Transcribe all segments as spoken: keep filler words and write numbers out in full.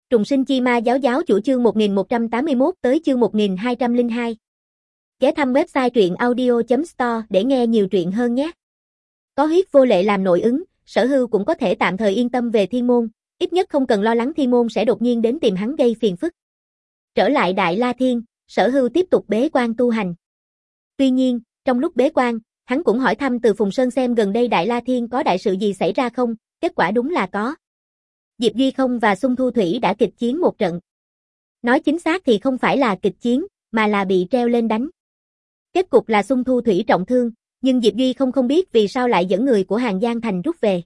Trùng sinh chi ma giáo giáo chủ chương một nghìn một trăm tám mươi mốt tới chương một nghìn hai trăm lẻ hai. Ghé thăm website truyện audio chấm store để nghe nhiều truyện hơn nhé. Có huyết vô lệ làm nội ứng, Sở Hưu cũng có thể tạm thời yên tâm về Thiên Môn, ít nhất không cần lo lắng Thiên Môn sẽ đột nhiên đến tìm hắn gây phiền phức. Trở lại Đại La Thiên, Sở Hưu tiếp tục bế quan tu hành. Tuy nhiên, trong lúc bế quan, hắn cũng hỏi thăm từ Phùng Sơn xem gần đây Đại La Thiên có đại sự gì xảy ra không, kết quả đúng là có. Diệp Duy Không và Xung Thu Thủy đã kịch chiến một trận. Nói chính xác thì không phải là kịch chiến, mà là bị treo lên đánh. Kết cục là Xung Thu Thủy trọng thương, nhưng Diệp Duy Không không biết vì sao lại dẫn người của Hàng Giang Thành rút về.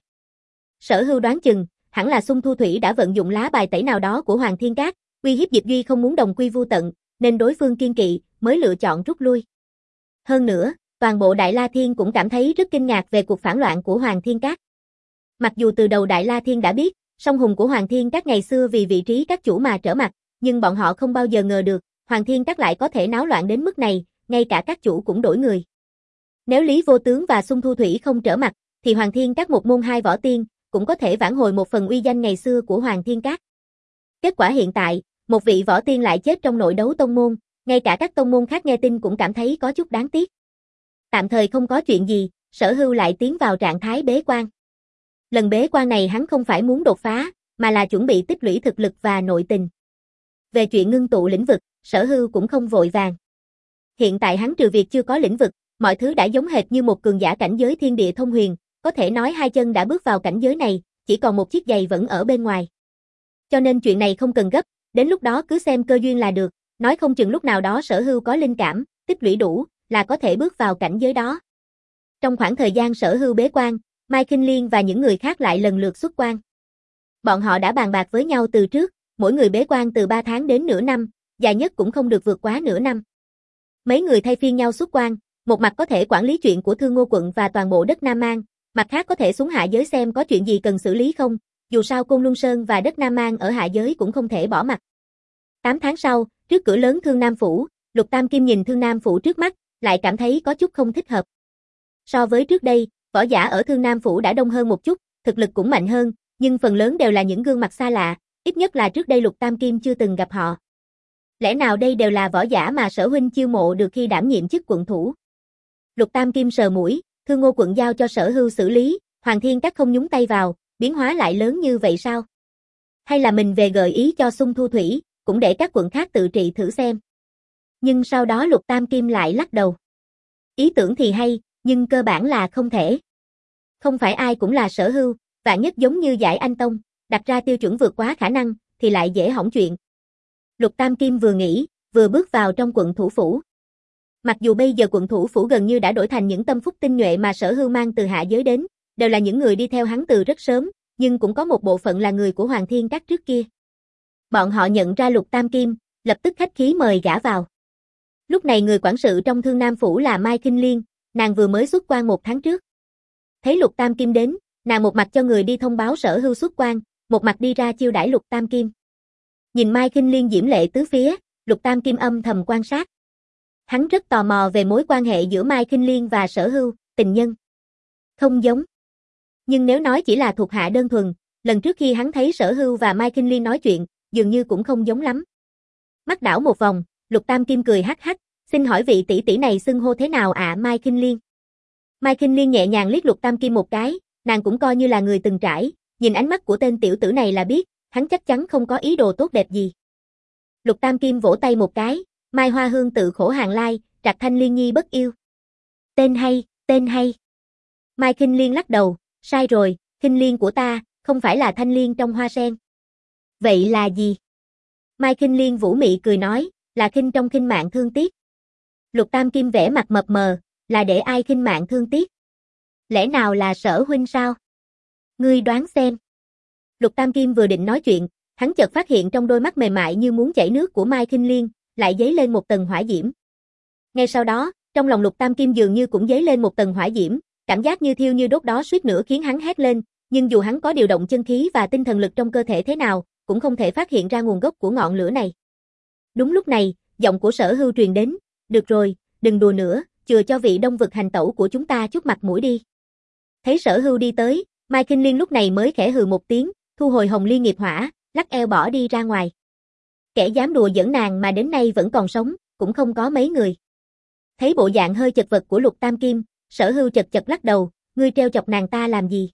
Sở Hưu đoán chừng, hẳn là Xung Thu Thủy đã vận dụng lá bài tẩy nào đó của Hoàng Thiên Các, uy hiếp Diệp Duy Không muốn đồng quy vu tận, nên đối phương kiên kỵ, mới lựa chọn rút lui. Hơn nữa, toàn bộ Đại La Thiên cũng cảm thấy rất kinh ngạc về cuộc phản loạn của Hoàng Thiên Các. Mặc dù từ đầu Đại La Thiên đã biết, song hùng của Hoàng Thiên Các ngày xưa vì vị trí các chủ mà trở mặt, nhưng bọn họ không bao giờ ngờ được, Hoàng Thiên Các lại có thể náo loạn đến mức này, ngay cả các chủ cũng đổi người. Nếu Lý Vô Tướng và Xung Thu Thủy không trở mặt, thì Hoàng Thiên Các một môn hai võ tiên, cũng có thể vãn hồi một phần uy danh ngày xưa của Hoàng Thiên Các. Kết quả hiện tại, một vị võ tiên lại chết trong nội đấu tông môn, ngay cả các tông môn khác nghe tin cũng cảm thấy có chút đáng tiếc. Tạm thời không có chuyện gì, Sở Hưu lại tiến vào trạng thái bế quan. Lần bế quan này hắn không phải muốn đột phá, mà là chuẩn bị tích lũy thực lực và nội tình. Về chuyện ngưng tụ lĩnh vực, Sở Hưu cũng không vội vàng. Hiện tại hắn trừ việc chưa có lĩnh vực, mọi thứ đã giống hệt như một cường giả cảnh giới thiên địa thông huyền, có thể nói hai chân đã bước vào cảnh giới này, chỉ còn một chiếc giày vẫn ở bên ngoài. Cho nên chuyện này không cần gấp, đến lúc đó cứ xem cơ duyên là được, nói không chừng lúc nào đó Sở Hưu có linh cảm, tích lũy đủ, là có thể bước vào cảnh giới đó. Trong khoảng thời gian Sở Hưu bế quan, Mai Kinh Liên và những người khác lại lần lượt xuất quan. Bọn họ đã bàn bạc với nhau từ trước, mỗi người bế quan từ ba tháng đến nửa năm, dài nhất cũng không được vượt quá nửa năm. Mấy người thay phiên nhau xuất quan, một mặt có thể quản lý chuyện của Thương Ngô quận và toàn bộ đất Nam Mang, mặt khác có thể xuống hạ giới xem có chuyện gì cần xử lý không, dù sao Côn Luân Sơn và đất Nam Mang ở hạ giới cũng không thể bỏ mặc. Tám tháng sau, trước cửa lớn Thương Nam Phủ, Lục Tam Kim nhìn Thương Nam Phủ trước mắt, lại cảm thấy có chút không thích hợp. So với trước đây, võ giả ở Thương Nam Phủ đã đông hơn một chút, thực lực cũng mạnh hơn, nhưng phần lớn đều là những gương mặt xa lạ, ít nhất là trước đây Lục Tam Kim chưa từng gặp họ. Lẽ nào đây đều là võ giả mà Sở huynh chiêu mộ được khi đảm nhiệm chức quận thủ? Lục Tam Kim sờ mũi, Thương Ngô quận giao cho Sở Hưu xử lý, Hoàng Thiên Các không nhúng tay vào, biến hóa lại lớn như vậy sao? Hay là mình về gợi ý cho Xung Thu Thủy, cũng để các quận khác tự trị thử xem. Nhưng sau đó Lục Tam Kim lại lắc đầu. Ý tưởng thì hay, nhưng cơ bản là không thể. Không phải ai cũng là Sở Hưu, vạn nhất giống như Giải Anh Tông, đặt ra tiêu chuẩn vượt quá khả năng, thì lại dễ hỏng chuyện. Lục Tam Kim vừa nghĩ, vừa bước vào trong quận thủ phủ. Mặc dù bây giờ quận thủ phủ gần như đã đổi thành những tâm phúc tinh nhuệ mà Sở Hưu mang từ hạ giới đến, đều là những người đi theo hắn từ rất sớm, nhưng cũng có một bộ phận là người của Hoàng Thiên Các trước kia. Bọn họ nhận ra Lục Tam Kim, lập tức khách khí mời gã vào. Lúc này người quản sự trong Thương Nam Phủ là Mai Kinh Liên, nàng vừa mới xuất quan một tháng trước. Thấy Lục Tam Kim đến, nàng một mặt cho người đi thông báo Sở Hưu xuất quan, một mặt đi ra chiêu đãi Lục Tam Kim. Nhìn Mai Kinh Liên diễm lệ tứ phía, Lục Tam Kim âm thầm quan sát. Hắn rất tò mò về mối quan hệ giữa Mai Kinh Liên và Sở Hưu, tình nhân. Không giống. Nhưng nếu nói chỉ là thuộc hạ đơn thuần, lần trước khi hắn thấy Sở Hưu và Mai Kinh Liên nói chuyện, dường như cũng không giống lắm. Mắt đảo một vòng, Lục Tam Kim cười hắc hắc, xin hỏi vị tỷ tỷ này xưng hô thế nào ạ à, Mai Kinh Liên? Mai Kinh Liên nhẹ nhàng liếc Lục Tam Kim một cái, nàng cũng coi như là người từng trải, nhìn ánh mắt của tên tiểu tử này là biết, hắn chắc chắn không có ý đồ tốt đẹp gì. Lục Tam Kim vỗ tay một cái, Mai Hoa Hương tự khổ hàng lai, trạc thanh liên nhi bất yêu. Tên hay, tên hay. Mai Kinh Liên lắc đầu, sai rồi, Kinh Liên của ta, không phải là thanh liên trong hoa sen. Vậy là gì? Mai Kinh Liên vũ mị cười nói, là khinh trong khinh mạng thương tiếc. Lục Tam Kim vẽ mặt mập mờ, là để ai khinh mạng thương tiếc? Lẽ nào là Sở huynh sao? Ngươi đoán xem. Lục Tam Kim vừa định nói chuyện, hắn chợt phát hiện trong đôi mắt mềm mại như muốn chảy nước của Mai Kinh Liên, lại dấy lên một tầng hỏa diễm. Ngay sau đó, trong lòng Lục Tam Kim dường như cũng dấy lên một tầng hỏa diễm, cảm giác như thiêu như đốt đó suýt nữa khiến hắn hét lên, nhưng dù hắn có điều động chân khí và tinh thần lực trong cơ thể thế nào, cũng không thể phát hiện ra nguồn gốc của ngọn lửa này. Đúng lúc này, giọng của Sở Hưu truyền đến, được rồi, đừng đùa nữa, chừa cho vị Đông Vực hành tẩu của chúng ta chút mặt mũi đi. Thấy Sở Hưu đi tới, Mai Kinh Liên lúc này mới khẽ hừ một tiếng, thu hồi Hồng Liên nghiệp hỏa, lắc eo bỏ đi ra ngoài. Kẻ dám đùa giỡn nàng mà đến nay vẫn còn sống, cũng không có mấy người. Thấy bộ dạng hơi chật vật của Lục Tam Kim, Sở Hưu chật chật lắc đầu, ngươi treo chọc nàng ta làm gì?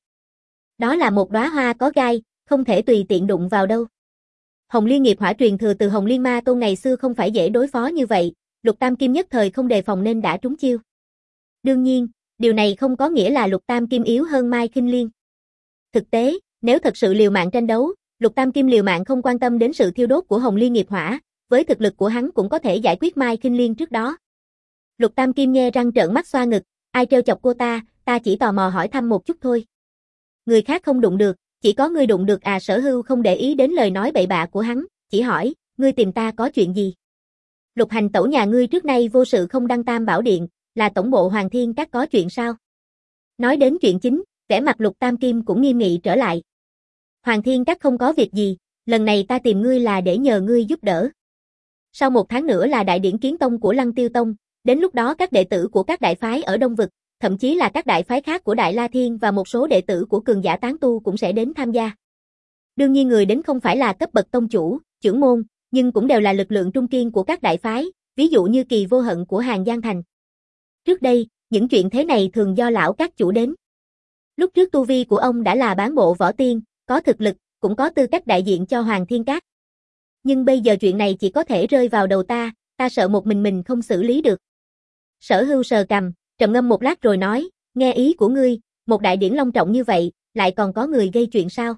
Đó là một đóa hoa có gai, không thể tùy tiện đụng vào đâu. Hồng Liên nghiệp hỏa truyền thừa từ Hồng Liên Ma Tôn ngày xưa không phải dễ đối phó như vậy, Lục Tam Kim nhất thời không đề phòng nên đã trúng chiêu. Đương nhiên, điều này không có nghĩa là Lục Tam Kim yếu hơn Mai Khinh Liên. Thực tế, nếu thật sự liều mạng tranh đấu, Lục Tam Kim liều mạng không quan tâm đến sự thiêu đốt của Hồng Liên nghiệp hỏa, với thực lực của hắn cũng có thể giải quyết Mai Khinh Liên trước đó. Lục Tam Kim nhe răng trợn mắt xoa ngực, ai trêu chọc cô ta, ta chỉ tò mò hỏi thăm một chút thôi. Người khác không đụng được, chỉ có ngươi đụng được à? Sở Hưu không để ý đến lời nói bậy bạ của hắn, chỉ hỏi, ngươi tìm ta có chuyện gì? Lục Hành tẩu nhà ngươi trước nay vô sự không đăng tam bảo điện, là tổng bộ Hoàng Thiên Các có chuyện sao? Nói đến chuyện chính, vẻ mặt Lục Tam Kim cũng nghiêm nghị trở lại. Hoàng Thiên Các không có việc gì, lần này ta tìm ngươi là để nhờ ngươi giúp đỡ. Sau một tháng nữa là đại điển kiến tông của Lăng Tiêu Tông, đến lúc đó các đệ tử của các đại phái ở Đông Vực, thậm chí là các đại phái khác của Đại La Thiên và một số đệ tử của cường giả tán tu cũng sẽ đến tham gia. Đương nhiên người đến không phải là cấp bậc tông chủ, trưởng môn, nhưng cũng đều là lực lượng trung kiên của các đại phái, ví dụ như Kỳ Vô Hận của Hàng Giang Thành. Trước đây, những chuyện thế này thường do lão các chủ đến. Lúc trước tu vi của ông đã là bán bộ võ tiên, có thực lực, cũng có tư cách đại diện cho Hoàng Thiên Các. Nhưng bây giờ chuyện này chỉ có thể rơi vào đầu ta, ta sợ một mình mình không xử lý được. Sở Hưu sờ cằm, trầm ngâm một lát rồi nói, nghe ý của ngươi, một đại điển long trọng như vậy, lại còn có người gây chuyện sao?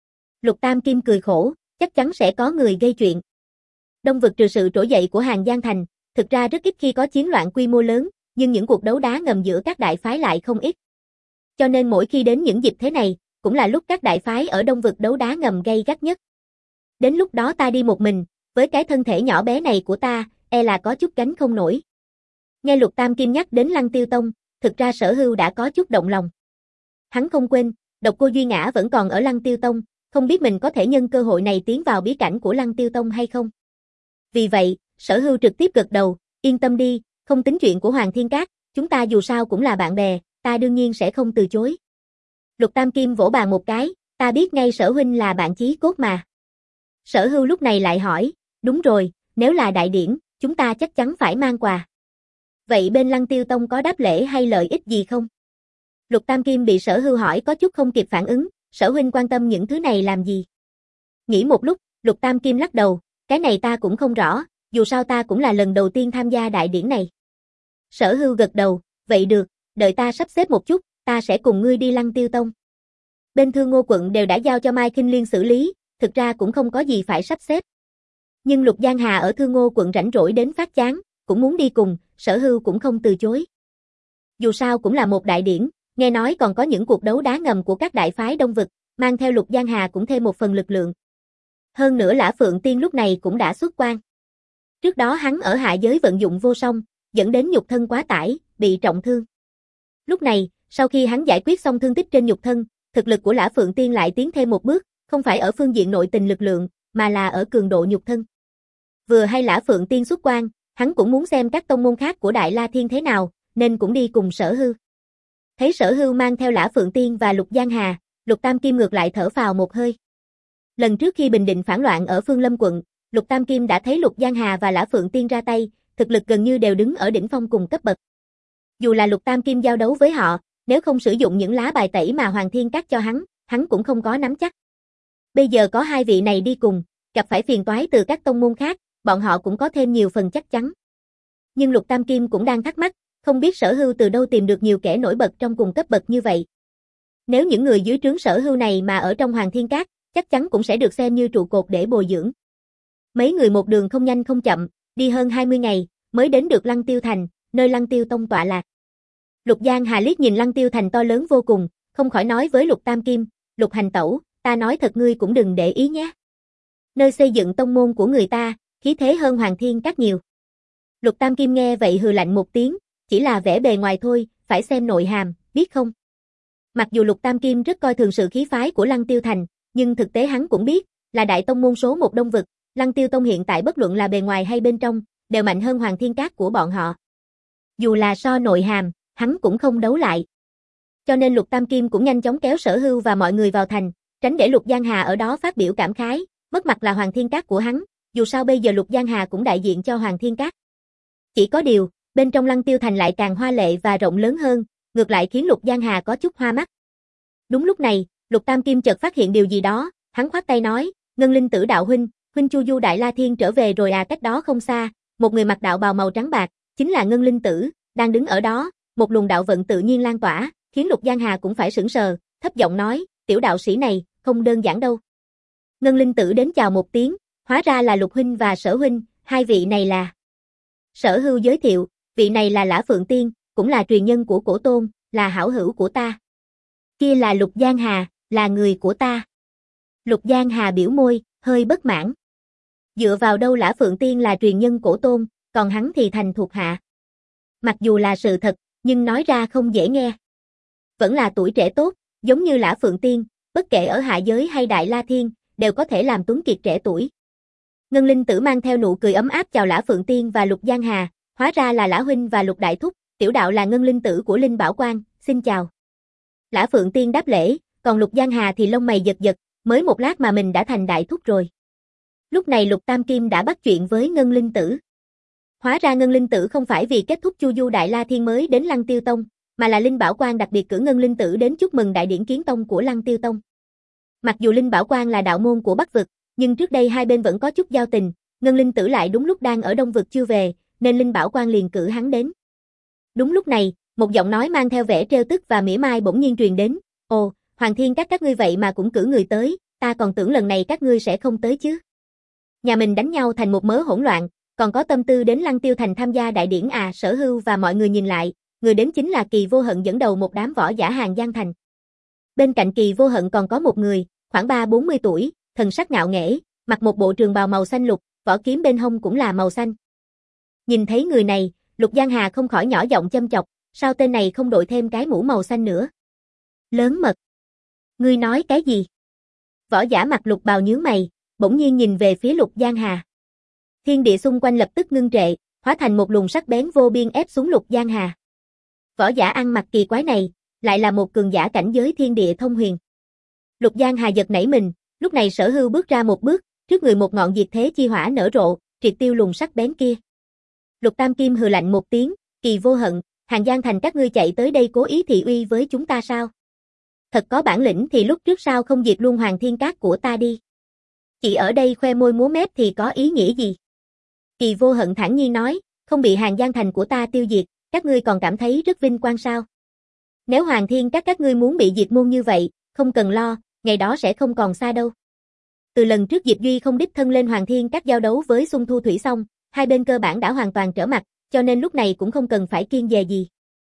Lục Tam Kim cười khổ, chắc chắn sẽ có người gây chuyện. Đông Vực trừ sự trỗi dậy của Hàng Giang Thành, thực ra rất ít khi có chiến loạn quy mô lớn, nhưng những cuộc đấu đá ngầm giữa các đại phái lại không ít. Cho nên mỗi khi đến những dịp thế này, cũng là lúc các đại phái ở Đông Vực đấu đá ngầm gay gắt nhất. Đến lúc đó ta đi một mình, với cái thân thể nhỏ bé này của ta, e là có chút gánh không nổi. Nghe Lục Tam Kim nhắc đến Lăng Tiêu Tông, thực ra Sở Hưu đã có chút động lòng. Hắn không quên, Độc Cô Duy Ngã vẫn còn ở Lăng Tiêu Tông, không biết mình có thể nhân cơ hội này tiến vào bí cảnh của Lăng Tiêu Tông hay không. Vì vậy, Sở Hưu trực tiếp gật đầu, yên tâm đi, không tính chuyện của Hoàng Thiên Các, chúng ta dù sao cũng là bạn bè, ta đương nhiên sẽ không từ chối. Lục Tam Kim vỗ bàn một cái, ta biết ngay Sở huynh là bạn chí cốt mà. Sở Hưu lúc này lại hỏi, đúng rồi, nếu là đại điển, chúng ta chắc chắn phải mang quà. Vậy bên Lăng Tiêu Tông có đáp lễ hay lợi ích gì không? Lục Tam Kim bị Sở Hưu hỏi có chút không kịp phản ứng, Sở huynh quan tâm những thứ này làm gì? Nghĩ một lúc, Lục Tam Kim lắc đầu, cái này ta cũng không rõ, dù sao ta cũng là lần đầu tiên tham gia đại điển này. Sở Hưu gật đầu, vậy được, đợi ta sắp xếp một chút, ta sẽ cùng ngươi đi Lăng Tiêu Tông. Bên Thương Ngô quận đều đã giao cho Mai Khinh Liên xử lý, thực ra cũng không có gì phải sắp xếp. Nhưng Lục Giang Hà ở Thương Ngô quận rảnh rỗi đến phát chán, cũng muốn đi cùng, Sở Hưu cũng không từ chối. Dù sao cũng là một đại điển, nghe nói còn có những cuộc đấu đá ngầm của các đại phái Đông Vực, mang theo Lục Giang Hà cũng thêm một phần lực lượng. Hơn nữa Lã Phượng Tiên lúc này cũng đã xuất quan. Trước đó hắn ở hạ giới vận dụng vô song, dẫn đến nhục thân quá tải, bị trọng thương. Lúc này, sau khi hắn giải quyết xong thương tích trên nhục thân, thực lực của Lã Phượng Tiên lại tiến thêm một bước, không phải ở phương diện nội tình lực lượng, mà là ở cường độ nhục thân. Vừa hay Lã Phượng Tiên xuất quan, hắn cũng muốn xem các tông môn khác của Đại La Thiên thế nào, nên cũng đi cùng Sở Hưu. Thấy Sở Hưu mang theo Lã Phượng Tiên và Lục Giang Hà, Lục Tam Kim ngược lại thở phào một hơi. Lần trước khi bình định phản loạn ở Phương Lâm quận, Lục Tam Kim đã thấy Lục Giang Hà và Lã Phượng Tiên ra tay, thực lực gần như đều đứng ở đỉnh phong cùng cấp bậc. Dù là Lục Tam Kim giao đấu với họ, nếu không sử dụng những lá bài tẩy mà Hoàng Thiên Các cho hắn, hắn cũng không có nắm chắc. Bây giờ có hai vị này đi cùng, gặp phải phiền toái từ các tông môn khác, bọn họ cũng có thêm nhiều phần chắc chắn. Nhưng Lục Tam Kim cũng đang thắc mắc, không biết Sở Hưu từ đâu tìm được nhiều kẻ nổi bật trong cùng cấp bậc như vậy. Nếu những người dưới trướng Sở Hưu này mà ở trong Hoàng Thiên Các, chắc chắn cũng sẽ được xem như trụ cột để bồi dưỡng. Mấy người một đường không nhanh không chậm, đi hơn hai mươi ngày, mới đến được Lăng Tiêu Thành, nơi Lăng Tiêu Tông tọa lạc. Lục Giang Hà liếc nhìn Lăng Tiêu Thành to lớn vô cùng, không khỏi nói với Lục Tam Kim, Lục Hành tẩu, ta nói thật ngươi cũng đừng để ý nhé. Nơi xây dựng tông môn của người ta, khí thế hơn Hoàng Thiên Các nhiều. Lục Tam Kim nghe vậy hừ lạnh một tiếng, chỉ là vẻ bề ngoài thôi, phải xem nội hàm, biết không? Mặc dù Lục Tam Kim rất coi thường sự khí phái của Lăng Tiêu Thành, nhưng thực tế hắn cũng biết, là đại tông môn số một Đông Vực, Lăng Tiêu Tông hiện tại bất luận là bề ngoài hay bên trong, đều mạnh hơn Hoàng Thiên Các của bọn họ. Dù là so nội hàm, hắn cũng không đấu lại. Cho nên Lục Tam Kim cũng nhanh chóng kéo Sở Hưu và mọi người vào thành, tránh để Lục Giang Hà ở đó phát biểu cảm khái, mất mặt là Hoàng Thiên Các của hắn, dù sao bây giờ Lục Giang Hà cũng đại diện cho Hoàng Thiên Các. Chỉ có điều, bên trong Lăng Tiêu Thành lại càng hoa lệ và rộng lớn hơn, ngược lại khiến Lục Giang Hà có chút hoa mắt. Đúng lúc này, Lục Tam Kim chợt phát hiện điều gì đó, hắn khoát tay nói, Ngân Linh Tử đạo huynh, huynh Chu Du Đại La Thiên trở về rồi à? Cách đó không xa, một người mặc đạo bào màu trắng bạc, chính là Ngân Linh Tử, đang đứng ở đó, một luồng đạo vận tự nhiên lan tỏa, khiến Lục Giang Hà cũng phải sững sờ, thấp giọng nói, tiểu đạo sĩ này, không đơn giản đâu. Ngân Linh Tử đến chào một tiếng, hóa ra là Lục huynh và Sở huynh, hai vị này là. Sở Hưu giới thiệu, vị này là Lã Phượng Tiên, cũng là truyền nhân của Cổ Tôn, là hảo hữu của ta. Kia là Lục Giang Hà, là người của ta. Lục Giang Hà biểu môi, hơi bất mãn. Dựa vào đâu Lã Phượng Tiên là truyền nhân Cổ Tôn, còn hắn thì thành thuộc hạ. Mặc dù là sự thật, nhưng nói ra không dễ nghe. Vẫn là tuổi trẻ tốt, giống như Lã Phượng Tiên, bất kể ở hạ giới hay Đại La Thiên, đều có thể làm tuấn kiệt trẻ tuổi. Ngân Linh Tử mang theo nụ cười ấm áp chào Lã Phượng Tiên và Lục Giang Hà, hóa ra là Lã huynh và Lục đại thúc, tiểu đạo là Ngân Linh Tử của Linh Bảo Quan, xin chào. Lã Phượng Tiên đáp lễ, còn Lục Giang Hà thì lông mày giật giật, mới một lát mà mình đã thành đại thúc rồi. Lúc này Lục Tam Kim đã bắt chuyện với Ngân Linh Tử. Hóa ra Ngân Linh Tử không phải vì kết thúc Chu Du Đại La Thiên mới đến Lăng Tiêu Tông, mà là Linh Bảo Quan đặc biệt cử Ngân Linh Tử đến chúc mừng đại điển kiến tông của Lăng Tiêu Tông. Mặc dù Linh Bảo Quan là đạo môn của Bắc vực, nhưng trước đây hai bên vẫn có chút giao tình, Ngân Linh Tử lại đúng lúc đang ở Đông vực chưa về, nên Linh Bảo Quan liền cử hắn đến. Đúng lúc này, một giọng nói mang theo vẻ trêu tức và mỉa mai bỗng nhiên truyền đến, "Ồ, Hoàng Thiên Các các ngươi vậy mà cũng cử người tới, ta còn tưởng lần này các ngươi sẽ không tới chứ. Nhà mình đánh nhau thành một mớ hỗn loạn, còn có tâm tư đến Lăng Tiêu Thành tham gia đại điển à?" Sở Hưu và mọi người nhìn lại, người đến chính là Kỳ Vô Hận dẫn đầu một đám võ giả Hàng Giang Thành. Bên cạnh Kỳ Vô Hận còn có một người, khoảng ba bốn mươi tuổi, thần sắc ngạo nghễ, mặc một bộ trường bào màu xanh lục, vỏ kiếm bên hông cũng là màu xanh. Nhìn thấy người này, Lục Giang Hà không khỏi nhỏ giọng châm chọc, sao tên này không đội thêm cái mũ màu xanh nữa? Lớn mật. Ngươi nói cái gì? Võ giả mặc lục bào nhướng mày, bỗng nhiên nhìn về phía Lục Giang Hà. Thiên địa xung quanh lập tức ngưng trệ, hóa thành một luồng sắc bén vô biên ép xuống Lục Giang Hà. Võ giả ăn mặc kỳ quái này, lại là một cường giả cảnh giới thiên địa thông huyền. Lục Giang Hà giật nảy mình, lúc này Sở Hưu bước ra một bước, trước người một ngọn diệt thế chi hỏa nở rộ, triệt tiêu luồng sắc bén kia. Lục Tam Kim hừ lạnh một tiếng, Kỳ Vô Hận, Hàng Giang Thành các ngươi chạy tới đây cố ý thị uy với chúng ta sao? Thật có bản lĩnh thì lúc trước sao không diệt luôn Hoàng Thiên Các của ta đi? Chỉ ở đây khoe môi múa mép thì có ý nghĩa gì? Kỳ Vô Hận thản nhiên nói, không bị Hàng Giang Thành của ta tiêu diệt, các ngươi còn cảm thấy rất vinh quang sao? Nếu Hoàng Thiên Các các ngươi muốn bị diệt môn như vậy, không cần lo, ngày đó sẽ không còn xa đâu. Từ lần trước Diệp Duy không đích thân lên Hoàng Thiên Các giao đấu với Xuân Thu Thủy xong, hai bên cơ bản đã hoàn toàn trở mặt, cho nên lúc này cũng không cần phải kiêng dè gì.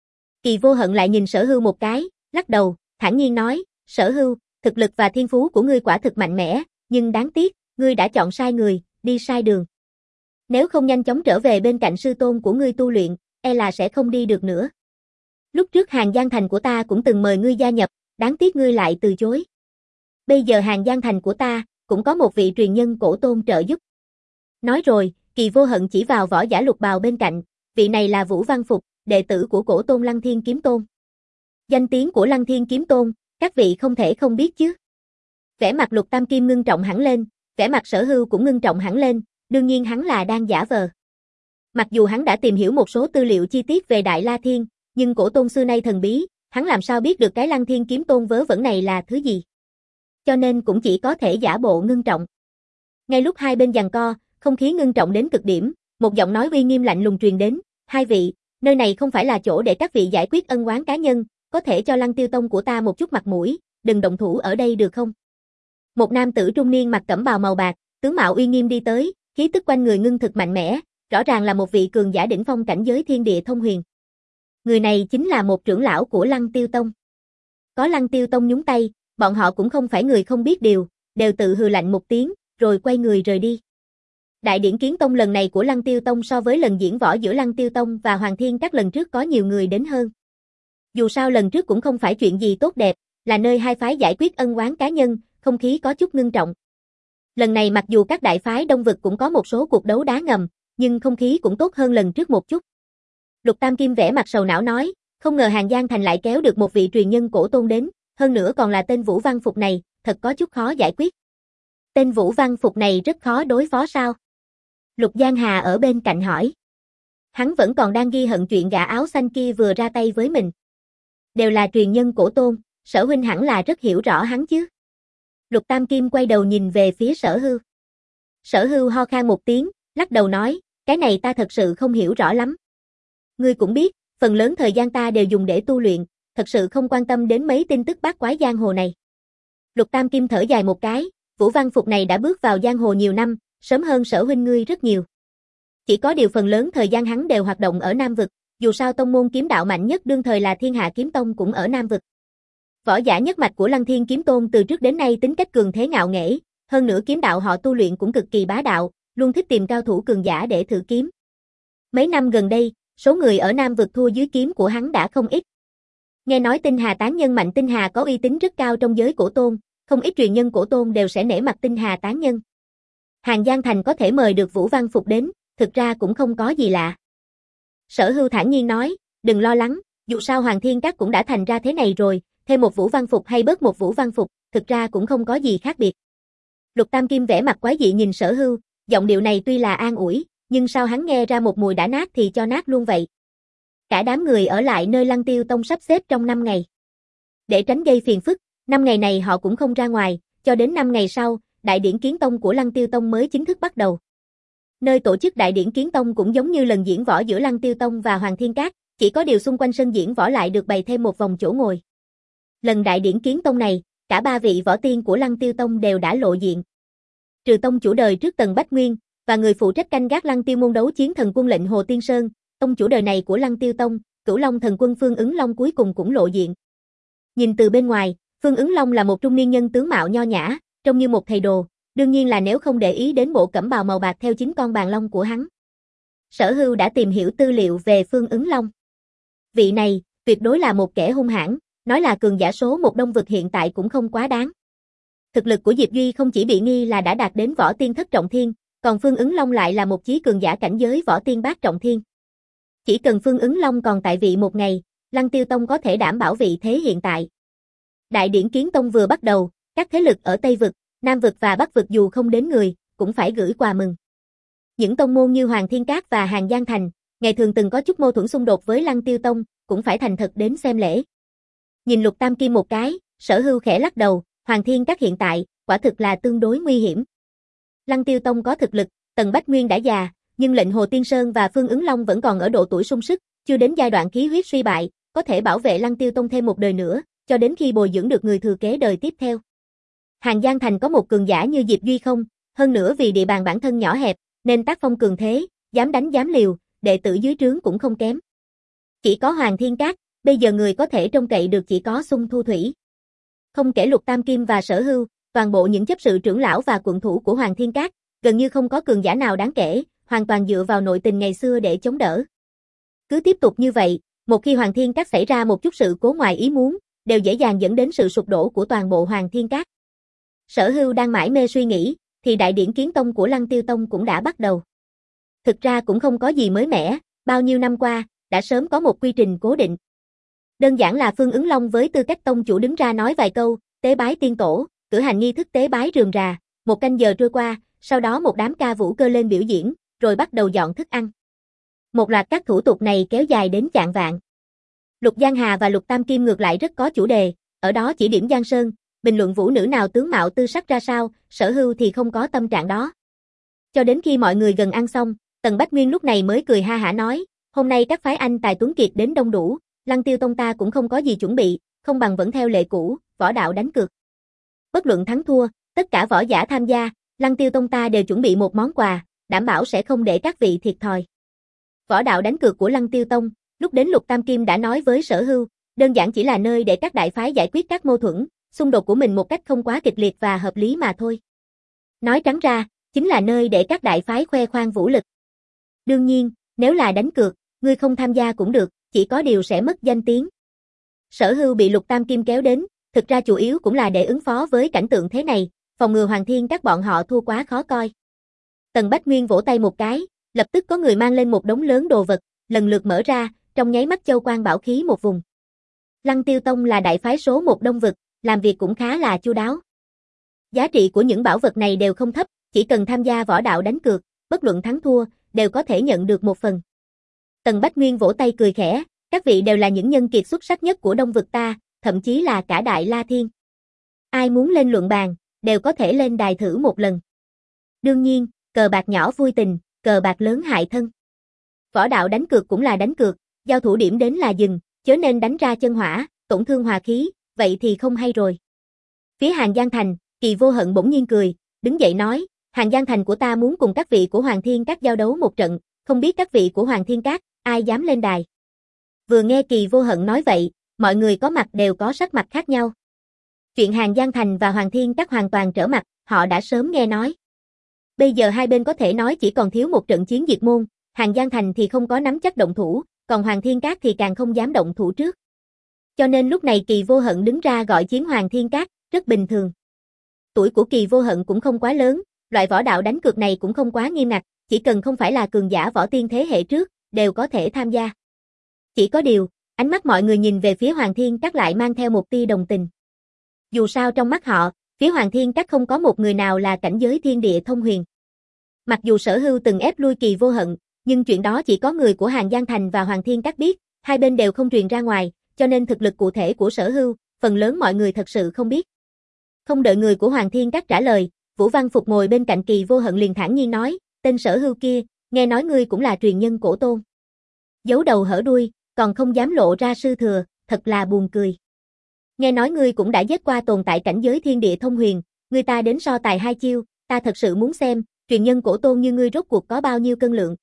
Kỳ Vô Hận lại nhìn Sở Hưu một cái, lắc đầu, thản nhiên nói, Sở Hưu, thực lực và thiên phú của ngươi quả thực mạnh mẽ, nhưng đáng tiếc, ngươi đã chọn sai người, đi sai đường. Nếu không nhanh chóng trở về bên cạnh sư tôn của ngươi tu luyện, e là sẽ không đi được nữa. Lúc trước Hàng Giang Thành của ta cũng từng mời ngươi gia nhập, đáng tiếc ngươi lại từ chối. Bây giờ Hàng Giang Thành của ta, cũng có một vị truyền nhân Cổ Tôn trợ giúp. Nói rồi, Kỳ Vô Hận chỉ vào võ giả lục bào bên cạnh, vị này là Vũ Văn Phục, đệ tử của Cổ Tôn Lăng Thiên Kiếm Tôn. Danh tiếng của Lăng Thiên Kiếm Tôn, các vị không thể không biết chứ. Vẻ mặt Lục Tam Kim ngưng trọng hẳn lên, vẻ mặt Sở Hưu cũng ngưng trọng hẳn lên, đương nhiên hắn là đang giả vờ. Mặc dù hắn đã tìm hiểu một số tư liệu chi tiết về Đại La Thiên, nhưng Cổ Tôn xưa nay thần bí, hắn làm sao biết được cái Lăng Thiên Kiếm Tôn vớ vẩn này là thứ gì. Cho nên cũng chỉ có thể giả bộ ngưng trọng. Ngay lúc hai bên giằng co, không khí ngưng trọng đến cực điểm, một giọng nói uy nghiêm lạnh lùng truyền đến, hai vị, nơi này không phải là chỗ để các vị giải quyết ân oán cá nhân, có thể cho Lăng Tiêu Tông của ta một chút mặt mũi, đừng động thủ ở đây được không? Một nam tử trung niên mặc cẩm bào màu bạc, tướng mạo uy nghiêm đi tới, khí tức quanh người ngưng thực mạnh mẽ, rõ ràng là một vị cường giả đỉnh phong cảnh giới thiên địa thông huyền. Người này chính là một trưởng lão của Lăng Tiêu Tông. Có Lăng Tiêu Tông nhúng tay, bọn họ cũng không phải người không biết điều, đều tự hừ lạnh một tiếng, rồi quay người rời đi. Đại điển kiến tông lần này của Lăng Tiêu Tông so với lần diễn võ giữa Lăng Tiêu Tông và Hoàng Thiên Các lần trước có nhiều người đến hơn. Dù sao lần trước cũng không phải chuyện gì tốt đẹp, là nơi hai phái giải quyết ân oán cá nhân, không khí có chút ngưng trọng. Lần này mặc dù các đại phái đông vực cũng có một số cuộc đấu đá ngầm, nhưng không khí cũng tốt hơn lần trước một chút. Lục Tam Kim vẻ mặt sầu não nói, không ngờ Hàng Giang Thành lại kéo được một vị truyền nhân Cổ Tôn đến, hơn nữa còn là tên Vũ Văn Phục này, thật có chút khó giải quyết. Tên Vũ Văn Phục này rất khó đối phó sao? Lục Giang Hà ở bên cạnh hỏi. Hắn vẫn còn đang ghi hận chuyện gã áo xanh kia vừa ra tay với mình. Đều là truyền nhân cổ Tôn, Sở huynh hẳn là rất hiểu rõ hắn chứ. Lục Tam Kim quay đầu nhìn về phía Sở Hưu. Sở Hưu ho khan một tiếng, lắc đầu nói, cái này ta thật sự không hiểu rõ lắm. Ngươi cũng biết, phần lớn thời gian ta đều dùng để tu luyện, thật sự không quan tâm đến mấy tin tức bát quái giang hồ này. Lục Tam Kim thở dài một cái, Vũ Văn Phục này đã bước vào giang hồ nhiều năm, sớm hơn Sở huynh ngươi rất nhiều. Chỉ có điều phần lớn thời gian hắn đều hoạt động ở Nam Vực, dù sao tông môn kiếm đạo mạnh nhất đương thời là Thiên Hạ Kiếm Tông cũng ở Nam Vực. Võ giả nhất mạch của Lăng Thiên Kiếm Tôn từ trước đến nay tính cách cường thế ngạo nghễ, hơn nữa kiếm đạo họ tu luyện cũng cực kỳ bá đạo, luôn thích tìm cao thủ cường giả để thử kiếm. Mấy năm gần đây, số người ở Nam Vực thua dưới kiếm của hắn đã không ít. Nghe nói Tinh Hà tán nhân Mạnh Tinh Hà có uy tín rất cao trong giới cổ tôn, không ít truyền nhân cổ tôn đều sẽ nể mặt Tinh Hà tán nhân. Hàng Giang Thành có thể mời được Vũ Văn Phục đến, thực ra cũng không có gì lạ. Sở Hưu thản nhiên nói, đừng lo lắng, dù sao Hoàng Thiên Các cũng đã thành ra thế này rồi, thêm một Vũ Văn Phục hay bớt một Vũ Văn Phục, thực ra cũng không có gì khác biệt. Lục Tam Kim vẻ mặt quái dị nhìn Sở Hưu, giọng điệu này tuy là an ủi, nhưng sao hắn nghe ra một mùi đã nát thì cho nát luôn vậy. Cả đám người ở lại nơi Lăng Tiêu Tông sắp xếp trong năm ngày. Để tránh gây phiền phức, năm ngày này họ cũng không ra ngoài, cho đến năm ngày sau, Đại điển Kiến Tông của Lăng Tiêu Tông mới chính thức bắt đầu. Nơi tổ chức Đại điển Kiến Tông cũng giống như lần diễn võ giữa Lăng Tiêu Tông và Hoàng Thiên Các, chỉ có điều xung quanh sân diễn võ lại được bày thêm một vòng chỗ ngồi. Lần Đại điển Kiến Tông này, cả ba vị võ tiên của Lăng Tiêu Tông đều đã lộ diện. Trừ tông chủ đời trước Tần Bách Nguyên, và người phụ trách canh gác Lăng Tiêu môn đấu chiến thần quân lệnh Hồ Tiên Sơn, tông chủ đời này của Lăng Tiêu Tông, Cửu Long thần quân Phương Ứng Long cuối cùng cũng lộ diện. Nhìn từ bên ngoài, Phương Ứng Long là một trung niên nhân tướng mạo nho nhã, trông như một thầy đồ, đương nhiên là nếu không để ý đến bộ cẩm bào màu bạc theo chính con bàn long của hắn. Sở Hưu đã tìm hiểu tư liệu về Phương Ứng Long. Vị này, tuyệt đối là một kẻ hung hãn, nói là cường giả số một Đông Vực hiện tại cũng không quá đáng. Thực lực của Diệp Duy không chỉ bị nghi là đã đạt đến võ tiên thất trọng thiên, còn Phương Ứng Long lại là một chí cường giả cảnh giới võ tiên bát trọng thiên. Chỉ cần Phương Ứng Long còn tại vị một ngày, Lăng Tiêu Tông có thể đảm bảo vị thế hiện tại. Đại điển Kiến Tông vừa bắt đầu, các thế lực ở Tây Vực, Nam Vực và Bắc Vực dù không đến người, cũng phải gửi quà mừng. Những tông môn như Hoàng Thiên Các và Hàng Giang Thành, ngày thường từng có chút mâu thuẫn xung đột với Lăng Tiêu Tông, cũng phải thành thật đến xem lễ. Nhìn Lục Tam Kim một cái, Sở Hưu khẽ lắc đầu, Hoàng Thiên Các hiện tại, quả thực là tương đối nguy hiểm. Lăng Tiêu Tông có thực lực, Tần Bách Nguyên đã già, nhưng lệnh Hồ Tiên Sơn và Phương Ứng Long vẫn còn ở độ tuổi sung sức, chưa đến giai đoạn khí huyết suy bại, có thể bảo vệ Lăng Tiêu Tông thêm một đời nữa, cho đến khi bồi dưỡng được người thừa kế đời tiếp theo. Hàng Giang Thành có một cường giả như Diệp Duy không, hơn nữa vì địa bàn bản thân nhỏ hẹp, nên tác phong cường thế, dám đánh dám liều, đệ tử dưới trướng cũng không kém. Chỉ có Hoàng Thiên Các, bây giờ người có thể trông cậy được chỉ có Xung Thu Thủy. Không kể Lục Tam Kim và Sở Hưu, toàn bộ những chấp sự trưởng lão và quận thủ của Hoàng Thiên Các, gần như không có cường giả nào đáng kể, hoàn toàn dựa vào nội tình ngày xưa để chống đỡ. Cứ tiếp tục như vậy, một khi Hoàng Thiên Các xảy ra một chút sự cố ngoài ý muốn, đều dễ dàng dẫn đến sự sụp đổ của toàn bộ Hoàng Thiên Các. Sở Hưu đang mải mê suy nghĩ, thì Đại điển Kiến Tông của Lăng Tiêu Tông cũng đã bắt đầu. Thực ra cũng không có gì mới mẻ, bao nhiêu năm qua, đã sớm có một quy trình cố định. Đơn giản là Phương Ứng Long với tư cách tông chủ đứng ra nói vài câu, tế bái tiên tổ, cử hành nghi thức tế bái rườm rà, một canh giờ trôi qua, sau đó một đám ca vũ cơ lên biểu diễn, rồi bắt đầu dọn thức ăn. Một loạt các thủ tục này kéo dài đến chạng vạng. Lục Giang Hà và Lục Tam Kim ngược lại rất có chủ đề, ở đó chỉ điểm Giang Sơn, bình luận vũ nữ nào tướng mạo tư sắc ra sao, Sở Hưu thì không có tâm trạng đó. Cho đến khi mọi người gần ăn xong, Tần Bách Nguyên lúc này mới cười ha hả nói, hôm nay các phái anh tài tuấn kiệt đến đông đủ, Lăng Tiêu Tông ta cũng không có gì chuẩn bị, không bằng vẫn theo lệ cũ, võ đạo đánh cược. Bất luận thắng thua, tất cả võ giả tham gia, Lăng Tiêu Tông ta đều chuẩn bị một món quà, đảm bảo sẽ không để các vị thiệt thòi. Võ đạo đánh cược của Lăng Tiêu Tông, lúc đến Lục Tam Kim đã nói với Sở Hưu, đơn giản chỉ là nơi để các đại phái giải quyết các mâu thuẫn, xung đột của mình một cách không quá kịch liệt và hợp lý mà thôi. Nói trắng ra, chính là nơi để các đại phái khoe khoang vũ lực. Đương nhiên, nếu là đánh cược, ngươi không tham gia cũng được, chỉ có điều sẽ mất danh tiếng. Sở Hưu bị Lục Tam Kim kéo đến, thực ra chủ yếu cũng là để ứng phó với cảnh tượng thế này, phòng ngừa Hoàng Thiên Các bọn họ thua quá khó coi. Tần Bách Nguyên vỗ tay một cái, lập tức có người mang lên một đống lớn đồ vật, lần lượt mở ra, trong nháy mắt châu quan bảo khí một vùng. Lăng Tiêu Tông là đại phái số một Đông Vực, làm việc cũng khá là chu đáo. Giá trị của những bảo vật này đều không thấp, chỉ cần tham gia võ đạo đánh cược, bất luận thắng thua, đều có thể nhận được một phần. Tần Bách Nguyên vỗ tay cười khẽ, các vị đều là những nhân kiệt xuất sắc nhất của Đông vực ta, thậm chí là cả Đại La Thiên. Ai muốn lên luận bàn, đều có thể lên đài thử một lần. Đương nhiên, cờ bạc nhỏ vui tình, cờ bạc lớn hại thân. Võ đạo đánh cược cũng là đánh cược, giao thủ điểm đến là dừng, chớ nên đánh ra chân hỏa, tổn thương hòa khí, vậy thì không hay rồi. Phía Hàng Giang Thành, Kỳ Vô Hận bỗng nhiên cười, đứng dậy nói, Hàng Giang Thành của ta muốn cùng các vị của Hoàng Thiên Các giao đấu một trận, không biết các vị của Hoàng Thiên Các, ai dám lên đài. Vừa nghe Kỳ Vô Hận nói vậy, mọi người có mặt đều có sắc mặt khác nhau. Chuyện Hàng Giang Thành và Hoàng Thiên Các hoàn toàn trở mặt, họ đã sớm nghe nói. Bây giờ hai bên có thể nói chỉ còn thiếu một trận chiến diệt môn, Hàng Giang Thành thì không có nắm chắc động thủ, còn Hoàng Thiên Các thì càng không dám động thủ trước. Cho nên lúc này Kỳ Vô Hận đứng ra gọi chiến Hoàng Thiên Các, rất bình thường. Tuổi của Kỳ Vô Hận cũng không quá lớn, loại võ đạo đánh cược này cũng không quá nghiêm ngặt, chỉ cần không phải là cường giả võ tiên thế hệ trước, đều có thể tham gia. Chỉ có điều, ánh mắt mọi người nhìn về phía Hoàng Thiên Các lại mang theo một tia đồng tình. Dù sao trong mắt họ, phía Hoàng Thiên Các không có một người nào là cảnh giới thiên địa thông huyền. Mặc dù Sở Hưu từng ép lui Kỳ Vô Hận, nhưng chuyện đó chỉ có người của Hàng Giang Thành và Hoàng Thiên Các biết, hai bên đều không truyền ra ngoài, cho nên thực lực cụ thể của Sở Hưu, phần lớn mọi người thật sự không biết. Không đợi người của Hoàng Thiên Các trả lời, Vũ Văn Phục ngồi bên cạnh Kỳ Vô Hận liền thản nhiên nói, tên Sở Hưu kia, nghe nói ngươi cũng là truyền nhân cổ tôn. Giấu đầu hở đuôi, còn không dám lộ ra sư thừa, thật là buồn cười. Nghe nói ngươi cũng đã giết qua tồn tại cảnh giới thiên địa thông huyền, ngươi ta đến so tài hai chiêu, ta thật sự muốn xem, truyền nhân cổ tôn như ngươi rốt cuộc có bao nhiêu cân lượng.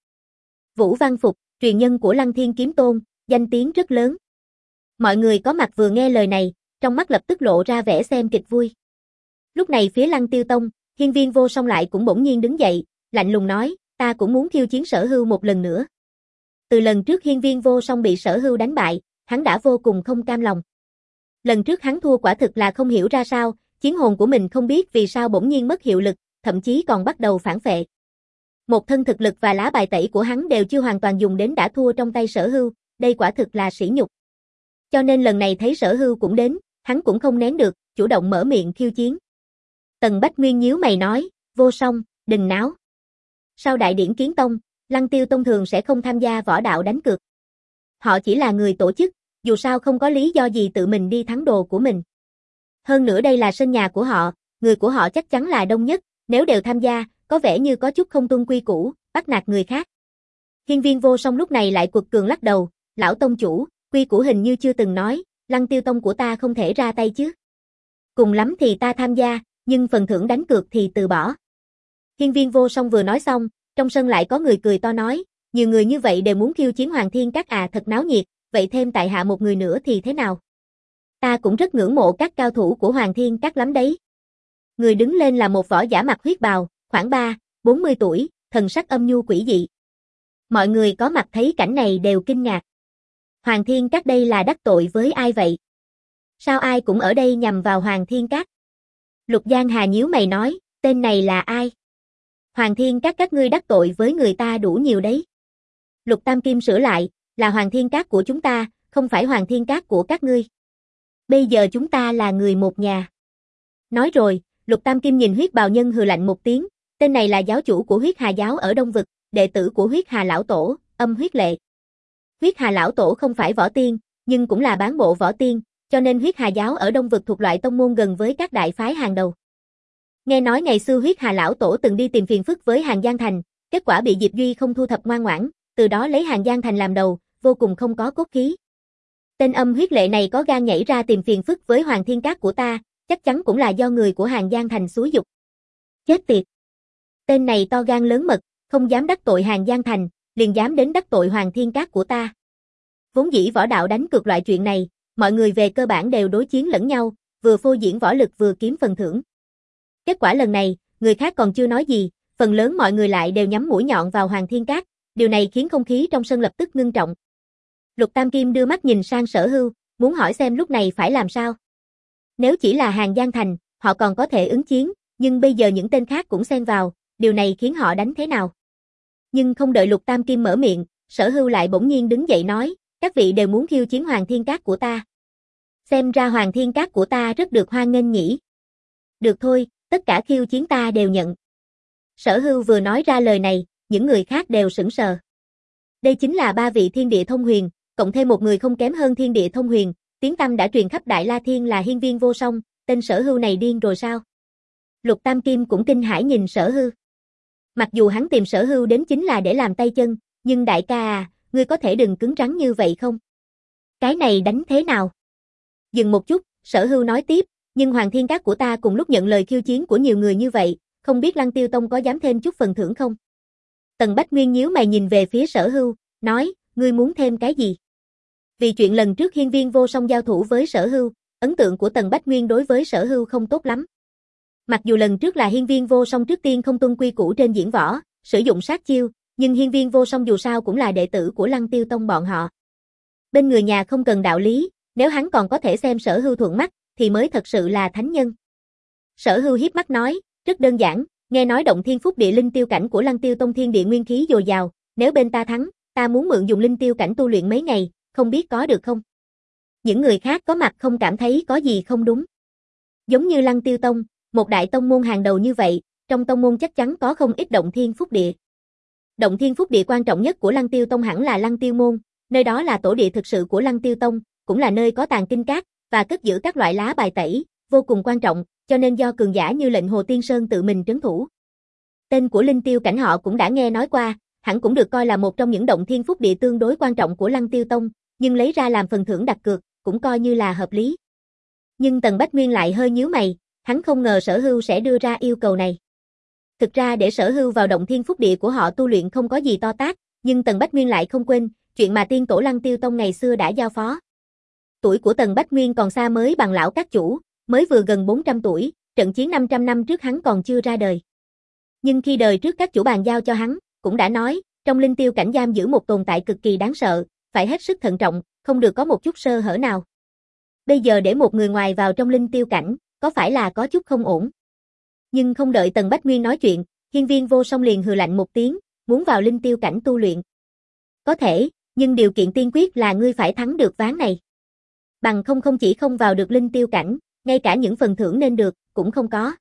Vũ Văn Phục, truyền nhân của Lăng Thiên Kiếm Tôn, danh tiếng rất lớn. Mọi người có mặt vừa nghe lời này, trong mắt lập tức lộ ra vẻ xem kịch vui. Lúc này phía Lăng Tiêu Tông, Hiên Viên Vô Song lại cũng bỗng nhiên đứng dậy, lạnh lùng nói, ta cũng muốn khiêu chiến Sở Hưu một lần nữa. Từ lần trước Hiên Viên Vô Song bị Sở Hưu đánh bại, hắn đã vô cùng không cam lòng. Lần trước hắn thua quả thực là không hiểu ra sao, chiến hồn của mình không biết vì sao bỗng nhiên mất hiệu lực, thậm chí còn bắt đầu phản phệ. Một thân thực lực và lá bài tẩy của hắn đều chưa hoàn toàn dùng đến đã thua trong tay Sở Hưu, đây quả thực là sỉ nhục. Cho nên lần này thấy Sở Hưu cũng đến, hắn cũng không nén được, chủ động mở miệng khiêu chiến. Tần Bách Nguyên nhíu mày nói, Vô Song, đừng náo. Sau Đại Điển Kiến Tông, Lăng Tiêu Tông thường sẽ không tham gia võ đạo đánh cược. Họ chỉ là người tổ chức, dù sao không có lý do gì tự mình đi thắng đồ của mình. Hơn nữa đây là sân nhà của họ, người của họ chắc chắn là đông nhất, nếu đều tham gia, có vẻ như có chút không tuân quy củ, bắt nạt người khác. Hiên Viên Vô Song lúc này lại quật cường lắc đầu, lão tông chủ, quy củ hình như chưa từng nói, Lăng Tiêu Tông của ta không thể ra tay chứ. Cùng lắm thì ta tham gia, nhưng phần thưởng đánh cược thì từ bỏ. Hiên Viên Vô Song vừa nói xong, trong sân lại có người cười to nói, nhiều người như vậy đều muốn khiêu chiến Hoàng Thiên Các à, thật náo nhiệt, vậy thêm tại hạ một người nữa thì thế nào? Ta cũng rất ngưỡng mộ các cao thủ của Hoàng Thiên Các lắm đấy. Người đứng lên là một võ giả mặc huyết bào, khoảng ba, bốn mươi tuổi, thần sắc âm nhu quỷ dị. Mọi người có mặt thấy cảnh này đều kinh ngạc. Hoàng Thiên Các đây là đắc tội với ai vậy? Sao ai cũng ở đây nhằm vào Hoàng Thiên Các? Lục Giang Hà nhíu mày nói, tên này là ai? Hoàng Thiên Các các ngươi đắc tội với người ta đủ nhiều đấy. Lục Tam Kim sửa lại, là Hoàng Thiên Các của chúng ta, không phải Hoàng Thiên Các của các ngươi. Bây giờ chúng ta là người một nhà. Nói rồi, Lục Tam Kim nhìn huyết bào nhân hừ lạnh một tiếng, tên này là giáo chủ của huyết hà giáo ở Đông Vực, đệ tử của huyết hà lão tổ, âm huyết lệ. Huyết hà lão tổ không phải võ tiên, nhưng cũng là bán bộ võ tiên, cho nên huyết hà giáo ở Đông Vực thuộc loại tông môn gần với các đại phái hàng đầu. Nghe nói ngày xưa huyết hà lão tổ từng đi tìm phiền phức với Hàng Giang Thành, kết quả bị Diệp Duy không thu thập ngoan ngoãn, từ đó lấy Hàng Giang Thành làm đầu, vô cùng không có cốt khí. Tên âm huyết lệ này có gan nhảy ra tìm phiền phức với Hoàng Thiên Các của ta, chắc chắn cũng là do người của Hàng Giang Thành xúi giục. Chết tiệt! Tên này to gan lớn mật, không dám đắc tội Hàng Giang Thành, liền dám đến đắc tội Hoàng Thiên Các của ta. Vốn dĩ võ đạo đánh cược loại chuyện này, mọi người về cơ bản đều đối chiến lẫn nhau, vừa phô diễn võ lực vừa kiếm phần thưởng. Kết quả lần này, người khác còn chưa nói gì, phần lớn mọi người lại đều nhắm mũi nhọn vào Hoàng Thiên Các, điều này khiến không khí trong sân lập tức ngưng trọng. Lục Tam Kim đưa mắt nhìn sang Sở Hưu, muốn hỏi xem lúc này phải làm sao. Nếu chỉ là Hàng Giang Thành, họ còn có thể ứng chiến, nhưng bây giờ những tên khác cũng xen vào, điều này khiến họ đánh thế nào? Nhưng không đợi Lục Tam Kim mở miệng, Sở Hưu lại bỗng nhiên đứng dậy nói, các vị đều muốn khiêu chiến Hoàng Thiên Các của ta. Xem ra Hoàng Thiên Các của ta rất được hoan nghênh nhỉ. Được thôi, Tất cả khiêu chiến ta đều nhận. Sở Hưu vừa nói ra lời này, những người khác đều sững sờ. Đây chính là ba vị thiên địa thông huyền, cộng thêm một người không kém hơn thiên địa thông huyền, tiếng tăm đã truyền khắp Đại La Thiên là hiên viên vô song, tên Sở Hưu này điên rồi sao? Lục Tam Kim cũng kinh hãi nhìn Sở Hưu. Mặc dù hắn tìm Sở Hưu đến chính là để làm tay chân, nhưng đại ca à, ngươi có thể đừng cứng rắn như vậy không? Cái này đánh thế nào? Dừng một chút, Sở Hưu nói tiếp, nhưng Hoàng Thiên Các của ta cùng lúc nhận lời khiêu chiến của nhiều người như vậy, không biết Lăng Tiêu Tông có dám thêm chút phần thưởng không? Tần Bách Nguyên nhíu mày nhìn về phía Sở Hưu, nói, ngươi muốn thêm cái gì? Vì chuyện lần trước hiên viên vô song giao thủ với Sở Hưu, ấn tượng của Tần Bách Nguyên đối với Sở Hưu không tốt lắm. Mặc dù lần trước là hiên viên vô song trước tiên không tuân quy củ trên diễn võ, sử dụng sát chiêu, nhưng hiên viên vô song dù sao cũng là đệ tử của Lăng Tiêu Tông bọn họ. Bên người nhà không cần đạo lý, nếu hắn còn có thể xem Sở Hưu thuận mắt, thì mới thật sự là thánh nhân. Sở Hưu hiếp mắt nói, rất đơn giản, nghe nói động thiên phúc địa linh tiêu cảnh của Lăng Tiêu Tông thiên địa nguyên khí dồi dào, nếu bên ta thắng, ta muốn mượn dùng linh tiêu cảnh tu luyện mấy ngày, không biết có được không? Những người khác có mặt không cảm thấy có gì không đúng. Giống như Lăng Tiêu Tông, một đại tông môn hàng đầu như vậy, trong tông môn chắc chắn có không ít động thiên phúc địa. Động thiên phúc địa quan trọng nhất của Lăng Tiêu Tông hẳn là Lăng Tiêu Môn, nơi đó là tổ địa thực sự của Lăng Tiêu Tông, cũng là nơi có tàng kinh các và cất giữ các loại lá bài tẩy, vô cùng quan trọng, cho nên do cường giả như lệnh Hồ Tiên Sơn tự mình trấn thủ. Tên của linh tiêu cảnh họ cũng đã nghe nói qua, hẳn cũng được coi là một trong những động thiên phúc địa tương đối quan trọng của Lăng Tiêu Tông, nhưng lấy ra làm phần thưởng đặt cược, cũng coi như là hợp lý. Nhưng Tần Bách Nguyên lại hơi nhíu mày, hắn không ngờ Sở Hưu sẽ đưa ra yêu cầu này. Thực ra để Sở Hưu vào động thiên phúc địa của họ tu luyện không có gì to tát, nhưng Tần Bách Nguyên lại không quên, chuyện mà tiên tổ Lăng Tiêu Tông ngày xưa đã giao phó. Tuổi của Tần Bách Nguyên còn xa mới bằng lão các chủ, mới vừa gần bốn trăm tuổi, trận chiến năm trăm năm trước hắn còn chưa ra đời. Nhưng khi đời trước các chủ bàn giao cho hắn, cũng đã nói, trong linh tiêu cảnh giam giữ một tồn tại cực kỳ đáng sợ, phải hết sức thận trọng, không được có một chút sơ hở nào. Bây giờ để một người ngoài vào trong linh tiêu cảnh, có phải là có chút không ổn? Nhưng không đợi Tần Bách Nguyên nói chuyện, hiên viên vô song liền hừ lạnh một tiếng, muốn vào linh tiêu cảnh tu luyện. Có thể, nhưng điều kiện tiên quyết là ngươi phải thắng được ván này. Bằng không không chỉ không vào được linh tiêu cảnh, ngay cả những phần thưởng nên được, cũng không có.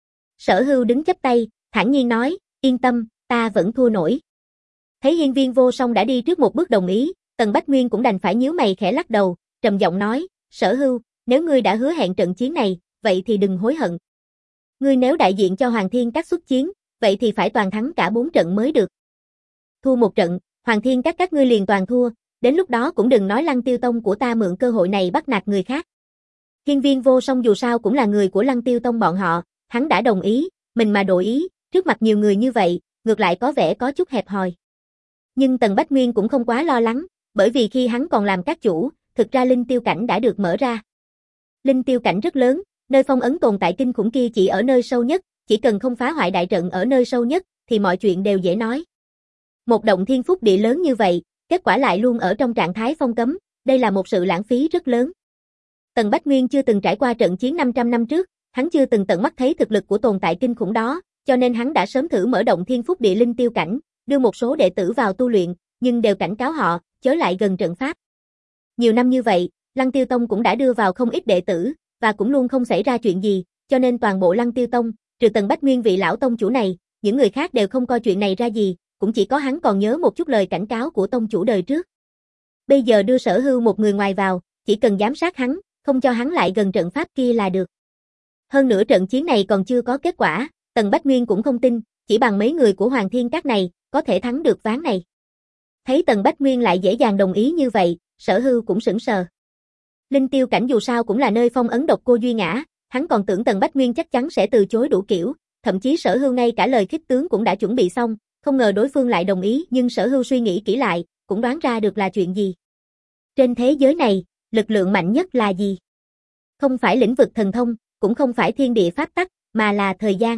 Sở Hưu đứng chắp tay, thản nhiên nói, yên tâm, ta vẫn thua nổi. Thấy hiên viên vô song đã đi trước một bước đồng ý, Tần Bách Nguyên cũng đành phải nhíu mày khẽ lắc đầu, trầm giọng nói, Sở Hưu, nếu ngươi đã hứa hẹn trận chiến này, vậy thì đừng hối hận. Ngươi nếu đại diện cho Hoàng Thiên Các xuất chiến, vậy thì phải toàn thắng cả bốn trận mới được. Thua một trận, Hoàng Thiên Các các ngươi liền toàn thua, đến lúc đó cũng đừng nói Lăng Tiêu Tông của ta mượn cơ hội này bắt nạt người khác. Hiên viên vô song dù sao cũng là người của Lăng Tiêu Tông bọn họ, hắn đã đồng ý, mình mà đổi ý, trước mặt nhiều người như vậy, ngược lại có vẻ có chút hẹp hòi. Nhưng Tần Bách Nguyên cũng không quá lo lắng, bởi vì khi hắn còn làm các chủ, thực ra linh tiêu cảnh đã được mở ra. Linh tiêu cảnh rất lớn, nơi phong ấn tồn tại kinh khủng kia chỉ ở nơi sâu nhất, chỉ cần không phá hoại đại trận ở nơi sâu nhất, thì mọi chuyện đều dễ nói. Một động thiên phúc địa lớn như vậy, kết quả lại luôn ở trong trạng thái phong cấm, đây là một sự lãng phí rất lớn. Tần Bách Nguyên chưa từng trải qua trận chiến năm trăm năm trước, hắn chưa từng tận mắt thấy thực lực của tồn tại kinh khủng đó, cho nên hắn đã sớm thử mở động thiên phúc địa linh tiêu cảnh, đưa một số đệ tử vào tu luyện, nhưng đều cảnh cáo họ, chớ lại gần trận pháp. Nhiều năm như vậy, Lăng Tiêu Tông cũng đã đưa vào không ít đệ tử, và cũng luôn không xảy ra chuyện gì, cho nên toàn bộ Lăng Tiêu Tông, trừ Tần Bách Nguyên vị lão tông chủ này, những người khác đều không coi chuyện này ra gì, cũng chỉ có hắn còn nhớ một chút lời cảnh cáo của tông chủ đời trước. Bây giờ đưa Sở Hưu một người ngoài vào, chỉ cần giám sát hắn, không cho hắn lại gần trận pháp kia là được. Hơn nữa trận chiến này còn chưa có kết quả, Tần Bách Nguyên cũng không tin, chỉ bằng mấy người của Hoàng Thiên Các này, có thể thắng được ván này. Thấy Tần Bách Nguyên lại dễ dàng đồng ý như vậy, Sở Hưu cũng sững sờ. Linh tiêu cảnh dù sao cũng là nơi phong ấn độc cô Duy Ngã, hắn còn tưởng Tần Bách Nguyên chắc chắn sẽ từ chối đủ kiểu, thậm chí Sở Hưu ngay cả lời khích tướng cũng đã chuẩn bị xong, không ngờ đối phương lại đồng ý, nhưng Sở Hưu suy nghĩ kỹ lại, cũng đoán ra được là chuyện gì. Trên thế giới này, lực lượng mạnh nhất là gì? Không phải lĩnh vực thần thông, cũng không phải thiên địa pháp tắc, mà là thời gian.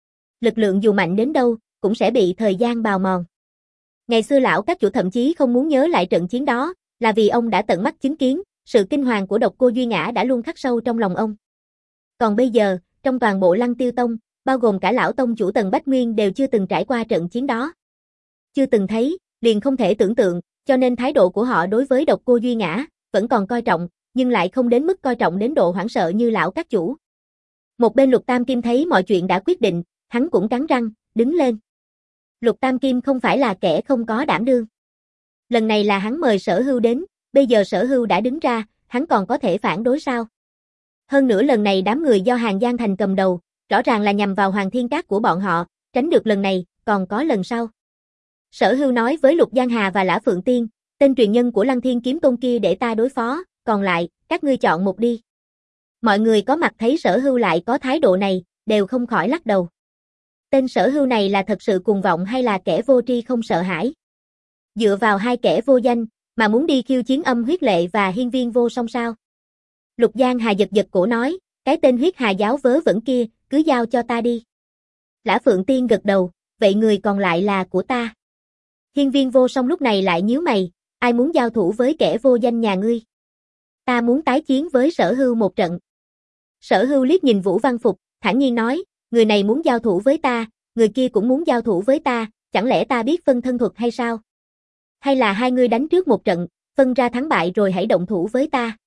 Lực lượng dù mạnh đến đâu, cũng sẽ bị thời gian bào mòn. Ngày xưa lão các chủ thậm chí không muốn nhớ lại trận chiến đó, là vì ông đã tận mắt chứng kiến, sự kinh hoàng của độc cô Duy Ngã đã luôn khắc sâu trong lòng ông. Còn bây giờ, trong toàn bộ Lăng Tiêu Tông, bao gồm cả lão tông chủ Tần Bách Nguyên đều chưa từng trải qua trận chiến đó. Chưa từng thấy, liền không thể tưởng tượng, cho nên thái độ của họ đối với độc cô Duy Ngã, vẫn còn coi trọng, nhưng lại không đến mức coi trọng đến độ hoảng sợ như lão các chủ. Một bên Lục Tam Kim thấy mọi chuyện đã quyết định, hắn cũng cắn răng, đứng lên. Lục Tam Kim không phải là kẻ không có đảm đương. Lần này là hắn mời Sở Hưu đến, bây giờ Sở Hưu đã đứng ra, hắn còn có thể phản đối sao? Hơn nữa lần này đám người do Hàng Giang Thành cầm đầu, rõ ràng là nhằm vào Hoàng Thiên Các của bọn họ, tránh được lần này, còn có lần sau. Sở Hưu nói với Lục Giang Hà và Lã Phượng Tiên, tên truyền nhân của Lăng Thiên Kiếm Tôn kia để ta đối phó, còn lại, các ngươi chọn một đi. Mọi người có mặt thấy Sở Hưu lại có thái độ này, đều không khỏi lắc đầu. Tên Sở Hưu này là thật sự cuồng vọng hay là kẻ vô tri không sợ hãi? Dựa vào hai kẻ vô danh, mà muốn đi khiêu chiến Âm Huyết Lệ và Hiên Viên Vô Song sao? Lục Giang Hà giật giật cổ nói, cái tên huyết hà giáo vớ vẩn kia, cứ giao cho ta đi. Lã Phượng Tiên gật đầu, vậy người còn lại là của ta. Hiên Viên Vô Song lúc này lại nhíu mày, ai muốn giao thủ với kẻ vô danh nhà ngươi? Ta muốn tái chiến với Sở Hưu một trận. Sở Hưu liếc nhìn Vũ Văn Phục, thản nhiên nói, người này muốn giao thủ với ta, người kia cũng muốn giao thủ với ta, chẳng lẽ ta biết phân thân thuật hay sao? Hay là hai người đánh trước một trận, phân ra thắng bại rồi hãy động thủ với ta?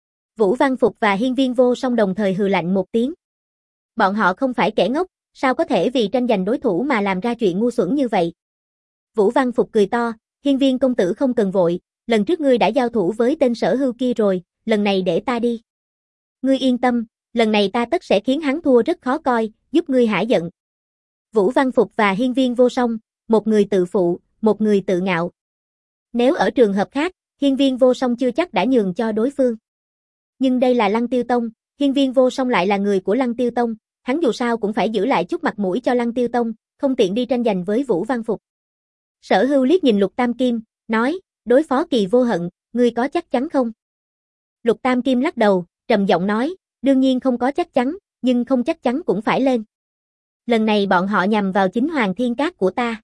Vũ Văn Phục và Hiên Viên Vô Song đồng thời hừ lạnh một tiếng. Bọn họ không phải kẻ ngốc, sao có thể vì tranh giành đối thủ mà làm ra chuyện ngu xuẩn như vậy? Vũ Văn Phục cười to, Hiên Viên công tử không cần vội, lần trước ngươi đã giao thủ với tên Sở Hưu kia rồi, lần này để ta đi. Ngươi yên tâm, lần này ta tất sẽ khiến hắn thua rất khó coi, giúp ngươi hả giận. Vũ Văn Phục và Hiên Viên Vô Song, một người tự phụ, một người tự ngạo. Nếu ở trường hợp khác, Hiên Viên Vô Song chưa chắc đã nhường cho đối phương. Nhưng đây là Lăng Tiêu Tông, Hiên Viên Vô Song lại là người của Lăng Tiêu Tông, hắn dù sao cũng phải giữ lại chút mặt mũi cho Lăng Tiêu Tông, không tiện đi tranh giành với Vũ Văn Phục. Sở Hưu liếc nhìn Lục Tam Kim, nói, đối phó Kỳ Vô Hận, ngươi có chắc chắn không? Lục Tam Kim lắc đầu, trầm giọng nói, đương nhiên không có chắc chắn, nhưng không chắc chắn cũng phải lên. Lần này bọn họ nhằm vào chính Hoàng Thiên Các của ta.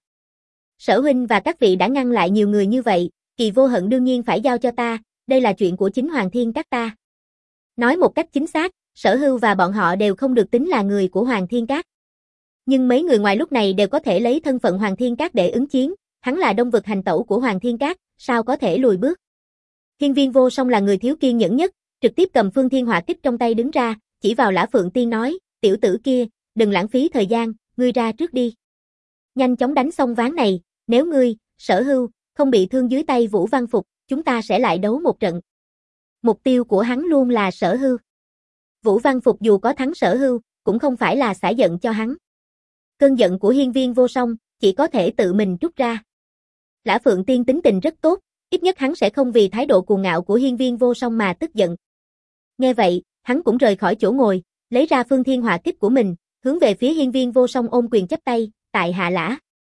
Sở huynh và các vị đã ngăn lại nhiều người như vậy, Kỳ Vô Hận đương nhiên phải giao cho ta, đây là chuyện của chính Hoàng Thiên Các ta. Nói một cách chính xác, Sở Hưu và bọn họ đều không được tính là người của Hoàng Thiên Các. Nhưng mấy người ngoài lúc này đều có thể lấy thân phận Hoàng Thiên Các để ứng chiến, hắn là đông vực hành tẩu của Hoàng Thiên Các, sao có thể lùi bước. Hiên Viên Vô Song là người thiếu kiên nhẫn nhất, trực tiếp cầm Phương Thiên Hỏa Kích trong tay đứng ra, chỉ vào Lã Phượng Tiên nói, tiểu tử kia, đừng lãng phí thời gian, ngươi ra trước đi. Nhanh chóng đánh xong ván này, nếu ngươi, Sở Hưu, không bị thương dưới tay Vũ Văn Phục, chúng ta sẽ lại đấu một trận. Mục tiêu của hắn luôn là Sở Hưu. Vũ Văn Phục dù có thắng Sở Hưu, cũng không phải là xả giận cho hắn. Cơn giận của Hiên Viên Vô Song, chỉ có thể tự mình trút ra. Lã Phượng Tiên tính tình rất tốt, ít nhất hắn sẽ không vì thái độ cuồng ngạo của Hiên Viên Vô Song mà tức giận. Nghe vậy, hắn cũng rời khỏi chỗ ngồi, lấy ra Phương Thiên Hỏa Kích của mình, hướng về phía Hiên Viên Vô Song ôm quyền chắp tay, tại hạ Lã.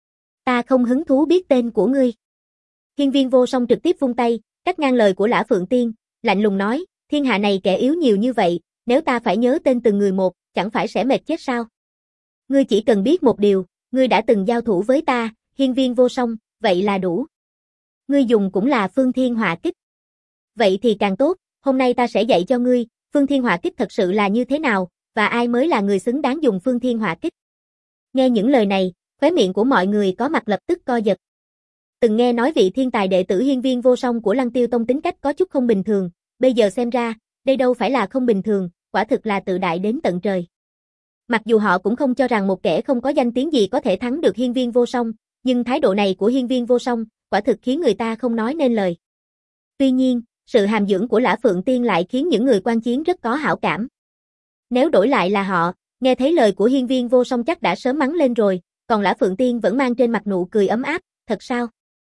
Ta không hứng thú biết tên của ngươi. Hiên Viên Vô Song trực tiếp vung tay, cắt ngang lời của Lã Phượng Tiên, lạnh lùng nói, thiên hạ này kẻ yếu nhiều như vậy, nếu ta phải nhớ tên từng người một, chẳng phải sẽ mệt chết sao? Ngươi chỉ cần biết một điều, ngươi đã từng giao thủ với ta, Hiên Viên Vô Song, vậy là đủ. Ngươi dùng cũng là Phương Thiên Hỏa Kích. Vậy thì càng tốt, hôm nay ta sẽ dạy cho ngươi, Phương Thiên Hỏa Kích thật sự là như thế nào, và ai mới là người xứng đáng dùng Phương Thiên Hỏa Kích. Nghe những lời này, khóe miệng của mọi người có mặt lập tức co giật. Từng nghe nói vị thiên tài đệ tử Hiên Viên Vô Song của Lăng Tiêu Tông tính cách có chút không bình thường, bây giờ xem ra, đây đâu phải là không bình thường, quả thực là tự đại đến tận trời. Mặc dù họ cũng không cho rằng một kẻ không có danh tiếng gì có thể thắng được Hiên Viên Vô Song, nhưng thái độ này của Hiên Viên Vô Song, quả thực khiến người ta không nói nên lời. Tuy nhiên, sự hàm dưỡng của Lã Phượng Tiên lại khiến những người quan chiến rất có hảo cảm. Nếu đổi lại là họ, nghe thấy lời của Hiên Viên Vô Song chắc đã sớm mắng lên rồi, còn Lã Phượng Tiên vẫn mang trên mặt nụ cười ấm áp, thật sao?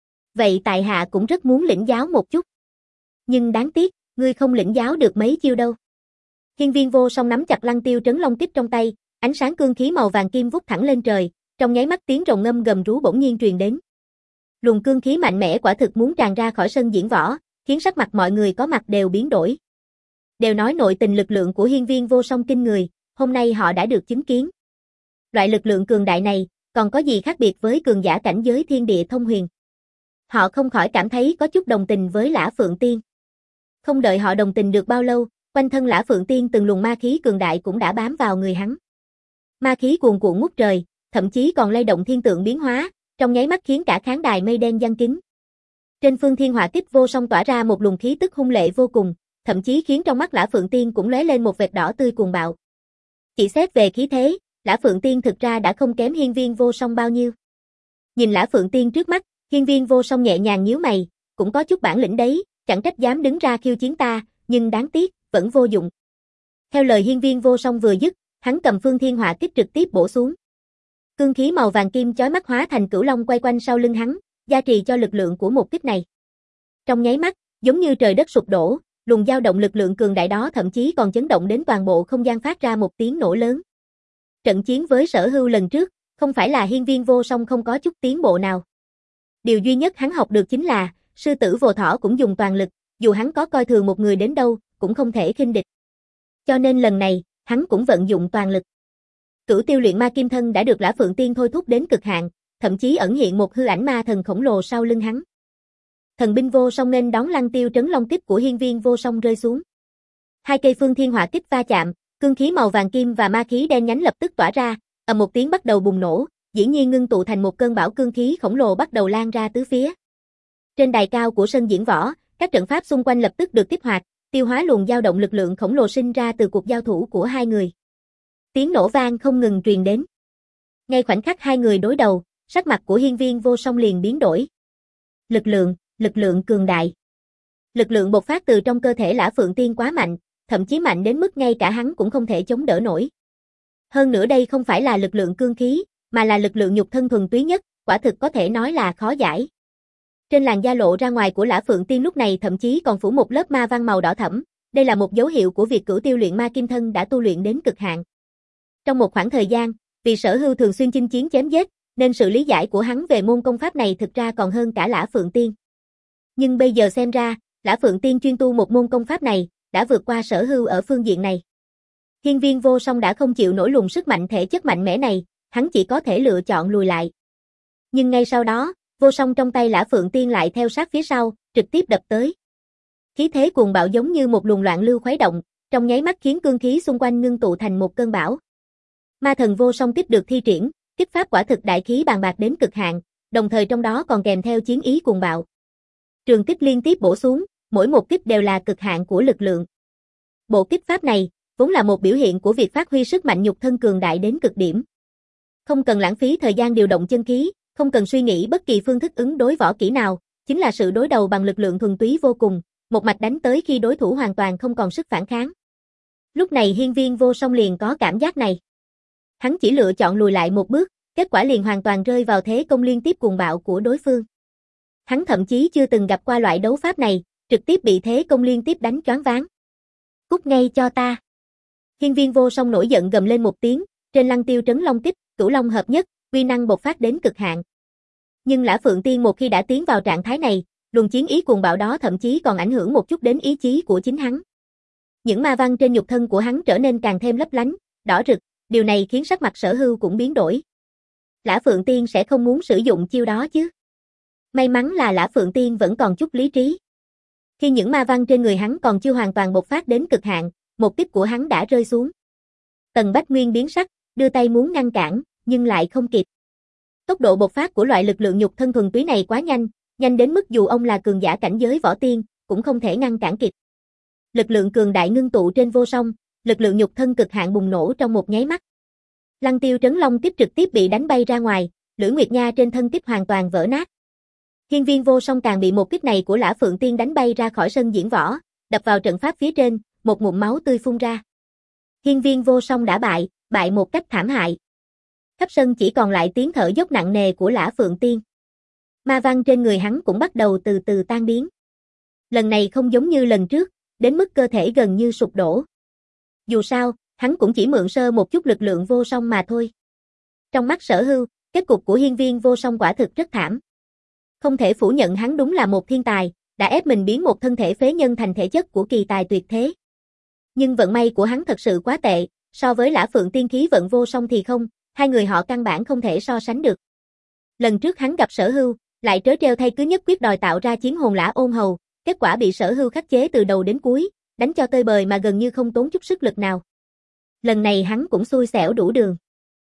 Vậy tại hạ cũng rất muốn lĩnh giáo một chút. Nhưng đáng tiếc, ngươi không lĩnh giáo được mấy chiêu đâu. Hiên Viên Vô Song nắm chặt Lăng Tiêu Trấn Long Kích trong tay, ánh sáng cương khí màu vàng kim vút thẳng lên trời, trong nháy mắt tiếng rồng ngâm gầm rú bỗng nhiên truyền đến. Luồng cương khí mạnh mẽ quả thực muốn tràn ra khỏi sân diễn võ, khiến sắc mặt mọi người có mặt đều biến đổi. Đều nói nội tình lực lượng của Hiên Viên Vô Song kinh người, hôm nay họ đã được chứng kiến. Loại lực lượng cường đại này, còn có gì khác biệt với cường giả cảnh giới thiên địa thông huyền. Họ không khỏi cảm thấy có chút đồng tình với Lã Phượng Tiên. Không đợi họ đồng tình được bao lâu, quanh thân Lã Phượng Tiên từng luồng ma khí cường đại cũng đã bám vào người hắn. Ma khí cuồn cuộn ngút trời, thậm chí còn lay động thiên tượng biến hóa, trong nháy mắt khiến cả khán đài mây đen giăng kín. Trên Phương Thiên Hỏa Kích Vô Song tỏa ra một luồng khí tức hung lệ vô cùng, thậm chí khiến trong mắt Lã Phượng Tiên cũng lóe lên một vệt đỏ tươi cuồng bạo. Chỉ xét về khí thế, Lã Phượng Tiên thực ra đã không kém Hiên Viên Vô Song bao nhiêu. Nhìn Lã Phượng Tiên trước mắt, Hiên Viên Vô Song nhẹ nhàng nhíu mày, cũng có chút bản lĩnh đấy, chẳng trách dám đứng ra khiêu chiến ta, nhưng đáng tiếc, vẫn vô dụng. Theo lời Hiên Viên Vô Song vừa dứt, hắn cầm Phương Thiên Hỏa Kích trực tiếp bổ xuống. Cương khí màu vàng kim chói mắt hóa thành cửu long quay quanh sau lưng hắn, gia trì cho lực lượng của một kích này. Trong nháy mắt, giống như trời đất sụp đổ, luồng dao động lực lượng cường đại đó thậm chí còn chấn động đến toàn bộ không gian phát ra một tiếng nổ lớn. Trận chiến với Sở Hưu lần trước, không phải là Hiên Viên Vô Song không có chút tiến bộ nào. Điều duy nhất hắn học được chính là, sư tử Vô Thỏ cũng dùng toàn lực, dù hắn có coi thường một người đến đâu, cũng không thể khinh địch. Cho nên lần này, hắn cũng vận dụng toàn lực. Cửu Tiêu Luyện Ma Kim Thân đã được Lã Phượng Tiên thôi thúc đến cực hạn, thậm chí ẩn hiện một hư ảnh ma thần khổng lồ sau lưng hắn. Thần binh Vô Song nên đón Lăng Tiêu Trấn Long Kích của Hiên Viên Vô Song rơi xuống. Hai cây Phương Thiên Hỏa Kích va chạm, cương khí màu vàng kim và ma khí đen nhánh lập tức tỏa ra, ầm một tiếng bắt đầu bùng nổ, dĩ nhiên ngưng tụ thành một cơn bão cương khí khổng lồ bắt đầu lan ra tứ phía. Trên đài cao của sân diễn võ, các trận pháp xung quanh lập tức được kích hoạt, tiêu hóa luồng dao động lực lượng khổng lồ sinh ra từ cuộc giao thủ của hai người. Tiếng nổ vang không ngừng truyền đến. Ngay khoảnh khắc hai người đối đầu, sắc mặt của Hiên Viên Vô Song liền biến đổi. Lực lượng, lực lượng cường đại. Lực lượng bộc phát từ trong cơ thể Lã Phượng Tiên quá mạnh, thậm chí mạnh đến mức ngay cả hắn cũng không thể chống đỡ nổi. Hơn nữa đây không phải là lực lượng cương khí, mà là lực lượng nhục thân thuần túy nhất, quả thực có thể nói là khó giải. Trên làn da lộ ra ngoài của Lã Phượng Tiên lúc này thậm chí còn phủ một lớp ma văn màu đỏ thẫm, đây là một dấu hiệu của việc Cửu Tiêu Luyện Ma Kim Thân đã tu luyện đến cực hạn. Trong một khoảng thời gian, vì Sở Hưu thường xuyên chinh chiến chém giết, nên sự lý giải của hắn về môn công pháp này thực ra còn hơn cả Lã Phượng Tiên. Nhưng bây giờ xem ra, Lã Phượng Tiên chuyên tu một môn công pháp này, đã vượt qua Sở Hưu ở phương diện này. Hiên Viên Vô Song đã không chịu nổi luồng sức mạnh thể chất mạnh mẽ này, hắn chỉ có thể lựa chọn lùi lại. Nhưng ngay sau đó, Vô Song trong tay Lã Phượng Tiên lại theo sát phía sau, trực tiếp đập tới. Khí thế cuồng bạo giống như một luồng loạn lưu khuấy động, trong nháy mắt khiến cương khí xung quanh ngưng tụ thành một cơn bão. Ma thần Vô Song kích được thi triển, kích pháp quả thực đại khí bàn bạc đến cực hạn, đồng thời trong đó còn kèm theo chiến ý cuồng bạo. Trường kích liên tiếp bổ xuống, mỗi một kích đều là cực hạn của lực lượng. Bộ kích pháp này vốn là một biểu hiện của việc phát huy sức mạnh nhục thân cường đại đến cực điểm. Không cần lãng phí thời gian điều động chân khí, không cần suy nghĩ bất kỳ phương thức ứng đối võ kỹ nào, chính là sự đối đầu bằng lực lượng thuần túy vô cùng, một mạch đánh tới khi đối thủ hoàn toàn không còn sức phản kháng. Lúc này Hiên Viên Vô Song liền có cảm giác này. Hắn chỉ lựa chọn lùi lại một bước, kết quả liền hoàn toàn rơi vào thế công liên tiếp cuồng bạo của đối phương. Hắn thậm chí chưa từng gặp qua loại đấu pháp này, trực tiếp bị thế công liên tiếp đánh choáng váng. Cút ngay cho ta. Hiên Viên Vô Song nổi giận gầm lên một tiếng, trên Lăng Tiêu Trấn Long Kích, cửu long hợp nhất, uy năng bộc phát đến cực hạn. Nhưng Lã Phượng Tiên một khi đã tiến vào trạng thái này, luồng chiến ý cuồng bạo đó thậm chí còn ảnh hưởng một chút đến ý chí của chính hắn. Những ma văn trên nhục thân của hắn trở nên càng thêm lấp lánh, đỏ rực, điều này khiến sắc mặt Sở Hưu cũng biến đổi. Lã Phượng Tiên sẽ không muốn sử dụng chiêu đó chứ? May mắn là Lã Phượng Tiên vẫn còn chút lý trí. Khi những ma văn trên người hắn còn chưa hoàn toàn bộc phát đến cực hạn, một kích của hắn đã rơi xuống. Tần Bách Nguyên biến sắc, đưa tay muốn ngăn cản, nhưng lại không kịp. Tốc độ bộc phát của loại lực lượng nhục thân thuần túy này quá nhanh, nhanh đến mức dù ông là cường giả cảnh giới võ tiên, cũng không thể ngăn cản kịp. Lực lượng cường đại ngưng tụ trên Vô Song, lực lượng nhục thân cực hạn bùng nổ trong một nháy mắt. Lăng Tiêu Trấn Long Kích trực tiếp bị đánh bay ra ngoài, Lưỡi Nguyệt Nha trên thân kích hoàn toàn vỡ nát. Hiên Viên Vô Song càng bị một kích này của Lã Phượng Tiên đánh bay ra khỏi sân diễn võ, đập vào trận pháp phía trên, một ngụm máu tươi phun ra. Hiên Viên Vô Song đã bại, bại một cách thảm hại. Khắp sân chỉ còn lại tiếng thở dốc nặng nề của Lã Phượng Tiên. Ma văn trên người hắn cũng bắt đầu từ từ tan biến. Lần này không giống như lần trước, đến mức cơ thể gần như sụp đổ. Dù sao, hắn cũng chỉ mượn sơ một chút lực lượng Vô Song mà thôi. Trong mắt Sở Hưu, kết cục của Hiên Viên Vô Song quả thực rất thảm. Không thể phủ nhận hắn đúng là một thiên tài, đã ép mình biến một thân thể phế nhân thành thể chất của kỳ tài tuyệt thế. Nhưng vận may của hắn thật sự quá tệ, so với Lã Phượng Tiên khí vận Vô Song thì không, hai người họ căn bản không thể so sánh được. Lần trước hắn gặp Sở Hưu, lại trớ trêu thay cứ nhất quyết đòi tạo ra chiến hồn Lã Ôn Hầu, kết quả bị Sở Hưu khắc chế từ đầu đến cuối, đánh cho tơi bời mà gần như không tốn chút sức lực nào. Lần này hắn cũng xui xẻo đủ đường.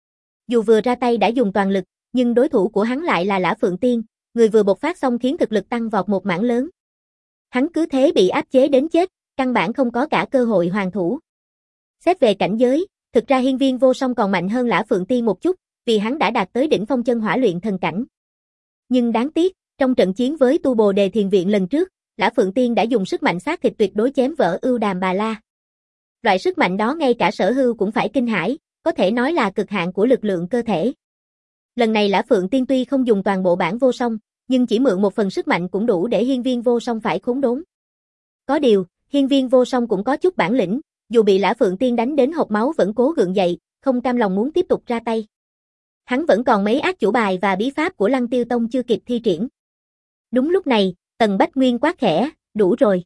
Dù vừa ra tay đã dùng toàn lực, nhưng đối thủ của hắn lại là Lã Phượng Tiên, người vừa bộc phát xong khiến thực lực tăng vọt một mảng lớn. Hắn cứ thế bị áp chế đến chết, căn bản không có cả cơ hội hoàn thủ. Xét về cảnh giới, Thực ra Hiên Viên Vô Song còn mạnh hơn Lã Phượng Tiên một chút, vì hắn đã đạt tới đỉnh phong chân hỏa luyện thần cảnh. Nhưng đáng tiếc, trong trận chiến với Tu Bồ Đề Thiền Viện lần trước, Lã Phượng Tiên đã dùng sức mạnh xác thịt tuyệt đối chém vỡ Ưu Đàm Bà La. Loại sức mạnh đó ngay cả Sở Hưu cũng phải kinh hãi, có thể nói là cực hạn của lực lượng cơ thể. Lần này Lã Phượng Tiên tuy không dùng toàn bộ bản vô song, nhưng chỉ mượn một phần sức mạnh cũng đủ để Hiên Viên Vô Song phải khốn đốn. Có điều, Hiên Viên Vô Song cũng có chút bản lĩnh, dù bị Lã Phượng Tiên đánh đến hộc máu vẫn cố gượng dậy, không cam lòng muốn tiếp tục ra tay. Hắn vẫn còn mấy ác chủ bài và bí pháp của Lăng Tiêu Tông chưa kịp thi triển. Đúng lúc này, Tần Bách Nguyên quát khẽ, đủ rồi.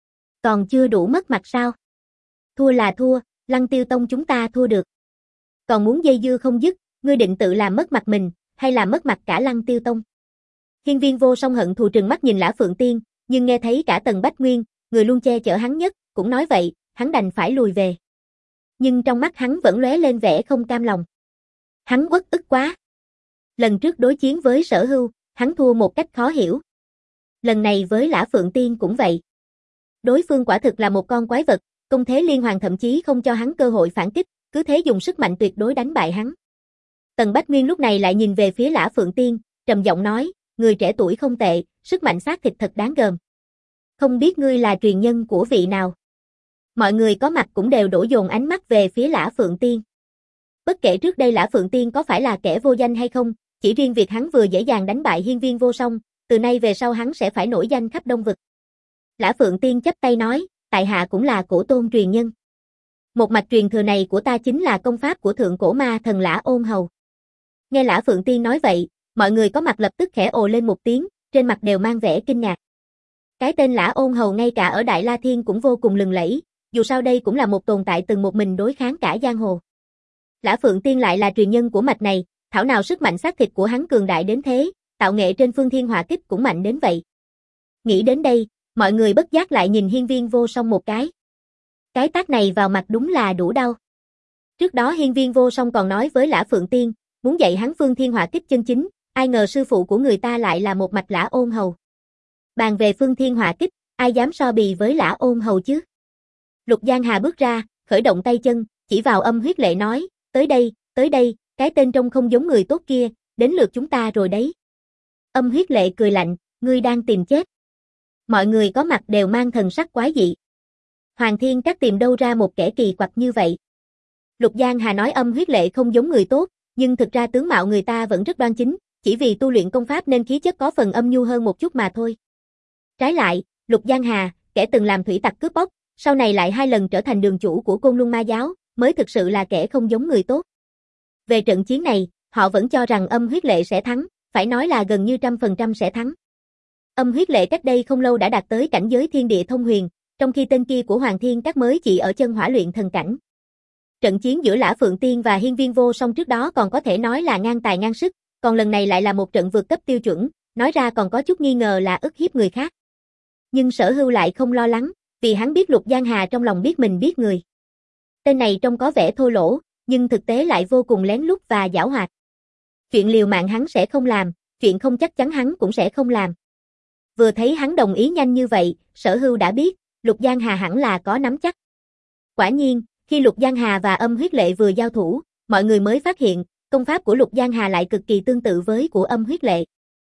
Còn chưa đủ mất mặt sao? Thua là thua, Lăng Tiêu Tông chúng ta thua được. Còn muốn dây dưa không dứt, ngươi định tự làm mất mặt mình, hay là mất mặt cả Lăng Tiêu Tông? Hiên Viên Vô Song hận thù trừng mắt nhìn Lã Phượng Tiên, nhưng nghe thấy cả Tần Bách Nguyên, người luôn che chở hắn nhất, cũng nói vậy, hắn đành phải lùi về. Nhưng trong mắt hắn vẫn lóe lên vẻ không cam lòng. Hắn uất ức quá. Lần trước đối chiến với Sở Hưu, hắn thua một cách khó hiểu. Lần này với Lã Phượng Tiên cũng vậy. Đối phương quả thực là một con quái vật, công thế liên hoàn thậm chí không cho hắn cơ hội phản kích, cứ thế dùng sức mạnh tuyệt đối đánh bại hắn. Tần Bách Nguyên lúc này lại nhìn về phía Lã Phượng Tiên, trầm giọng nói, người trẻ tuổi không tệ, sức mạnh xác thịt thật đáng gờm. Không biết ngươi là truyền nhân của vị nào? Mọi người có mặt cũng đều đổ dồn ánh mắt về phía Lã Phượng Tiên. Bất kể trước đây Lã Phượng Tiên có phải là kẻ vô danh hay không, chỉ riêng việc hắn vừa dễ dàng đánh bại Hiên Viên Vô Song, từ nay về sau hắn sẽ phải nổi danh khắp Đông Vực. Lã Phượng Tiên chắp tay nói, tại hạ cũng là cổ tôn truyền nhân. Một mạch truyền thừa này của ta chính là công pháp của thượng cổ ma thần Lã Ôn Hầu. Nghe Lã Phượng Tiên nói vậy, mọi người có mặt lập tức khẽ ồ lên một tiếng, trên mặt đều mang vẻ kinh ngạc. Cái tên Lã Ôn Hầu ngay cả ở Đại La Thiên cũng vô cùng lừng lẫy, dù sao đây cũng là một tồn tại từng một mình đối kháng cả giang hồ. Lã Phượng Tiên lại là truyền nhân của mạch này, thảo nào sức mạnh xác thịt của hắn cường đại đến thế, tạo nghệ trên phương thiên hỏa kích cũng mạnh đến vậy. Nghĩ đến đây, mọi người bất giác lại nhìn Hiên Viên Vô Song một cái. Cái tát này vào mặt đúng là đủ đau. Trước đó Hiên Viên Vô Song còn nói với Lã Phượng Tiên, muốn dạy hắn phương thiên hỏa kích chân chính, ai ngờ sư phụ của người ta lại là một mạch Lã Ôn Hầu. Bàn về phương thiên hỏa kích, ai dám so bì với Lã Ôn Hầu chứ? Lục Giang Hà bước ra, khởi động tay chân, chỉ vào Âm Huyết Lệ nói, tới đây, tới đây, cái tên trông không giống người tốt kia, đến lượt chúng ta rồi đấy. Âm Huyết Lệ cười lạnh, ngươi đang tìm chết. Mọi người có mặt đều mang thần sắc quái dị. Hoàng Thiên Các tìm đâu ra một kẻ kỳ quặc như vậy? Lục Giang Hà nói Âm Huyết Lệ không giống người tốt, nhưng thực ra tướng mạo người ta vẫn rất đoan chính, chỉ vì tu luyện công pháp nên khí chất có phần âm nhu hơn một chút mà thôi. Trái lại, Lục Giang Hà, kẻ từng làm thủy tặc cướp bóc, sau này lại hai lần trở thành đường chủ của Côn Luân Ma Giáo, mới thực sự là kẻ không giống người tốt. Về trận chiến này, họ vẫn cho rằng Âm Huyết Lệ sẽ thắng, phải nói là gần như trăm phần trăm sẽ thắng. Âm Huyết Lệ cách đây không lâu đã đạt tới cảnh giới thiên địa thông huyền, trong khi tên kia của Hoàng Thiên Các mới chỉ ở chân hỏa luyện thần cảnh. Trận chiến giữa Lã Phượng Tiên và Hiên Viên Vô Song trước đó còn có thể nói là ngang tài ngang sức, còn lần này lại là một trận vượt cấp tiêu chuẩn, nói ra còn có chút nghi ngờ là ức hiếp người khác. Nhưng Sở Hưu lại không lo lắng, vì hắn biết Lục Giang Hà trong lòng biết mình biết người. Tên này trông có vẻ thô lỗ, nhưng thực tế lại vô cùng lén lút và giảo hoạt. Chuyện liều mạng hắn sẽ không làm, chuyện không chắc chắn hắn cũng sẽ không làm. Vừa thấy hắn đồng ý nhanh như vậy, Sở Hưu đã biết, Lục Giang Hà hẳn là có nắm chắc. Quả nhiên, khi Lục Giang Hà và Âm Huyết Lệ vừa giao thủ, mọi người mới phát hiện, công pháp của Lục Giang Hà lại cực kỳ tương tự với của Âm Huyết Lệ.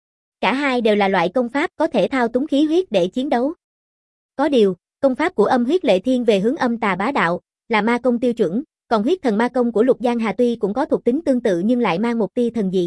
Cả hai đều là loại công pháp có thể thao túng khí huyết để chiến đấu. Có điều, công pháp của Âm Huyết Lệ thiên về hướng âm tà bá đạo, là ma công tiêu chuẩn, còn huyết thần ma công của Lục Giang Hà tuy cũng có thuộc tính tương tự nhưng lại mang một tia thần dị.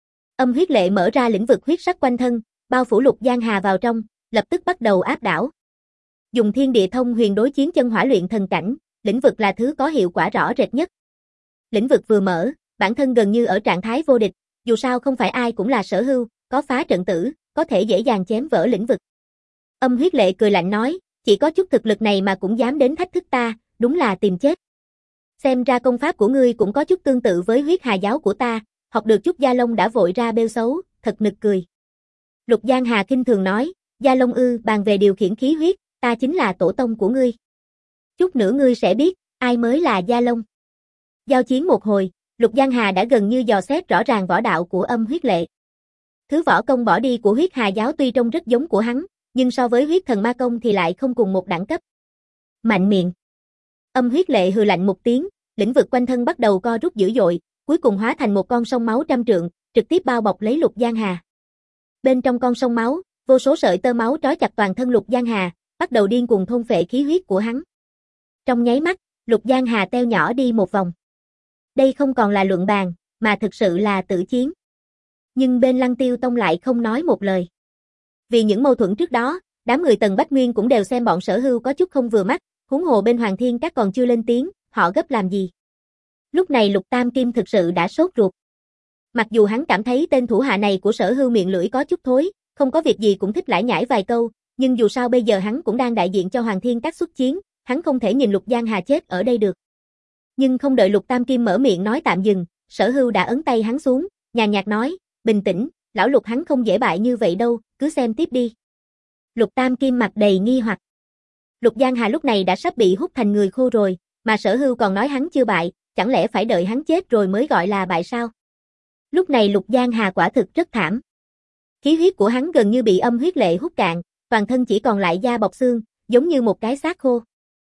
Âm Huyết Lệ mở ra lĩnh vực huyết sắc quanh thân, bao phủ Lục Giang Hà vào trong, lập tức bắt đầu áp đảo. Dùng thiên địa thông huyền đối chiến chân hỏa luyện thần cảnh, lĩnh vực là thứ có hiệu quả rõ rệt nhất. Lĩnh vực vừa mở, bản thân gần như ở trạng thái vô địch, dù sao không phải ai cũng là Sở Hưu, có phá trận tử, có thể dễ dàng chém vỡ lĩnh vực. Âm Huyết Lệ cười lạnh nói, chỉ có chút thực lực này mà cũng dám đến thách thức ta, đúng là tìm chết. Xem ra công pháp của ngươi cũng có chút tương tự với huyết hà giáo của ta, học được chút Gia Long đã vội ra bêu xấu, thật nực cười. Lục Giang Hà khinh thường nói, Gia Long ư, bàn về điều khiển khí huyết, ta chính là tổ tông của ngươi. Chút nữa ngươi sẽ biết, ai mới là Gia Long. Giao chiến một hồi, Lục Giang Hà đã gần như dò xét rõ ràng võ đạo của Âm Huyết Lệ. Thứ võ công bỏ đi của huyết hà giáo tuy trông rất giống của hắn, nhưng so với huyết thần ma công thì lại không cùng một đẳng cấp. Mạnh miệng. Âm Huyết Lệ hừ lạnh một tiếng, lĩnh vực quanh thân bắt đầu co rút dữ dội, cuối cùng hóa thành một con sông máu trăm trượng, trực tiếp bao bọc lấy Lục Giang Hà. Bên trong con sông máu, vô số sợi tơ máu trói chặt toàn thân Lục Giang Hà, bắt đầu điên cuồng thôn phệ khí huyết của hắn. Trong nháy mắt, Lục Giang Hà teo nhỏ đi một vòng. Đây không còn là luận bàn, mà thực sự là tử chiến. Nhưng bên Lăng Tiêu Tông lại không nói một lời. Vì những mâu thuẫn trước đó, đám người Tần Bách Nguyên cũng đều xem bọn Sở Hưu có chút không vừa mắt, huống hồ bên Hoàng Thiên Các còn chưa lên tiếng, họ gấp làm gì. Lúc này Lục Tam Kim thực sự đã sốt ruột. Mặc dù hắn cảm thấy tên thủ hạ này của Sở Hưu miệng lưỡi có chút thối, không có việc gì cũng thích lải nhải vài câu, nhưng dù sao bây giờ hắn cũng đang đại diện cho Hoàng Thiên Các xuất chiến, hắn không thể nhìn Lục Giang Hà chết ở đây được. Nhưng không đợi Lục Tam Kim mở miệng nói tạm dừng, Sở Hưu đã ấn tay hắn xuống, nhàn nhạt nói, bình tĩnh, lão Lục hắn không dễ bại như vậy đâu, cứ xem tiếp đi. Lục Tam Kim mặt đầy nghi hoặc. Lục Giang Hà lúc này đã sắp bị hút thành người khô rồi, mà Sở Hưu còn nói hắn chưa bại, chẳng lẽ phải đợi hắn chết rồi mới gọi là bại sao? Lúc này Lục Giang Hà quả thực rất thảm. Khí huyết của hắn gần như bị âm huyết lệ hút cạn, toàn thân chỉ còn lại da bọc xương, giống như một cái xác khô.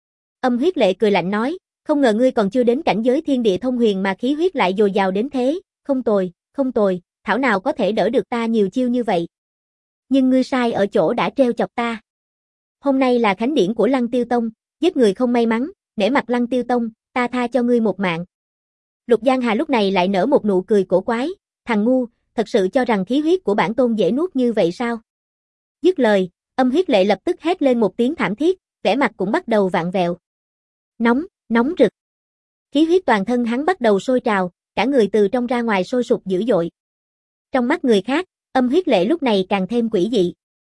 Âm huyết lệ cười lạnh nói, không ngờ ngươi còn chưa đến cảnh giới thiên địa thông huyền mà khí huyết lại dồi dào đến thế, không tồi, không tồi, thảo nào có thể đỡ được ta nhiều chiêu như vậy. Nhưng ngươi sai ở chỗ đã treo chọc ta. Hôm nay là khánh điển của Lăng Tiêu Tông, giết người không may mắn, nể mặt Lăng Tiêu Tông, ta tha cho ngươi một mạng. Lục Giang Hà lúc này lại nở một nụ cười cổ quái, thằng ngu, thật sự cho rằng khí huyết của bản tôn dễ nuốt như vậy sao? Dứt lời, âm huyết lệ lập tức hét lên một tiếng thảm thiết, vẻ mặt cũng bắt đầu vặn vẹo. Nóng, nóng rực. Khí huyết toàn thân hắn bắt đầu sôi trào, cả người từ trong ra ngoài sôi sục dữ dội. Trong mắt người khác, âm huyết lệ lúc này càng thêm quỷ dị.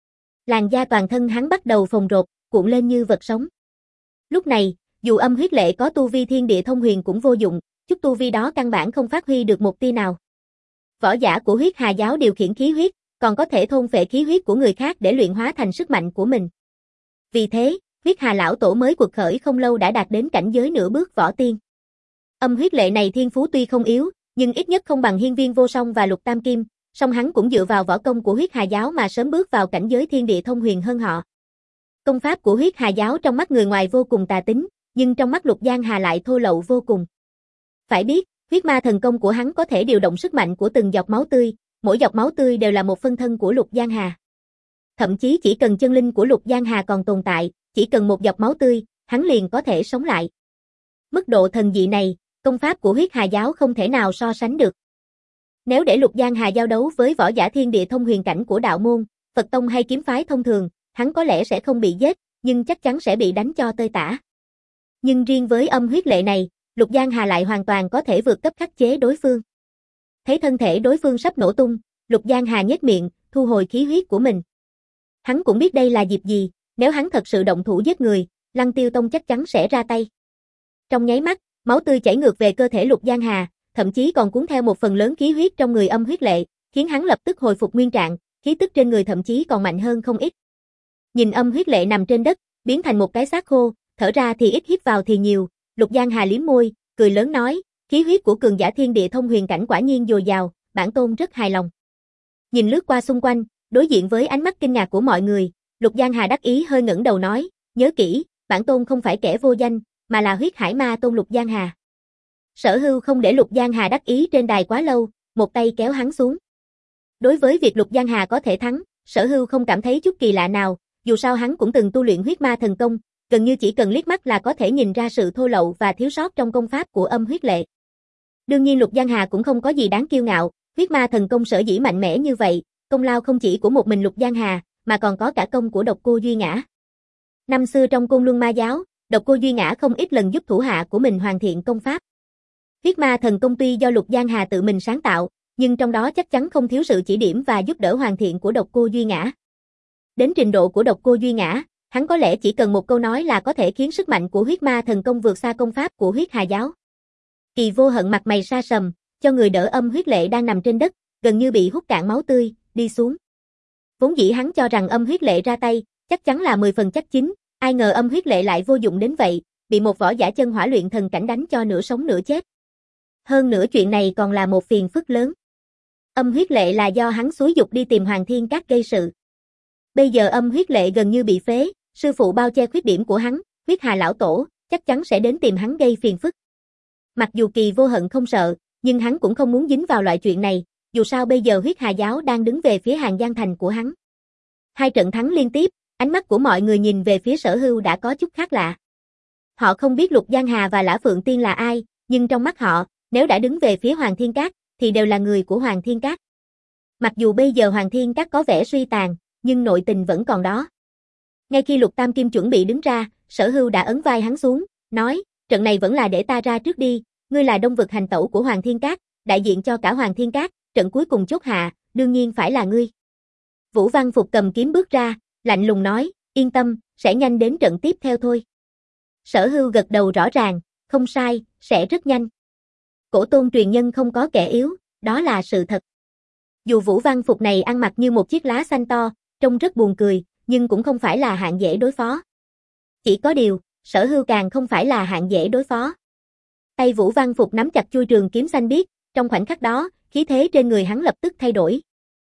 Làn da toàn thân hắn bắt đầu phồng rộp, cuộn lên như vật sống. Lúc này, dù âm huyết lệ có tu vi thiên địa thông huyền cũng vô dụng, chút tu vi đó căn bản không phát huy được một tia nào. Võ giả của huyết hà giáo điều khiển khí huyết, còn có thể thôn phệ khí huyết của người khác để luyện hóa thành sức mạnh của mình. Vì thế, huyết hà lão tổ mới quật khởi không lâu đã đạt đến cảnh giới nửa bước võ tiên. Âm huyết lệ này thiên phú tuy không yếu, nhưng ít nhất không bằng Hiên Viên Vô Song và Lục Tam Kim, song hắn cũng dựa vào võ công của huyết hà giáo mà sớm bước vào cảnh giới thiên địa thông huyền hơn họ. Công pháp của huyết hà giáo trong mắt người ngoài vô cùng tà tính, nhưng trong mắt Lục Giang Hà lại thô lậu vô cùng. Phải biết, huyết ma thần công của hắn có thể điều động sức mạnh của từng giọt máu tươi, mỗi giọt máu tươi đều là một phân thân của Lục Giang Hà. Thậm chí chỉ cần chân linh của Lục Giang Hà còn tồn tại, chỉ cần một giọt máu tươi, hắn liền có thể sống lại. Mức độ thần dị này, công pháp của huyết hà giáo không thể nào so sánh được. Nếu để Lục Giang Hà giao đấu với võ giả thiên địa thông huyền cảnh của đạo môn, Phật tông hay kiếm phái thông thường, hắn có lẽ sẽ không bị giết, nhưng chắc chắn sẽ bị đánh cho tơi tả. Nhưng riêng với âm huyết lệ này, Lục Giang Hà lại hoàn toàn có thể vượt cấp khắc chế đối phương. Thấy thân thể đối phương sắp nổ tung, Lục Giang Hà nhếch miệng, thu hồi khí huyết của mình. Hắn cũng biết đây là dịp gì, nếu hắn thật sự động thủ giết người, Lăng Tiêu Tông chắc chắn sẽ ra tay. Trong nháy mắt, máu tươi chảy ngược về cơ thể Lục Giang Hà, thậm chí còn cuốn theo một phần lớn khí huyết trong người âm huyết lệ, khiến hắn lập tức hồi phục nguyên trạng, khí tức trên người thậm chí còn mạnh hơn không ít. Nhìn âm huyết lệ nằm trên đất, biến thành một cái xác khô, thở ra thì ít hít vào thì nhiều, Lục Giang Hà liếm môi, cười lớn nói, khí huyết của cường giả thiên địa thông huyền cảnh quả nhiên dồi dào, bản tôn rất hài lòng. Nhìn lướt qua xung quanh, đối diện với ánh mắt kinh ngạc của mọi người, Lục Giang Hà đắc ý hơi ngẩng đầu nói, nhớ kỹ, bản tôn không phải kẻ vô danh, mà là huyết hải ma tôn Lục Giang Hà. Sở Hưu không để Lục Giang Hà đắc ý trên đài quá lâu, một tay kéo hắn xuống. Đối với việc Lục Giang Hà có thể thắng, Sở Hưu không cảm thấy chút kỳ lạ nào, dù sao hắn cũng từng tu luyện huyết ma thần công, gần như chỉ cần liếc mắt là có thể nhìn ra sự thô lậu và thiếu sót trong công pháp của âm huyết lệ. Đương nhiên Lục Giang Hà cũng không có gì đáng kiêu ngạo, huyết ma thần công sở dĩ mạnh mẽ như vậy, công lao không chỉ của một mình Lục Giang Hà, mà còn có cả công của Độc Cô Duy Ngã. Năm xưa trong Côn Luân Ma giáo, Độc Cô Duy Ngã không ít lần giúp thủ hạ của mình hoàn thiện công pháp. Huyết ma thần công tuy do Lục Giang Hà tự mình sáng tạo, nhưng trong đó chắc chắn không thiếu sự chỉ điểm và giúp đỡ hoàn thiện của Độc Cô Duy Ngã. Đến trình độ của Độc Cô Duy Ngã, hắn có lẽ chỉ cần một câu nói là có thể khiến sức mạnh của huyết ma thần công vượt xa công pháp của huyết hà giáo. Kỳ Vô Hận mặt mày sa sầm, cho người đỡ âm huyết lệ đang nằm trên đất, gần như bị hút cạn máu tươi, đi xuống. Vốn dĩ hắn cho rằng âm huyết lệ ra tay, chắc chắn là mười phần chắc chín, ai ngờ âm huyết lệ lại vô dụng đến vậy, bị một võ giả chân hỏa luyện thần cảnh đánh cho nửa sống nửa chết. Hơn nữa chuyện này còn là một phiền phức lớn. Âm huyết lệ là do hắn xúi dục đi tìm Hoàng Thiên Các gây sự. Bây giờ âm huyết lệ gần như bị phế, sư phụ bao che khuyết điểm của hắn, huyết hà lão tổ, chắc chắn sẽ đến tìm hắn gây phiền phức. Mặc dù Kỳ Vô Hận không sợ, nhưng hắn cũng không muốn dính vào loại chuyện này, dù sao bây giờ huyết hà giáo đang đứng về phía Hàng Giang Thành của hắn. Hai trận thắng liên tiếp, ánh mắt của mọi người nhìn về phía Sở Hưu đã có chút khác lạ. Họ không biết Lục Giang Hà và Lã Phượng Tiên là ai, nhưng trong mắt họ, nếu đã đứng về phía Hoàng Thiên Các, thì đều là người của Hoàng Thiên Các. Mặc dù bây giờ Hoàng Thiên Các có vẻ suy tàn, nhưng nội tình vẫn còn đó. Ngay khi Lục Tam Kim chuẩn bị đứng ra, Sở Hưu đã ấn vai hắn xuống, nói, trận này vẫn là để ta ra trước đi, ngươi là đông vực hành tẩu của Hoàng Thiên Các, đại diện cho cả Hoàng Thiên Các, trận cuối cùng chốt hạ, đương nhiên phải là ngươi. Vũ Văn Phục cầm kiếm bước ra, lạnh lùng nói, yên tâm, sẽ nhanh đến trận tiếp theo thôi. Sở Hưu gật đầu rõ ràng, không sai, sẽ rất nhanh. Cổ tôn truyền nhân không có kẻ yếu, đó là sự thật. Dù Vũ Văn Phục này ăn mặc như một chiếc lá xanh to, trông rất buồn cười, nhưng cũng không phải là hạng dễ đối phó. Chỉ có điều, Sở Hưu càng không phải là hạng dễ đối phó. Tay Vũ Văn Phục nắm chặt chuôi trường kiếm xanh biếc, trong khoảnh khắc đó, khí thế trên người hắn lập tức thay đổi.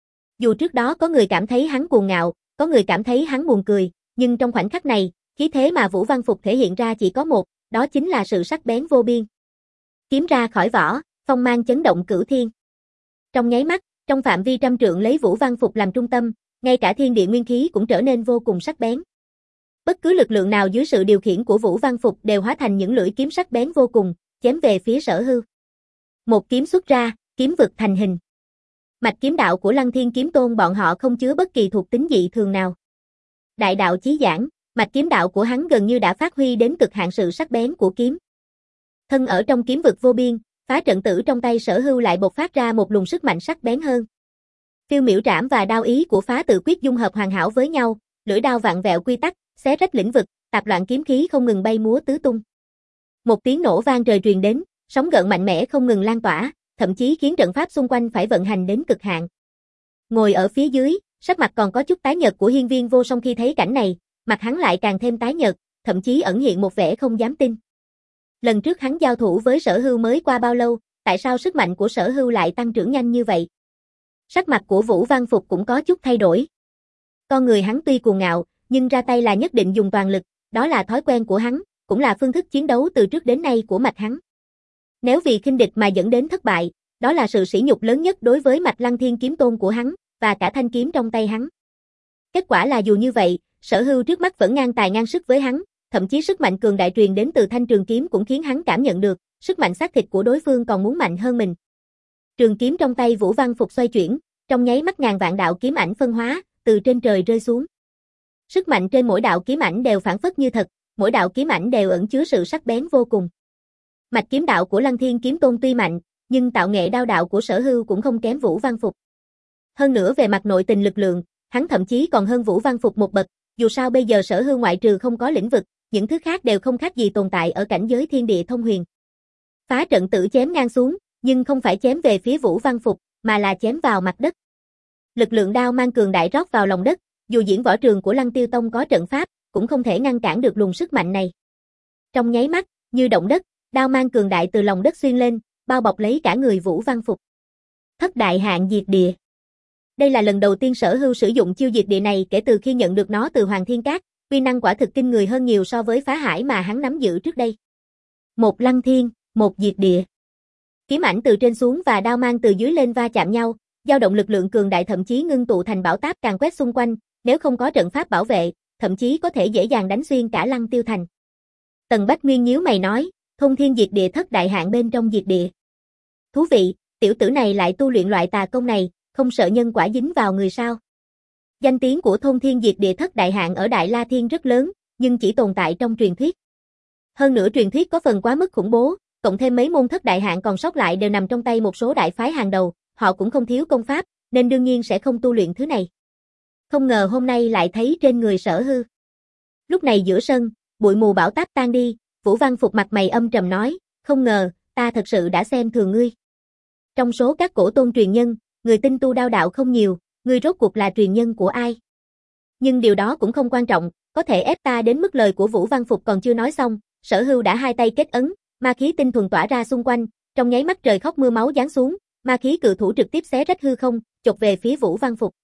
Dù trước đó có người cảm thấy hắn cuồng ngạo, có người cảm thấy hắn buồn cười, nhưng trong khoảnh khắc này, khí thế mà Vũ Văn Phục thể hiện ra chỉ có một, đó chính là sự sắc bén vô biên. Kiếm ra khỏi vỏ, phong mang chấn động cửu thiên. Trong nháy mắt, trong phạm vi trăm trượng lấy Vũ Văn Phục làm trung tâm, ngay cả thiên địa nguyên khí cũng trở nên vô cùng sắc bén. Bất cứ lực lượng nào dưới sự điều khiển của Vũ Văn Phục đều hóa thành những lưỡi kiếm sắc bén vô cùng, chém về phía Sở Hưu. Một kiếm xuất ra, kiếm vực thành hình. Mạch kiếm đạo của Lăng Thiên Kiếm Tôn bọn họ không chứa bất kỳ thuộc tính dị thường nào. Đại đạo chí giảng, mạch kiếm đạo của hắn gần như đã phát huy đến cực hạn sự sắc bén của kiếm. Thân ở trong kiếm vực vô biên, phá trận tử trong tay Sở Hưu lại bộc phát ra một luồng sức mạnh sắc bén hơn. Phiêu miểu trảm và đao ý của phá tự quyết dung hợp hoàn hảo với nhau, lưỡi đao vặn vẹo quy tắc, xé rách lĩnh vực, tạp loạn kiếm khí không ngừng bay múa tứ tung. Một tiếng nổ vang trời truyền đến, sóng gợn mạnh mẽ không ngừng lan tỏa, thậm chí khiến trận pháp xung quanh phải vận hành đến cực hạn. Ngồi ở phía dưới, sắc mặt còn có chút tái nhợt của Hiên Viên Vô Song khi thấy cảnh này, mặt hắn lại càng thêm tái nhợt, thậm chí ẩn hiện một vẻ không dám tin. Lần trước hắn giao thủ với Sở Hưu mới qua bao lâu, tại sao sức mạnh của Sở Hưu lại tăng trưởng nhanh như vậy? Sắc mặt của Vũ Văn Phục cũng có chút thay đổi. Con người hắn tuy cuồng ngạo, nhưng ra tay là nhất định dùng toàn lực, đó là thói quen của hắn, cũng là phương thức chiến đấu từ trước đến nay của mạch hắn. Nếu vì khinh địch mà dẫn đến thất bại, đó là sự sỉ nhục lớn nhất đối với mạch Lăng Thiên Kiếm Tôn của hắn, và cả thanh kiếm trong tay hắn. Kết quả là dù như vậy, Sở Hưu trước mắt vẫn ngang tài ngang sức với hắn, thậm chí sức mạnh cường đại truyền đến từ thanh trường kiếm cũng khiến hắn cảm nhận được, sức mạnh xác thịt của đối phương còn muốn mạnh hơn mình. Trường kiếm trong tay Vũ Văn Phục xoay chuyển, trong nháy mắt ngàn vạn đạo kiếm ảnh phân hóa, từ trên trời rơi xuống. Sức mạnh trên mỗi đạo kiếm ảnh đều phản phất như thật, mỗi đạo kiếm ảnh đều ẩn chứa sự sắc bén vô cùng. Mạch kiếm đạo của Lăng Thiên Kiếm Tôn tuy mạnh, nhưng tạo nghệ đao đạo của Sở Hưu cũng không kém Vũ Văn Phục. Hơn nữa về mặt nội tình lực lượng, hắn thậm chí còn hơn Vũ Văn Phục một bậc, dù sao bây giờ Sở Hưu ngoại trừ không có lĩnh vực, những thứ khác đều không khác gì tồn tại ở cảnh giới thiên địa thông huyền. Phá trận tử chém ngang xuống, nhưng không phải chém về phía Vũ Văn Phục, mà là chém vào mặt đất. Lực lượng đao mang cường đại rót vào lòng đất, dù diễn võ trường của Lăng Tiêu Tông có trận pháp, cũng không thể ngăn cản được luồng sức mạnh này. Trong nháy mắt, như động đất, đao mang cường đại từ lòng đất xuyên lên, bao bọc lấy cả người Vũ Văn Phục. Thất đại hạn diệt địa. Đây là lần đầu tiên Sở Hưu sử dụng chiêu diệt địa này kể từ khi nhận được nó từ Hoàng Thiên Các, uy năng quả thực kinh người hơn nhiều so với phá hải mà hắn nắm giữ trước đây. Một lăng thiên, một diệt địa. Kiếm ảnh từ trên xuống và đao mang từ dưới lên va chạm nhau, dao động lực lượng cường đại thậm chí ngưng tụ thành bão táp càn quét xung quanh, nếu không có trận pháp bảo vệ, thậm chí có thể dễ dàng đánh xuyên cả Lăng Tiêu Thành. Tần Bách Nguyên nhíu mày nói, thôn thiên diệt địa thất đại hạn bên trong diệt địa. Thú vị, tiểu tử này lại tu luyện loại tà công này, không sợ nhân quả dính vào người sao? Danh tiếng của thôn thiên diệt địa thất đại hạn ở Đại La Thiên rất lớn, nhưng chỉ tồn tại trong truyền thuyết. Hơn nữa truyền thuyết có phần quá mức khủng bố, cộng thêm mấy môn thất đại hạn còn sót lại đều nằm trong tay một số đại phái hàng đầu, họ cũng không thiếu công pháp, nên đương nhiên sẽ không tu luyện thứ này. Không ngờ hôm nay lại thấy trên người Sở Hưu. Lúc này giữa sân, bụi mù bão táp tan đi, Vũ Văn Phục mặt mày âm trầm nói, không ngờ, ta thật sự đã xem thường ngươi. Trong số các cổ tôn truyền nhân, người tinh tu đao đạo không nhiều, ngươi rốt cuộc là truyền nhân của ai? Nhưng điều đó cũng không quan trọng, có thể ép ta đến mức lời của Vũ Văn Phục còn chưa nói xong, Sở Hưu đã hai tay kết ấn, ma khí tinh thuần tỏa ra xung quanh, trong nháy mắt trời khóc mưa máu giáng xuống, ma khí cự thủ trực tiếp xé rách hư không, chộp về phía Vũ Văn Phục.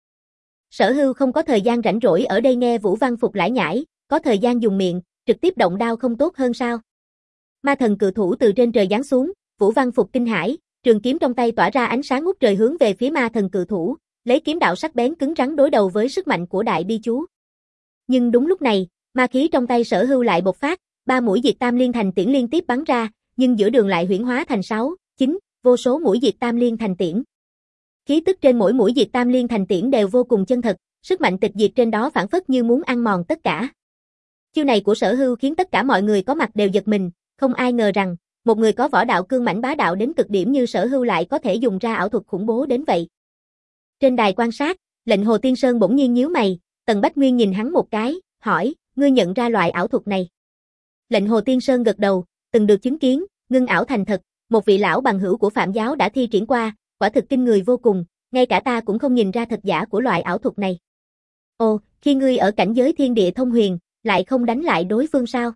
Sở Hưu không có thời gian rảnh rỗi ở đây nghe Vũ Văn Phục lải nhải, có thời gian dùng miệng, trực tiếp động đao không tốt hơn sao? Ma thần cự thủ từ trên trời giáng xuống, Vũ Văn Phục kinh hãi, trường kiếm trong tay tỏa ra ánh sáng ngút trời hướng về phía ma thần cự thủ, lấy kiếm đạo sắc bén cứng rắn đối đầu với sức mạnh của đại bi chú. Nhưng đúng lúc này, ma khí trong tay Sở Hưu lại bộc phát, ba mũi diệt tam liên thành tiễn liên tiếp bắn ra, nhưng giữa đường lại huyễn hóa thành sáu, chín, vô số mũi diệt tam liên thành tiễn. Khí tức trên mỗi mũi diệt tam liên thành tiễn đều vô cùng chân thật, sức mạnh tịch diệt trên đó phảng phất như muốn ăn mòn tất cả. Chiêu này của Sở Hưu khiến tất cả mọi người có mặt đều giật mình, không ai ngờ rằng, một người có võ đạo cương mãnh bá đạo đến cực điểm như Sở Hưu lại có thể dùng ra ảo thuật khủng bố đến vậy. Trên đài quan sát, Lệnh Hồ Tiên Sơn bỗng nhiên nhíu mày, Tần Bách Nguyên nhìn hắn một cái, hỏi, ngươi nhận ra loại ảo thuật này? Lệnh Hồ Tiên Sơn gật đầu, từng được chứng kiến, ngưng ảo thành thật, một vị lão bằng hữu của Phạm giáo đã thi triển qua, quả thực kinh người vô cùng, ngay cả ta cũng không nhìn ra thật giả của loại ảo thuật này. Ồ, khi ngươi ở cảnh giới thiên địa thông huyền, lại không đánh lại đối phương sao?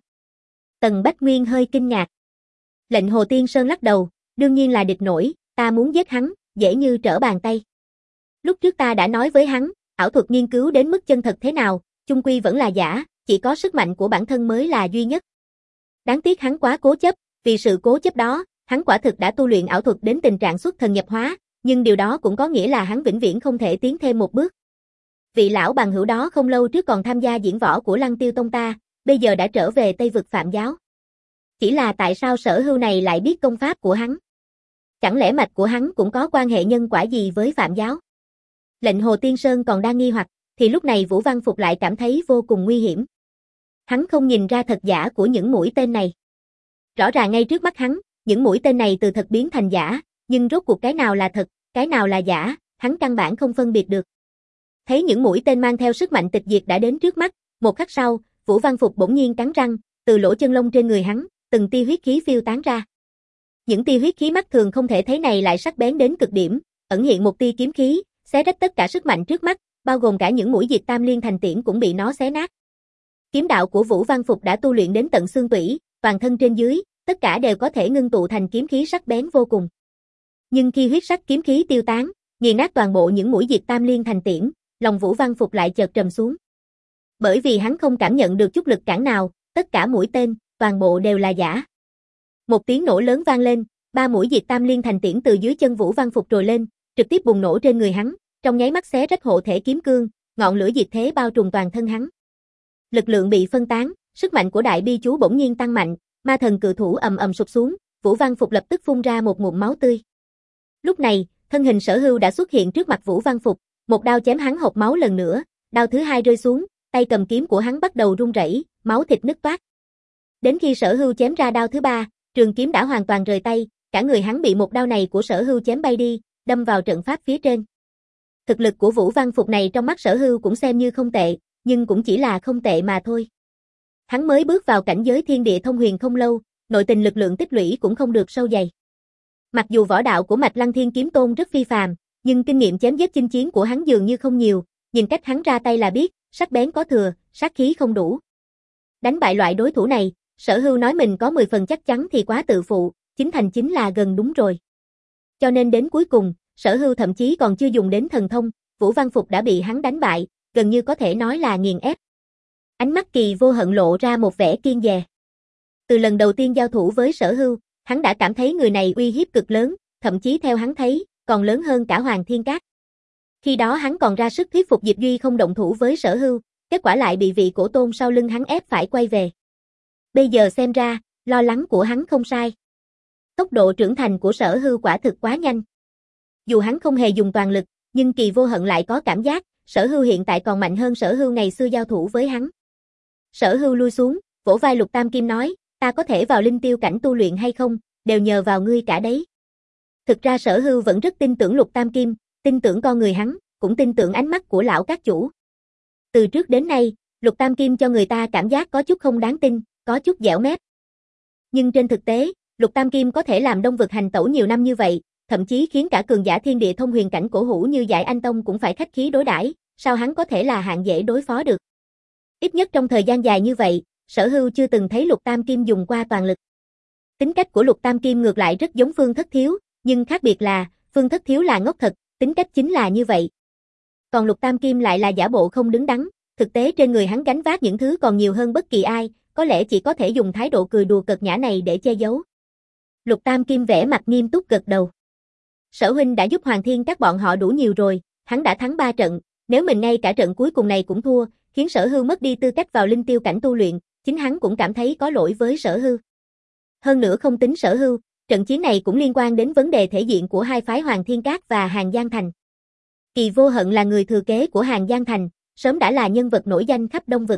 Tần Bách Nguyên hơi kinh ngạc. Lệnh Hồ Tiên Sơn lắc đầu, đương nhiên là địch nổi, ta muốn giết hắn, dễ như trở bàn tay. Lúc trước ta đã nói với hắn, ảo thuật nghiên cứu đến mức chân thật thế nào, chung quy vẫn là giả, chỉ có sức mạnh của bản thân mới là duy nhất. Đáng tiếc hắn quá cố chấp, vì sự cố chấp đó, hắn quả thực đã tu luyện ảo thuật đến tình trạng xuất thần nhập hóa, nhưng điều đó cũng có nghĩa là hắn vĩnh viễn không thể tiến thêm một bước. Vị lão bằng hữu đó không lâu trước còn tham gia diễn võ của Lăng Tiêu Tông ta, bây giờ đã trở về Tây vực Phạm giáo. Chỉ là tại sao Sở Hưu này lại biết công pháp của hắn? Chẳng lẽ mạch của hắn cũng có quan hệ nhân quả gì với Phạm giáo? Lệnh Hồ Tiên Sơn còn đang nghi hoặc, thì lúc này Vũ Văn Phục lại cảm thấy vô cùng nguy hiểm. Hắn không nhìn ra thật giả của những mũi tên này. Rõ ràng ngay trước mắt hắn, những mũi tên này từ thật biến thành giả, nhưng rốt cuộc cái nào là thật, cái nào là giả, hắn căn bản không phân biệt được. Thấy những mũi tên mang theo sức mạnh tịch diệt đã đến trước mắt, một khắc sau, Vũ Văn Phục bỗng nhiên cắn răng, từ lỗ chân lông trên người hắn, từng tia huyết khí phiêu tán ra. Những tia huyết khí mắt thường không thể thấy này lại sắc bén đến cực điểm, ẩn hiện một tia kiếm khí, xé rách tất cả sức mạnh trước mắt, bao gồm cả những mũi diệt tam liên thành tiễn cũng bị nó xé nát. Kiếm đạo của Vũ Văn Phục đã tu luyện đến tận xương tủy, toàn thân trên dưới, tất cả đều có thể ngưng tụ thành kiếm khí sắc bén vô cùng. Nhưng khi huyết sắc kiếm khí tiêu tán, nghiền nát toàn bộ những mũi diệt tam liên thành tiễn, lòng Vũ Văn Phục lại chợt trầm xuống. Bởi vì hắn không cảm nhận được chút lực cản nào, tất cả mũi tên, toàn bộ đều là giả. Một tiếng nổ lớn vang lên, ba mũi diệt tam liên thành tiễn từ dưới chân Vũ Văn Phục trồi lên, trực tiếp bùng nổ trên người hắn, trong nháy mắt xé rách hộ thể kiếm cương, ngọn lửa diệt thế bao trùm toàn thân hắn. Lực lượng bị phân tán, sức mạnh của đại bi chú bỗng nhiên tăng mạnh, ma thần cự thủ ầm ầm sụp xuống, Vũ Văn Phục lập tức phun ra một ngụm máu tươi. Lúc này, thân hình Sở Hưu đã xuất hiện trước mặt Vũ Văn Phục, một đao chém hắn hộc máu lần nữa, đao thứ hai rơi xuống, tay cầm kiếm của hắn bắt đầu run rẩy, máu thịt nứt toát. Đến khi Sở Hưu chém ra đao thứ ba, trường kiếm đã hoàn toàn rời tay, cả người hắn bị một đao này của Sở Hưu chém bay đi, đâm vào trận pháp phía trên. Thực lực của Vũ Văn Phục này trong mắt Sở Hưu cũng xem như không tệ, nhưng cũng chỉ là không tệ mà thôi. Hắn mới bước vào cảnh giới thiên địa thông huyền không lâu, nội tình lực lượng tích lũy cũng không được sâu dày. Mặc dù võ đạo của Mạch Lăng Thiên Kiếm Tôn rất phi phàm, nhưng kinh nghiệm chém giết chinh chiến của hắn dường như không nhiều, nhìn cách hắn ra tay là biết, sắc bén có thừa, sát khí không đủ. Đánh bại loại đối thủ này, Sở Hưu nói mình có mười phần chắc chắn thì quá tự phụ, chính thành chính là gần đúng rồi. Cho nên đến cuối cùng, Sở Hưu thậm chí còn chưa dùng đến thần thông, Vũ Văn Phục đã bị hắn đánh bại, gần như có thể nói là nghiền ép. Ánh mắt Kỳ Vô Hận lộ ra một vẻ kiên dè. Từ lần đầu tiên giao thủ với Sở Hưu, hắn đã cảm thấy người này uy hiếp cực lớn, thậm chí theo hắn thấy, còn lớn hơn cả Hoàng Thiên Cát. Khi đó hắn còn ra sức thuyết phục Diệp Duy không động thủ với Sở Hưu, kết quả lại bị vị cổ tôn sau lưng hắn ép phải quay về. Bây giờ xem ra, lo lắng của hắn không sai. Tốc độ trưởng thành của Sở Hưu quả thực quá nhanh. Dù hắn không hề dùng toàn lực, nhưng Kỳ Vô Hận lại có cảm giác, Sở Hưu hiện tại còn mạnh hơn Sở Hưu ngày xưa giao thủ với hắn. Sở Hưu lui xuống, vỗ vai Lục Tam Kim nói, ta có thể vào linh tiêu cảnh tu luyện hay không, đều nhờ vào ngươi cả đấy. Thực ra Sở Hưu vẫn rất tin tưởng Lục Tam Kim, tin tưởng con người hắn, cũng tin tưởng ánh mắt của lão các chủ. Từ trước đến nay, Lục Tam Kim cho người ta cảm giác có chút không đáng tin, có chút dẻo mép. Nhưng trên thực tế, Lục Tam Kim có thể làm Đông vực hành tẩu nhiều năm như vậy, thậm chí khiến cả cường giả thiên địa thông huyền cảnh cổ hủ như Giải Anh Tông cũng phải khách khí đối đãi, sao hắn có thể là hạng dễ đối phó được. Ít nhất trong thời gian dài như vậy, Sở Hưu chưa từng thấy Lục Tam Kim dùng qua toàn lực. Tính cách của Lục Tam Kim ngược lại rất giống Phương Thất Thiếu, nhưng khác biệt là, Phương Thất Thiếu là ngốc thật, tính cách chính là như vậy. Còn Lục Tam Kim lại là giả bộ không đứng đắn, thực tế trên người hắn gánh vác những thứ còn nhiều hơn bất kỳ ai, có lẽ chỉ có thể dùng thái độ cười đùa cợt nhã này để che giấu. Lục Tam Kim vẻ mặt nghiêm túc gật đầu. Sở huynh đã giúp Hoàng Thiên các bọn họ đủ nhiều rồi, hắn đã thắng ba trận, nếu mình ngay cả trận cuối cùng này cũng thua, khiến Sở Hưu mất đi tư cách vào linh tiêu cảnh tu luyện, chính hắn cũng cảm thấy có lỗi với Sở Hưu. Hơn nữa không tính Sở Hưu, trận chiến này cũng liên quan đến vấn đề thể diện của hai phái Hoàng Thiên Các và Hàng Giang Thành. Kỳ Vô Hận là người thừa kế của Hàng Giang Thành, sớm đã là nhân vật nổi danh khắp Đông Vực.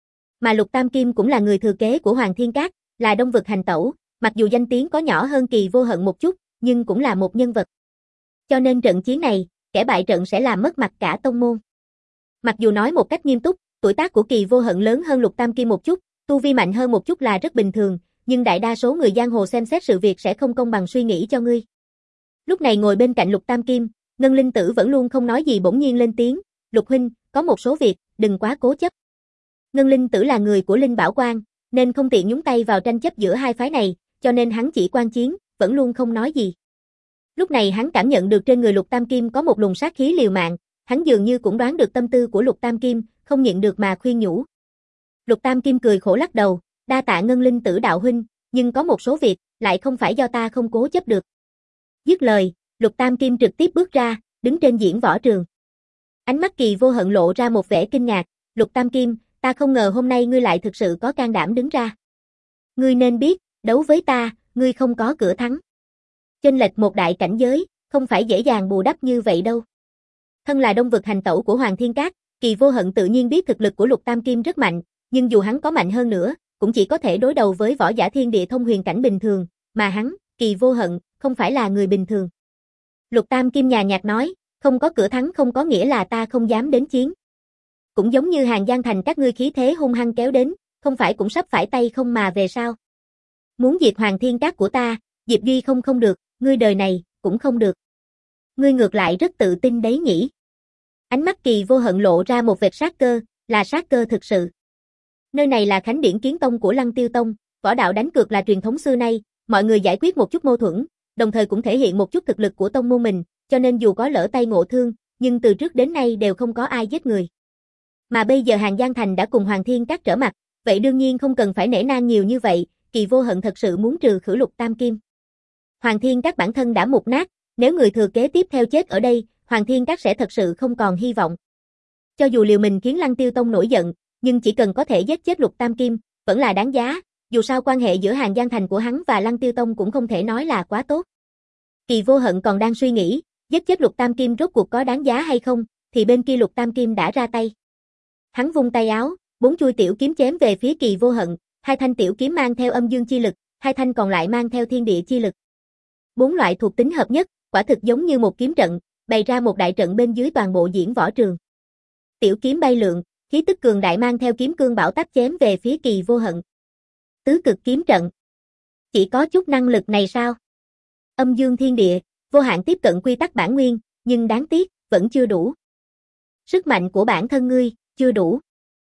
Mà Lục Tam Kim cũng là người thừa kế của Hoàng Thiên Các, là Đông Vực hành tẩu, mặc dù danh tiếng có nhỏ hơn Kỳ Vô Hận một chút, nhưng cũng là một nhân vật. Cho nên trận chiến này, kẻ bại trận sẽ làm mất mặt cả tông môn. Mặc dù nói một cách nghiêm túc, tuổi tác của Kỳ Vô Hận lớn hơn Lục Tam Kim một chút, tu vi mạnh hơn một chút là rất bình thường, nhưng đại đa số người giang hồ xem xét sự việc sẽ không công bằng suy nghĩ cho ngươi. Lúc này ngồi bên cạnh Lục Tam Kim, Ngân Linh Tử vẫn luôn không nói gì bỗng nhiên lên tiếng, Lục huynh, có một số việc, đừng quá cố chấp. Ngân Linh Tử là người của Linh Bảo Quan, nên không tiện nhúng tay vào tranh chấp giữa hai phái này, cho nên hắn chỉ quan chiến, vẫn luôn không nói gì. Lúc này hắn cảm nhận được trên người Lục Tam Kim có một luồng sát khí liều mạng, hắn dường như cũng đoán được tâm tư của Lục Tam Kim, không nhịn được mà khuyên nhủ. Lục Tam Kim cười khổ lắc đầu, đa tạ Ngân Linh Tử đạo huynh, nhưng có một số việc, lại không phải do ta không cố chấp được. Dứt lời, Lục Tam Kim trực tiếp bước ra, đứng trên diễn võ trường. Ánh mắt Kỳ Vô Hận lộ ra một vẻ kinh ngạc, Lục Tam Kim, ta không ngờ hôm nay ngươi lại thực sự có can đảm đứng ra. Ngươi nên biết, đấu với ta, ngươi không có cửa thắng. Chênh lệch một đại cảnh giới, không phải dễ dàng bù đắp như vậy đâu. Thân là Đông Vực hành tẩu của Hoàng Thiên Các, Kỳ Vô Hận tự nhiên biết thực lực của Lục Tam Kim rất mạnh, nhưng dù hắn có mạnh hơn nữa, cũng chỉ có thể đối đầu với võ giả thiên địa thông huyền cảnh bình thường, mà hắn, Kỳ Vô Hận, không phải là người bình thường. Lục Tam Kim nhàn nhạt nói, không có cửa thắng không có nghĩa là ta không dám đến chiến. Cũng giống như Hàng Giang Thành các ngươi khí thế hung hăng kéo đến, không phải cũng sắp phải tay không mà về sao. Muốn diệt Hoàng Thiên Các của ta, Diệp Duy không không được, ngươi đời này, cũng không được. Ngươi ngược lại rất tự tin đấy nhỉ. Ánh mắt Kỳ Vô Hận lộ ra một vệt sát cơ, là sát cơ thực sự. Nơi này là Khánh Điển Kiến Tông của Lăng Tiêu Tông, võ đạo đánh cược là truyền thống xưa nay, mọi người giải quyết một chút mâu thuẫn, đồng thời cũng thể hiện một chút thực lực của tông môn mình, cho nên dù có lỡ tay ngộ thương, nhưng từ trước đến nay đều không có ai giết người. Mà bây giờ Hàng Giang Thành đã cùng Hoàng Thiên Các trở mặt, vậy đương nhiên không cần phải nể nang nhiều như vậy, Kỳ Vô Hận thật sự muốn trừ khử Lục Tam Kim. Hoàng Thiên Các bản thân đã mục nát, nếu người thừa kế tiếp theo chết ở đây, Hoàng Thiên Các sẽ thật sự không còn hy vọng. Cho dù liều mình khiến Lăng Tiêu Tông nổi giận, nhưng chỉ cần có thể giết chết Lục Tam Kim, vẫn là đáng giá, dù sao quan hệ giữa Hàng Giang Thành của hắn và Lăng Tiêu Tông cũng không thể nói là quá tốt. Kỳ Vô Hận còn đang suy nghĩ, giết chết Lục Tam Kim rốt cuộc có đáng giá hay không, thì bên kia Lục Tam Kim đã ra tay. Hắn vung tay áo, bốn chuôi tiểu kiếm chém về phía Kỳ Vô Hận, hai thanh tiểu kiếm mang theo âm dương chi lực, hai thanh còn lại mang theo thiên địa chi lực. Bốn loại thuộc tính hợp nhất, quả thực giống như một kiếm trận, bày ra một đại trận bên dưới toàn bộ diễn võ trường. Tiểu kiếm bay lượn, khí tức cường đại mang theo kiếm cương bảo táp chém về phía Kỳ Vô Hận. Tứ cực kiếm trận. Chỉ có chút năng lực này sao? Âm dương thiên địa, vô hạn tiếp cận quy tắc bản nguyên, nhưng đáng tiếc, vẫn chưa đủ. Sức mạnh của bản thân ngươi, chưa đủ.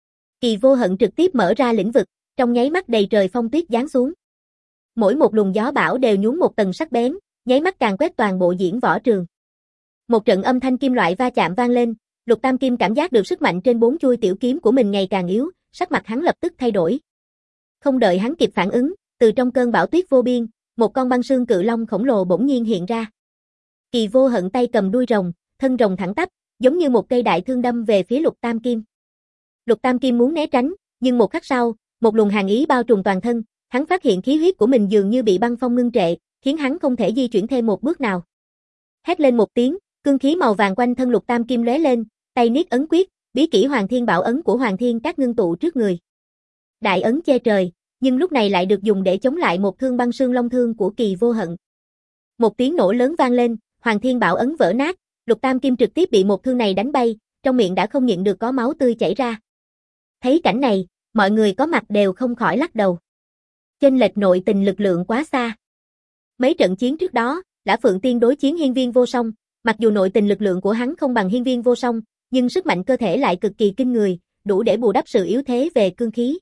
Kỳ Vô Hận trực tiếp mở ra lĩnh vực, trong nháy mắt đầy trời phong tuyết giáng xuống. Mỗi một luồng gió bão đều nhúng một tầng sắc bén, nháy mắt càng quét toàn bộ diễn võ trường. Một trận âm thanh kim loại va chạm vang lên, Lục Tam Kim cảm giác được sức mạnh trên bốn chuôi tiểu kiếm của mình ngày càng yếu, sắc mặt hắn lập tức thay đổi. Không đợi hắn kịp phản ứng, từ trong cơn bão tuyết vô biên, một con băng sương cự long khổng lồ bỗng nhiên hiện ra. Kỳ Vô Hận tay cầm đuôi rồng, thân rồng thẳng tắp, giống như một cây đại thương đâm về phía Lục Tam Kim. Lục Tam Kim muốn né tránh, nhưng một khắc sau, một luồng hàn ý bao trùm toàn thân, hắn phát hiện khí huyết của mình dường như bị băng phong ngưng trệ, khiến hắn không thể di chuyển thêm một bước nào. Hét lên một tiếng, cương khí màu vàng quanh thân Lục Tam Kim lóe lên, tay niết ấn quyết, bí kỹ Hoàng Thiên Bảo ấn của Hoàng Thiên Các ngưng tụ trước người. Đại ấn che trời, nhưng lúc này lại được dùng để chống lại một thương băng sương long thương của Kỳ Vô Hận. Một tiếng nổ lớn vang lên, Hoàng Thiên Bảo ấn vỡ nát, Lục Tam Kim trực tiếp bị một thương này đánh bay, trong miệng đã không nhịn được có máu tươi chảy ra. Thấy cảnh này, mọi người có mặt đều không khỏi lắc đầu. Chênh lệch nội tình lực lượng quá xa. Mấy trận chiến trước đó, Lã Phượng Tiên đối chiến Hiên Viên Vô Song, mặc dù nội tình lực lượng của hắn không bằng Hiên Viên Vô Song, nhưng sức mạnh cơ thể lại cực kỳ kinh người, đủ để bù đắp sự yếu thế về cương khí.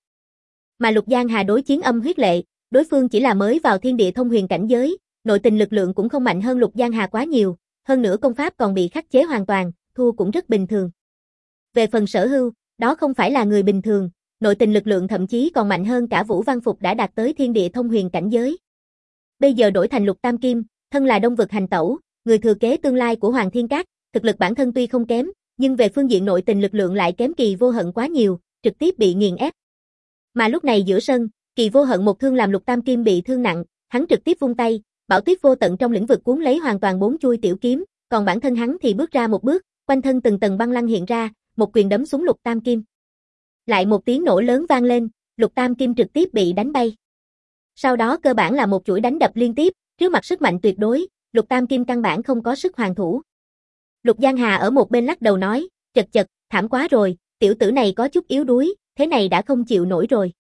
Mà Lục Giang Hà đối chiến Âm Huyết Lệ, đối phương chỉ là mới vào thiên địa thông huyền cảnh giới, nội tình lực lượng cũng không mạnh hơn Lục Giang Hà quá nhiều, hơn nữa công pháp còn bị khắc chế hoàn toàn, thua cũng rất bình thường. Về phần Sở Hưu, đó không phải là người bình thường, nội tình lực lượng thậm chí còn mạnh hơn cả Vũ Văn Phục đã đạt tới thiên địa thông huyền cảnh giới. Bây giờ đổi thành Lục Tam Kim, thân là Đông vực hành tẩu, người thừa kế tương lai của Hoàng Thiên Các, thực lực bản thân tuy không kém, nhưng về phương diện nội tình lực lượng lại kém Kỳ Vô Hận quá nhiều, trực tiếp bị nghiền ép. Mà lúc này giữa sân, Kỳ Vô Hận một thương làm Lục Tam Kim bị thương nặng, hắn trực tiếp vung tay, Bão Tuyết vô tận trong lĩnh vực cuốn lấy hoàn toàn bốn chuôi tiểu kiếm, còn bản thân hắn thì bước ra một bước, quanh thân từng tầng băng lăng hiện ra, một quyền đấm xuống Lục Tam Kim. Lại một tiếng nổ lớn vang lên, Lục Tam Kim trực tiếp bị đánh bay. Sau đó cơ bản là một chuỗi đánh đập liên tiếp, trước mặt sức mạnh tuyệt đối, Lục Tam Kim căn bản không có sức hoàn thủ. Lục Giang Hà ở một bên lắc đầu nói, chật chật, thảm quá rồi, tiểu tử này có chút yếu đuối, thế này đã không chịu nổi rồi.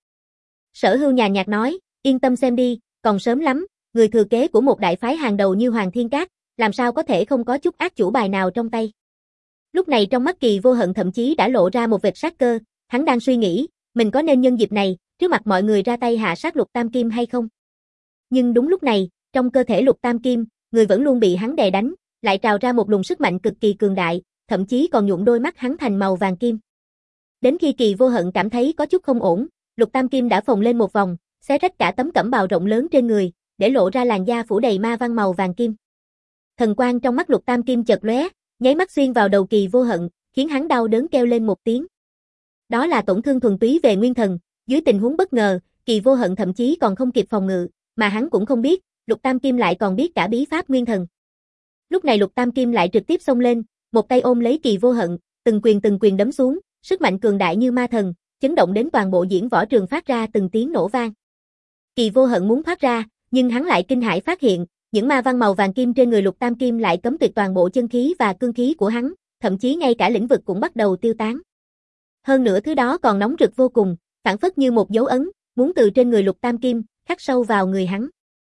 Sở Hưu nhàn nhạt nói, yên tâm xem đi, còn sớm lắm, người thừa kế của một đại phái hàng đầu như Hoàng Thiên Các, làm sao có thể không có chút ác chủ bài nào trong tay. Lúc này trong mắt Kỳ Vô Hận thậm chí đã lộ ra một vệt sát cơ, hắn đang suy nghĩ, mình có nên nhân dịp này, trước mặt mọi người ra tay hạ sát Lục Tam Kim hay không. Nhưng đúng lúc này, trong cơ thể Lục Tam Kim, người vẫn luôn bị hắn đè đánh, lại trào ra một luồng sức mạnh cực kỳ cường đại, thậm chí còn nhuộm đôi mắt hắn thành màu vàng kim. Đến khi Kỳ Vô Hận cảm thấy có chút không ổn, Lục Tam Kim đã phồng lên một vòng, xé rách cả tấm cẩm bào rộng lớn trên người, để lộ ra làn da phủ đầy ma văn màu vàng kim. Thần quang trong mắt Lục Tam Kim chợt lóe, nháy mắt xuyên vào đầu Kỳ Vô Hận, khiến hắn đau đớn kêu lên một tiếng. Đó là tổn thương thuần túy về nguyên thần, dưới tình huống bất ngờ, Kỳ Vô Hận thậm chí còn không kịp phòng ngự, mà hắn cũng không biết, Lục Tam Kim lại còn biết cả bí pháp nguyên thần. Lúc này Lục Tam Kim lại trực tiếp xông lên, một tay ôm lấy Kỳ Vô Hận, từng quyền từng quyền đấm xuống, sức mạnh cường đại như ma thần, chấn động đến toàn bộ diễn võ trường phát ra từng tiếng nổ vang. Kỳ Vô Hận muốn thoát ra, nhưng hắn lại kinh hãi phát hiện, những ma văn màu vàng kim trên người Lục Tam Kim lại cấm tuyệt toàn bộ chân khí và cương khí của hắn, thậm chí ngay cả lĩnh vực cũng bắt đầu tiêu tán. Hơn nữa thứ đó còn nóng rực vô cùng, phản phất như một dấu ấn, muốn từ trên người Lục Tam Kim khắc sâu vào người hắn.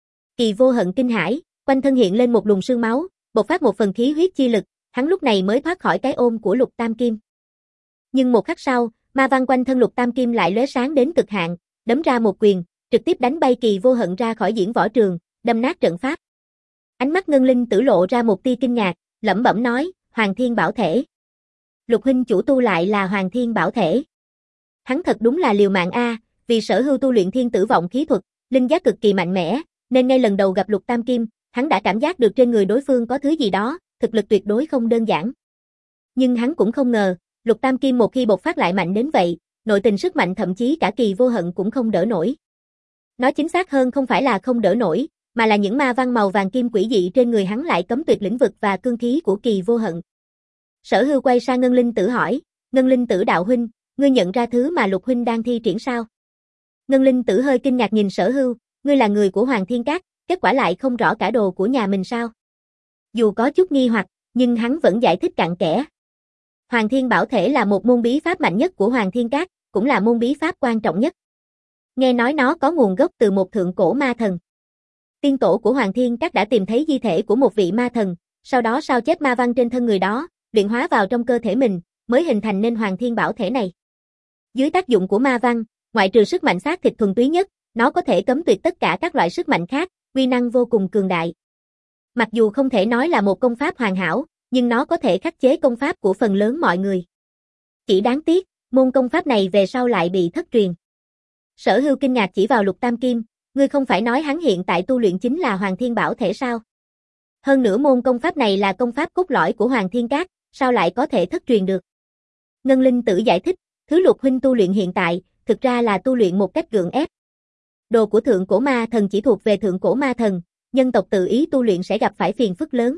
Kỳ Vô Hận kinh hãi, quanh thân hiện lên một luồng sương máu, bộc phát một phần khí huyết chi lực, hắn lúc này mới thoát khỏi cái ôm của Lục Tam Kim. Nhưng một khắc sau, ma văn quanh thân Lục Tam Kim lại lóe sáng đến cực hạn, đấm ra một quyền, trực tiếp đánh bay Kỳ Vô Hận ra khỏi diễn võ trường, đâm nát trận pháp. Ánh mắt Ngân Linh Tử lộ ra một tia kinh ngạc, lẩm bẩm nói, Hoàng Thiên Bảo Thể. Lục huynh chủ tu lại là Hoàng Thiên Bảo Thể. Hắn thật đúng là liều mạng a, vì Sở Hưu tu luyện Thiên Tử Vọng khí thuật, linh giác cực kỳ mạnh mẽ, nên ngay lần đầu gặp Lục Tam Kim, hắn đã cảm giác được trên người đối phương có thứ gì đó, thực lực tuyệt đối không đơn giản. Nhưng hắn cũng không ngờ, Lục Tam Kim một khi bộc phát lại mạnh đến vậy, nội tình sức mạnh thậm chí cả Kỳ Vô Hận cũng không đỡ nổi. Nói chính xác hơn không phải là không đỡ nổi, mà là những ma văn màu vàng kim quỷ dị trên người hắn lại cấm tuyệt lĩnh vực và cương khí của Kỳ Vô Hận. Sở Hưu quay sang Ngân Linh Tử hỏi, Ngân Linh Tử đạo huynh, ngươi nhận ra thứ mà Lục huynh đang thi triển sao? Ngân Linh Tử hơi kinh ngạc nhìn Sở Hưu, ngươi là người của Hoàng Thiên Các, kết quả lại không rõ cả đồ của nhà mình sao? Dù có chút nghi hoặc, nhưng hắn vẫn giải thích cặn kẽ. Hoàng Thiên Bảo Thể là một môn bí pháp mạnh nhất của Hoàng Thiên Các, cũng là môn bí pháp quan trọng nhất. Nghe nói nó có nguồn gốc từ một thượng cổ ma thần. Tiên tổ của Hoàng Thiên Các đã tìm thấy di thể của một vị ma thần, sau đó sao chép ma văn trên thân người đó, luyện hóa vào trong cơ thể mình, mới hình thành nên Hoàng Thiên Bảo Thể này. Dưới tác dụng của ma văn, ngoại trừ sức mạnh xác thịt thuần túy nhất, nó có thể cấm tuyệt tất cả các loại sức mạnh khác, uy năng vô cùng cường đại. Mặc dù không thể nói là một công pháp hoàn hảo, nhưng nó có thể khắc chế công pháp của phần lớn mọi người. Chỉ đáng tiếc, môn công pháp này về sau lại bị thất truyền. Sở Hưu kinh ngạc chỉ vào Lục Tam Kim, ngươi không phải nói hắn hiện tại tu luyện chính là Hoàng Thiên Bảo Thể sao? Hơn nữa môn công pháp này là công pháp cốt lõi của Hoàng Thiên Các, sao lại có thể thất truyền được? Ngân Linh Tử giải thích, thứ Lục huynh tu luyện hiện tại, thực ra là tu luyện một cách gượng ép. Đồ của thượng cổ ma thần chỉ thuộc về thượng cổ ma thần, nhân tộc tự ý tu luyện sẽ gặp phải phiền phức lớn.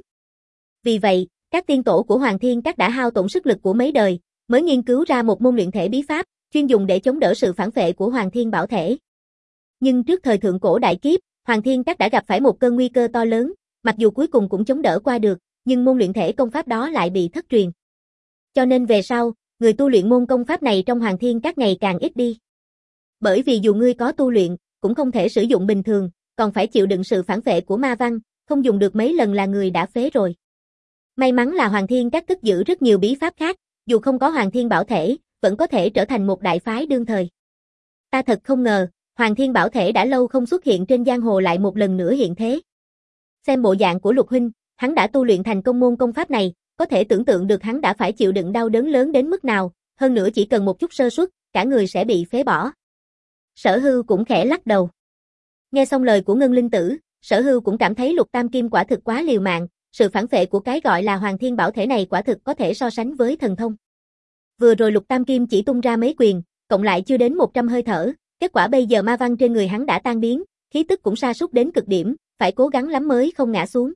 Vì vậy, các tiên tổ của Hoàng Thiên Các đã hao tổn sức lực của mấy đời, mới nghiên cứu ra một môn luyện thể bí pháp, chuyên dùng để chống đỡ sự phản phệ của Hoàng Thiên Bảo Thể. Nhưng trước thời thượng cổ đại kiếp, Hoàng Thiên Các đã gặp phải một cơn nguy cơ to lớn, mặc dù cuối cùng cũng chống đỡ qua được, nhưng môn luyện thể công pháp đó lại bị thất truyền. Cho nên về sau, người tu luyện môn công pháp này trong Hoàng Thiên Các ngày càng ít đi. Bởi vì dù ngươi có tu luyện, cũng không thể sử dụng bình thường, còn phải chịu đựng sự phản phệ của ma văn, không dùng được mấy lần là người đã phế rồi. May mắn là Hoàng Thiên Các cất giữ rất nhiều bí pháp khác, dù không có Hoàng Thiên Bảo Thể, vẫn có thể trở thành một đại phái đương thời. Ta thật không ngờ, Hoàng Thiên Bảo Thể đã lâu không xuất hiện trên giang hồ lại một lần nữa hiện thế. Xem bộ dạng của Lục huynh, hắn đã tu luyện thành công môn công pháp này, có thể tưởng tượng được hắn đã phải chịu đựng đau đớn lớn đến mức nào, hơn nữa chỉ cần một chút sơ suất, cả người sẽ bị phế bỏ. Sở Hưu cũng khẽ lắc đầu. Nghe xong lời của Ngân Linh Tử, Sở Hưu cũng cảm thấy Lục Tam Kim quả thực quá liều mạng, sự phản phệ của cái gọi là Hoàng Thiên Bảo Thể này quả thực có thể so sánh với thần thông. Vừa rồi Lục Tam Kim chỉ tung ra mấy quyền, cộng lại chưa đến một trăm hơi thở, kết quả bây giờ ma văn trên người hắn đã tan biến, khí tức cũng sa sút đến cực điểm, phải cố gắng lắm mới không ngã xuống.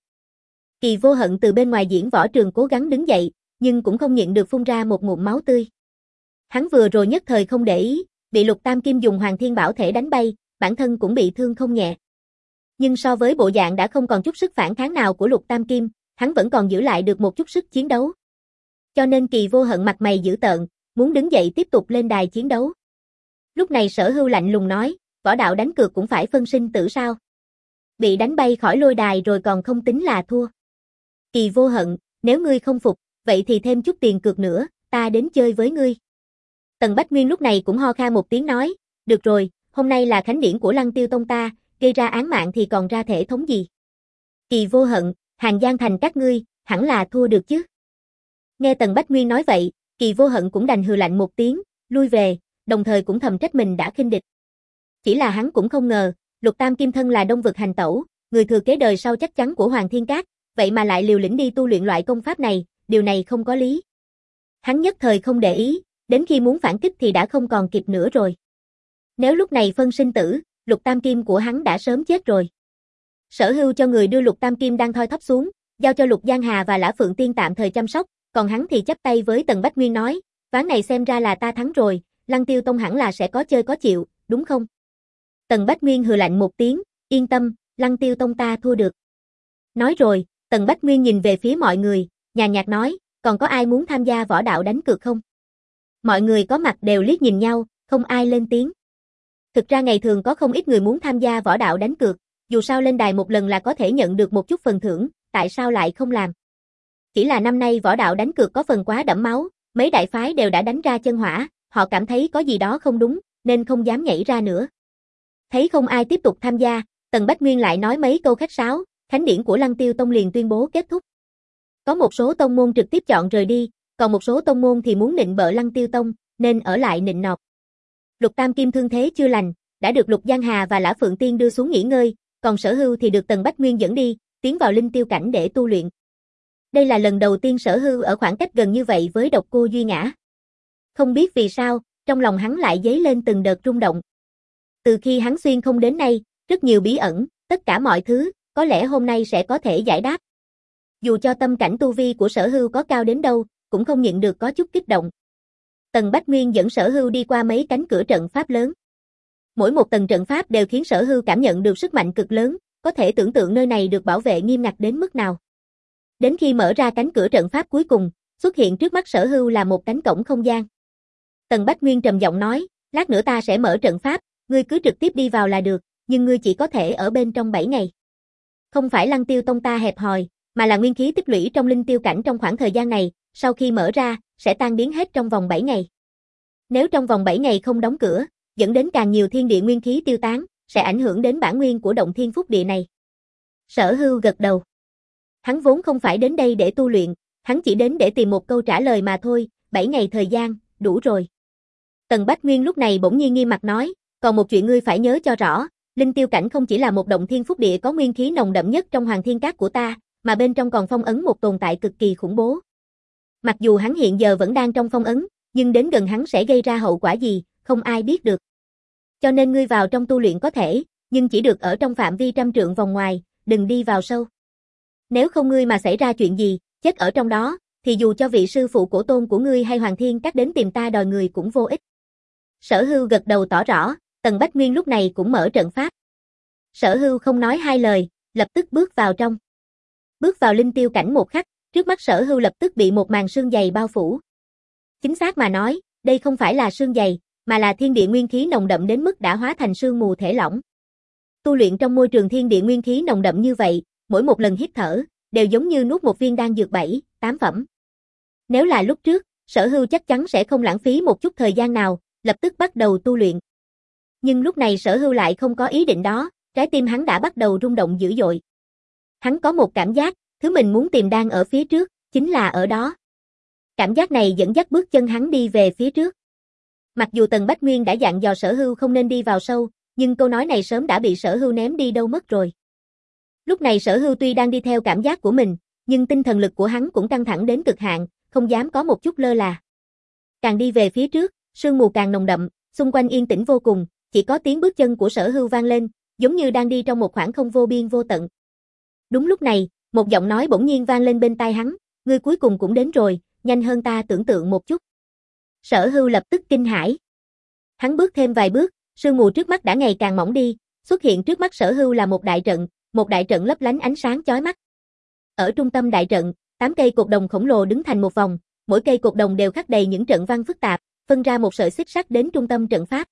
Kỳ Vô Hận từ bên ngoài diễn võ trường cố gắng đứng dậy, nhưng cũng không nhịn được phun ra một ngụm máu tươi. Hắn vừa rồi nhất thời không để ý, bị Lục Tam Kim dùng Hoàng Thiên Bảo Thể đánh bay, bản thân cũng bị thương không nhẹ. Nhưng so với bộ dạng đã không còn chút sức phản kháng nào của Lục Tam Kim, hắn vẫn còn giữ lại được một chút sức chiến đấu. Cho nên Kỳ Vô Hận mặt mày dữ tợn, muốn đứng dậy tiếp tục lên đài chiến đấu. Lúc này Sở Hưu lạnh lùng nói, võ đạo đánh cược cũng phải phân sinh tử sao? Bị đánh bay khỏi lôi đài rồi còn không tính là thua. Kỳ Vô Hận, nếu ngươi không phục, vậy thì thêm chút tiền cược nữa, ta đến chơi với ngươi. Tần Bách Nguyên lúc này cũng ho khan một tiếng nói, được rồi, hôm nay là khánh điển của Lăng Tiêu Tông ta, gây ra án mạng thì còn ra thể thống gì? Kỳ Vô Hận, Hàng Giang Thành các ngươi, hẳn là thua được chứ? Nghe Tần Bách Nguyên nói vậy, Kỳ Vô Hận cũng đành hừ lạnh một tiếng, lui về, đồng thời cũng thầm trách mình đã khinh địch. Chỉ là hắn cũng không ngờ, Lục Tam Kim thân là Đông Vực hành tẩu, người thừa kế đời sau chắc chắn của Hoàng Thiên Các, vậy mà lại liều lĩnh đi tu luyện loại công pháp này, điều này không có lý. Hắn nhất thời không để ý, đến khi muốn phản kích thì đã không còn kịp nữa rồi. Nếu lúc này phân sinh tử, Lục Tam Kim của hắn đã sớm chết rồi. Sở Hưu cho người đưa Lục Tam Kim đang thoi thóp xuống, giao cho Lục Giang Hà và Lã Phượng Tiên tạm thời chăm sóc, còn hắn thì chắp tay với Tần Bách Nguyên nói, ván này xem ra là ta thắng rồi, Lăng Tiêu Tông hẳn là sẽ có chơi có chịu, đúng không? Tần Bách Nguyên hừ lạnh một tiếng, yên tâm, Lăng Tiêu Tông ta thua được. Nói rồi, Tần Bách Nguyên nhìn về phía mọi người, nhàn nhạt nói, còn có ai muốn tham gia võ đạo đánh cược không? Mọi người có mặt đều liếc nhìn nhau, không ai lên tiếng. Thực ra ngày thường có không ít người muốn tham gia võ đạo đánh cược, dù sao lên đài một lần là có thể nhận được một chút phần thưởng, tại sao lại không làm? Chỉ là năm nay võ đạo đánh cược có phần quá đẫm máu, mấy đại phái đều đã đánh ra chân hỏa, họ cảm thấy có gì đó không đúng, nên không dám nhảy ra nữa. Thấy không ai tiếp tục tham gia, Tần Bách Nguyên lại nói mấy câu khách sáo, khánh điển của Lăng Tiêu Tông liền tuyên bố kết thúc. Có một số tông môn trực tiếp chọn rời đi, còn một số tông môn thì muốn nịnh bợ Lăng Tiêu Tông, nên ở lại nịnh nọt. Lục Tam Kim thương thế chưa lành, đã được Lục Giang Hà và Lã Phượng Tiên đưa xuống nghỉ ngơi, còn Sở Hưu thì được Tần Bách Nguyên dẫn đi, tiến vào linh tiêu cảnh để tu luyện. Đây là lần đầu tiên Sở Hưu ở khoảng cách gần như vậy với Độc Cô Duy Ngã. Không biết vì sao, trong lòng hắn lại dấy lên từng đợt rung động. Từ khi hắn xuyên không đến nay, rất nhiều bí ẩn, tất cả mọi thứ, có lẽ hôm nay sẽ có thể giải đáp. Dù cho tâm cảnh tu vi của Sở Hưu có cao đến đâu, cũng không nhịn được có chút kích động. Tần Bách Nguyên dẫn Sở Hưu đi qua mấy cánh cửa trận pháp lớn. Mỗi một tầng trận pháp đều khiến Sở Hưu cảm nhận được sức mạnh cực lớn, có thể tưởng tượng nơi này được bảo vệ nghiêm ngặt đến mức nào. Đến khi mở ra cánh cửa trận pháp cuối cùng, xuất hiện trước mắt Sở Hưu là một cánh cổng không gian. Tần Bách Nguyên trầm giọng nói, lát nữa ta sẽ mở trận pháp, ngươi cứ trực tiếp đi vào là được, nhưng ngươi chỉ có thể ở bên trong bảy ngày. Không phải Lăng Tiêu Tông ta hẹp hòi, mà là nguyên khí tích lũy trong linh tiêu cảnh trong khoảng thời gian này, sau khi mở ra, sẽ tan biến hết trong vòng bảy ngày. Nếu trong vòng bảy ngày không đóng cửa, dẫn đến càng nhiều thiên địa nguyên khí tiêu tán, sẽ ảnh hưởng đến bản nguyên của động thiên phúc địa này. Sở Hưu gật đầu. Hắn vốn không phải đến đây để tu luyện, hắn chỉ đến để tìm một câu trả lời mà thôi, bảy ngày thời gian, đủ rồi. Tần Bách Nguyên lúc này bỗng nhiên nghiêm mặt nói, còn một chuyện ngươi phải nhớ cho rõ, linh tiêu cảnh không chỉ là một động thiên phúc địa có nguyên khí nồng đậm nhất trong Hoàng Thiên Các của ta, mà bên trong còn phong ấn một tồn tại cực kỳ khủng bố. Mặc dù hắn hiện giờ vẫn đang trong phong ấn, nhưng đến gần hắn sẽ gây ra hậu quả gì, không ai biết được. Cho nên ngươi vào trong tu luyện có thể, nhưng chỉ được ở trong phạm vi trăm trượng vòng ngoài, đừng đi vào sâu. Nếu không ngươi mà xảy ra chuyện gì, chết ở trong đó, thì dù cho vị sư phụ cổ tôn của ngươi hay Hoàng Thiên Các đến tìm ta đòi người cũng vô ích. Sở Hưu gật đầu tỏ rõ, Tần Bách Nguyên lúc này cũng mở trận pháp. Sở Hưu không nói hai lời, lập tức bước vào trong. Bước vào linh tiêu cảnh một khắc, trước mắt Sở Hưu lập tức bị một màn sương dày bao phủ. Chính xác mà nói, đây không phải là sương dày, mà là thiên địa nguyên khí nồng đậm đến mức đã hóa thành sương mù thể lỏng. Tu luyện trong môi trường thiên địa nguyên khí nồng đậm như vậy, mỗi một lần hít thở, đều giống như nuốt một viên đan dược bảy, tám phẩm. Nếu là lúc trước, Sở Hưu chắc chắn sẽ không lãng phí một chút thời gian nào, lập tức bắt đầu tu luyện. Nhưng lúc này Sở Hưu lại không có ý định đó, trái tim hắn đã bắt đầu rung động dữ dội. Hắn có một cảm giác, thứ mình muốn tìm đang ở phía trước, chính là ở đó. Cảm giác này dẫn dắt bước chân hắn đi về phía trước. Mặc dù Tần Bách Nguyên đã dặn dò Sở Hưu không nên đi vào sâu, nhưng câu nói này sớm đã bị Sở Hưu ném đi đâu mất rồi. Lúc này Sở Hưu tuy đang đi theo cảm giác của mình, nhưng tinh thần lực của hắn cũng căng thẳng đến cực hạn, không dám có một chút lơ là. Càng đi về phía trước, sương mù càng nồng đậm, xung quanh yên tĩnh vô cùng, chỉ có tiếng bước chân của Sở Hưu vang lên, giống như đang đi trong một khoảng không vô biên vô tận. Đúng lúc này, một giọng nói bỗng nhiên vang lên bên tai hắn, ngươi cuối cùng cũng đến rồi, nhanh hơn ta tưởng tượng một chút. Sở Hưu lập tức kinh hãi. Hắn bước thêm vài bước, sương mù trước mắt đã ngày càng mỏng đi, xuất hiện trước mắt Sở Hưu là một đại trận, một đại trận lấp lánh ánh sáng chói mắt. Ở trung tâm đại trận, tám cây cột đồng khổng lồ đứng thành một vòng, mỗi cây cột đồng đều khắc đầy những trận văn phức tạp, phân ra một sợi xích sắt đến trung tâm trận pháp.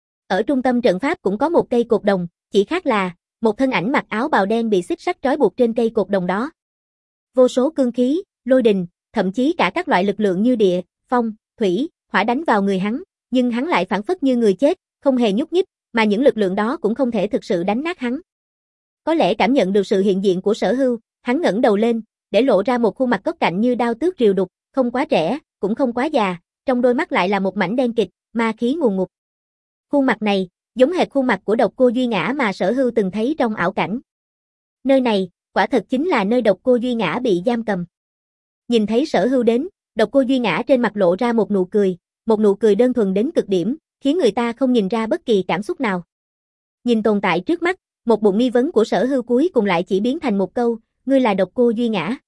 Ở trung tâm trận pháp cũng có một cây cột đồng, chỉ khác là một thân ảnh mặc áo bào đen bị xích sắt trói buộc trên cây cột đồng đó. Vô số cương khí, lôi đình, thậm chí cả các loại lực lượng như địa, phong, thủy, hỏa đánh vào người hắn, nhưng hắn lại phảng phất như người chết, không hề nhúc nhích, mà những lực lượng đó cũng không thể thực sự đánh nát hắn. Có lẽ cảm nhận được sự hiện diện của Sở Hưu, hắn ngẩng đầu lên, để lộ ra một khuôn mặt góc cạnh như đao tước rìu đục, không quá trẻ, cũng không quá già, trong đôi mắt lại là một mảnh đen kịt, ma khí ngùn ngụt. Khuôn mặt này, giống hệt khuôn mặt của Độc Cô Duy Ngã mà Sở Hưu từng thấy trong ảo cảnh. Nơi này, quả thật chính là nơi Độc Cô Duy Ngã bị giam cầm. Nhìn thấy Sở Hưu đến, Độc Cô Duy Ngã trên mặt lộ ra một nụ cười, một nụ cười đơn thuần đến cực điểm, khiến người ta không nhìn ra bất kỳ cảm xúc nào. Nhìn tồn tại trước mắt, một bụng nghi vấn của Sở Hưu cuối cùng lại chỉ biến thành một câu, ngươi là Độc Cô Duy Ngã.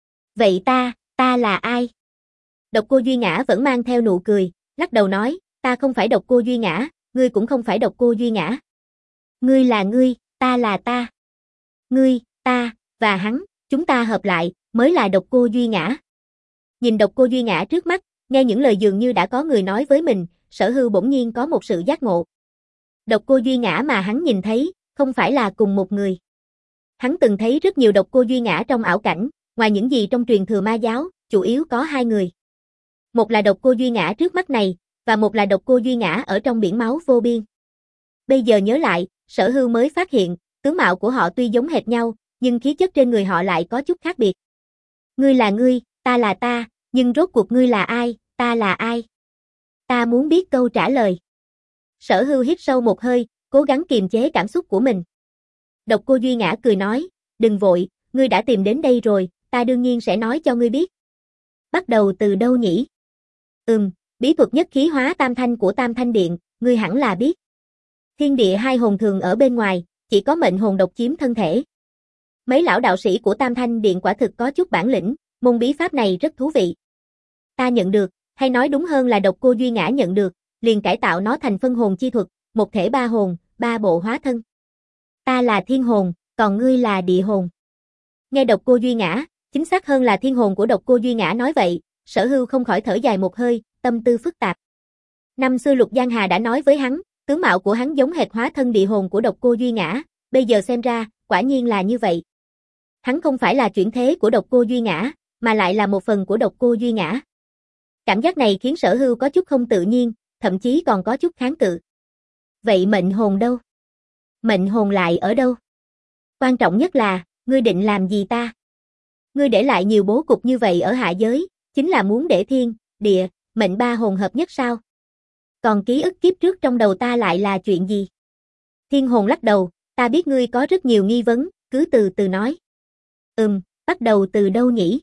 Vậy ta, ta là ai? Độc Cô Duy Ngã vẫn mang theo nụ cười, lắc đầu nói, ta không phải Độc Cô Duy Ngã, ngươi cũng không phải Độc Cô Duy Ngã. Ngươi là ngươi, ta là ta. Ngươi, ta, và hắn, chúng ta hợp lại, mới là Độc Cô Duy Ngã. Nhìn Độc Cô Duy Ngã trước mắt, nghe những lời dường như đã có người nói với mình, Sở Hưu bỗng nhiên có một sự giác ngộ. Độc Cô Duy Ngã mà hắn nhìn thấy, không phải là cùng một người. Hắn từng thấy rất nhiều Độc Cô Duy Ngã trong ảo cảnh, ngoài những gì trong truyền thừa ma giáo, chủ yếu có hai người. Một là Độc Cô Duy Ngã trước mắt này, và một là Độc Cô Duy Ngã ở trong biển máu vô biên. Bây giờ nhớ lại, Sở Hưu mới phát hiện, tướng mạo của họ tuy giống hệt nhau, nhưng khí chất trên người họ lại có chút khác biệt. Ngươi là ngươi, ta là ta, nhưng rốt cuộc ngươi là ai, ta là ai? Ta muốn biết câu trả lời. Sở Hưu hít sâu một hơi, cố gắng kiềm chế cảm xúc của mình. Độc Cô Duy Ngã cười nói, đừng vội, ngươi đã tìm đến đây rồi, ta đương nhiên sẽ nói cho ngươi biết. Bắt đầu từ đâu nhỉ? Ừm, bí thuật nhất khí hóa tam thanh của Tam Thanh Điện, ngươi hẳn là biết. Thiên địa hai hồn thường ở bên ngoài, chỉ có mệnh hồn độc chiếm thân thể. Mấy lão đạo sĩ của Tam Thanh Điện quả thực có chút bản lĩnh, môn bí pháp này rất thú vị. Ta nhận được, hay nói đúng hơn là Độc Cô Duy Ngã nhận được, liền cải tạo nó thành phân hồn chi thuật, một thể ba hồn, ba bộ hóa thân. Ta là thiên hồn, còn ngươi là địa hồn. Nghe Độc Cô Duy Ngã, chính xác hơn là thiên hồn của Độc Cô Duy Ngã nói vậy, Sở Hưu không khỏi thở dài một hơi, tâm tư phức tạp. Năm xưa Lục Giang Hà đã nói với hắn, tướng mạo của hắn giống hệt hóa thân địa hồn của Độc Cô Duy Ngã, bây giờ xem ra, quả nhiên là như vậy. Hắn không phải là chuyển thế của Độc Cô Duy Ngã, mà lại là một phần của Độc Cô Duy Ngã. Cảm giác này khiến Sở Hưu có chút không tự nhiên, thậm chí còn có chút kháng cự. Vậy mệnh hồn đâu? Mệnh hồn lại ở đâu? Quan trọng nhất là, ngươi định làm gì ta? Ngươi để lại nhiều bố cục như vậy ở hạ giới, chính là muốn để thiên, địa, mệnh ba hồn hợp nhất sao? Còn ký ức kiếp trước trong đầu ta lại là chuyện gì? Thiên hồn lắc đầu, ta biết ngươi có rất nhiều nghi vấn, cứ từ từ nói. Ừm, bắt đầu từ đâu nhỉ?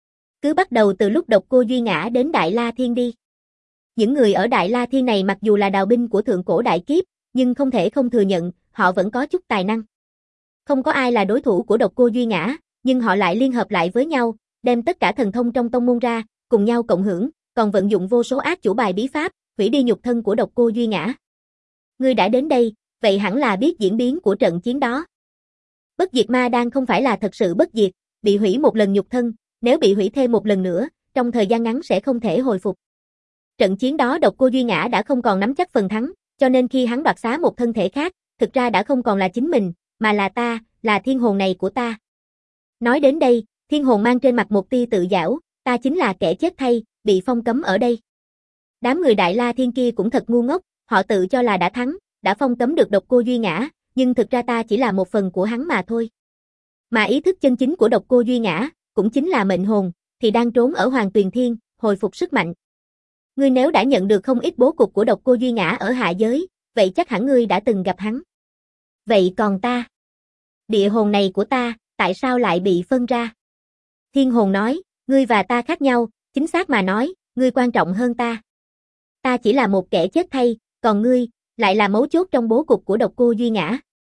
Cứ bắt đầu từ lúc Độc Cô Duy Ngã đến Đại La Thiên đi. Những người ở Đại La Thiên này mặc dù là đào binh của thượng cổ đại kiếp, nhưng không thể không thừa nhận, họ vẫn có chút tài năng. Không có ai là đối thủ của Độc Cô Duy Ngã, nhưng họ lại liên hợp lại với nhau, đem tất cả thần thông trong tông môn ra, cùng nhau cộng hưởng, còn vận dụng vô số ác chủ bài bí pháp, hủy đi nhục thân của Độc Cô Duy Ngã. Ngươi đã đến đây, vậy hẳn là biết diễn biến của trận chiến đó. Bất diệt ma đan không phải là thật sự bất diệt, bị hủy một lần nhục thân, nếu bị hủy thêm một lần nữa, trong thời gian ngắn sẽ không thể hồi phục. Trận chiến đó Độc Cô Duy Ngã đã không còn nắm chắc phần thắng, cho nên khi hắn đoạt xá một thân thể khác, thực ra đã không còn là chính mình, mà là ta, là thiên hồn này của ta. Nói đến đây, thiên hồn mang trên mặt một tia tự giảo, ta chính là kẻ chết thay, bị phong cấm ở đây. Đám người Đại La Thiên kia cũng thật ngu ngốc, họ tự cho là đã thắng, đã phong cấm được Độc Cô Duy Ngã, nhưng thực ra ta chỉ là một phần của hắn mà thôi. Mà ý thức chân chính của Độc Cô Duy Ngã, cũng chính là mệnh hồn, thì đang trốn ở Hoàng Tuyền Thiên, hồi phục sức mạnh. Ngươi nếu đã nhận được không ít bố cục của Độc Cô Duy Ngã ở hạ giới, vậy chắc hẳn ngươi đã từng gặp hắn. Vậy còn ta? Địa hồn này của ta, tại sao lại bị phân ra? Thiên hồn nói, ngươi và ta khác nhau, chính xác mà nói, ngươi quan trọng hơn ta. Ta chỉ là một kẻ chết thay, còn ngươi, lại là mấu chốt trong bố cục của Độc Cô Duy Ngã.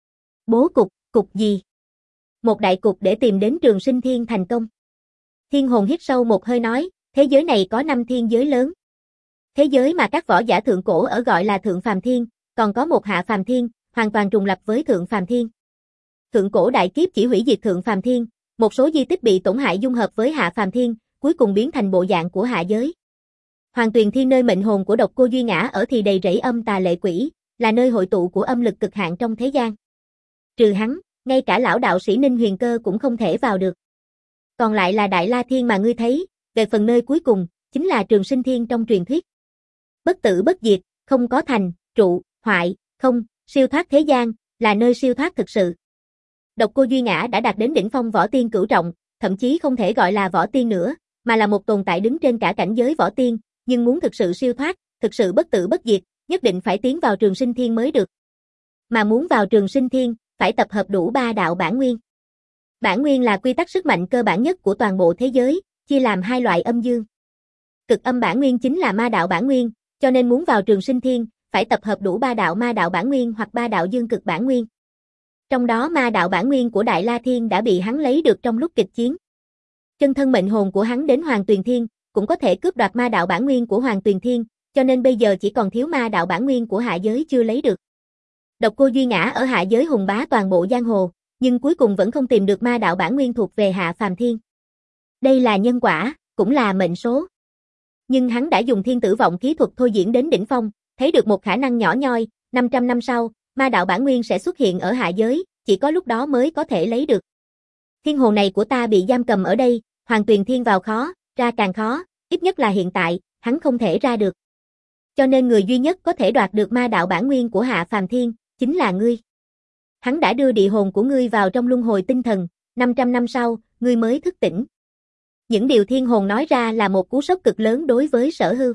Bố cục, cục gì? Một đại cục để tìm đến Trường Sinh Thiên thành công. Thiên hồn hít sâu một hơi nói, thế giới này có năm thiên giới lớn. Thế giới mà các võ giả thượng cổ ở gọi là Thượng Phàm Thiên, còn có một Hạ Phàm Thiên, hoàn toàn trùng lập với Thượng Phàm Thiên. Thượng cổ đại kiếp chỉ hủy diệt Thượng Phàm Thiên, một số di tích bị tổn hại dung hợp với Hạ Phàm Thiên, cuối cùng biến thành bộ dạng của hạ giới. Hoàng Tuyền Thiên nơi mệnh hồn của Độc Cô Duy Ngã ở thì đầy rẫy âm tà lệ quỷ, là nơi hội tụ của âm lực cực hạn trong thế gian. Trừ hắn, ngay cả lão đạo sĩ Ninh Huyền Cơ cũng không thể vào được. Còn lại là Đại La Thiên mà ngươi thấy, về phần nơi cuối cùng, chính là Trường Sinh Thiên trong truyền thuyết. Bất tử bất diệt, không có thành, trụ, hoại, không, siêu thoát thế gian, là nơi siêu thoát thực sự. Độc Cô Duy Ngã đã đạt đến đỉnh phong võ tiên cửu trọng, thậm chí không thể gọi là võ tiên nữa, mà là một tồn tại đứng trên cả cảnh giới võ tiên, nhưng muốn thực sự siêu thoát, thực sự bất tử bất diệt, nhất định phải tiến vào Trường Sinh Thiên mới được. Mà muốn vào Trường Sinh Thiên, phải tập hợp đủ ba đạo bản nguyên. Bản nguyên là quy tắc sức mạnh cơ bản nhất của toàn bộ thế giới, chia làm hai loại âm dương. Cực âm bản nguyên chính là ma đạo bản nguyên, cho nên muốn vào Trường Sinh Thiên, phải tập hợp đủ ba đạo ma đạo bản nguyên hoặc ba đạo dương cực bản nguyên. Trong đó ma đạo bản nguyên của Đại La Thiên đã bị hắn lấy được trong lúc kịch chiến. Chân thân mệnh hồn của hắn đến Hoàng Tuyền Thiên, cũng có thể cướp đoạt ma đạo bản nguyên của Hoàng Tuyền Thiên, cho nên bây giờ chỉ còn thiếu ma đạo bản nguyên của hạ giới chưa lấy được. Độc Cô Duy Ngã ở hạ giới hùng bá toàn bộ giang hồ, nhưng cuối cùng vẫn không tìm được ma đạo bản nguyên thuộc về Hạ Phàm Thiên. Đây là nhân quả, cũng là mệnh số. Nhưng hắn đã dùng thiên tử vọng khí thuật thôi diễn đến đỉnh phong, thấy được một khả năng nhỏ nhoi, năm trăm năm sau, ma đạo bản nguyên sẽ xuất hiện ở hạ giới, chỉ có lúc đó mới có thể lấy được. Thiên hồn này của ta bị giam cầm ở đây, Hoàng Tuyền Thiên vào khó, ra càng khó, ít nhất là hiện tại, hắn không thể ra được. Cho nên người duy nhất có thể đoạt được ma đạo bản nguyên của Hạ Phàm Thiên, chính là ngươi. Hắn đã đưa địa hồn của ngươi vào trong luân hồi tinh thần, năm trăm năm sau, ngươi mới thức tỉnh. Những điều thiên hồn nói ra là một cú sốc cực lớn đối với Sở Hưu.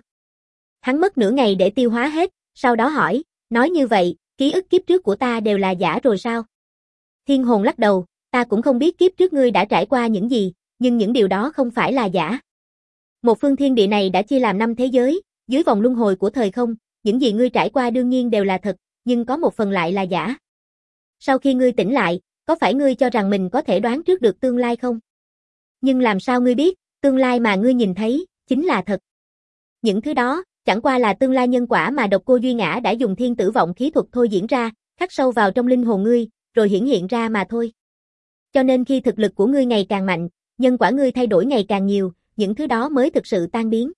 Hắn mất nửa ngày để tiêu hóa hết, sau đó hỏi, nói như vậy, ký ức kiếp trước của ta đều là giả rồi sao? Thiên hồn lắc đầu, ta cũng không biết kiếp trước ngươi đã trải qua những gì, nhưng những điều đó không phải là giả. Một phương thiên địa này đã chia làm năm thế giới, dưới vòng luân hồi của thời không, những gì ngươi trải qua đương nhiên đều là thật, nhưng có một phần lại là giả. Sau khi ngươi tỉnh lại, có phải ngươi cho rằng mình có thể đoán trước được tương lai không? Nhưng làm sao ngươi biết, tương lai mà ngươi nhìn thấy, chính là thật. Những thứ đó, chẳng qua là tương lai nhân quả mà Độc Cô Duy Ngã đã dùng thiên tử vọng khí thuật thôi diễn ra, khắc sâu vào trong linh hồn ngươi, rồi hiển hiện ra mà thôi. Cho nên khi thực lực của ngươi ngày càng mạnh, nhân quả ngươi thay đổi ngày càng nhiều, những thứ đó mới thực sự tan biến.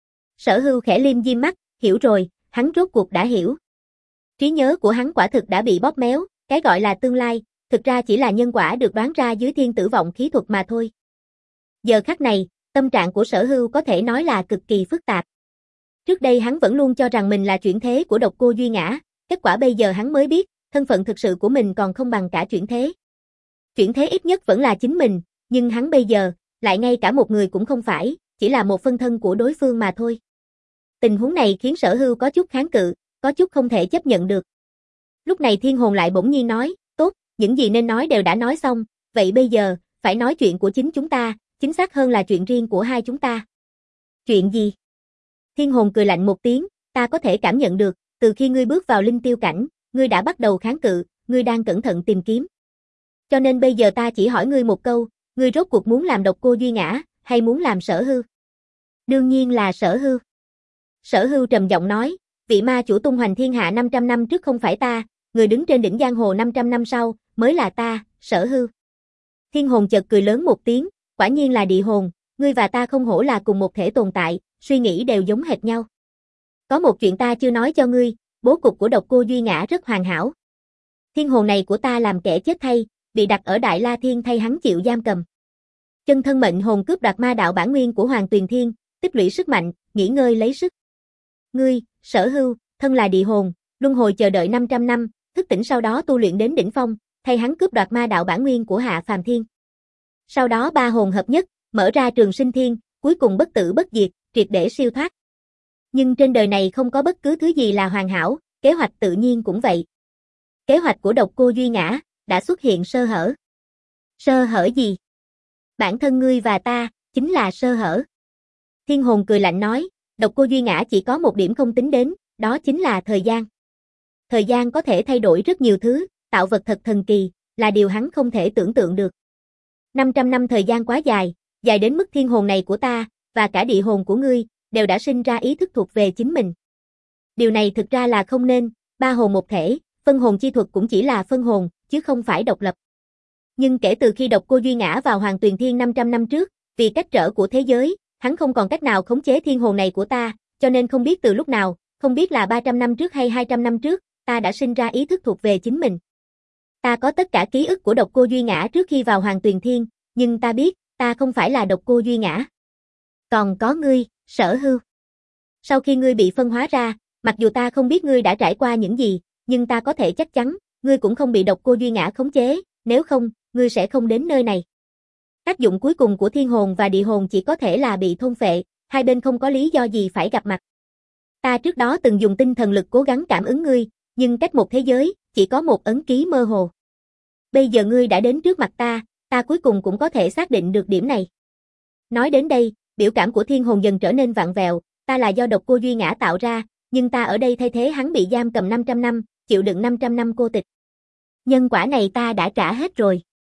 Sở Hưu khẽ liêm diêm mắt, hiểu rồi, hắn rốt cuộc đã hiểu. Trí nhớ của hắn quả thực đã bị bóp méo, cái gọi là tương lai, thực ra chỉ là nhân quả được đoán ra dưới thiên tử vọng khí thuật mà thôi. Giờ khắc này, tâm trạng của Sở Hưu có thể nói là cực kỳ phức tạp. Trước đây hắn vẫn luôn cho rằng mình là chuyển thế của Độc Cô Duy Ngã, kết quả bây giờ hắn mới biết, thân phận thực sự của mình còn không bằng cả chuyển thế. Chuyển thế ít nhất vẫn là chính mình, nhưng hắn bây giờ, lại ngay cả một người cũng không phải, chỉ là một phân thân của đối phương mà thôi. Tình huống này khiến Sở Hưu có chút kháng cự, có chút không thể chấp nhận được. Lúc này thiên hồn lại bỗng nhiên nói, tốt, những gì nên nói đều đã nói xong, vậy bây giờ, phải nói chuyện của chính chúng ta, chính xác hơn là chuyện riêng của hai chúng ta. Chuyện gì? Thiên hồn cười lạnh một tiếng, ta có thể cảm nhận được, từ khi ngươi bước vào linh tiêu cảnh, ngươi đã bắt đầu kháng cự, ngươi đang cẩn thận tìm kiếm. Cho nên bây giờ ta chỉ hỏi ngươi một câu, ngươi rốt cuộc muốn làm Độc Cô Duy Ngã, hay muốn làm Sở Hưu? Đương nhiên là Sở Hưu. Sở Hưu trầm giọng nói, vị ma chủ tung hoành thiên hạ năm trăm năm trước không phải ta, người đứng trên đỉnh giang hồ năm trăm năm sau, mới là ta, Sở Hưu. Thiên hồn chợt cười lớn một tiếng, quả nhiên là địa hồn, ngươi và ta không hổ là cùng một thể tồn tại, suy nghĩ đều giống hệt nhau. Có một chuyện ta chưa nói cho ngươi, bố cục của Độc Cô Duy Ngã rất hoàn hảo. Thiên hồn này của ta làm kẻ chết thay, bị đặt ở Đại La Thiên thay hắn chịu giam cầm. Chân thân mệnh hồn cướp đoạt ma đạo bản nguyên của Hoàng Tuyền Thiên, tích lũy sức mạnh, nghỉ ngơi lấy sức. Ngươi, Sở Hưu, thân là địa hồn, luân hồi chờ đợi năm trăm năm, thức tỉnh sau đó tu luyện đến đỉnh phong, thay hắn cướp đoạt ma đạo bản nguyên của Hạ Phàm Thiên. Sau đó ba hồn hợp nhất, mở ra Trường Sinh Thiên, cuối cùng bất tử bất diệt, triệt để siêu thoát. Nhưng trên đời này không có bất cứ thứ gì là hoàn hảo, kế hoạch tự nhiên cũng vậy. Kế hoạch của Độc Cô Duy Ngã, đã xuất hiện sơ hở. Sơ hở gì? Bản thân ngươi và ta, chính là sơ hở. Thiên hồn cười lạnh nói, độc cô Duy Ngã chỉ có một điểm không tính đến, đó chính là thời gian. Thời gian có thể thay đổi rất nhiều thứ, tạo vật thật thần kỳ, là điều hắn không thể tưởng tượng được. năm trăm năm thời gian quá dài, dài đến mức thiên hồn này của ta, và cả địa hồn của ngươi, đều đã sinh ra ý thức thuộc về chính mình. Điều này thực ra là không nên, ba hồn một thể, phân hồn chi thuật cũng chỉ là phân hồn, chứ không phải độc lập. Nhưng kể từ khi độc cô Duy Ngã vào Hoàng Tuyền Thiên năm trăm năm trước, vì cách trở của thế giới, hắn không còn cách nào khống chế thiên hồn này của ta, cho nên không biết từ lúc nào, không biết là ba trăm năm trước hay hai trăm năm trước, ta đã sinh ra ý thức thuộc về chính mình. Ta có tất cả ký ức của độc cô Duy Ngã trước khi vào Hoàng Tuyền Thiên, nhưng ta biết, ta không phải là độc cô Duy Ngã. Còn có ngươi, Sở Hưu. Sau khi ngươi bị phân hóa ra, mặc dù ta không biết ngươi đã trải qua những gì, nhưng ta có thể chắc chắn, ngươi cũng không bị độc cô Duy Ngã khống chế, nếu không, ngươi sẽ không đến nơi này. Tác dụng cuối cùng của thiên hồn và địa hồn chỉ có thể là bị thôn phệ, hai bên không có lý do gì phải gặp mặt. Ta trước đó từng dùng tinh thần lực cố gắng cảm ứng ngươi, nhưng cách một thế giới, chỉ có một ấn ký mơ hồ. Bây giờ ngươi đã đến trước mặt ta, ta cuối cùng cũng có thể xác định được điểm này. Nói đến đây, biểu cảm của thiên hồn dần trở nên vặn vẹo, ta là do độc cô Duy Ngã tạo ra, nhưng ta ở đây thay thế hắn bị giam cầm năm trăm năm, chịu đựng năm trăm năm cô tịch. Nhân quả này ta đã trả hết rồi.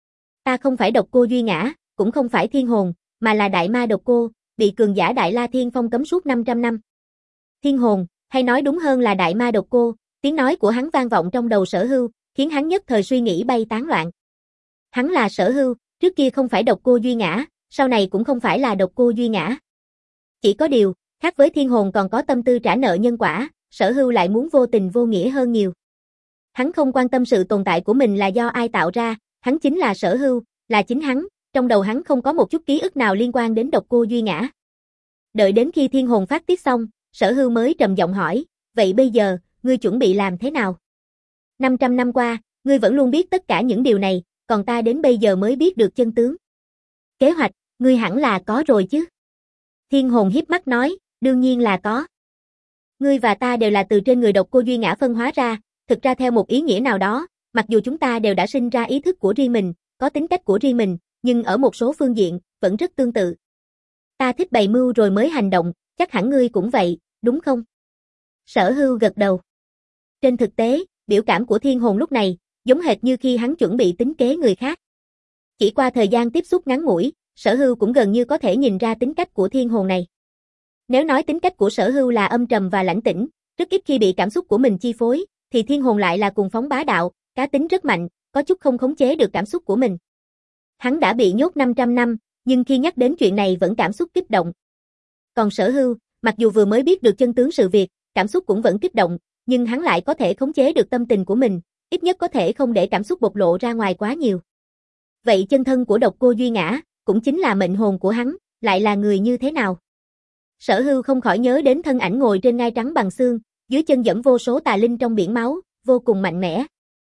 Ta không phải độc cô Duy Ngã, cũng không phải thiên hồn, mà là đại ma độc cô, bị cường giả Đại La Thiên phong cấm suốt năm trăm năm. Thiên hồn, hay nói đúng hơn là đại ma độc cô, tiếng nói của hắn vang vọng trong đầu Sở Hưu, khiến hắn nhất thời suy nghĩ bay tán loạn. Hắn là Sở Hưu, trước kia không phải độc cô Duy Ngã, sau này cũng không phải là độc cô Duy Ngã. Chỉ có điều, khác với thiên hồn còn có tâm tư trả nợ nhân quả, Sở Hưu lại muốn vô tình vô nghĩa hơn nhiều. Hắn không quan tâm sự tồn tại của mình là do ai tạo ra, hắn chính là Sở Hưu, là chính hắn, trong đầu hắn không có một chút ký ức nào liên quan đến độc cô Duy Ngã. Đợi đến khi thiên hồn phát tiết xong, Sở Hưu mới trầm giọng hỏi, vậy bây giờ, ngươi chuẩn bị làm thế nào? năm trăm năm qua, ngươi vẫn luôn biết tất cả những điều này, còn ta đến bây giờ mới biết được chân tướng. Kế hoạch, ngươi hẳn là có rồi chứ? Thiên hồn hiếp mắt nói, đương nhiên là có. Ngươi và ta đều là từ trên người độc cô Duy Ngã phân hóa ra, thực ra theo một ý nghĩa nào đó, mặc dù chúng ta đều đã sinh ra ý thức của riêng mình, có tính cách của riêng mình, nhưng ở một số phương diện, vẫn rất tương tự. Ta thích bày mưu rồi mới hành động, chắc hẳn ngươi cũng vậy, đúng không? Sở Hưu gật đầu. Trên thực tế, biểu cảm của thiên hồn lúc này, giống hệt như khi hắn chuẩn bị tính kế người khác. Chỉ qua thời gian tiếp xúc ngắn ngủi, Sở Hưu cũng gần như có thể nhìn ra tính cách của thiên hồn này. Nếu nói tính cách của Sở Hưu là âm trầm và lãnh tĩnh, rất ít khi bị cảm xúc của mình chi phối, thì thiên hồn lại là cuồng phóng bá đạo, cá tính rất mạnh, có chút không khống chế được cảm xúc của mình. Hắn đã bị nhốt năm trăm năm, nhưng khi nhắc đến chuyện này vẫn cảm xúc kích động. Còn Sở Hưu, mặc dù vừa mới biết được chân tướng sự việc, cảm xúc cũng vẫn kích động, nhưng hắn lại có thể khống chế được tâm tình của mình, ít nhất có thể không để cảm xúc bộc lộ ra ngoài quá nhiều. Vậy chân thân của độc cô Duy Ngã, cũng chính là mệnh hồn của hắn, lại là người như thế nào? Sở Hưu không khỏi nhớ đến thân ảnh ngồi trên ngai trắng bằng xương, dưới chân dẫm vô số tà linh trong biển máu, vô cùng mạnh mẽ,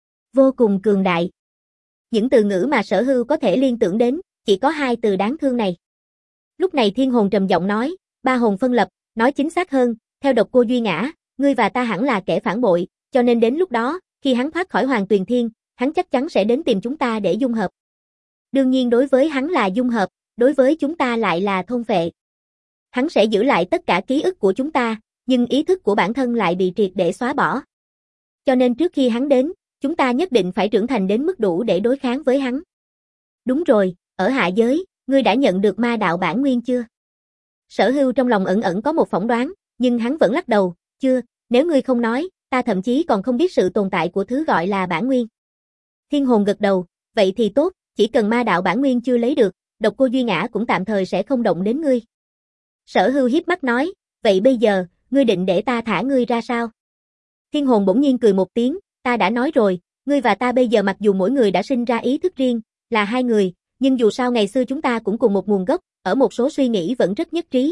vô cùng cường đại. Những từ ngữ mà Sở Hưu có thể liên tưởng đến, chỉ có hai từ đáng thương này. Lúc này thiên hồn trầm giọng nói, ba hồn phân lập, nói chính xác hơn, theo độc cô Duy Ngã, ngươi và ta hẳn là kẻ phản bội, cho nên đến lúc đó, khi hắn thoát khỏi Hoàng Tuyền Thiên, hắn chắc chắn sẽ đến tìm chúng ta để dung hợp. Đương nhiên đối với hắn là dung hợp, đối với chúng ta lại là thôn phệ. Hắn sẽ giữ lại tất cả ký ức của chúng ta, nhưng ý thức của bản thân lại bị triệt để xóa bỏ. Cho nên trước khi hắn đến, chúng ta nhất định phải trưởng thành đến mức đủ để đối kháng với hắn. Đúng rồi, ở hạ giới, ngươi đã nhận được ma đạo bản nguyên chưa? Sở Hưu trong lòng ẩn ẩn có một phỏng đoán, nhưng hắn vẫn lắc đầu, chưa, nếu ngươi không nói, ta thậm chí còn không biết sự tồn tại của thứ gọi là bản nguyên. Thiên hồn gật đầu, vậy thì tốt, chỉ cần ma đạo bản nguyên chưa lấy được, độc cô Duy Ngã cũng tạm thời sẽ không động đến ngươi. Sở Hưu hiếp mắt nói, vậy bây giờ, ngươi định để ta thả ngươi ra sao? Thiên hồn bỗng nhiên cười một tiếng, ta đã nói rồi, ngươi và ta bây giờ mặc dù mỗi người đã sinh ra ý thức riêng, là hai người, nhưng dù sao ngày xưa chúng ta cũng cùng một nguồn gốc, ở một số suy nghĩ vẫn rất nhất trí.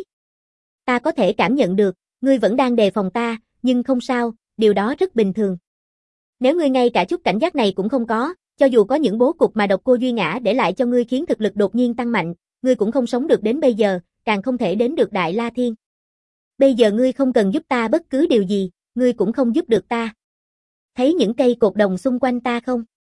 Ta có thể cảm nhận được, ngươi vẫn đang đề phòng ta, nhưng không sao, điều đó rất bình thường. Nếu ngươi ngay cả chút cảnh giác này cũng không có, cho dù có những bố cục mà độc cô Duy Ngã để lại cho ngươi khiến thực lực đột nhiên tăng mạnh, ngươi cũng không sống được đến bây giờ, càng không thể đến được Đại La Thiên. Bây giờ ngươi không cần giúp ta bất cứ điều gì, ngươi cũng không giúp được ta. Thấy những cây cột đồng xung quanh ta không?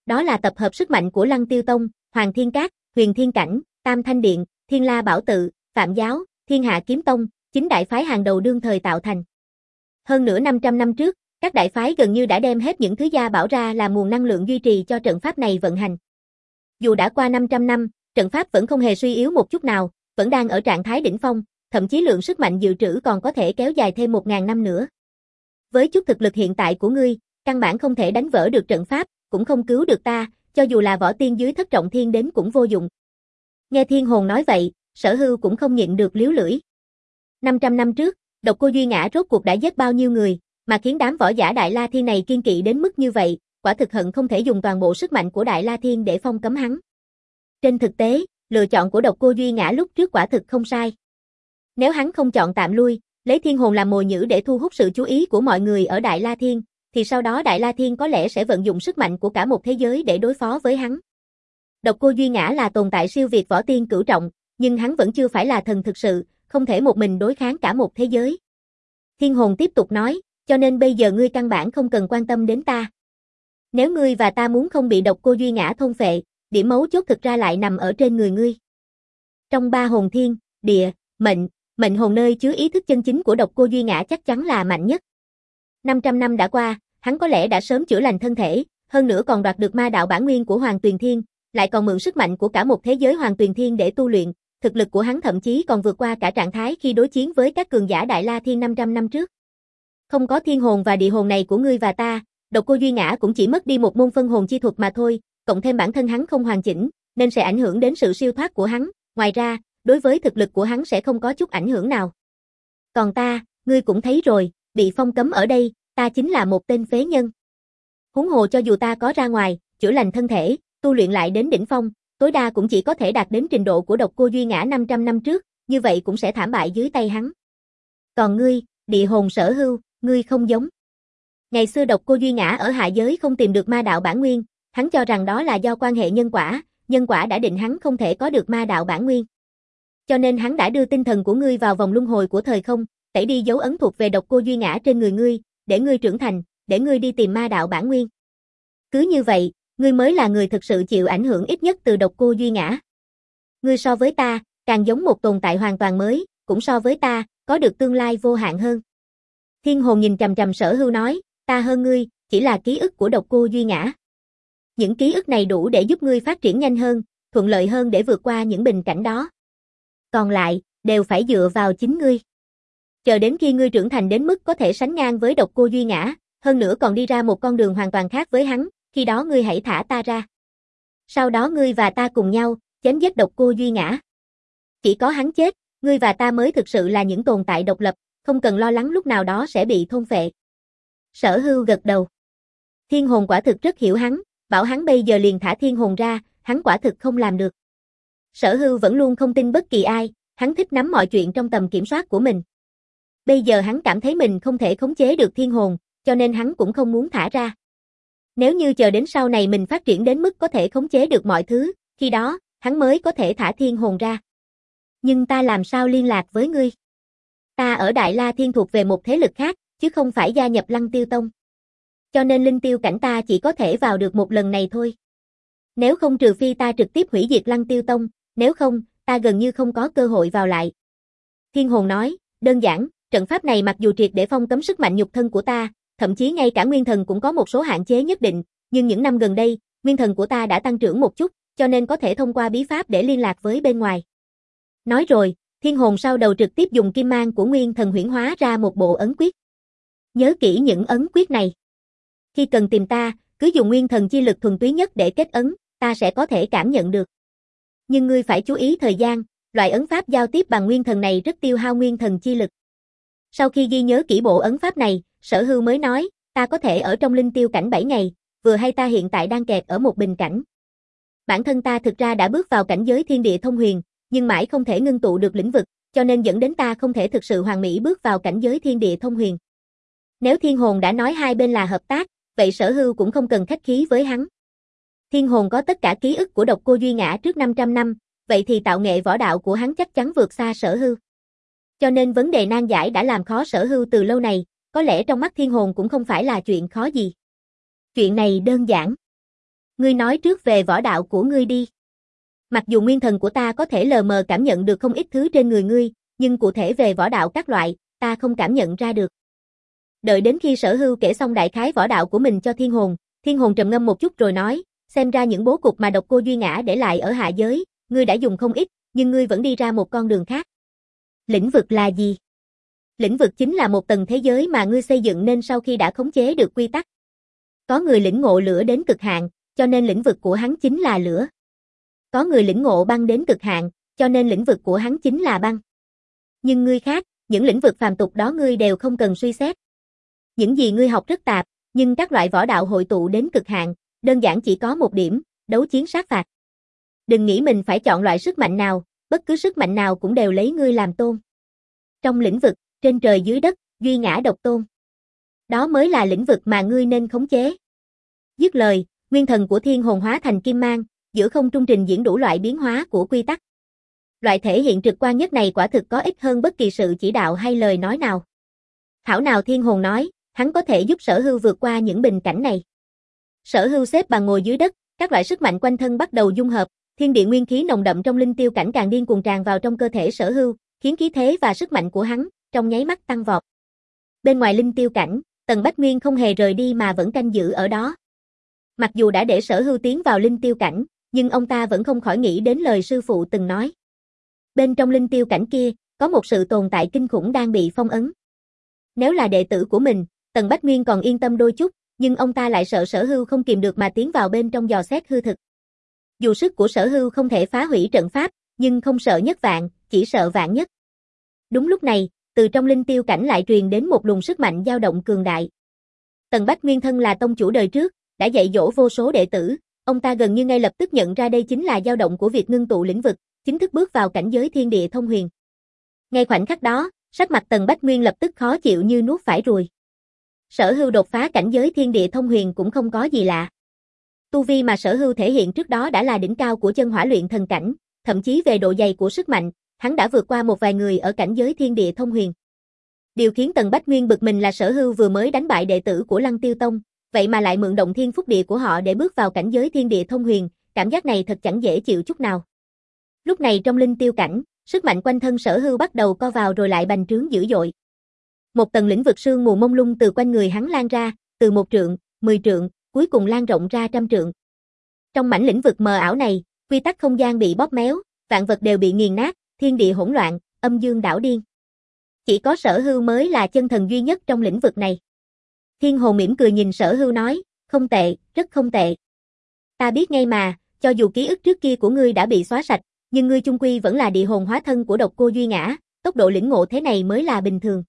Đó là tập hợp sức mạnh của Lăng Tiêu Tông, Hoàng Thiên Các, Huyền Thiên Cảnh, Tam Thanh Điện, Thiên La Bảo Tự, Phạm Giáo, Thiên Hạ Kiếm Tông, chính đại phái hàng đầu đương thời tạo thành. Hơn nửa năm trăm năm trước, các đại phái gần như đã đem hết những thứ gia bảo ra làm nguồn năng lượng duy trì cho trận pháp này vận hành. Dù đã qua năm trăm năm, trận pháp vẫn không hề suy yếu một chút nào, vẫn đang ở trạng thái đỉnh phong, thậm chí lượng sức mạnh dự trữ còn có thể kéo dài thêm một ngàn năm nữa. Với chút thực lực hiện tại của ngươi, căn bản không thể đánh vỡ được trận pháp, cũng không cứu được ta, cho dù là võ tiên dưới thất trọng thiên đến cũng vô dụng. Nghe Thiên Hồn nói vậy, Sở Hưu cũng không nhịn được liếu lưỡi. năm trăm năm trước, Độc Cô Duy Ngã rốt cuộc đã giết bao nhiêu người, mà khiến đám võ giả Đại La Thiên này kiên kỵ đến mức như vậy, quả thực hận không thể dùng toàn bộ sức mạnh của Đại La Thiên để phong cấm hắn. Trên thực tế, lựa chọn của Độc Cô Duy Ngã lúc trước quả thực không sai. Nếu hắn không chọn tạm lui, lấy Thiên Hồn làm mồi nhử để thu hút sự chú ý của mọi người ở Đại La Thiên, thì sau đó Đại La Thiên có lẽ sẽ vận dụng sức mạnh của cả một thế giới để đối phó với hắn. Độc Cô Duy Ngã là tồn tại siêu việt võ tiên cửu trọng, nhưng hắn vẫn chưa phải là thần thực sự, không thể một mình đối kháng cả một thế giới. Thiên Hồn tiếp tục nói, cho nên bây giờ ngươi căn bản không cần quan tâm đến ta. Nếu ngươi và ta muốn không bị Độc Cô Duy Ngã thôn phệ, điểm mấu chốt thực ra lại nằm ở trên người ngươi. Trong ba hồn thiên, địa, mệnh, mệnh hồn nơi chứa ý thức chân chính của Độc Cô Duy Ngã chắc chắn là mạnh nhất. năm trăm năm đã qua, hắn có lẽ đã sớm chữa lành thân thể, hơn nữa còn đoạt được ma đạo bản nguyên của Hoàng Tuyền Thiên, lại còn mượn sức mạnh của cả một thế giới Hoàng Tuyền Thiên để tu luyện, thực lực của hắn thậm chí còn vượt qua cả trạng thái khi đối chiến với các cường giả Đại La Thiên năm trăm năm trước. Không có thiên hồn và địa hồn này của ngươi và ta, Độc Cô Duy Ngã cũng chỉ mất đi một môn phân hồn chi thuật mà thôi, cộng thêm bản thân hắn không hoàn chỉnh, nên sẽ ảnh hưởng đến sự siêu thoát của hắn, ngoài ra, đối với thực lực của hắn sẽ không có chút ảnh hưởng nào. Còn ta, ngươi cũng thấy rồi, bị phong cấm ở đây, ta chính là một tên phế nhân. Huống hồ cho dù ta có ra ngoài, chữa lành thân thể, tu luyện lại đến đỉnh phong, tối đa cũng chỉ có thể đạt đến trình độ của Độc Cô Duy Ngã năm trăm năm trước, như vậy cũng sẽ thảm bại dưới tay hắn. Còn ngươi, địa hồn Sở Hưu, ngươi không giống. Ngày xưa Độc Cô Duy Ngã ở hạ giới không tìm được ma đạo bản nguyên, hắn cho rằng đó là do quan hệ nhân quả, nhân quả đã định hắn không thể có được ma đạo bản nguyên. Cho nên hắn đã đưa tinh thần của ngươi vào vòng luân hồi của thời không, tẩy đi dấu ấn thuộc về Độc Cô Duy Ngã trên người ngươi, để ngươi trưởng thành, để ngươi đi tìm ma đạo bản nguyên. Cứ như vậy, ngươi mới là người thực sự chịu ảnh hưởng ít nhất từ Độc Cô Duy Ngã. Ngươi so với ta, càng giống một tồn tại hoàn toàn mới, cũng so với ta, có được tương lai vô hạn hơn. Thiên Hồn nhìn chằm chằm Sở Hưu nói, ta hơn ngươi, chỉ là ký ức của Độc Cô Duy Ngã. Những ký ức này đủ để giúp ngươi phát triển nhanh hơn, thuận lợi hơn để vượt qua những bình cảnh đó. Còn lại, đều phải dựa vào chính ngươi. Chờ đến khi ngươi trưởng thành đến mức có thể sánh ngang với Độc Cô Duy Ngã, hơn nữa còn đi ra một con đường hoàn toàn khác với hắn, khi đó ngươi hãy thả ta ra. Sau đó ngươi và ta cùng nhau, chém giết Độc Cô Duy Ngã. Chỉ có hắn chết, ngươi và ta mới thực sự là những tồn tại độc lập, không cần lo lắng lúc nào đó sẽ bị thôn phệ. Sở Hưu gật đầu. Thiên Hồn quả thực rất hiểu hắn, bảo hắn bây giờ liền thả Thiên Hồn ra, hắn quả thực không làm được. Sở Hưu vẫn luôn không tin bất kỳ ai, hắn thích nắm mọi chuyện trong tầm kiểm soát của mình. Bây giờ hắn cảm thấy mình không thể khống chế được Thiên Hồn, cho nên hắn cũng không muốn thả ra. Nếu như chờ đến sau này mình phát triển đến mức có thể khống chế được mọi thứ, khi đó, hắn mới có thể thả Thiên Hồn ra. Nhưng ta làm sao liên lạc với ngươi? Ta ở Đại La Thiên thuộc về một thế lực khác, chứ không phải gia nhập Lăng Tiêu Tông. Cho nên linh tiêu cảnh ta chỉ có thể vào được một lần này thôi. Nếu không trừ phi ta trực tiếp hủy diệt Lăng Tiêu Tông, nếu không, ta gần như không có cơ hội vào lại. Thiên Hồn nói, đơn giản, trận pháp này mặc dù triệt để phong cấm sức mạnh nhục thân của ta, thậm chí ngay cả nguyên thần cũng có một số hạn chế nhất định, nhưng những năm gần đây, nguyên thần của ta đã tăng trưởng một chút, cho nên có thể thông qua bí pháp để liên lạc với bên ngoài. Nói rồi, Thiên Hồn sau đầu trực tiếp dùng kim mang của nguyên thần huyễn hóa ra một bộ ấn quyết. Nhớ kỹ những ấn quyết này. Khi cần tìm ta, cứ dùng nguyên thần chi lực thuần túy nhất để kết ấn, ta sẽ có thể cảm nhận được. Nhưng ngươi phải chú ý thời gian, loại ấn pháp giao tiếp bằng nguyên thần này rất tiêu hao nguyên thần chi lực. Sau khi ghi nhớ kỹ bộ ấn pháp này, Sở Hưu mới nói, ta có thể ở trong linh tiêu cảnh bảy ngày, vừa hay ta hiện tại đang kẹt ở một bình cảnh. Bản thân ta thực ra đã bước vào cảnh giới thiên địa thông huyền, nhưng mãi không thể ngưng tụ được lĩnh vực, cho nên dẫn đến ta không thể thực sự hoàn mỹ bước vào cảnh giới thiên địa thông huyền. Nếu Thiên Hồn đã nói hai bên là hợp tác, vậy Sở Hưu cũng không cần khách khí với hắn. Thiên Hồn có tất cả ký ức của Độc Cô Duy Ngã trước năm trăm năm, vậy thì tạo nghệ võ đạo của hắn chắc chắn vượt xa Sở Hưu. Cho nên vấn đề nan giải đã làm khó Sở Hưu từ lâu này, có lẽ trong mắt Thiên Hồn cũng không phải là chuyện khó gì. Chuyện này đơn giản. Ngươi nói trước về võ đạo của ngươi đi. Mặc dù nguyên thần của ta có thể lờ mờ cảm nhận được không ít thứ trên người ngươi, nhưng cụ thể về võ đạo các loại, ta không cảm nhận ra được. Đợi đến khi Sở Hưu kể xong đại khái võ đạo của mình cho Thiên Hồn, Thiên Hồn trầm ngâm một chút rồi nói, xem ra những bố cục mà Độc Cô Duy Ngã để lại ở hạ giới, ngươi đã dùng không ít, nhưng ngươi vẫn đi ra một con đường khác. Lĩnh vực là gì? Lĩnh vực chính là một tầng thế giới mà ngươi xây dựng nên sau khi đã khống chế được quy tắc. Có người lĩnh ngộ lửa đến cực hạn, cho nên lĩnh vực của hắn chính là lửa. Có người lĩnh ngộ băng đến cực hạn, cho nên lĩnh vực của hắn chính là băng. Nhưng ngươi khác, những lĩnh vực phàm tục đó ngươi đều không cần suy xét. Những gì ngươi học rất tạp, nhưng các loại võ đạo hội tụ đến cực hạn, đơn giản chỉ có một điểm, đấu chiến sát phạt. Đừng nghĩ mình phải chọn loại sức mạnh nào, bất cứ sức mạnh nào cũng đều lấy ngươi làm tôn. Trong lĩnh vực, trên trời dưới đất, duy ngã độc tôn. Đó mới là lĩnh vực mà ngươi nên khống chế. Dứt lời, nguyên thần của Thiên Hồn hóa thành kim mang, giữa không trung trình diễn đủ loại biến hóa của quy tắc. Loại thể hiện trực quan nhất này quả thực có ích hơn bất kỳ sự chỉ đạo hay lời nói nào. Thảo nào Thiên Hồn nói, hắn có thể giúp Sở Hưu vượt qua những bình cảnh này. Sở Hưu xếp bằng ngồi dưới đất, các loại sức mạnh quanh thân bắt đầu dung hợp, thiên địa nguyên khí nồng đậm trong linh tiêu cảnh càng điên cuồng tràn vào trong cơ thể Sở Hưu, khiến khí thế và sức mạnh của hắn trong nháy mắt tăng vọt. Bên ngoài linh tiêu cảnh, Tần Bách Nguyên không hề rời đi mà vẫn canh giữ ở đó. Mặc dù đã để Sở Hưu tiến vào linh tiêu cảnh, nhưng ông ta vẫn không khỏi nghĩ đến lời sư phụ từng nói. Bên trong linh tiêu cảnh kia, có một sự tồn tại kinh khủng đang bị phong ấn. Nếu là đệ tử của mình, Tần Bách Nguyên còn yên tâm đôi chút, nhưng ông ta lại sợ Sở Hưu không kìm được mà tiến vào bên trong dò xét hư thực. Dù sức của Sở Hưu không thể phá hủy trận pháp, nhưng không sợ nhất vạn, chỉ sợ vạn nhất. Đúng lúc này, từ trong linh tiêu cảnh lại truyền đến một luồng sức mạnh dao động cường đại. Tần Bách Nguyên thân là tông chủ đời trước, đã dạy dỗ vô số đệ tử, ông ta gần như ngay lập tức nhận ra đây chính là dao động của việc ngưng tụ lĩnh vực, chính thức bước vào cảnh giới thiên địa thông huyền. Ngay khoảnh khắc đó, sắc mặt Tần Bách Nguyên lập tức khó chịu như nuốt phải ruồi. Sở Hưu đột phá cảnh giới thiên địa thông huyền cũng không có gì lạ. Tu vi mà Sở Hưu thể hiện trước đó đã là đỉnh cao của chân hỏa luyện thần cảnh, thậm chí về độ dày của sức mạnh, hắn đã vượt qua một vài người ở cảnh giới thiên địa thông huyền. Điều khiến Tần Bách Nguyên bực mình là Sở Hưu vừa mới đánh bại đệ tử của Lăng Tiêu Tông, vậy mà lại mượn động thiên phúc địa của họ để bước vào cảnh giới thiên địa thông huyền, cảm giác này thật chẳng dễ chịu chút nào. Lúc này trong linh tiêu cảnh, sức mạnh quanh thân Sở Hưu bắt đầu co vào rồi lại bành trướng dữ dội. Một tầng lĩnh vực sương mù mông lung từ quanh người hắn lan ra, từ một trượng, mười trượng, cuối cùng lan rộng ra trăm trượng. Trong mảnh lĩnh vực mờ ảo này, quy tắc không gian bị bóp méo, vạn vật đều bị nghiền nát, thiên địa hỗn loạn, âm dương đảo điên. Chỉ có Sở Hưu mới là chân thần duy nhất trong lĩnh vực này. Thiên Hồn mỉm cười nhìn Sở Hưu nói, không tệ, rất không tệ. Ta biết ngay mà, cho dù ký ức trước kia của ngươi đã bị xóa sạch, nhưng ngươi chung quy vẫn là địa hồn hóa thân của Độc Cô Duy Ngã, tốc độ lĩnh ngộ thế này mới là bình thường.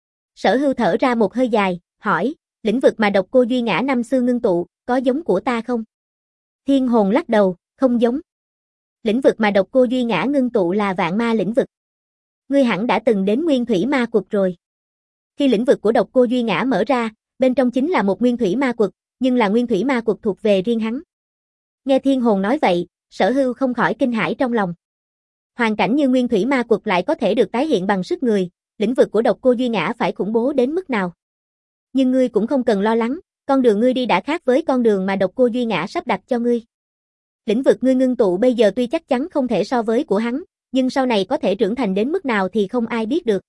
Sở Hưu thở ra một hơi dài, hỏi, lĩnh vực mà Độc Cô Duy Ngã năm xưa ngưng tụ, có giống của ta không? Thiên Hồn lắc đầu, không giống. Lĩnh vực mà Độc Cô Duy Ngã ngưng tụ là vạn ma lĩnh vực. Ngươi hẳn đã từng đến nguyên thủy ma quật rồi. Khi lĩnh vực của Độc Cô Duy Ngã mở ra, bên trong chính là một nguyên thủy ma quật, nhưng là nguyên thủy ma quật thuộc về riêng hắn. Nghe Thiên Hồn nói vậy, Sở Hưu không khỏi kinh hãi trong lòng. Hoàn cảnh như nguyên thủy ma quật lại có thể được tái hiện bằng sức người, lĩnh vực của Độc Cô Duy Ngã phải khủng bố đến mức nào. Nhưng ngươi cũng không cần lo lắng, con đường ngươi đi đã khác với con đường mà Độc Cô Duy Ngã sắp đặt cho ngươi. Lĩnh vực ngươi ngưng tụ bây giờ tuy chắc chắn không thể so với của hắn, nhưng sau này có thể trưởng thành đến mức nào thì không ai biết được.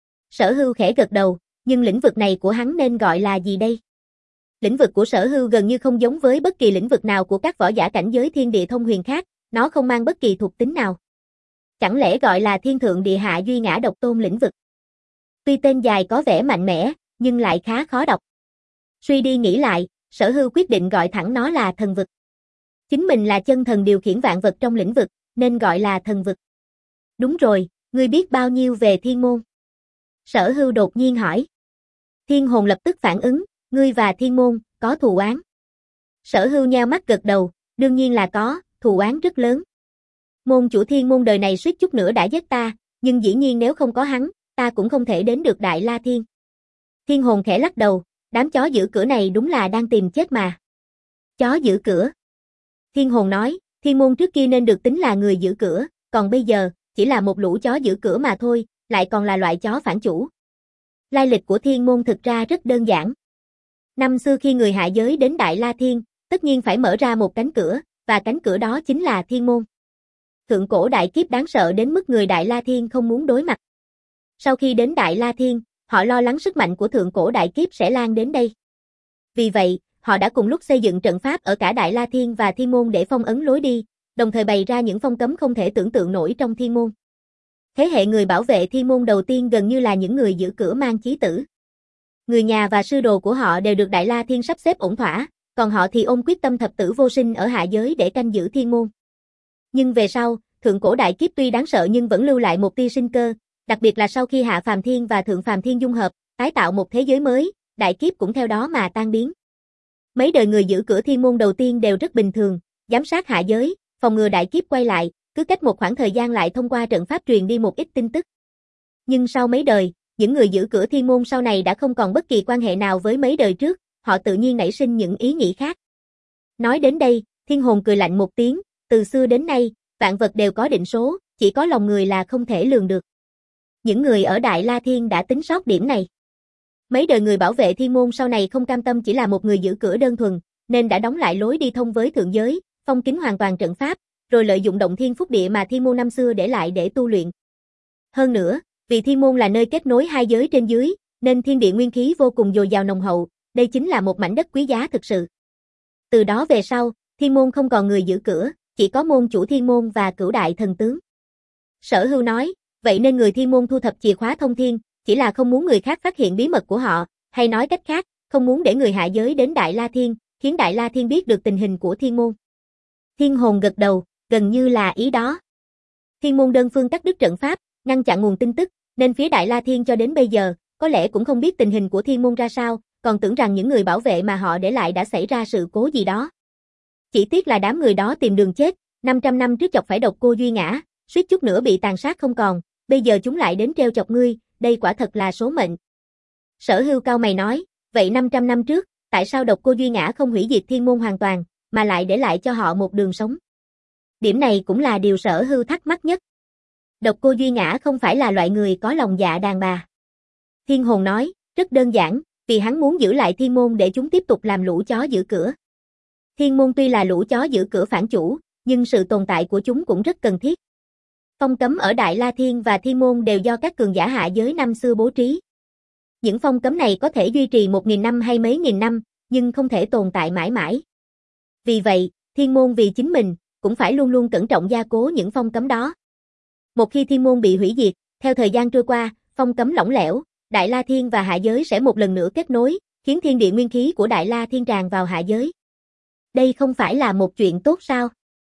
Sở Hưu khẽ gật đầu, nhưng lĩnh vực này của hắn nên gọi là gì đây? Lĩnh vực của Sở Hưu gần như không giống với bất kỳ lĩnh vực nào của các võ giả cảnh giới thiên địa thông huyền khác, nó không mang bất kỳ thuộc tính nào. Chẳng lẽ gọi là Thiên Thượng Địa Hạ Duy Ngã Độc Tôn lĩnh vực? Tuy tên dài có vẻ mạnh mẽ, nhưng lại khá khó đọc. Suy đi nghĩ lại, Sở Hưu quyết định gọi thẳng nó là thần vực. Chính mình là chân thần điều khiển vạn vật trong lĩnh vực, nên gọi là thần vực. Đúng rồi, ngươi biết bao nhiêu về Thiên Môn? Sở Hưu đột nhiên hỏi. Thiên Hồn lập tức phản ứng, ngươi và Thiên Môn, có thù oán. Sở Hưu nheo mắt gật đầu, đương nhiên là có, thù oán rất lớn. Môn chủ Thiên Môn đời này suýt chút nữa đã giết ta, nhưng dĩ nhiên nếu không có hắn, ta cũng không thể đến được Đại La Thiên. Thiên Hồn khẽ lắc đầu, đám chó giữ cửa này đúng là đang tìm chết mà. Chó giữ cửa. Thiên Hồn nói, Thiên Môn trước kia nên được tính là người giữ cửa, còn bây giờ, chỉ là một lũ chó giữ cửa mà thôi, lại còn là loại chó phản chủ. Lai lịch của Thiên Môn thực ra rất đơn giản. Năm xưa khi người hạ giới đến Đại La Thiên, tất nhiên phải mở ra một cánh cửa, và cánh cửa đó chính là thiên môn. Thượng cổ đại kiếp đáng sợ đến mức người Đại La Thiên không muốn đối mặt. Sau khi đến Đại La Thiên, họ lo lắng sức mạnh của thượng cổ đại kiếp sẽ lan đến đây. Vì vậy, họ đã cùng lúc xây dựng trận pháp ở cả Đại La Thiên và Thiên Môn để phong ấn lối đi, đồng thời bày ra những phong cấm không thể tưởng tượng nổi trong Thiên Môn. Thế hệ người bảo vệ Thiên Môn đầu tiên gần như là những người giữ cửa mang chí tử. Người nhà và sư đồ của họ đều được Đại La Thiên sắp xếp ổn thỏa, còn họ thì ôm quyết tâm thập tử vô sinh ở hạ giới để canh giữ Thiên Môn. Nhưng về sau, thượng cổ đại kiếp tuy đáng sợ nhưng vẫn lưu lại một tia sinh cơ, đặc biệt là sau khi Hạ Phàm Thiên và Thượng Phàm Thiên dung hợp, tái tạo một thế giới mới, đại kiếp cũng theo đó mà tan biến. Mấy đời người giữ cửa Thiên Môn đầu tiên đều rất bình thường, giám sát hạ giới, phòng ngừa đại kiếp quay lại, cứ cách một khoảng thời gian lại thông qua trận pháp truyền đi một ít tin tức. Nhưng sau mấy đời, những người giữ cửa Thiên Môn sau này đã không còn bất kỳ quan hệ nào với mấy đời trước, họ tự nhiên nảy sinh những ý nghĩ khác. Nói đến đây, Thiên Hồn cười lạnh một tiếng, từ xưa đến nay, vạn vật đều có định số, chỉ có lòng người là không thể lường được. Những người ở Đại La Thiên đã tính sót điểm này. Mấy đời người bảo vệ Thiên Môn sau này không cam tâm chỉ là một người giữ cửa đơn thuần, nên đã đóng lại lối đi thông với thượng giới, phong kín hoàn toàn trận pháp, rồi lợi dụng động thiên phúc địa mà Thiên Môn năm xưa để lại để tu luyện. Hơn nữa, vì Thiên Môn là nơi kết nối hai giới trên dưới, nên thiên địa nguyên khí vô cùng dồi dào nồng hậu, đây chính là một mảnh đất quý giá thực sự. Từ đó về sau, Thiên Môn không còn người giữ cửa, chỉ có môn chủ Thiên Môn và cửu đại thần tướng. Sở Hưu nói, vậy nên người Thiên Môn thu thập chìa khóa thông thiên, chỉ là không muốn người khác phát hiện bí mật của họ, hay nói cách khác, không muốn để người hạ giới đến Đại La Thiên, khiến Đại La Thiên biết được tình hình của Thiên Môn. Thiên Hồn gật đầu, gần như là ý đó. Thiên Môn đơn phương cắt đứt trận pháp, ngăn chặn nguồn tin tức, nên phía Đại La Thiên cho đến bây giờ, có lẽ cũng không biết tình hình của Thiên Môn ra sao, còn tưởng rằng những người bảo vệ mà họ để lại đã xảy ra sự cố gì đó. Chỉ tiếc là đám người đó tìm đường chết, năm trăm năm trước chọc phải độc cô Duy Ngã, suýt chút nữa bị tàn sát không còn, bây giờ chúng lại đến treo chọc ngươi, đây quả thật là số mệnh. Sở Hưu cau mày nói, vậy năm trăm năm trước, tại sao độc cô Duy Ngã không hủy diệt Thiên Môn hoàn toàn, mà lại để lại cho họ một đường sống? Điểm này cũng là điều Sở Hưu thắc mắc nhất. Độc cô Duy Ngã không phải là loại người có lòng dạ đàn bà. Thiên Hồn nói, rất đơn giản, vì hắn muốn giữ lại Thiên Môn để chúng tiếp tục làm lũ chó giữ cửa. Thiên Môn tuy là lũ chó giữ cửa phản chủ, nhưng sự tồn tại của chúng cũng rất cần thiết. Phong cấm ở Đại La Thiên và Thiên Môn đều do các cường giả hạ giới năm xưa bố trí. Những phong cấm này có thể duy trì một nghìn năm hay mấy nghìn năm, nhưng không thể tồn tại mãi mãi. Vì vậy, Thiên Môn vì chính mình, cũng phải luôn luôn cẩn trọng gia cố những phong cấm đó. Một khi Thiên Môn bị hủy diệt, theo thời gian trôi qua, phong cấm lỏng lẻo, Đại La Thiên và hạ giới sẽ một lần nữa kết nối, khiến thiên địa nguyên khí của Đại La Thiên tràn vào hạ giới. Đây không phải là một chuyện tốt sao?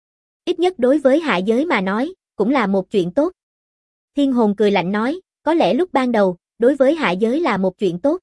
Ít nhất đối với hạ giới mà nói, cũng là một chuyện tốt. Thiên Hồn cười lạnh nói, có lẽ lúc ban đầu, đối với hạ giới là một chuyện tốt.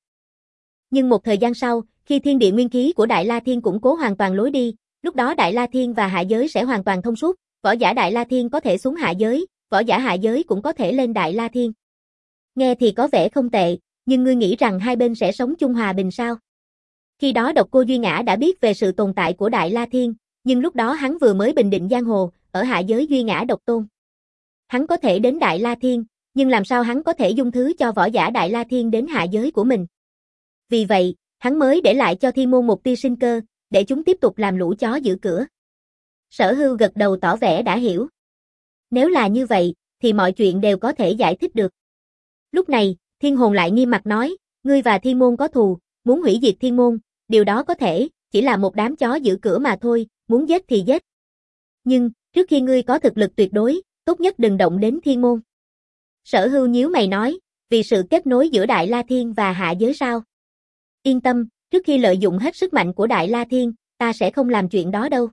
Nhưng một thời gian sau, khi thiên địa nguyên khí của Đại La Thiên củng cố hoàn toàn lối đi, lúc đó Đại La Thiên và hạ giới sẽ hoàn toàn thông suốt, võ giả Đại La Thiên có thể xuống hạ giới, võ giả hạ giới cũng có thể lên Đại La Thiên. Nghe thì có vẻ không tệ, nhưng ngươi nghĩ rằng hai bên sẽ sống chung hòa bình sao? Khi đó độc cô Duy Ngã đã biết về sự tồn tại của Đại La Thiên, nhưng lúc đó hắn vừa mới bình định giang hồ, ở hạ giới Duy Ngã độc tôn. Hắn có thể đến Đại La Thiên, nhưng làm sao hắn có thể dung thứ cho võ giả Đại La Thiên đến hạ giới của mình? Vì vậy, hắn mới để lại cho Thiên Môn một tia sinh cơ, để chúng tiếp tục làm lũ chó giữ cửa. Sở Hưu gật đầu tỏ vẻ đã hiểu. Nếu là như vậy, thì mọi chuyện đều có thể giải thích được. Lúc này, Thiên Hồn lại nghiêm mặt nói, ngươi và Thiên Môn có thù, muốn hủy diệt Thiên Môn, điều đó có thể, chỉ là một đám chó giữ cửa mà thôi, muốn giết thì giết. Nhưng, trước khi ngươi có thực lực tuyệt đối, tốt nhất đừng động đến Thiên Môn. Sở Hưu nhíu mày nói, vì sự kết nối giữa Đại La Thiên và hạ giới sao? Yên tâm, trước khi lợi dụng hết sức mạnh của Đại La Thiên, ta sẽ không làm chuyện đó đâu.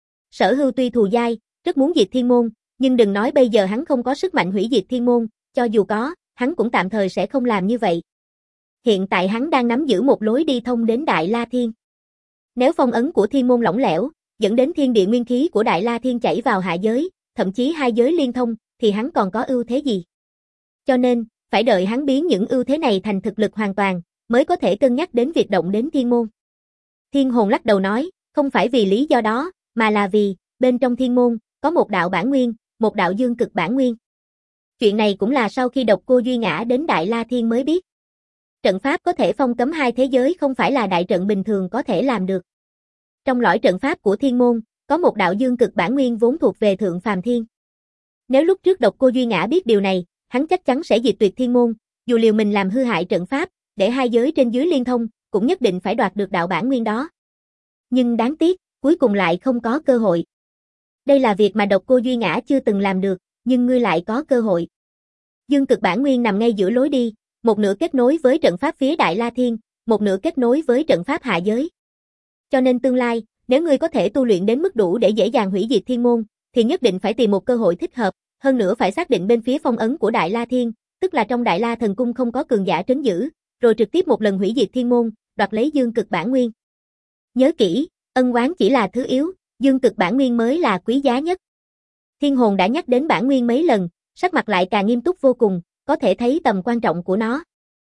Sở Hưu tuy thù dai, rất muốn diệt Thiên Môn, nhưng đừng nói bây giờ hắn không có sức mạnh hủy diệt Thiên Môn, cho dù có, hắn cũng tạm thời sẽ không làm như vậy. Hiện tại hắn đang nắm giữ một lối đi thông đến Đại La Thiên. Nếu phong ấn của Thiên Môn lỏng lẻo, dẫn đến thiên địa nguyên khí của Đại La Thiên chảy vào hạ giới, thậm chí hai giới liên thông, thì hắn còn có ưu thế gì? Cho nên, phải đợi hắn biến những ưu thế này thành thực lực hoàn toàn, mới có thể cân nhắc đến việc động đến Thiên Môn. Thiên Hồn lắc đầu nói, không phải vì lý do đó, mà là vì, bên trong Thiên Môn, có một đạo bản nguyên, một đạo dương cực bản nguyên. Chuyện này cũng là sau khi độc cô Duy Ngã đến Đại La Thiên mới biết. Trận pháp có thể phong cấm hai thế giới không phải là đại trận bình thường có thể làm được. Trong lõi trận pháp của thiên môn, có một đạo dương cực bản nguyên vốn thuộc về thượng phàm thiên. Nếu lúc trước Độc Cô Duy Ngã biết điều này, hắn chắc chắn sẽ diệt tuyệt thiên môn, dù liều mình làm hư hại trận pháp, để hai giới trên dưới liên thông, cũng nhất định phải đoạt được đạo bản nguyên đó. Nhưng đáng tiếc, cuối cùng lại không có cơ hội. Đây là việc mà Độc Cô Duy Ngã chưa từng làm được, nhưng ngươi lại có cơ hội. Dương cực bản nguyên nằm ngay giữa lối đi, một nửa kết nối với trận pháp phía Đại La Thiên, một nửa kết nối với trận pháp hạ giới. Cho nên tương lai, nếu ngươi có thể tu luyện đến mức đủ để dễ dàng hủy diệt thiên môn, thì nhất định phải tìm một cơ hội thích hợp, hơn nữa phải xác định bên phía phong ấn của Đại La Thiên, tức là trong Đại La Thần Cung không có cường giả trấn giữ, rồi trực tiếp một lần hủy diệt thiên môn, đoạt lấy dương cực bản nguyên. Nhớ kỹ, ân oán chỉ là thứ yếu, dương cực bản nguyên mới là quý giá nhất. Thiên Hồn đã nhắc đến bản nguyên mấy lần, sắc mặt lại càng nghiêm túc vô cùng, có thể thấy tầm quan trọng của nó.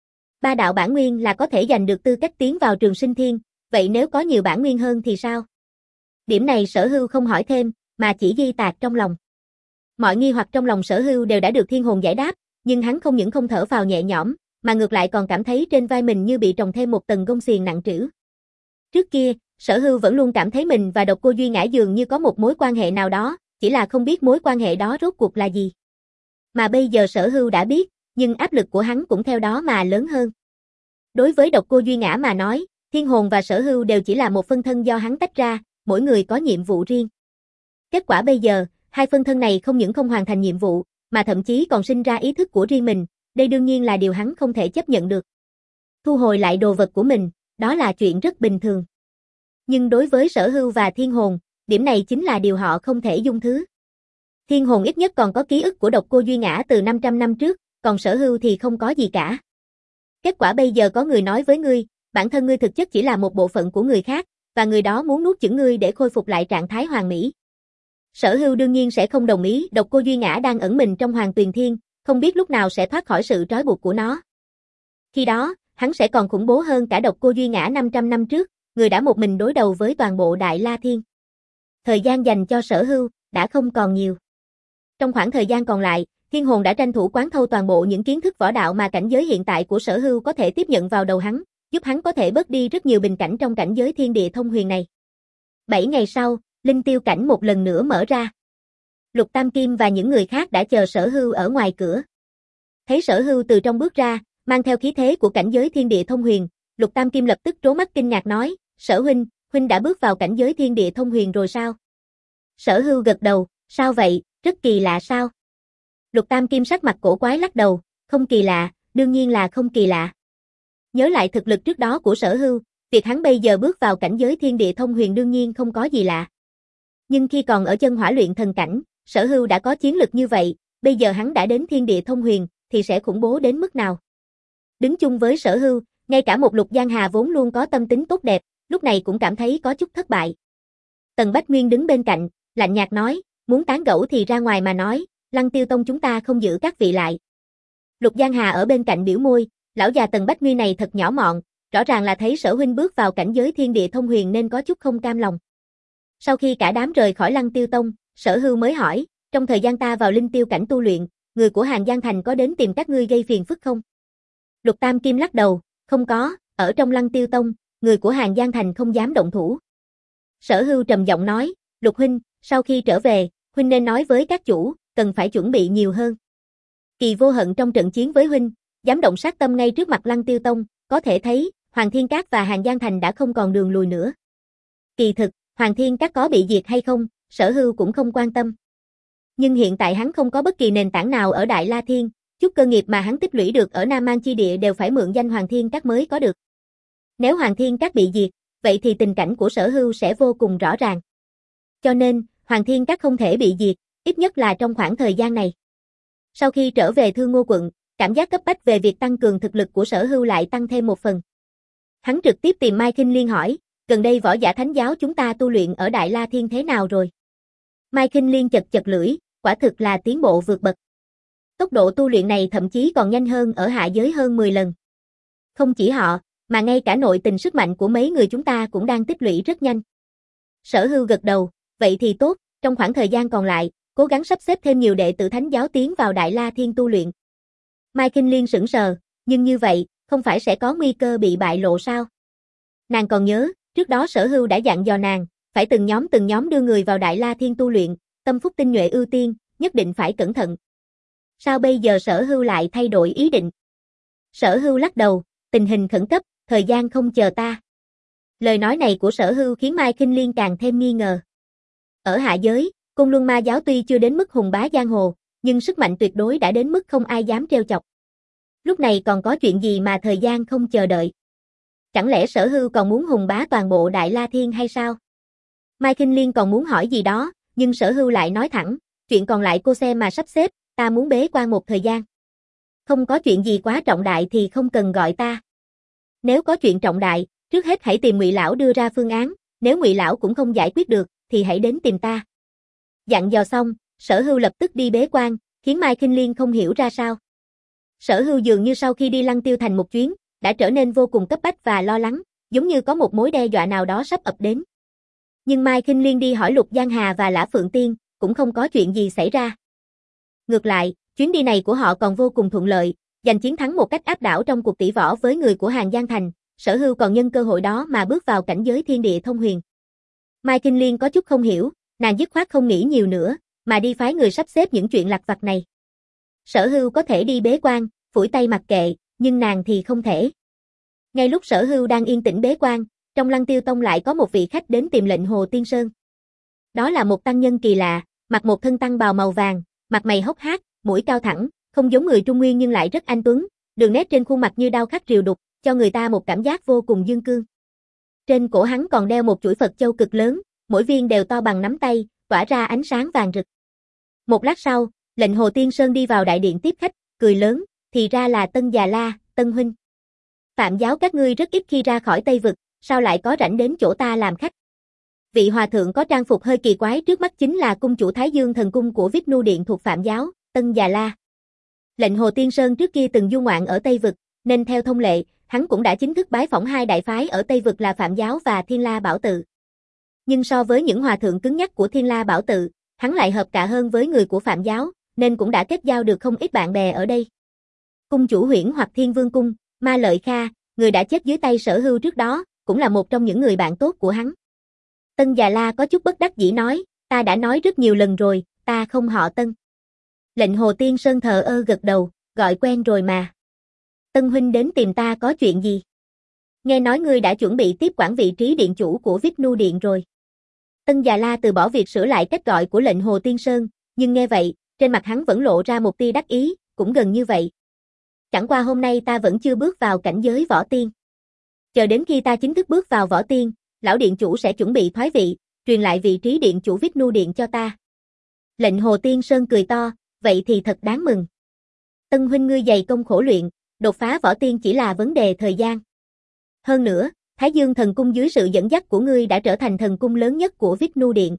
Ba đạo bản nguyên là có thể giành được tư cách tiến vào Trường Sinh Thiên, vậy nếu có nhiều bản nguyên hơn thì sao? Điểm này Sở Hưu không hỏi thêm, mà chỉ ghi tạc trong lòng. Mọi nghi hoặc trong lòng Sở Hưu đều đã được Thiên Hồn giải đáp, nhưng hắn không những không thở phào nhẹ nhõm, mà ngược lại còn cảm thấy trên vai mình như bị trồng thêm một tầng gông xiềng nặng trĩu. Trước kia, Sở Hưu vẫn luôn cảm thấy mình và Độc Cô Duy Ngã dường như có một mối quan hệ nào đó, chỉ là không biết mối quan hệ đó rốt cuộc là gì. Mà bây giờ Sở Hưu đã biết, nhưng áp lực của hắn cũng theo đó mà lớn hơn. Đối với Độc Cô Duy Ngã mà nói, Thiên Hồn và Sở Hưu đều chỉ là một phân thân do hắn tách ra, mỗi người có nhiệm vụ riêng. Kết quả bây giờ, hai phân thân này không những không hoàn thành nhiệm vụ, mà thậm chí còn sinh ra ý thức của riêng mình, đây đương nhiên là điều hắn không thể chấp nhận được. Thu hồi lại đồ vật của mình, đó là chuyện rất bình thường. Nhưng đối với Sở Hưu và Thiên Hồn, điểm này chính là điều họ không thể dung thứ. Thiên Hồn ít nhất còn có ký ức của Độc Cô Duy Ngã từ năm trăm năm trước, còn Sở Hưu thì không có gì cả. Kết quả bây giờ có người nói với ngươi, bản thân ngươi thực chất chỉ là một bộ phận của người khác, và người đó muốn nuốt chửng ngươi để khôi phục lại trạng thái hoàn mỹ. Sở Hưu đương nhiên sẽ không đồng ý, Độc Cô Duy Ngã đang ẩn mình trong Hoàng Tuyền Thiên, không biết lúc nào sẽ thoát khỏi sự trói buộc của nó. Khi đó, hắn sẽ còn khủng bố hơn cả Độc Cô Duy Ngã năm trăm năm trước, người đã một mình đối đầu với toàn bộ Đại La Thiên. Thời gian dành cho Sở Hưu đã không còn nhiều. Trong khoảng thời gian còn lại, Thiên Hồn đã tranh thủ quán thâu toàn bộ những kiến thức võ đạo mà cảnh giới hiện tại của Sở Hưu có thể tiếp nhận vào đầu hắn, giúp hắn có thể bớt đi rất nhiều bình cảnh trong cảnh giới thiên địa thông huyền này. Bảy ngày sau, linh tiêu cảnh một lần nữa mở ra. Lục Tam Kim và những người khác đã chờ Sở Hưu ở ngoài cửa. Thấy Sở Hưu từ trong bước ra, mang theo khí thế của cảnh giới thiên địa thông huyền, Lục Tam Kim lập tức trố mắt kinh ngạc nói, Sở huynh, huynh đã bước vào cảnh giới thiên địa thông huyền rồi sao? Sở Hưu gật đầu, sao vậy, rất kỳ lạ sao? Lục Tam Kim sắc mặt cổ quái lắc đầu, không kỳ lạ, đương nhiên là không kỳ lạ. Nhớ lại thực lực trước đó của Sở Hưu, việc hắn bây giờ bước vào cảnh giới thiên địa thông huyền đương nhiên không có gì lạ. Nhưng khi còn ở chân hỏa luyện thần cảnh, Sở Hưu đã có chiến lực như vậy, bây giờ hắn đã đến thiên địa thông huyền, thì sẽ khủng bố đến mức nào? Đứng chung với Sở Hưu, ngay cả một Lục Giang Hà vốn luôn có tâm tính tốt đẹp, lúc này cũng cảm thấy có chút thất bại. Tần Bách Nguyên đứng bên cạnh, lạnh nhạt nói, muốn tán gẫu thì ra ngoài mà nói, Lăng Tiêu Tông chúng ta không giữ các vị lại. Lục Giang Hà ở bên cạnh biểu môi, lão già Tần Bách Nguyên này thật nhỏ mọn, rõ ràng là thấy Sở huynh bước vào cảnh giới thiên địa thông huyền nên có chút không cam lòng. Sau khi cả đám rời khỏi Lăng Tiêu Tông, Sở Hưu mới hỏi, trong thời gian ta vào linh tiêu cảnh tu luyện, người của Hàng Giang Thành có đến tìm các ngươi gây phiền phức không? Lục Tam Kim lắc đầu, không có, ở trong Lăng Tiêu Tông, người của Hàng Giang Thành không dám động thủ. Sở Hưu trầm giọng nói, Lục huynh, sau khi trở về, huynh nên nói với các chủ, cần phải chuẩn bị nhiều hơn. Kỳ Vô Hận trong trận chiến với huynh, dám động sát tâm ngay trước mặt Lăng Tiêu Tông, có thể thấy, Hoàng Thiên Các và Hàng Giang Thành đã không còn đường lùi nữa. Kỳ thực, Hoàng Thiên Các có bị diệt hay không, Sở Hưu cũng không quan tâm. Nhưng hiện tại hắn không có bất kỳ nền tảng nào ở Đại La Thiên, chút cơ nghiệp mà hắn tích lũy được ở Nam Mang Chi Địa đều phải mượn danh Hoàng Thiên Các mới có được. Nếu Hoàng Thiên Các bị diệt, vậy thì tình cảnh của Sở Hưu sẽ vô cùng rõ ràng. Cho nên, Hoàng Thiên Các không thể bị diệt, ít nhất là trong khoảng thời gian này. Sau khi trở về Thương Ngô quận, cảm giác cấp bách về việc tăng cường thực lực của Sở Hưu lại tăng thêm một phần. Hắn trực tiếp tìm Mai Kinh Liên hỏi, gần đây võ giả thánh giáo chúng ta tu luyện ở Đại La Thiên thế nào rồi? Mai Kinh Liên chật chật lưỡi, quả thực là tiến bộ vượt bậc. Tốc độ tu luyện này thậm chí còn nhanh hơn ở hạ giới hơn mười lần. Không chỉ họ, mà ngay cả nội tình sức mạnh của mấy người chúng ta cũng đang tích lũy rất nhanh. Sở Hưu gật đầu, vậy thì tốt, trong khoảng thời gian còn lại, cố gắng sắp xếp thêm nhiều đệ tử thánh giáo tiến vào Đại La Thiên tu luyện. Mai Kinh Liên sững sờ, nhưng như vậy, không phải sẽ có nguy cơ bị bại lộ sao? Nàng còn nhớ, trước đó Sở Hưu đã dặn dò nàng, phải từng nhóm từng nhóm đưa người vào Đại La Thiên tu luyện, tâm phúc tinh nhuệ ưu tiên, nhất định phải cẩn thận. Sao bây giờ Sở Hưu lại thay đổi ý định? Sở Hưu lắc đầu, tình hình khẩn cấp, thời gian không chờ ta. Lời nói này của Sở Hưu khiến Mai Kinh Liên càng thêm nghi ngờ. Ở hạ giới, Côn Luân Ma giáo tuy chưa đến mức hùng bá giang hồ, nhưng sức mạnh tuyệt đối đã đến mức không ai dám trêu chọc. Lúc này còn có chuyện gì mà thời gian không chờ đợi? Chẳng lẽ Sở Hưu còn muốn hùng bá toàn bộ Đại La Thiên hay sao? Mai Kinh Liên còn muốn hỏi gì đó, nhưng Sở Hưu lại nói thẳng, chuyện còn lại cô xem mà sắp xếp, ta muốn bế quan một thời gian. Không có chuyện gì quá trọng đại thì không cần gọi ta. Nếu có chuyện trọng đại, trước hết hãy tìm Ngụy lão đưa ra phương án, nếu Ngụy lão cũng không giải quyết được, thì hãy đến tìm ta. Dặn dò xong, Sở Hưu lập tức đi bế quan, khiến Mai Kinh Liên không hiểu ra sao. Sở Hưu dường như sau khi đi Lăng Tiêu Thành một chuyến, đã trở nên vô cùng cấp bách và lo lắng, giống như có một mối đe dọa nào đó sắp ập đến. Nhưng Mai Kinh Liên đi hỏi Lục Giang Hà và Lã Phượng Tiên, cũng không có chuyện gì xảy ra. Ngược lại, chuyến đi này của họ còn vô cùng thuận lợi, giành chiến thắng một cách áp đảo trong cuộc tỷ võ với người của Hàng Giang Thành, Sở Hưu còn nhân cơ hội đó mà bước vào cảnh giới thiên địa thông huyền. Mai Kinh Liên có chút không hiểu, nàng dứt khoát không nghĩ nhiều nữa, mà đi phái người sắp xếp những chuyện lặt vặt này. Sở Hưu có thể đi bế quan, phủi tay mặc kệ, nhưng nàng thì không thể. Ngay lúc Sở Hưu đang yên tĩnh bế quan, trong Lăng Tiêu Tông lại có một vị khách đến tìm Lệnh Hồ Tiên Sơn. Đó là một tăng nhân kỳ lạ, mặc một thân tăng bào màu vàng, mặt mày hốc hác, mũi cao thẳng, không giống người Trung Nguyên nhưng lại rất anh tuấn, đường nét trên khuôn mặt như đao khắc triều đục, cho người ta một cảm giác vô cùng dương cương. Trên cổ hắn còn đeo một chuỗi Phật châu cực lớn, mỗi viên đều to bằng nắm tay, tỏa ra ánh sáng vàng rực. Một lát sau, Lệnh Hồ Tiên Sơn đi vào đại điện tiếp khách, cười lớn, thì ra là Tân Già La, Tân huynh. Phạm giáo các ngươi rất ít khi ra khỏi Tây Vực, sao lại có rảnh đến chỗ ta làm khách? Vị hòa thượng có trang phục hơi kỳ quái trước mắt chính là cung chủ Thái Dương thần cung của Vishnu Điện thuộc Phạm giáo, Tân Già La. Lệnh Hồ Tiên Sơn trước kia từng du ngoạn ở Tây Vực, nên theo thông lệ, hắn cũng đã chính thức bái phỏng hai đại phái ở Tây Vực là Phạm giáo và Thiên La Bảo Tự. Nhưng so với những hòa thượng cứng nhắc của Thiên La Bảo Tự, hắn lại hợp cả hơn với người của Phạm giáo, nên cũng đã kết giao được không ít bạn bè ở đây. Cung chủ Huyễn hoặc Thiên Vương Cung, Ma Lợi Kha, người đã chết dưới tay Sở Hưu trước đó, cũng là một trong những người bạn tốt của hắn. Tân Già La có chút bất đắc dĩ nói, ta đã nói rất nhiều lần rồi, ta không họ Tân. Lệnh Hồ Tiên Sơn thờ ơ gật đầu, gọi quen rồi mà. Tân huynh đến tìm ta có chuyện gì? Nghe nói ngươi đã chuẩn bị tiếp quản vị trí điện chủ của Vishnu Điện rồi. Tân Già La từ bỏ việc sửa lại cách gọi của Lệnh Hồ Tiên Sơn, nhưng nghe vậy, trên mặt hắn vẫn lộ ra một tia đắc ý, cũng gần như vậy. Chẳng qua hôm nay ta vẫn chưa bước vào cảnh giới võ tiên. Chờ đến khi ta chính thức bước vào võ tiên, lão điện chủ sẽ chuẩn bị thoái vị, truyền lại vị trí điện chủ Vishnu Điện cho ta. Lệnh Hồ Tiên Sơn cười to, vậy thì thật đáng mừng. Tân huynh ngươi dày công khổ luyện, đột phá võ tiên chỉ là vấn đề thời gian. Hơn nữa, Thái Dương thần cung dưới sự dẫn dắt của ngươi đã trở thành thần cung lớn nhất của Vishnu Điện.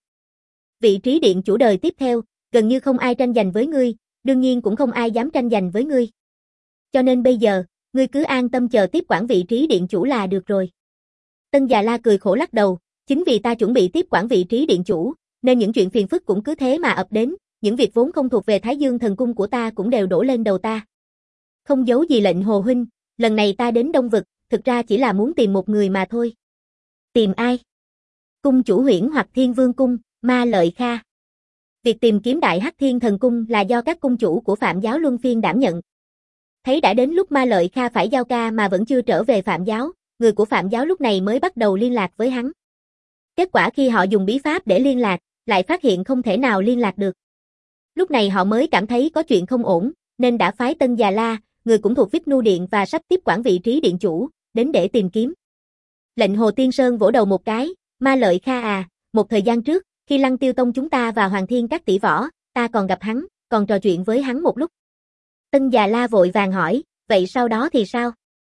Vị trí điện chủ đời tiếp theo, gần như không ai tranh giành với ngươi, đương nhiên cũng không ai dám tranh giành với ngươi. Cho nên bây giờ, ngươi cứ an tâm chờ tiếp quản vị trí điện chủ là được rồi. Tân Già La cười khổ lắc đầu, chính vì ta chuẩn bị tiếp quản vị trí điện chủ, nên những chuyện phiền phức cũng cứ thế mà ập đến, những việc vốn không thuộc về Thái Dương thần cung của ta cũng đều đổ lên đầu ta. Không giấu gì Lệnh Hồ huynh, lần này ta đến Đông Vực, thực ra chỉ là muốn tìm một người mà thôi. Tìm ai? Cung chủ Huyễn hoặc Thiên Vương Cung, Ma Lợi Kha. Việc tìm kiếm Đại Hắc Thiên Thần Cung là do các cung chủ của Phạm giáo luân phiên đảm nhận. Thấy đã đến lúc Ma Lợi Kha phải giao ca mà vẫn chưa trở về Phạm giáo, người của Phạm giáo lúc này mới bắt đầu liên lạc với hắn. Kết quả khi họ dùng bí pháp để liên lạc, lại phát hiện không thể nào liên lạc được. Lúc này họ mới cảm thấy có chuyện không ổn, nên đã phái Tân Già La, người cũng thuộc Vishnu Điện và sắp tiếp quản vị trí điện chủ, đến để tìm kiếm. Lệnh Hồ Tiên Sơn vỗ đầu một cái, Ma Lợi Kha à, một thời gian trước, khi Lăng Tiêu Tông chúng ta và Hoàng Thiên các tỷ võ, ta còn gặp hắn, còn trò chuyện với hắn một lúc. Tân Già La vội vàng hỏi, vậy sau đó thì sao?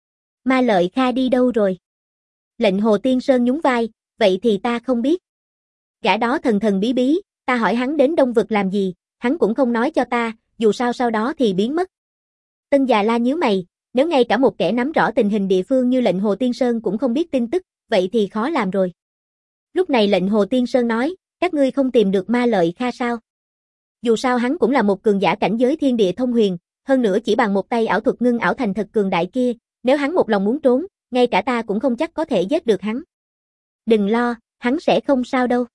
Ma Lợi Kha đi đâu rồi? Lệnh Hồ Tiên Sơn nhún vai, vậy thì ta không biết. Gã đó thần thần bí bí, ta hỏi hắn đến Đông Vực làm gì, hắn cũng không nói cho ta, dù sao sau đó thì biến mất. Tân Già La nhíu mày, nếu ngay cả một kẻ nắm rõ tình hình địa phương như Lệnh Hồ Tiên Sơn cũng không biết tin tức, vậy thì khó làm rồi. Lúc này Lệnh Hồ Tiên Sơn nói, các ngươi không tìm được Ma Lợi Kha sao? Dù sao hắn cũng là một cường giả cảnh giới thiên địa thông huyền, hơn nữa chỉ bằng một tay ảo thuật ngưng ảo thành thật cường đại kia, nếu hắn một lòng muốn trốn, ngay cả ta cũng không chắc có thể giết được hắn. Đừng lo, hắn sẽ không sao đâu.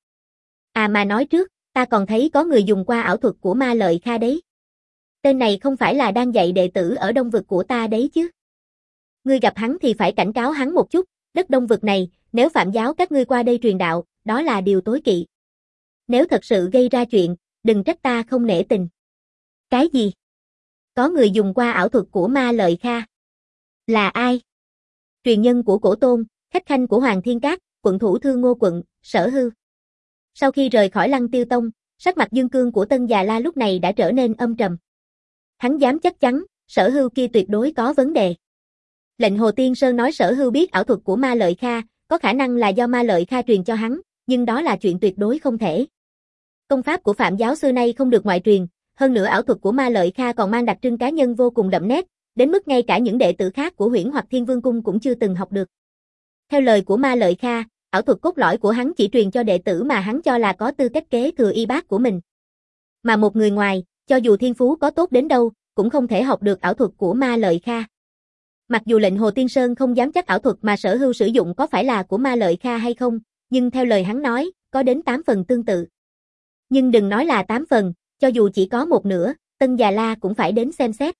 À mà nói trước, ta còn thấy có người dùng qua ảo thuật của Ma Lợi Kha đấy. Tên này không phải là đang dạy đệ tử ở Đông Vực của ta đấy chứ. Ngươi gặp hắn thì phải cảnh cáo hắn một chút, đất Đông Vực này, nếu phạm giáo các ngươi qua đây truyền đạo, đó là điều tối kỵ. Nếu thật sự gây ra chuyện, đừng trách ta không nể tình. Cái gì? Có người dùng qua ảo thuật của Ma Lợi Kha. Là ai? Truyền nhân của Cổ Tôn, khách khanh của Hoàng Thiên Các, quận thủ Thương Ngô quận, Sở Hưu. Sau khi rời khỏi Lăng Tiêu Tông, sắc mặt Dương Cương của Tân Già La lúc này đã trở nên âm trầm. Hắn dám chắc chắn, Sở Hưu kia tuyệt đối có vấn đề. Lệnh Hồ Tiên Sơn nói Sở Hưu biết ảo thuật của Ma Lợi Kha, có khả năng là do Ma Lợi Kha truyền cho hắn, nhưng đó là chuyện tuyệt đối không thể. Công pháp của Phạm giáo xưa nay không được ngoại truyền, hơn nữa ảo thuật của Ma Lợi Kha còn mang đặc trưng cá nhân vô cùng đậm nét, đến mức ngay cả những đệ tử khác của Huyễn hoặc Thiên Vương cung cũng chưa từng học được. Theo lời của Ma Lợi Kha, ảo thuật cốt lõi của hắn chỉ truyền cho đệ tử mà hắn cho là có tư cách kế thừa y bát của mình. Mà một người ngoài, cho dù thiên phú có tốt đến đâu, cũng không thể học được ảo thuật của Ma Lợi Kha. Mặc dù lệnh Hồ Tiên Sơn không dám chắc ảo thuật mà Sở Hưu sử dụng có phải là của Ma Lợi Kha hay không, nhưng theo lời hắn nói, có đến tám phần tương tự. Nhưng đừng nói là tám phần, cho dù chỉ có một nửa, Tân Già La cũng phải đến xem xét.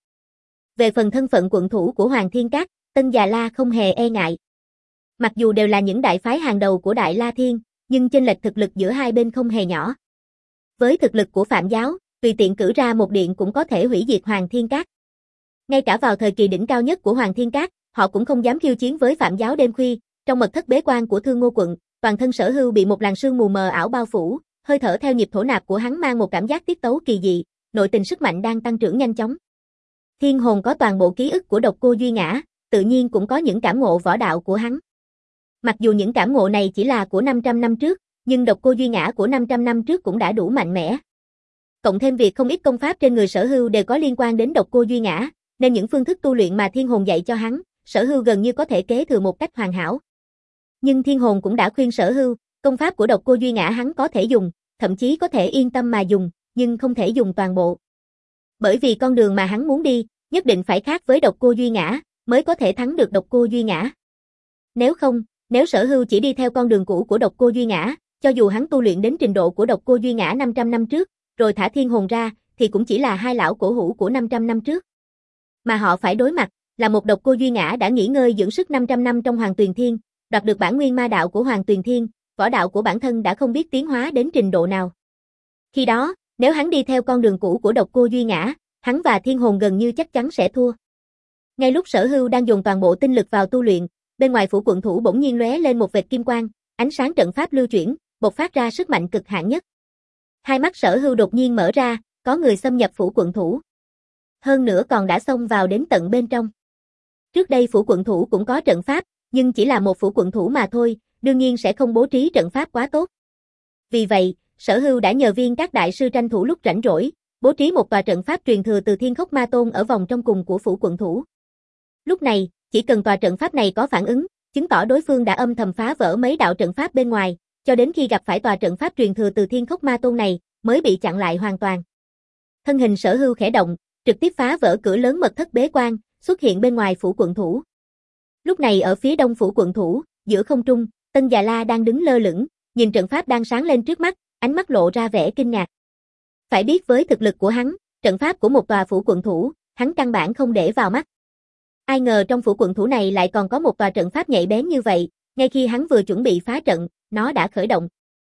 Về phần thân phận quận thủ của Hoàng Thiên Các, Tân Già La không hề e ngại. Mặc dù đều là những đại phái hàng đầu của Đại La Thiên, nhưng chênh lệch thực lực giữa hai bên không hề nhỏ. Với thực lực của Phạm giáo, tùy tiện cử ra một điện cũng có thể hủy diệt Hoàng Thiên Các. Ngay cả vào thời kỳ đỉnh cao nhất của Hoàng Thiên Các, họ cũng không dám khiêu chiến với Phạm giáo đêm khuya. Trong mật thất bế quan của Thương Ngô quận, toàn thân Sở Hưu bị một làn sương mù mờ ảo bao phủ, hơi thở theo nhịp thổ nạp của hắn mang một cảm giác tiết tấu kỳ dị, nội tình sức mạnh đang tăng trưởng nhanh chóng. Thiên hồn có toàn bộ ký ức của Độc Cô Duy Ngã, tự nhiên cũng có những cảm ngộ võ đạo của hắn. Mặc dù những cảm ngộ này chỉ là của năm trăm năm trước, nhưng Độc Cô Duy Ngã của năm trăm năm trước cũng đã đủ mạnh mẽ. Cộng thêm việc không ít công pháp trên người Sở Hưu đều có liên quan đến Độc Cô Duy Ngã, nên những phương thức tu luyện mà Thiên hồn dạy cho hắn, Sở Hưu gần như có thể kế thừa một cách hoàn hảo. Nhưng Thiên hồn cũng đã khuyên Sở Hưu, công pháp của Độc Cô Duy Ngã hắn có thể dùng, thậm chí có thể yên tâm mà dùng, nhưng không thể dùng toàn bộ. Bởi vì con đường mà hắn muốn đi, nhất định phải khác với Độc Cô Duy Ngã, mới có thể thắng được Độc Cô Duy Ngã. Nếu không, nếu Sở Hưu chỉ đi theo con đường cũ của Độc Cô Duy Ngã, cho dù hắn tu luyện đến trình độ của Độc Cô Duy Ngã năm trăm năm trước, rồi thả Thiên hồn ra, thì cũng chỉ là hai lão cổ hủ của năm trăm năm trước. Mà họ phải đối mặt, là một Độc Cô Duy Ngã đã nghỉ ngơi dưỡng sức năm trăm năm trong Hoàng Tuyền Thiên, đoạt được bản nguyên ma đạo của Hoàng Tuyền Thiên, võ đạo của bản thân đã không biết tiến hóa đến trình độ nào. Khi đó, nếu hắn đi theo con đường cũ của Độc Cô Duy Ngã, hắn và Thiên hồn gần như chắc chắn sẽ thua. Ngay lúc Sở Hưu đang dùng toàn bộ tinh lực vào tu luyện, bên ngoài phủ quận thủ bỗng nhiên lóe lên một vệt kim quang, ánh sáng trận pháp lưu chuyển, bộc phát ra sức mạnh cực hạn nhất. Hai mắt Sở Hưu đột nhiên mở ra, có người xâm nhập phủ quận thủ. Hơn nữa còn đã xông vào đến tận bên trong. Trước đây phủ quận thủ cũng có trận pháp, nhưng chỉ là một phủ quận thủ mà thôi, đương nhiên sẽ không bố trí trận pháp quá tốt. Vì vậy, Sở Hưu đã nhờ Viên các đại sư tranh thủ lúc rảnh rỗi, bố trí một tòa trận pháp truyền thừa từ Thiên Khốc Ma Tôn ở vòng trong cùng của phủ quận thủ. Lúc này, chỉ cần tòa trận pháp này có phản ứng, chứng tỏ đối phương đã âm thầm phá vỡ mấy đạo trận pháp bên ngoài, cho đến khi gặp phải tòa trận pháp truyền thừa từ Thiên Khốc Ma Tôn này, mới bị chặn lại hoàn toàn. Thân hình Sở Hưu khẽ động, trực tiếp phá vỡ cửa lớn mật thất bế quan, xuất hiện bên ngoài phủ quận thủ. Lúc này ở phía đông phủ quận thủ, giữa không trung, Tân Già La đang đứng lơ lửng, nhìn trận pháp đang sáng lên trước mắt, ánh mắt lộ ra vẻ kinh ngạc. Phải biết với thực lực của hắn, trận pháp của một tòa phủ quận thủ, hắn căn bản không để vào mắt. Ai ngờ trong phủ quận thủ này lại còn có một tòa trận pháp nhạy bén như vậy, ngay khi hắn vừa chuẩn bị phá trận, nó đã khởi động.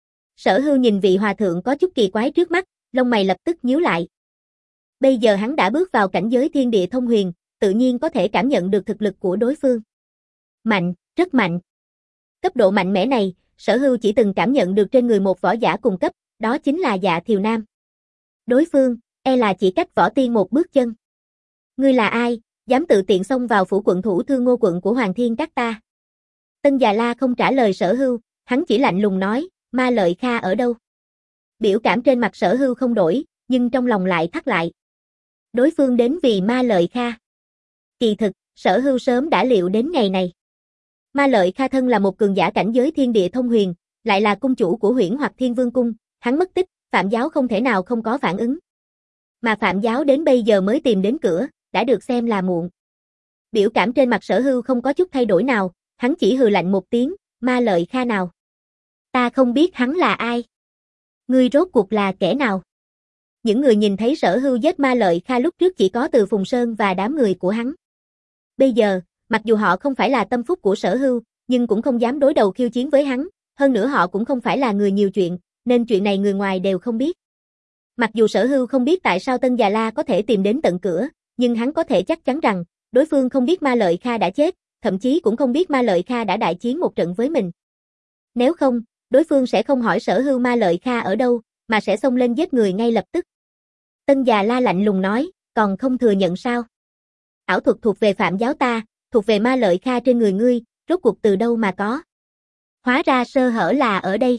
Sở Hưu nhìn vị hòa thượng có chút kỳ quái trước mắt, lông mày lập tức nhíu lại. Bây giờ hắn đã bước vào cảnh giới thiên địa thông huyền, tự nhiên có thể cảm nhận được thực lực của đối phương. Mạnh, rất mạnh. Cấp độ mạnh mẽ này, Sở Hưu chỉ từng cảm nhận được trên người một võ giả cùng cấp, đó chính là Dạ Thiều Nam. Đối phương, e là chỉ cách võ tiên một bước chân. Ngươi là ai, dám tự tiện xông vào phủ quận thủ Thương Ngô quận của Hoàng Thiên Các ta? Tân Già La không trả lời Sở Hưu, hắn chỉ lạnh lùng nói, Ma Lợi Kha ở đâu? Biểu cảm trên mặt Sở Hưu không đổi, nhưng trong lòng lại thắt lại. Đối phương đến vì Ma Lợi Kha. Kỳ thực, Sở Hưu sớm đã liệu đến ngày này. Ma Lợi Kha thân là một cường giả cảnh giới thiên địa thông huyền, lại là cung chủ của Huyễn hoặc Thiên Vương cung, hắn mất tích, Phạm giáo không thể nào không có phản ứng. Mà Phạm giáo đến bây giờ mới tìm đến cửa, đã được xem là muộn. Biểu cảm trên mặt Sở Hưu không có chút thay đổi nào, hắn chỉ hừ lạnh một tiếng, Ma Lợi Kha nào? Ta không biết hắn là ai. Ngươi rốt cuộc là kẻ nào? Những người nhìn thấy Sở Hưu giết Ma Lợi Kha lúc trước chỉ có Từ Phùng Sơn và đám người của hắn. Bây giờ, mặc dù họ không phải là tâm phúc của Sở Hưu, nhưng cũng không dám đối đầu khiêu chiến với hắn, hơn nữa họ cũng không phải là người nhiều chuyện, nên chuyện này người ngoài đều không biết. Mặc dù Sở Hưu không biết tại sao Tân Già La có thể tìm đến tận cửa, nhưng hắn có thể chắc chắn rằng, đối phương không biết Ma Lợi Kha đã chết, thậm chí cũng không biết Ma Lợi Kha đã đại chiến một trận với mình. Nếu không, đối phương sẽ không hỏi Sở Hưu Ma Lợi Kha ở đâu, mà sẽ xông lên giết người ngay lập tức. Tân Già La lạnh lùng nói, còn không thừa nhận sao? Ảo thuật thuộc về Phạm giáo ta, thuộc về Ma Lợi Kha trên người ngươi, rốt cuộc từ đâu mà có? Hóa ra sơ hở là ở đây.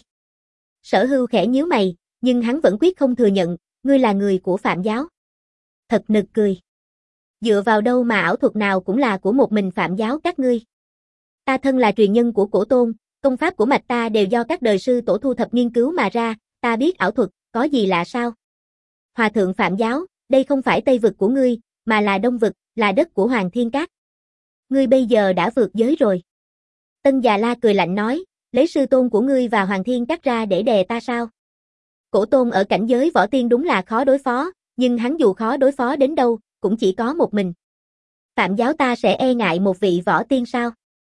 Sở Hưu khẽ nhíu mày, nhưng hắn vẫn quyết không thừa nhận, ngươi là người của Phạm giáo. Thật nực cười. Dựa vào đâu mà ảo thuật nào cũng là của một mình Phạm giáo các ngươi? Ta thân là truyền nhân của Cổ Tôn, công pháp của mạch ta đều do các đời sư tổ thu thập nghiên cứu mà ra, ta biết ảo thuật, có gì lạ sao? Hòa thượng Phạm giáo, đây không phải Tây vực của ngươi, mà là Đông vực, là đất của Hoàng Thiên Các. Ngươi bây giờ đã vượt giới rồi. Tân Già La cười lạnh nói, lấy sư tôn của ngươi và Hoàng Thiên Các ra để đè ta sao? Cổ Tôn ở cảnh giới võ tiên đúng là khó đối phó, nhưng hắn dù khó đối phó đến đâu, cũng chỉ có một mình. Phạm giáo ta sẽ e ngại một vị võ tiên sao?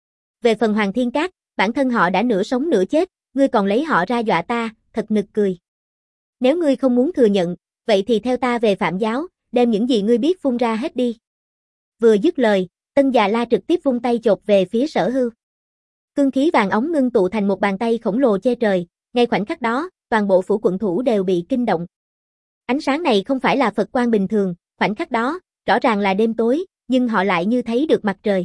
Về phần Hoàng Thiên Các, bản thân họ đã nửa sống nửa chết, ngươi còn lấy họ ra dọa ta, thật nực cười. Nếu ngươi không muốn thừa nhận, vậy thì theo ta về Phạm giáo, đem những gì ngươi biết phun ra hết đi. Vừa dứt lời, Tân Già La trực tiếp vung tay chộp về phía Sở Hưu. Cương khí vàng óng ngưng tụ thành một bàn tay khổng lồ che trời, ngay khoảnh khắc đó, toàn bộ phủ quận thủ đều bị kinh động. Ánh sáng này không phải là Phật quang bình thường, khoảnh khắc đó, rõ ràng là đêm tối, nhưng họ lại như thấy được mặt trời.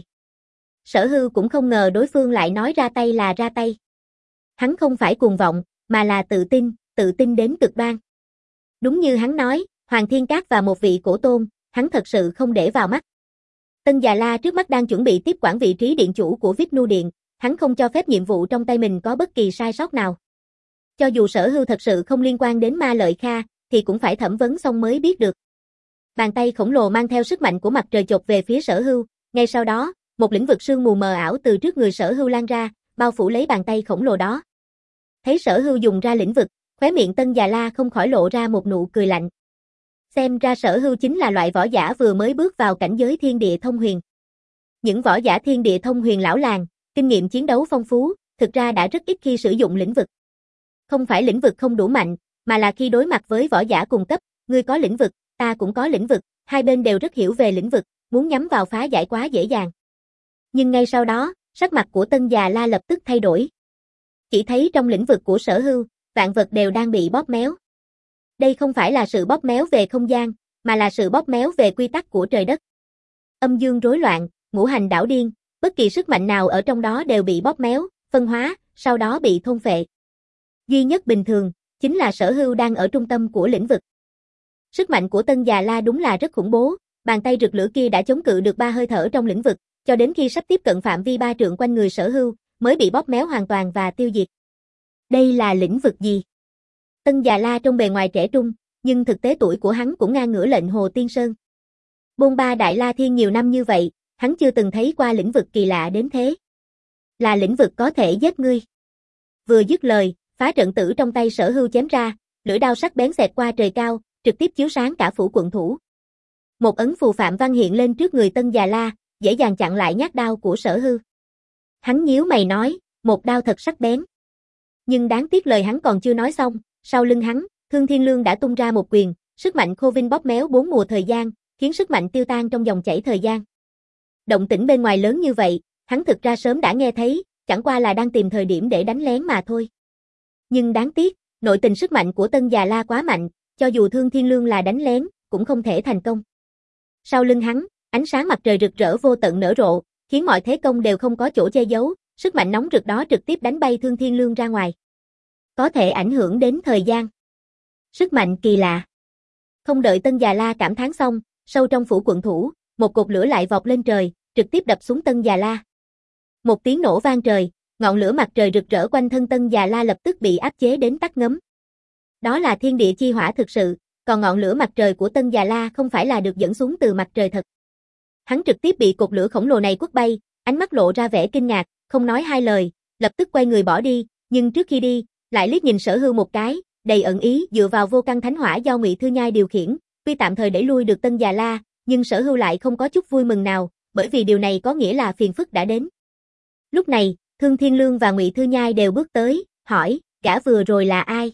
Sở Hưu cũng không ngờ đối phương lại nói ra tay là ra tay. Hắn không phải cuồng vọng, mà là tự tin, tự tin đến cực đoan. Đúng như hắn nói, Hoàng Thiên Các và một vị Cổ Tôn, hắn thật sự không để vào mắt. Tân Già La trước mắt đang chuẩn bị tiếp quản vị trí điện chủ của Vishnu Điện, hắn không cho phép nhiệm vụ trong tay mình có bất kỳ sai sót nào. Cho dù Sở Hưu thật sự không liên quan đến Ma Lợi Kha, thì cũng phải thẩm vấn xong mới biết được. Bàn tay khổng lồ mang theo sức mạnh của mặt trời chộp về phía Sở Hưu, ngay sau đó, một lĩnh vực sương mù mờ ảo từ trước người Sở Hưu lan ra, bao phủ lấy bàn tay khổng lồ đó. Thấy Sở Hưu dùng ra lĩnh vực, khóe miệng Tân Già La không khỏi lộ ra một nụ cười lạnh. Xem ra Sở Hưu chính là loại võ giả vừa mới bước vào cảnh giới thiên địa thông huyền. Những võ giả thiên địa thông huyền lão làng, kinh nghiệm chiến đấu phong phú, thực ra đã rất ít khi sử dụng lĩnh vực. Không phải lĩnh vực không đủ mạnh, mà là khi đối mặt với võ giả cùng cấp, ngươi có lĩnh vực, ta cũng có lĩnh vực, hai bên đều rất hiểu về lĩnh vực, muốn nhắm vào phá giải quá dễ dàng. Nhưng ngay sau đó, sắc mặt của Tân Già La lập tức thay đổi. Chỉ thấy trong lĩnh vực của Sở Hưu, vạn vật đều đang bị bóp méo. Đây không phải là sự bóp méo về không gian, mà là sự bóp méo về quy tắc của trời đất. Âm dương rối loạn, ngũ hành đảo điên, bất kỳ sức mạnh nào ở trong đó đều bị bóp méo, phân hóa, sau đó bị thôn phệ. Duy nhất bình thường, chính là Sở Hưu đang ở trung tâm của lĩnh vực. Sức mạnh của Tân Già La đúng là rất khủng bố, bàn tay rực lửa kia đã chống cự được ba hơi thở trong lĩnh vực, cho đến khi sắp tiếp cận phạm vi ba trượng quanh người Sở Hưu, mới bị bóp méo hoàn toàn và tiêu diệt. Đây là lĩnh vực gì? Tân Già La trong bề ngoài trẻ trung, nhưng thực tế tuổi của hắn cũng ngang ngửa lệnh Hồ Tiên Sơn. Bôn ba Đại La Thiên nhiều năm như vậy, hắn chưa từng thấy qua lĩnh vực kỳ lạ đến thế. Là lĩnh vực có thể giết ngươi. Vừa dứt lời, phá trận tử trong tay Sở Hưu chém ra, lưỡi đao sắc bén xẹt qua trời cao, trực tiếp chiếu sáng cả phủ quận thủ. Một ấn phù phạm văn hiện lên trước người Tân Già La, dễ dàng chặn lại nhát đao của Sở Hưu. Hắn nhíu mày nói, một đao thật sắc bén. Nhưng đáng tiếc lời hắn còn chưa nói xong, sau lưng hắn, Thương Thiên Lương đã tung ra một quyền, sức mạnh khô vinh bóp méo bốn mùa thời gian, khiến sức mạnh tiêu tan trong dòng chảy thời gian. Động tĩnh bên ngoài lớn như vậy, hắn thực ra sớm đã nghe thấy, chẳng qua là đang tìm thời điểm để đánh lén mà thôi. Nhưng đáng tiếc, nội tình sức mạnh của Tân Già La quá mạnh, cho dù Thương Thiên Lương là đánh lén, cũng không thể thành công. Sau lưng hắn, ánh sáng mặt trời rực rỡ vô tận nở rộ, khiến mọi thế công đều không có chỗ che giấu, sức mạnh nóng rực đó trực tiếp đánh bay Thương Thiên Lương ra ngoài. Có thể ảnh hưởng đến thời gian. Sức mạnh kỳ lạ. Không đợi Tân Già La cảm thán xong, sâu trong phủ quận thủ, một cột lửa lại vọt lên trời, trực tiếp đập xuống Tân Già La. Một tiếng nổ vang trời, ngọn lửa mặt trời rực rỡ quanh thân Tân Già La lập tức bị áp chế đến tắt ngấm. Đó là thiên địa chi hỏa thực sự, còn ngọn lửa mặt trời của Tân Già La không phải là được dẫn xuống từ mặt trời thật. Hắn trực tiếp bị cột lửa khổng lồ này quất bay, ánh mắt lộ ra vẻ kinh ngạc, không nói hai lời, lập tức quay người bỏ đi, nhưng trước khi đi, lại liếc nhìn Sở Hưu một cái, đầy ẩn ý dựa vào vô căn thánh hỏa do Ngụy Thư Nhai điều khiển, tuy tạm thời đẩy lui được Tân Già La, nhưng Sở Hưu lại không có chút vui mừng nào, bởi vì điều này có nghĩa là phiền phức đã đến. Lúc này, Thương Thiên Lương và Ngụy Thư Nhai đều bước tới, hỏi, gã vừa rồi là ai?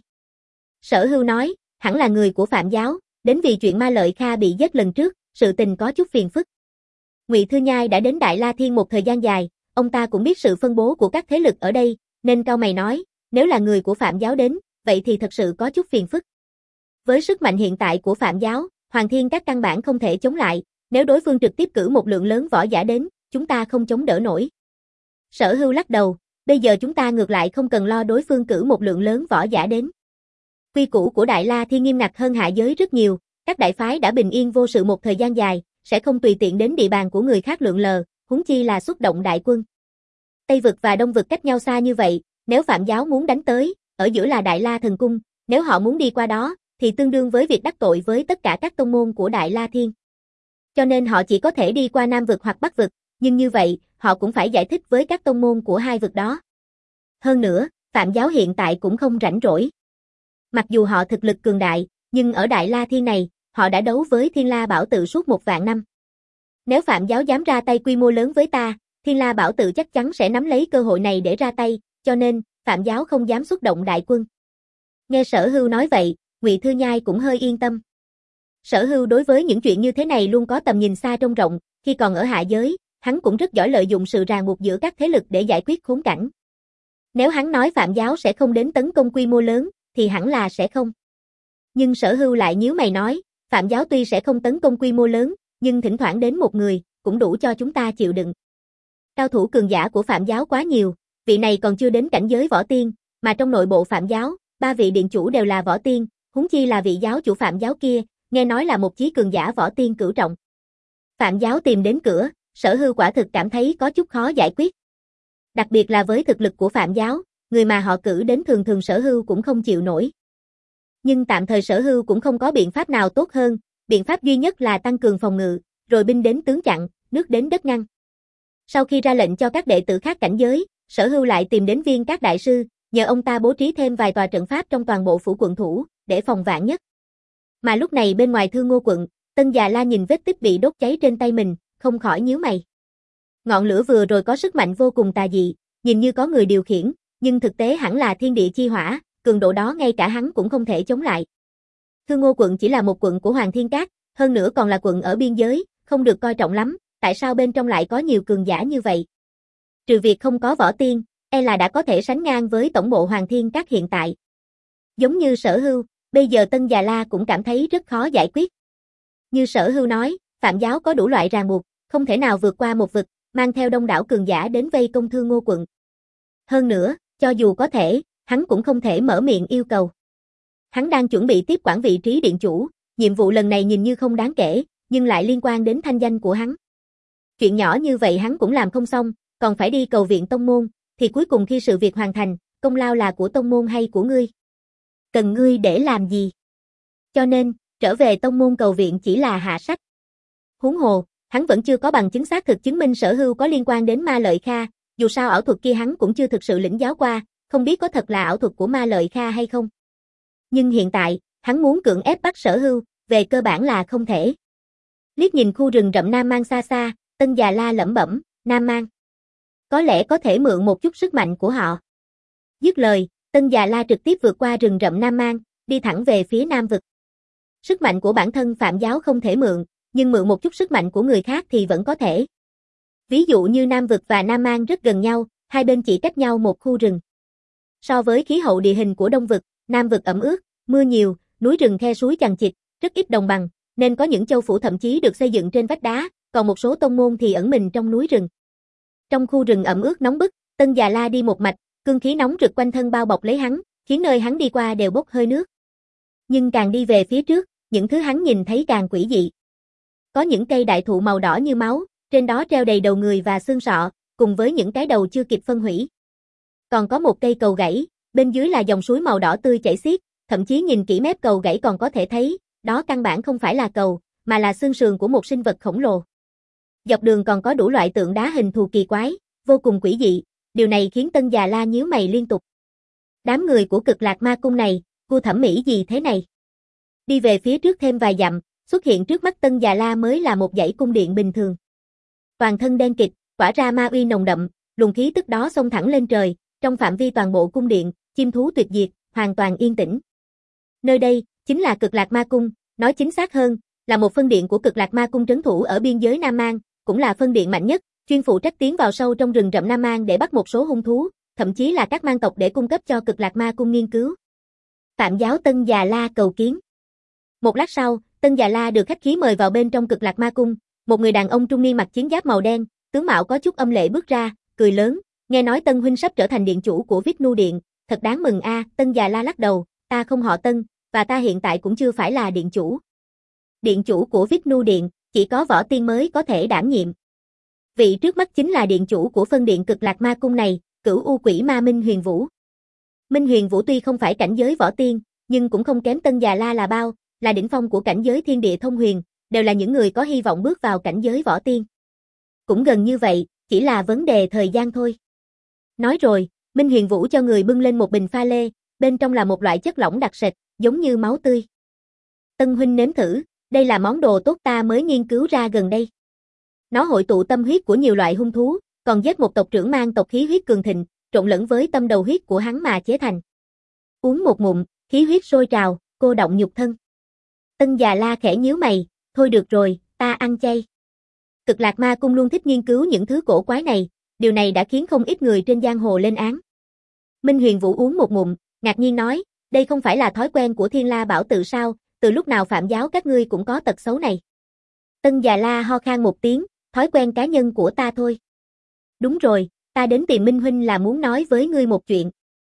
Sở Hưu nói, hẳn là người của Phạm giáo, đến vì chuyện Ma Lợi Kha bị giết lần trước, sự tình có chút phiền phức. Ngụy Thư Nhai đã đến Đại La Thiên một thời gian dài, ông ta cũng biết sự phân bố của các thế lực ở đây, nên cau mày nói, nếu là người của Phạm giáo đến, vậy thì thật sự có chút phiền phức. Với sức mạnh hiện tại của Phạm giáo, Hoàng Thiên các căn bản không thể chống lại, nếu đối phương trực tiếp cử một lượng lớn võ giả đến, chúng ta không chống đỡ nổi. Sở Hưu lắc đầu, bây giờ chúng ta ngược lại không cần lo đối phương cử một lượng lớn võ giả đến. Quy củ của Đại La Thiên nghiêm ngặt hơn hạ giới rất nhiều, các đại phái đã bình yên vô sự một thời gian dài, sẽ không tùy tiện đến địa bàn của người khác lượn lờ, huống chi là xuất động đại quân. Tây vực và Đông vực cách nhau xa như vậy, nếu Phạm giáo muốn đánh tới, ở giữa là Đại La Thần Cung, nếu họ muốn đi qua đó, thì tương đương với việc đắc tội với tất cả các tông môn của Đại La Thiên. Cho nên họ chỉ có thể đi qua Nam vực hoặc Bắc vực, nhưng như vậy, họ cũng phải giải thích với các tông môn của hai vực đó. Hơn nữa, Phạm giáo hiện tại cũng không rảnh rỗi. Mặc dù họ thực lực cường đại, nhưng ở Đại La Thiên này, họ đã đấu với Thiên La Bảo Tự suốt một vạn năm. Nếu Phạm giáo dám ra tay quy mô lớn với ta, Thiên La Bảo Tự chắc chắn sẽ nắm lấy cơ hội này để ra tay, cho nên, Phạm giáo không dám xuất động đại quân. Nghe Sở Hưu nói vậy, Ngụy Thư Nhai cũng hơi yên tâm. Sở Hưu đối với những chuyện như thế này luôn có tầm nhìn xa trông rộng, khi còn ở hạ giới, hắn cũng rất giỏi lợi dụng sự ràng buộc giữa các thế lực để giải quyết khốn cảnh. Nếu hắn nói Phạm giáo sẽ không đến tấn công quy mô lớn, thì hẳn là sẽ không. Nhưng Sở Hưu lại nhíu mày nói, Phạm giáo tuy sẽ không tấn công quy mô lớn, nhưng thỉnh thoảng đến một người, cũng đủ cho chúng ta chịu đựng. Cao thủ cường giả của Phạm giáo quá nhiều, vị này còn chưa đến cảnh giới võ tiên, mà trong nội bộ Phạm giáo, ba vị điện chủ đều là võ tiên, huống chi là vị giáo chủ Phạm giáo kia, nghe nói là một chí cường giả võ tiên cửu trọng. Phạm giáo tìm đến cửa, Sở Hưu quả thực cảm thấy có chút khó giải quyết. Đặc biệt là với thực lực của Phạm giáo, người mà họ cử đến thường thường Sở Hưu cũng không chịu nổi. Nhưng tạm thời Sở Hưu cũng không có biện pháp nào tốt hơn, biện pháp duy nhất là tăng cường phòng ngự, rồi binh đến tướng chặn, nước đến đất ngăn. Sau khi ra lệnh cho các đệ tử khác cảnh giới, Sở Hưu lại tìm đến Viên Các đại sư, nhờ ông ta bố trí thêm vài tòa trận pháp trong toàn bộ phủ quận thủ, để phòng vạn nhất. Mà lúc này bên ngoài Thương Ngô quận, Tân Già La nhìn vết tích bị đốt cháy trên tay mình, không khỏi nhíu mày. Ngọn lửa vừa rồi có sức mạnh vô cùng tà dị, nhìn như có người điều khiển, nhưng thực tế hẳn là thiên địa chi hỏa, cường độ đó ngay cả hắn cũng không thể chống lại. Thương Ngô quận chỉ là một quận của Hoàng Thiên Các, hơn nữa còn là quận ở biên giới, không được coi trọng lắm, tại sao bên trong lại có nhiều cường giả như vậy? Trừ việc không có võ tiên, e là đã có thể sánh ngang với tổng bộ Hoàng Thiên Các hiện tại. Giống như Sở Hưu, bây giờ Tân Già La cũng cảm thấy rất khó giải quyết. Như Sở Hưu nói, Phạm giáo có đủ loại ràng buộc, không thể nào vượt qua một vực, mang theo đông đảo cường giả đến vây công Thương Ngô quận. Hơn nữa, cho dù có thể, hắn cũng không thể mở miệng yêu cầu. Hắn đang chuẩn bị tiếp quản vị trí điện chủ, nhiệm vụ lần này nhìn như không đáng kể, nhưng lại liên quan đến thanh danh của hắn. Chuyện nhỏ như vậy hắn cũng làm không xong, còn phải đi cầu viện tông môn, thì cuối cùng khi sự việc hoàn thành, công lao là của tông môn hay của ngươi? Cần ngươi để làm gì? Cho nên, trở về tông môn cầu viện chỉ là hạ sách. Huống hồ, hắn vẫn chưa có bằng chứng xác thực chứng minh Sở Hưu có liên quan đến Ma Lợi Kha, dù sao ảo thuật kia hắn cũng chưa thực sự lĩnh giáo qua, không biết có thật là ảo thuật của Ma Lợi Kha hay không. Nhưng hiện tại, hắn muốn cưỡng ép bắt Sở Hưu, về cơ bản là không thể. Liếc nhìn khu rừng rậm Nam Mang xa xa, Tân Già La lẩm bẩm, Nam Mang. Có lẽ có thể mượn một chút sức mạnh của họ. Dứt lời, Tân Già La trực tiếp vượt qua rừng rậm Nam Mang, đi thẳng về phía Nam vực. Sức mạnh của bản thân Phạm giáo không thể mượn, nhưng mượn một chút sức mạnh của người khác thì vẫn có thể. Ví dụ như Nam vực và Nam Mang rất gần nhau, hai bên chỉ cách nhau một khu rừng. So với khí hậu địa hình của Đông vực, Nam vực ẩm ướt, mưa nhiều, núi rừng khe suối chằng chịt, rất ít đồng bằng, nên có những châu phủ thậm chí được xây dựng trên vách đá, còn một số tông môn thì ẩn mình trong núi rừng. Trong khu rừng ẩm ướt nóng bức, Tân Già La đi một mạch, cương khí nóng rực quanh thân bao bọc lấy hắn, khiến nơi hắn đi qua đều bốc hơi nước. Nhưng càng đi về phía trước, những thứ hắn nhìn thấy càng quỷ dị. Có những cây đại thụ màu đỏ như máu, trên đó treo đầy đầu người và xương sọ, cùng với những cái đầu chưa kịp phân hủy. Còn có một cây cầu gãy, bên dưới là dòng suối màu đỏ tươi chảy xiết, thậm chí nhìn kỹ mép cầu gãy còn có thể thấy, đó căn bản không phải là cầu, mà là xương sườn của một sinh vật khổng lồ. Dọc đường còn có đủ loại tượng đá hình thù kỳ quái, vô cùng quỷ dị, điều này khiến Tân Già La nhíu mày liên tục. Đám người của Cực Lạc Ma Cung này, gu thẩm mỹ gì thế này? Đi về phía trước thêm vài dặm, xuất hiện trước mắt Tân Già La mới là một dãy cung điện bình thường. Toàn thân đen kịt, tỏa ra ma uy nồng đậm, luồng khí tức đó xông thẳng lên trời, trong phạm vi toàn bộ cung điện, chim thú tuyệt diệt, hoàn toàn yên tĩnh. Nơi đây, chính là Cực Lạc Ma Cung, nói chính xác hơn, là một phân điện của Cực Lạc Ma Cung trấn thủ ở biên giới Nam Mang, cũng là phân điện mạnh nhất, chuyên phụ trách tiến vào sâu trong rừng rậm Nam Mang để bắt một số hung thú, thậm chí là các mang tộc để cung cấp cho Cực Lạc Ma Cung nghiên cứu. Phạm giáo Tân Già La cầu kiến. Một lát sau, Tân Già La được khách khí mời vào bên trong Cực Lạc Ma Cung, một người đàn ông trung niên mặc chiến giáp màu đen, tướng mạo có chút âm lệ bước ra, cười lớn, nghe nói Tân huynh sắp trở thành điện chủ của Vishnu Điện, thật đáng mừng a. À. Tân Già La lắc đầu, ta không họ Tân, và ta hiện tại cũng chưa phải là điện chủ. Điện chủ của Vishnu Điện, chỉ có võ tiên mới có thể đảm nhiệm. Vị trước mắt chính là điện chủ của phân điện Cực Lạc Ma Cung này, Cửu U Quỷ Ma Minh Huyền Vũ. Minh Huyền Vũ tuy không phải cảnh giới võ tiên, nhưng cũng không kém Tân Già La là bao, là đỉnh phong của cảnh giới thiên địa thông huyền, đều là những người có hy vọng bước vào cảnh giới võ tiên. Cũng gần như vậy, chỉ là vấn đề thời gian thôi. Nói rồi, Minh Huyền Vũ cho người bưng lên một bình pha lê, bên trong là một loại chất lỏng đặc sệt, giống như máu tươi. Tân huynh nếm thử, đây là món đồ tốt ta mới nghiên cứu ra gần đây. Nó hội tụ tâm huyết của nhiều loại hung thú, còn giết một tộc trưởng mang tộc khí huyết cường thịnh, trộn lẫn với tâm đầu huyết của hắn mà chế thành. Uống một ngụm, khí huyết sôi trào, cô động nhục thân. Tân Già La khẽ nhíu mày, thôi được rồi, ta ăn chay. Cực Lạc Ma Cung luôn thích nghiên cứu những thứ cổ quái này, điều này đã khiến không ít người trên giang hồ lên án. Minh Huyền Vũ uống một ngụm, ngạc nhiên nói, đây không phải là thói quen của Thiên La Bảo Tự sao, từ lúc nào Phạm giáo các ngươi cũng có tật xấu này. Tân Già La ho khan một tiếng, thói quen cá nhân của ta thôi. Đúng rồi, ta đến tìm Minh huynh là muốn nói với ngươi một chuyện.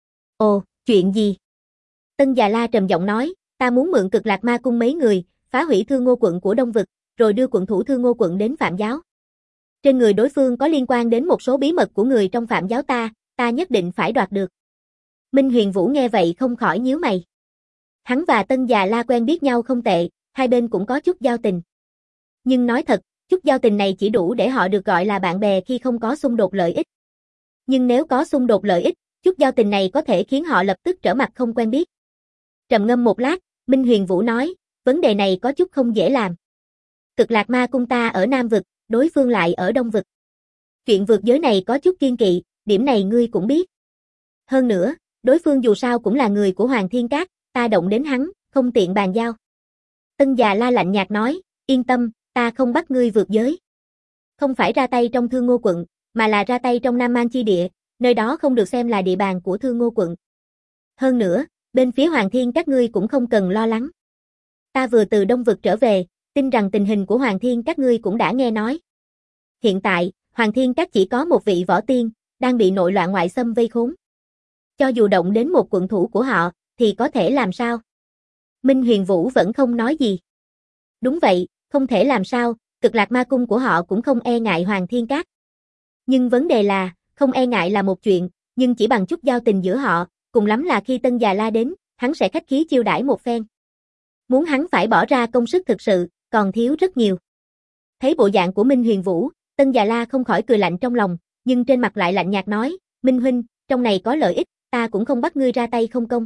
Ồ, chuyện gì? Tân Già La trầm giọng nói, ta muốn mượn Cực Lạc Ma Cung mấy người, phá hủy Thương Ngô quận của Đông Vực, rồi đưa quận thủ Thương Ngô quận đến Phạm giáo. Trên người đối phương có liên quan đến một số bí mật của người trong Phạm giáo ta, ta nhất định phải đoạt được. Minh Huyền Vũ nghe vậy không khỏi nhíu mày. Hắn và Tân Già La quen biết nhau không tệ, hai bên cũng có chút giao tình. Nhưng nói thật, chút giao tình này chỉ đủ để họ được gọi là bạn bè khi không có xung đột lợi ích. Nhưng nếu có xung đột lợi ích, chút giao tình này có thể khiến họ lập tức trở mặt không quen biết. Trầm ngâm một lát, Minh Huyền Vũ nói, vấn đề này có chút không dễ làm. Cực Lạc Ma Cung ta ở Nam Vực, đối phương lại ở Đông Vực. Chuyện vượt giới này có chút kiên kỵ, điểm này ngươi cũng biết. Hơn nữa, đối phương dù sao cũng là người của Hoàng Thiên Các, ta động đến hắn, không tiện bàn giao. Tân Già La lạnh nhạt nói, yên tâm, ta không bắt ngươi vượt giới. Không phải ra tay trong Thương Ngô quận, mà là ra tay trong Nam Mang chi địa, nơi đó không được xem là địa bàn của Thương Ngô quận. Hơn nữa, bên phía Hoàng Thiên các ngươi cũng không cần lo lắng. Ta vừa từ Đông Vực trở về, tin rằng tình hình của Hoàng Thiên các ngươi cũng đã nghe nói. Hiện tại, Hoàng Thiên các chỉ có một vị võ tiên, đang bị nội loạn ngoại xâm vây khốn. Cho dù động đến một quận thủ của họ, thì có thể làm sao? Minh Huyền Vũ vẫn không nói gì. Đúng vậy, không thể làm sao, Cực Lạc Ma Cung của họ cũng không e ngại Hoàng Thiên Các. Nhưng vấn đề là, không e ngại là một chuyện, nhưng chỉ bằng chút giao tình giữa họ, cùng lắm là khi Tân Già La đến, hắn sẽ khách khí chiêu đãi một phen. Muốn hắn phải bỏ ra công sức thực sự, còn thiếu rất nhiều. Thấy bộ dạng của Minh Huyền Vũ, Tân Già La không khỏi cười lạnh trong lòng, nhưng trên mặt lại lạnh nhạt nói, Minh huynh, trong này có lợi ích, ta cũng không bắt ngươi ra tay không công.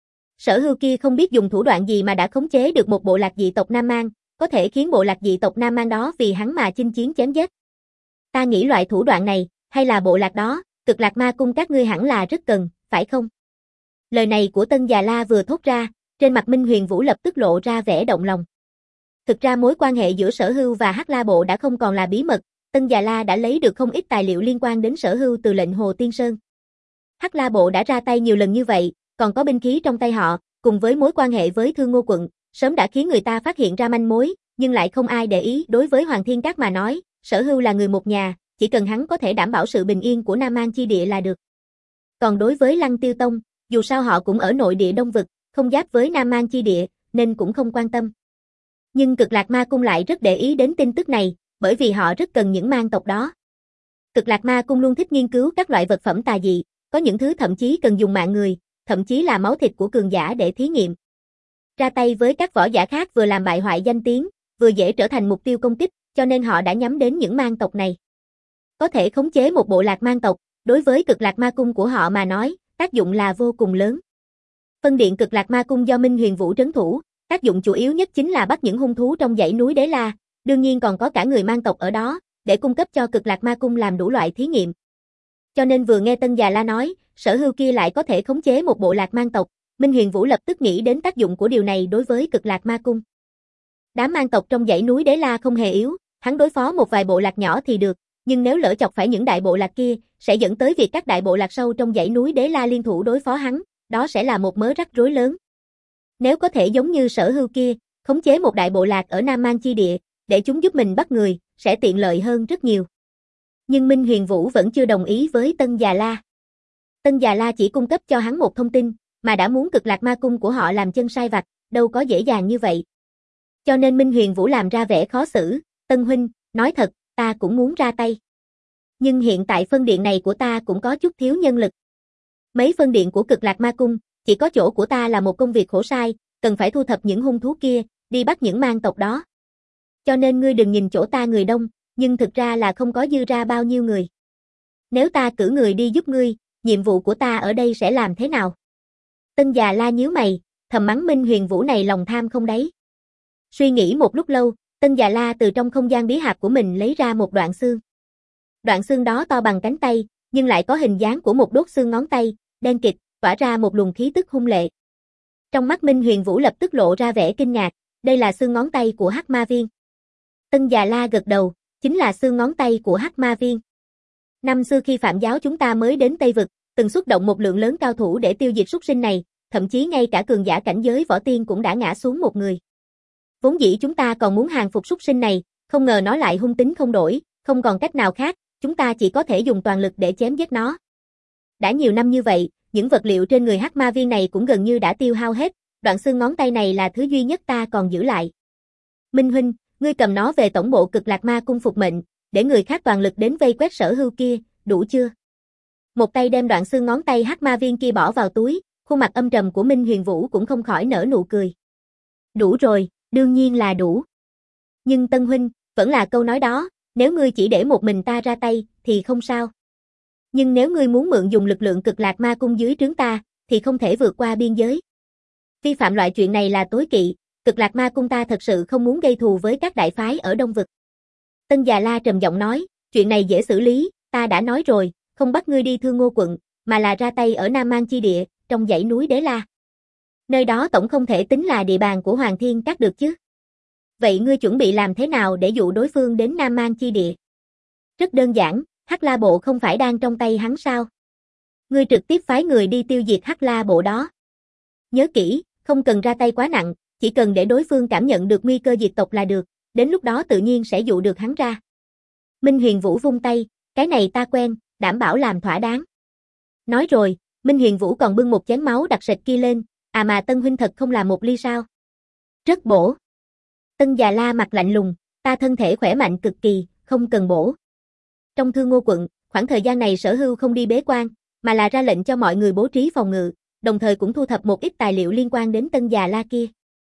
Sở Hưu kia không biết dùng thủ đoạn gì mà đã khống chế được một bộ lạc dị tộc Nam Mang, có thể khiến bộ lạc dị tộc Nam Mang đó vì hắn mà chinh chiến chém giết. Ta nghĩ loại thủ đoạn này, hay là bộ lạc đó, Cực Lạc Ma Cung các ngươi hẳn là rất cần, phải không? Lời này của Tân Già La vừa thốt ra, trên mặt Minh Huyền Vũ lập tức lộ ra vẻ động lòng. Thực ra mối quan hệ giữa Sở Hưu và Hắc La Bộ đã không còn là bí mật, Tân Già La đã lấy được không ít tài liệu liên quan đến Sở Hưu từ lệnh Hồ Tiên Sơn. Hắc La Bộ đã ra tay nhiều lần như vậy, còn có binh khí trong tay họ, cùng với mối quan hệ với Thương Ngô quận, sớm đã khiến người ta phát hiện ra manh mối, nhưng lại không ai để ý. Đối với Hoàng Thiên Các mà nói, Sở Hưu là người một nhà, chỉ cần hắn có thể đảm bảo sự bình yên của Nam Mang chi địa là được. Còn đối với Lăng Tiêu Tông, dù sao họ cũng ở nội địa Đông Vực, không giáp với Nam Mang chi địa, nên cũng không quan tâm. Nhưng Cực Lạc Ma Cung lại rất để ý đến tin tức này, bởi vì họ rất cần những mang tộc đó. Cực Lạc Ma Cung luôn thích nghiên cứu các loại vật phẩm tà dị, có những thứ thậm chí cần dùng mạng người, thậm chí là máu thịt của cường giả để thí nghiệm. Ra tay với các võ giả khác vừa làm bại hoại danh tiếng, vừa dễ trở thành mục tiêu công kích, cho nên họ đã nhắm đến những mang tộc này. Có thể khống chế một bộ lạc mang tộc, đối với Cực Lạc Ma Cung của họ mà nói, tác dụng là vô cùng lớn. Phân điện Cực Lạc Ma Cung do Minh Huyền Vũ trấn thủ, tác dụng chủ yếu nhất chính là bắt những hung thú trong dãy núi Đế La, đương nhiên còn có cả người mang tộc ở đó, để cung cấp cho Cực Lạc Ma Cung làm đủ loại thí nghiệm. Cho nên vừa nghe Tân Già La nói, Sở Hưu kia lại có thể khống chế một bộ lạc mang tộc, Minh Huyền Vũ lập tức nghĩ đến tác dụng của điều này đối với Cực Lạc Ma Cung. Đám mang tộc trong dãy núi Đế La không hề yếu, hắn đối phó một vài bộ lạc nhỏ thì được, nhưng nếu lỡ chọc phải những đại bộ lạc kia, sẽ dẫn tới việc các đại bộ lạc sâu trong dãy núi Đế La liên thủ đối phó hắn, đó sẽ là một mớ rắc rối lớn. Nếu có thể giống như Sở Hưu kia, khống chế một đại bộ lạc ở Nam Mang chi địa, để chúng giúp mình bắt người, sẽ tiện lợi hơn rất nhiều. Nhưng Minh Huyền Vũ vẫn chưa đồng ý với Tân Già La. Tân Già La chỉ cung cấp cho hắn một thông tin, mà đã muốn Cực Lạc Ma Cung của họ làm chân sai vặt, đâu có dễ dàng như vậy. Cho nên Minh Huyền Vũ làm ra vẻ khó xử, Tân huynh, nói thật, ta cũng muốn ra tay. Nhưng hiện tại phân điện này của ta cũng có chút thiếu nhân lực. Mấy phân điện của Cực Lạc Ma Cung, chỉ có chỗ của ta là một công việc khổ sai, cần phải thu thập những hung thú kia, đi bắt những mang tộc đó. Cho nên ngươi đừng nhìn chỗ ta người đông, nhưng thực ra là không có dư ra bao nhiêu người. Nếu ta cử người đi giúp ngươi, nhiệm vụ của ta ở đây sẽ làm thế nào? Tân Già La nhíu mày, thầm mắng Minh Huyền Vũ này lòng tham không đáy. Suy nghĩ một lúc lâu, Tân Già La từ trong không gian bí hạp của mình lấy ra một đoạn xương. Đoạn xương đó to bằng cánh tay, nhưng lại có hình dáng của một đốt xương ngón tay, đen kịt, tỏa ra một luồng khí tức hung lệ. Trong mắt Minh Huyền Vũ lập tức lộ ra vẻ kinh ngạc, đây là xương ngón tay của Hắc Ma Viên. Tân Già La gật đầu, chính là xương ngón tay của Hắc Ma Viên. Năm xưa khi Phạm giáo chúng ta mới đến Tây Vực, từng xuất động một lượng lớn cao thủ để tiêu diệt súc sinh này, thậm chí ngay cả cường giả cảnh giới võ tiên cũng đã ngã xuống một người. Vốn dĩ chúng ta còn muốn hàng phục súc sinh này, không ngờ nó lại hung tính không đổi, không còn cách nào khác, chúng ta chỉ có thể dùng toàn lực để chém giết nó. Đã nhiều năm như vậy, những vật liệu trên người Hắc Ma Viên này cũng gần như đã tiêu hao hết, đoạn xương ngón tay này là thứ duy nhất ta còn giữ lại. Minh huynh, ngươi cầm nó về tổng bộ Cực Lạc Ma Cung phục mệnh, để người khác toàn lực đến vây quét Sở Hưu kia, đủ chưa? Một tay đem đoạn xương ngón tay Hắc Ma Viên kia bỏ vào túi, khuôn mặt âm trầm của Minh Huyền Vũ cũng không khỏi nở nụ cười. Đủ rồi, đương nhiên là đủ. Nhưng Tân huynh, vẫn là câu nói đó, nếu ngươi chỉ để một mình ta ra tay, thì không sao. Nhưng nếu ngươi muốn mượn dùng lực lượng Cực Lạc Ma Cung dưới trướng ta, thì không thể vượt qua biên giới. Vi phạm loại chuyện này là tối kỵ, Cực Lạc Ma Cung ta thật sự không muốn gây thù với các đại phái ở Đông Vực. Tân Già La trầm giọng nói, chuyện này dễ xử lý, ta đã nói rồi, không bắt ngươi đi Thương Ngô quận, mà là ra tay ở Nam Mang chi địa, trong dãy núi Đế La. Nơi đó tổng không thể tính là địa bàn của Hoàng Thiên Các được chứ. Vậy ngươi chuẩn bị làm thế nào để dụ đối phương đến Nam Mang chi địa? Rất đơn giản, Hắc La Bộ không phải đang trong tay hắn sao? Ngươi trực tiếp phái người đi tiêu diệt Hắc La Bộ đó. Nhớ kỹ, không cần ra tay quá nặng, chỉ cần để đối phương cảm nhận được nguy cơ diệt tộc là được, đến lúc đó tự nhiên sẽ dụ được hắn ra. Minh Huyền Vũ vung tay, cái này ta quen, đảm bảo làm thỏa đáng. Nói rồi, Minh Huyền Vũ còn bưng một chén máu đặc sệt kia lên, à mà Tân huynh thật không làm một ly sao? Rất bổ. Tân Già La mặt lạnh lùng, ta thân thể khỏe mạnh cực kỳ, không cần bổ. Trong Thương Ngô quận, khoảng thời gian này Sở Hưu không đi bế quan, mà là ra lệnh cho mọi người bố trí phòng ngự, đồng thời cũng thu thập một ít tài liệu liên quan đến Tân Già La kia.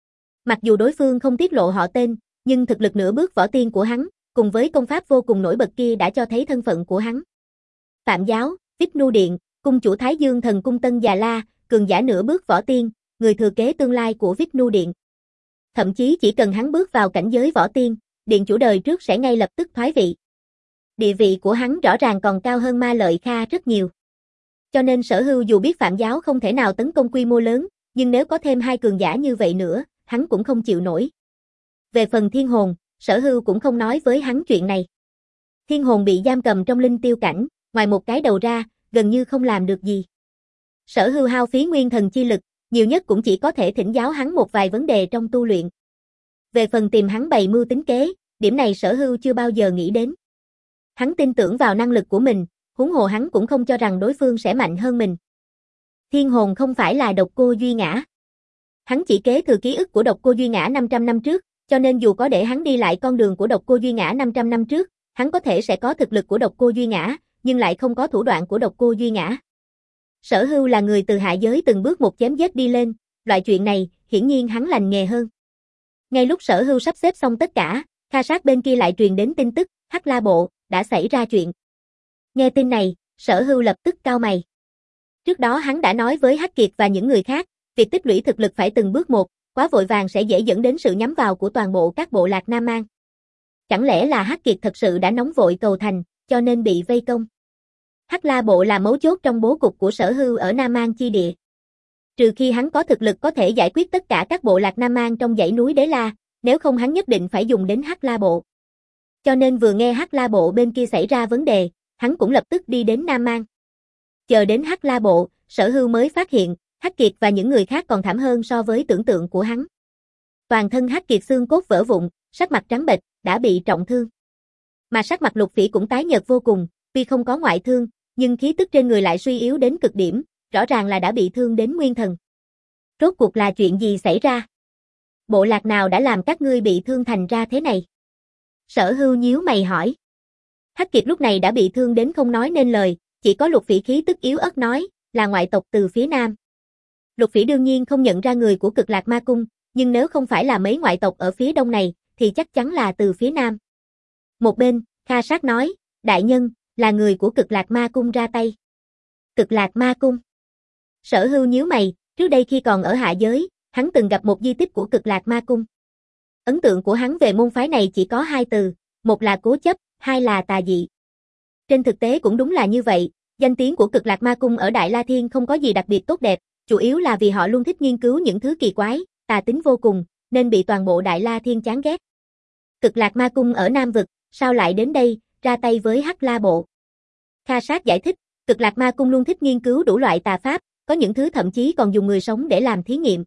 Mặc dù đối phương không tiết lộ họ tên, nhưng thực lực nửa bước võ tiên của hắn, cùng với công pháp vô cùng nổi bật kia đã cho thấy thân phận của hắn. Phạm giáo, Vishnu Điện, cung chủ Thái Dương Thần Cung Tân Già La, cường giả nửa bước võ tiên, người thừa kế tương lai của Vishnu Điện. Thậm chí chỉ cần hắn bước vào cảnh giới võ tiên, điện chủ đời trước sẽ ngay lập tức thoái vị. Địa vị của hắn rõ ràng còn cao hơn Ma Lợi Kha rất nhiều. Cho nên Sở Hưu dù biết Phạm giáo không thể nào tấn công quy mô lớn, nhưng nếu có thêm hai cường giả như vậy nữa, hắn cũng không chịu nổi. Về phần Thiên Hồn, Sở Hưu cũng không nói với hắn chuyện này. Thiên Hồn bị giam cầm trong linh tiêu cảnh, ngoài một cái đầu ra, gần như không làm được gì. Sở Hưu hao phí nguyên thần chi lực, nhiều nhất cũng chỉ có thể thỉnh giáo hắn một vài vấn đề trong tu luyện. Về phần tìm hắn bày mưu tính kế, điểm này Sở Hưu chưa bao giờ nghĩ đến. Hắn tin tưởng vào năng lực của mình, huống hồ hắn cũng không cho rằng đối phương sẽ mạnh hơn mình. Thiên Hồn không phải là Độc Cô Duy Ngã. Hắn chỉ kế thừa ký ức của Độc Cô Duy Ngã năm trăm năm trước, cho nên dù có để hắn đi lại con đường của Độc Cô Duy Ngã năm trăm năm trước, hắn có thể sẽ có thực lực của Độc Cô Duy Ngã, nhưng lại không có thủ đoạn của Độc Cô Duy Ngã. Sở Hưu là người từ hạ giới từng bước một chém giết đi lên, loại chuyện này, hiển nhiên hắn lành nghề hơn. Ngay lúc Sở Hưu sắp xếp xong tất cả, Kha Sát bên kia lại truyền đến tin tức, Hắc La Bộ đã xảy ra chuyện. Nghe tin này, Sở Hưu lập tức cau mày. Trước đó hắn đã nói với Hắc Kiệt và những người khác, việc tích lũy thực lực phải từng bước một, quá vội vàng sẽ dễ dẫn đến sự nhắm vào của toàn bộ các bộ lạc Nam Mang. Chẳng lẽ là Hắc Kiệt thật sự đã nóng vội cầu thành, cho nên bị vây công? Hắc La bộ là mấu chốt trong bố cục của Sở Hưu ở Nam Mang chi địa. Trừ khi hắn có thực lực có thể giải quyết tất cả các bộ lạc Nam Mang trong dãy núi Đế La, nếu không hắn nhất định phải dùng đến Hắc La bộ. Cho nên vừa nghe Hắc La bộ bên kia xảy ra vấn đề, hắn cũng lập tức đi đến Nam Mang. Chờ đến Hắc La bộ, Sở Hưu mới phát hiện, Hắc Kiệt và những người khác còn thảm hơn so với tưởng tượng của hắn. Toàn thân Hắc Kiệt xương cốt vỡ vụn, sắc mặt trắng bệch, đã bị trọng thương. Mà sắc mặt Lục Phỉ cũng tái nhợt vô cùng, tuy không có ngoại thương, nhưng khí tức trên người lại suy yếu đến cực điểm, rõ ràng là đã bị thương đến nguyên thần. Rốt cuộc là chuyện gì xảy ra? Bộ lạc nào đã làm các ngươi bị thương thành ra thế này? Sở Hưu nhíu mày hỏi. Hắc Kiệt lúc này đã bị thương đến không nói nên lời, chỉ có Lục Phỉ khí tức yếu ớt nói, là ngoại tộc từ phía nam. Lục Phỉ đương nhiên không nhận ra người của Cực Lạc Ma Cung, nhưng nếu không phải là mấy ngoại tộc ở phía đông này, thì chắc chắn là từ phía nam. Một bên, Kha Sát nói, đại nhân, là người của Cực Lạc Ma Cung ra tay. Cực Lạc Ma Cung. Sở Hưu nhíu mày, trước đây khi còn ở hạ giới, hắn từng gặp một di tích của Cực Lạc Ma Cung. Ấn tượng của hắn về môn phái này chỉ có hai từ, một là cố chấp, hai là tà dị. Trên thực tế cũng đúng là như vậy, danh tiếng của Cực Lạc Ma Cung ở Đại La Thiên không có gì đặc biệt tốt đẹp, chủ yếu là vì họ luôn thích nghiên cứu những thứ kỳ quái, tà tính vô cùng, nên bị toàn bộ Đại La Thiên chán ghét. Cực Lạc Ma Cung ở Nam Vực, sao lại đến đây, ra tay với Hắc La bộ? Kha Sát giải thích, Cực Lạc Ma Cung luôn thích nghiên cứu đủ loại tà pháp, có những thứ thậm chí còn dùng người sống để làm thí nghiệm.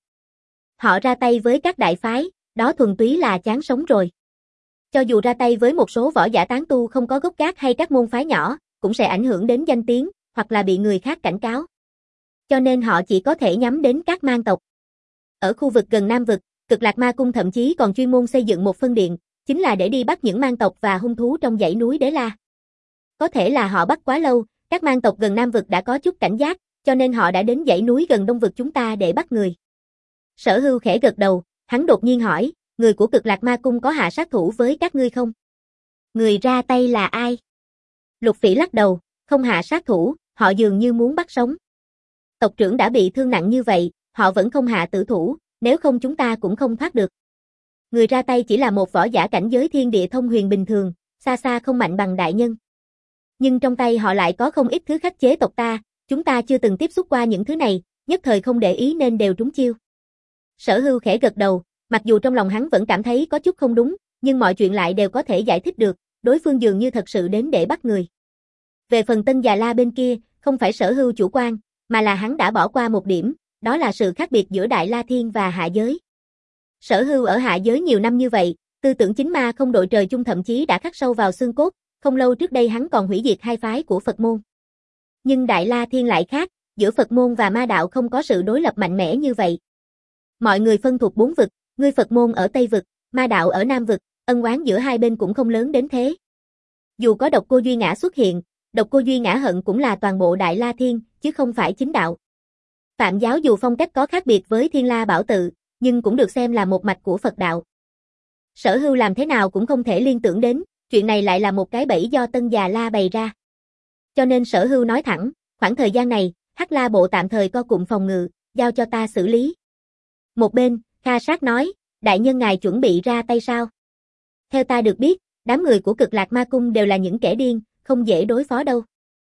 Họ ra tay với các đại phái, đó thuần túy là chán sống rồi. Cho dù ra tay với một số võ giả tán tu không có gốc gác hay các môn phái nhỏ, cũng sẽ ảnh hưởng đến danh tiếng, hoặc là bị người khác cảnh cáo. Cho nên họ chỉ có thể nhắm đến các mang tộc. Ở khu vực gần Nam Vực, Cực Lạc Ma Cung thậm chí còn chuyên môn xây dựng một phân điện, chính là để đi bắt những mang tộc và hung thú trong dãy núi Đế La. Có thể là họ bắt quá lâu, các mang tộc gần Nam Vực đã có chút cảnh giác, cho nên họ đã đến dãy núi gần Đông Vực chúng ta để bắt người. Sở Hưu khẽ gật đầu, hắn đột nhiên hỏi, người của Cực Lạc Ma Cung có hạ sát thủ với các ngươi không? Người ra tay là ai? Lục Phỉ lắc đầu, không hạ sát thủ, họ dường như muốn bắt sống. Tộc trưởng đã bị thương nặng như vậy, họ vẫn không hạ tử thủ, nếu không chúng ta cũng không thoát được. Người ra tay chỉ là một võ giả cảnh giới thiên địa thông huyền bình thường, xa xa không mạnh bằng đại nhân. Nhưng trong tay họ lại có không ít thứ khắc chế tộc ta, chúng ta chưa từng tiếp xúc qua những thứ này, nhất thời không để ý nên đều trúng chiêu. Sở Hưu khẽ gật đầu, mặc dù trong lòng hắn vẫn cảm thấy có chút không đúng, nhưng mọi chuyện lại đều có thể giải thích được, đối phương dường như thật sự đến để bắt người. Về phần Tân Già La bên kia, không phải Sở Hưu chủ quan, mà là hắn đã bỏ qua một điểm, đó là sự khác biệt giữa Đại La Thiên và hạ giới. Sở Hưu ở hạ giới nhiều năm như vậy, tư tưởng chính ma không đội trời chung thậm chí đã khắc sâu vào xương cốt, không lâu trước đây hắn còn hủy diệt hai phái của Phật môn. Nhưng Đại La Thiên lại khác, giữa Phật môn và ma đạo không có sự đối lập mạnh mẽ như vậy. Mọi người phân thuộc bốn vực, ngươi Phật môn ở Tây Vực, ma đạo ở Nam Vực, ân oán giữa hai bên cũng không lớn đến thế. Dù có Độc Cô Duy Ngã xuất hiện, Độc Cô Duy Ngã hận cũng là toàn bộ Đại La Thiên, chứ không phải chính đạo. Phạm giáo dù phong cách có khác biệt với Thiên La Bảo Tự, nhưng cũng được xem là một mạch của Phật đạo. Sở Hưu làm thế nào cũng không thể liên tưởng đến, chuyện này lại là một cái bẫy do Tân Già La bày ra. Cho nên Sở Hưu nói thẳng, khoảng thời gian này, Hắc La bộ tạm thời co cụm phòng ngự, giao cho ta xử lý. Một bên, Kha Sát nói, đại nhân ngài chuẩn bị ra tay sao? Theo ta được biết, đám người của Cực Lạc Ma Cung đều là những kẻ điên, không dễ đối phó đâu.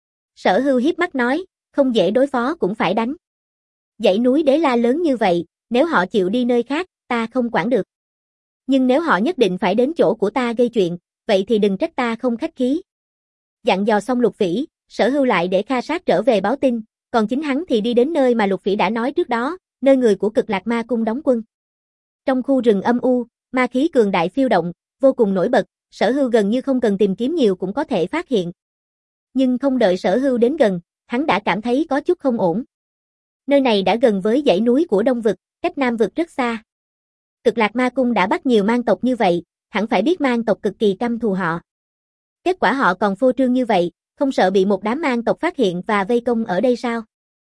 Sở Hưu hiếp mắt nói, không dễ đối phó cũng phải đánh. Dãy núi Đế La lớn như vậy, nếu họ chịu đi nơi khác, ta không quản được. Nhưng nếu họ nhất định phải đến chỗ của ta gây chuyện, vậy thì đừng trách ta không khách khí. Dặn dò xong Lục Phỉ, Sở Hưu lại để Kha Sát trở về báo tin, còn chính hắn thì đi đến nơi mà Lục Phỉ đã nói trước đó, nơi người của Cực Lạc Ma Cung đóng quân. Trong khu rừng âm u, ma khí cường đại phiêu động, vô cùng nổi bật, Sở Hưu gần như không cần tìm kiếm nhiều cũng có thể phát hiện. Nhưng không đợi Sở Hưu đến gần, hắn đã cảm thấy có chút không ổn. Nơi này đã gần với dãy núi của Đông Vực, cách Nam Vực rất xa. Cực Lạc Ma Cung đã bắt nhiều mang tộc như vậy, hẳn phải biết mang tộc cực kỳ căm thù họ. Kết quả họ còn phô trương như vậy, không sợ bị một đám mang tộc phát hiện và vây công ở đây sao?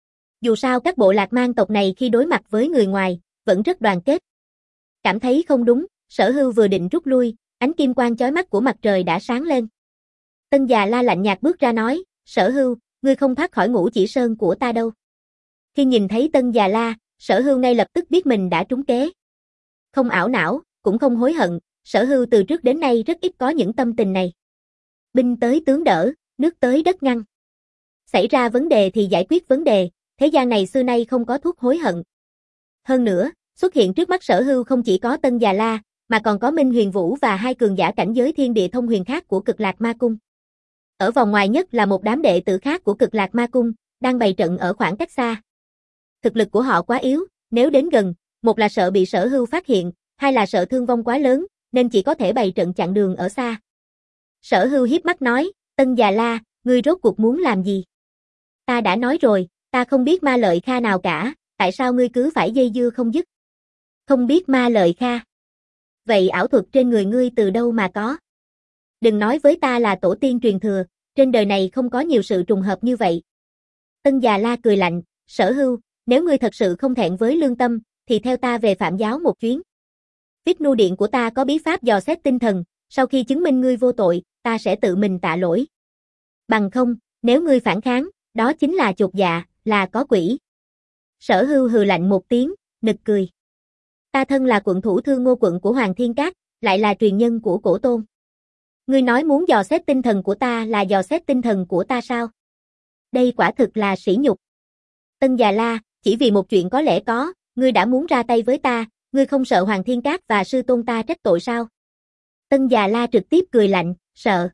Dù sao các bộ lạc mang tộc này khi đối mặt với người ngoài, vẫn rất đoàn kết. Cảm thấy không đúng, Sở Hưu vừa định rút lui, ánh kim quang chói mắt của mặt trời đã sáng lên. Tân Già La lạnh nhạt bước ra nói, Sở Hưu, ngươi không thoát khỏi Ngũ Chỉ Sơn của ta đâu. Khi nhìn thấy Tân Già La, Sở Hưu ngay lập tức biết mình đã trúng kế. Không ảo não, cũng không hối hận, Sở Hưu từ trước đến nay rất ít có những tâm tình này. Binh tới tướng đỡ, nước tới đất ngăn. Xảy ra vấn đề thì giải quyết vấn đề, thế gian này xưa nay không có thuốc hối hận. Hơn nữa, xuất hiện trước mắt Sở Hưu không chỉ có Tân Già La, mà còn có Minh Huyền Vũ và hai cường giả cảnh giới thiên địa thông huyền khác của Cực Lạc Ma Cung. Ở vòng ngoài nhất là một đám đệ tử khác của Cực Lạc Ma Cung, đang bày trận ở khoảng cách xa. Thực lực của họ quá yếu, nếu đến gần, một là sợ bị Sở Hưu phát hiện, hai là sợ thương vong quá lớn, nên chỉ có thể bày trận chặn đường ở xa. Sở Hưu hiếp mắt nói, Tân Già La, ngươi rốt cuộc muốn làm gì? Ta đã nói rồi, ta không biết ma lợi kha nào cả, tại sao ngươi cứ phải dây dưa không dứt? Không biết ma lợi kha. Vậy ảo thuật trên người ngươi từ đâu mà có? Đừng nói với ta là tổ tiên truyền thừa, trên đời này không có nhiều sự trùng hợp như vậy. Tân Già La cười lạnh, Sở Hưu, nếu ngươi thật sự không thẹn với lương tâm, thì theo ta về Phạm giáo một chuyến. Vít Nu Điện của ta có bí pháp dò xét tinh thần, sau khi chứng minh ngươi vô tội, ta sẽ tự mình tạ lỗi. Bằng không, nếu ngươi phản kháng, đó chính là chột dạ, là có quỷ. Sở Hưu hừ lạnh một tiếng, nực cười. Ta thân là quận thủ Thương Ngô quận của Hoàng Thiên Các, lại là truyền nhân của Cổ Tôn. Ngươi nói muốn dò xét tinh thần của ta là dò xét tinh thần của ta sao? Đây quả thực là sỉ nhục. Tân Già La, chỉ vì một chuyện có lẽ có, ngươi đã muốn ra tay với ta, ngươi không sợ Hoàng Thiên Các và sư tôn ta trách tội sao? Tân Già La trực tiếp cười lạnh, sợ.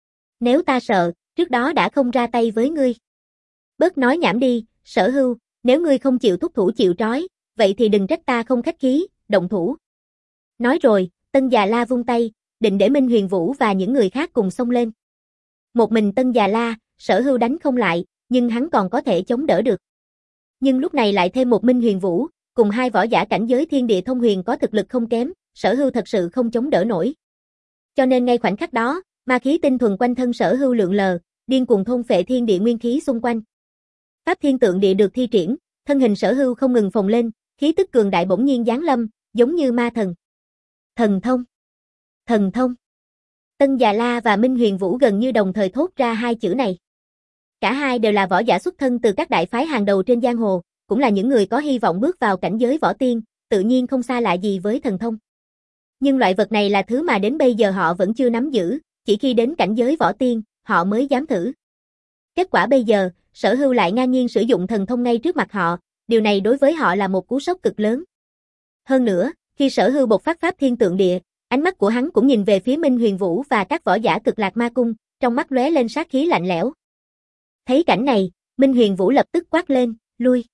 Nếu ta sợ, trước đó đã không ra tay với ngươi. Bớt nói nhảm đi, Sở Hưu, nếu ngươi không chịu thúc thủ chịu trói, vậy thì đừng trách ta không khách khí, động thủ. Nói rồi, Tân Già La vung tay, định để Minh Huyền Vũ và những người khác cùng xông lên. Một mình Tân Già La, Sở Hưu đánh không lại, nhưng hắn còn có thể chống đỡ được. Nhưng lúc này lại thêm một Minh Huyền Vũ, cùng hai võ giả cảnh giới thiên địa thông huyền có thực lực không kém, Sở Hưu thật sự không chống đỡ nổi. Cho nên ngay khoảnh khắc đó, ma khí tinh thuần quanh thân Sở Hưu lượn lờ, điên cuồng thôn phệ thiên địa nguyên khí xung quanh. Pháp Thiên Tượng Địa được thi triển, thân hình Sở Hưu không ngừng phồng lên, khí tức cường đại bỗng nhiên giáng lâm, giống như ma thần. Thần thông. Thần thông. Tân Già La và Minh Huyền Vũ gần như đồng thời thốt ra hai chữ này. Cả hai đều là võ giả xuất thân từ các đại phái hàng đầu trên giang hồ, cũng là những người có hy vọng bước vào cảnh giới võ tiên, tự nhiên không xa lạ gì với thần thông. Nhưng loại vật này là thứ mà đến bây giờ họ vẫn chưa nắm giữ, chỉ khi đến cảnh giới võ tiên, họ mới dám thử. Kết quả bây giờ, Sở Hưu lại ngang nhiên sử dụng thần thông ngay trước mặt họ, điều này đối với họ là một cú sốc cực lớn. Hơn nữa, khi Sở Hưu bộc phát Pháp Thiên Tượng Địa, ánh mắt của hắn cũng nhìn về phía Minh Huyền Vũ và các võ giả Cực Lạc Ma Cung, trong mắt lóe lên sát khí lạnh lẽo. Thấy cảnh này, Minh Huyền Vũ lập tức quát lên, lui.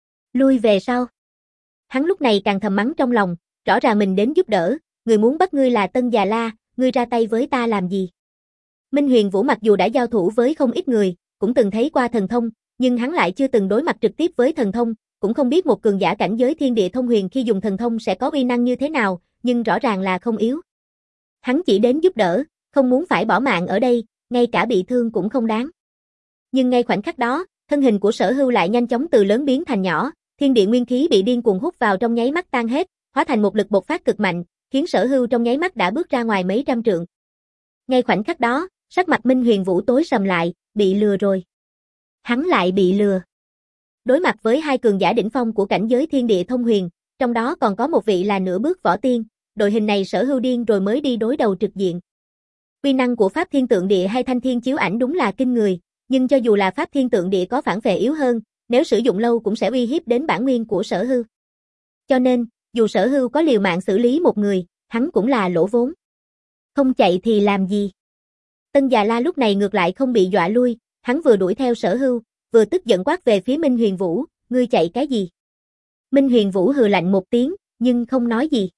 Lui về sau. Hắn lúc này càng thầm mắng trong lòng, rõ ràng mình đến giúp đỡ, người muốn bắt ngươi là Tân Già La, ngươi ra tay với ta làm gì? Minh Huyền Vũ mặc dù đã giao thủ với không ít người, cũng từng thấy qua thần thông, nhưng hắn lại chưa từng đối mặt trực tiếp với thần thông, cũng không biết một cường giả cảnh giới thiên địa thông huyền khi dùng thần thông sẽ có uy năng như thế nào, nhưng rõ ràng là không yếu. Hắn chỉ đến giúp đỡ, không muốn phải bỏ mạng ở đây, ngay cả bị thương cũng không đáng. Nhưng ngay khoảnh khắc đó, thân hình của Sở Hưu lại nhanh chóng từ lớn biến thành nhỏ, thiên địa nguyên khí bị điên cuồng hút vào trong nháy mắt tan hết, hóa thành một lực bộc phát cực mạnh, khiến Sở Hưu trong nháy mắt đã bước ra ngoài mấy trăm trượng. Ngay khoảnh khắc đó, sắc mặt Minh Huyền Vũ tối sầm lại, bị lừa rồi. Hắn lại bị lừa. Đối mặt với hai cường giả đỉnh phong của cảnh giới thiên địa thông huyền, trong đó còn có một vị là nửa bước võ tiên, đội hình này Sở Hưu điên rồi mới đi đối đầu trực diện. Uy năng của Pháp Thiên Tượng Địa hay Thanh Thiên Chiếu Ảnh đúng là kinh người, nhưng cho dù là Pháp Thiên Tượng Địa có phản vệ yếu hơn, nếu sử dụng lâu cũng sẽ uy hiếp đến bản nguyên của Sở Hưu. Cho nên, dù Sở Hưu có liều mạng xử lý một người, hắn cũng là lỗ vốn. Không chạy thì làm gì? Tân Già La lúc này ngược lại không bị dọa lui, hắn vừa đuổi theo Sở Hưu, vừa tức giận quát về phía Minh Huyền Vũ, ngươi chạy cái gì? Minh Huyền Vũ hừ lạnh một tiếng, nhưng không nói gì.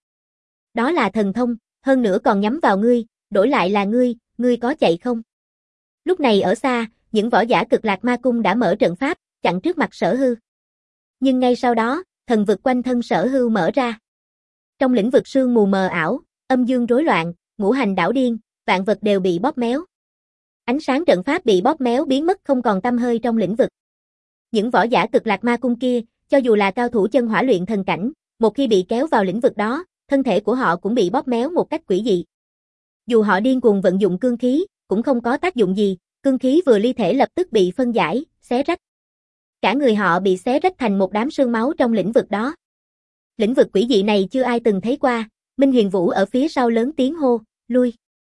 Đó là thần thông, hơn nữa còn nhắm vào ngươi, đổi lại là ngươi, ngươi có chạy không? Lúc này ở xa, những võ giả Cực Lạc Ma Cung đã mở trận pháp, chặn trước mặt Sở Hưu. Nhưng ngay sau đó, thần vực quanh thân Sở Hưu mở ra. Trong lĩnh vực sương mù mờ ảo, âm dương rối loạn, ngũ hành đảo điên, vạn vật đều bị bóp méo. Ánh sáng trận pháp bị bóp méo biến mất không còn tăm hơi trong lĩnh vực. Những võ giả Cực Lạc Ma Cung kia, cho dù là cao thủ chân hỏa luyện thần cảnh, một khi bị kéo vào lĩnh vực đó, thân thể của họ cũng bị bóp méo một cách quỷ dị. Dù họ điên cuồng vận dụng cương khí, cũng không có tác dụng gì, cương khí vừa ly thể lập tức bị phân giải, xé rách. Cả người họ bị xé rách thành một đám sương máu trong lĩnh vực đó. Lĩnh vực quỷ dị này chưa ai từng thấy qua, Minh Huyền Vũ ở phía sau lớn tiếng hô, lui.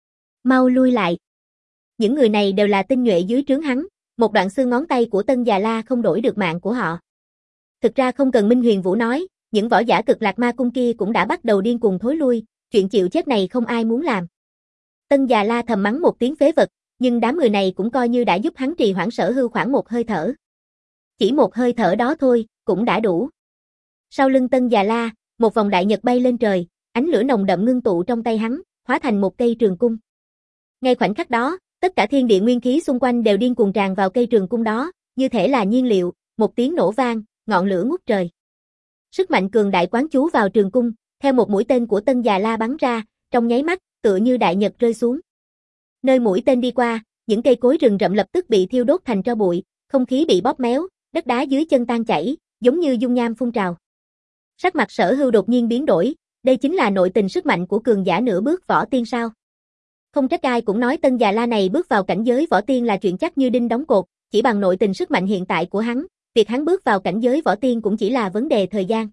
Mau lui lại. Những người này đều là tinh nhuệ dưới trướng hắn, một đoạn xương ngón tay của Tân Già La không đổi được mạng của họ. Thực ra không cần Minh Huyền Vũ nói, những võ giả Cực Lạc Ma Cung kia cũng đã bắt đầu điên cuồng thối lui, chuyện chịu chết này không ai muốn làm. Tân Già La thầm mắng một tiếng phế vật, nhưng đám người này cũng coi như đã giúp hắn trì hoãn Sở Hưu khoảng một hơi thở. Chỉ một hơi thở đó thôi, cũng đã đủ. Sau lưng Tân Già La, một vòng đại nhật bay lên trời, ánh lửa nồng đậm ngưng tụ trong tay hắn, hóa thành một cây trường cung. Ngay khoảnh khắc đó, tất cả thiên địa nguyên khí xung quanh đều điên cuồng tràn vào cây trường cung đó, như thể là nhiên liệu, một tiếng nổ vang, ngọn lửa ngút trời. Sức mạnh cường đại quán chú vào trường cung, theo một mũi tên của Tân Già La bắn ra, trong nháy mắt, tựa như đại nhật rơi xuống. Nơi mũi tên đi qua, những cây cối rừng rậm lập tức bị thiêu đốt thành tro bụi, không khí bị bóp méo, đất đá dưới chân tan chảy, giống như dung nham phun trào. Sắc mặt Sở Hưu đột nhiên biến đổi, đây chính là nội tình sức mạnh của cường giả nửa bước võ tiên sao? Không trách ai cũng nói Tân Già La này bước vào cảnh giới võ tiên là chuyện chắc như đinh đóng cột, chỉ bằng nội tình sức mạnh hiện tại của hắn, việc hắn bước vào cảnh giới võ tiên cũng chỉ là vấn đề thời gian.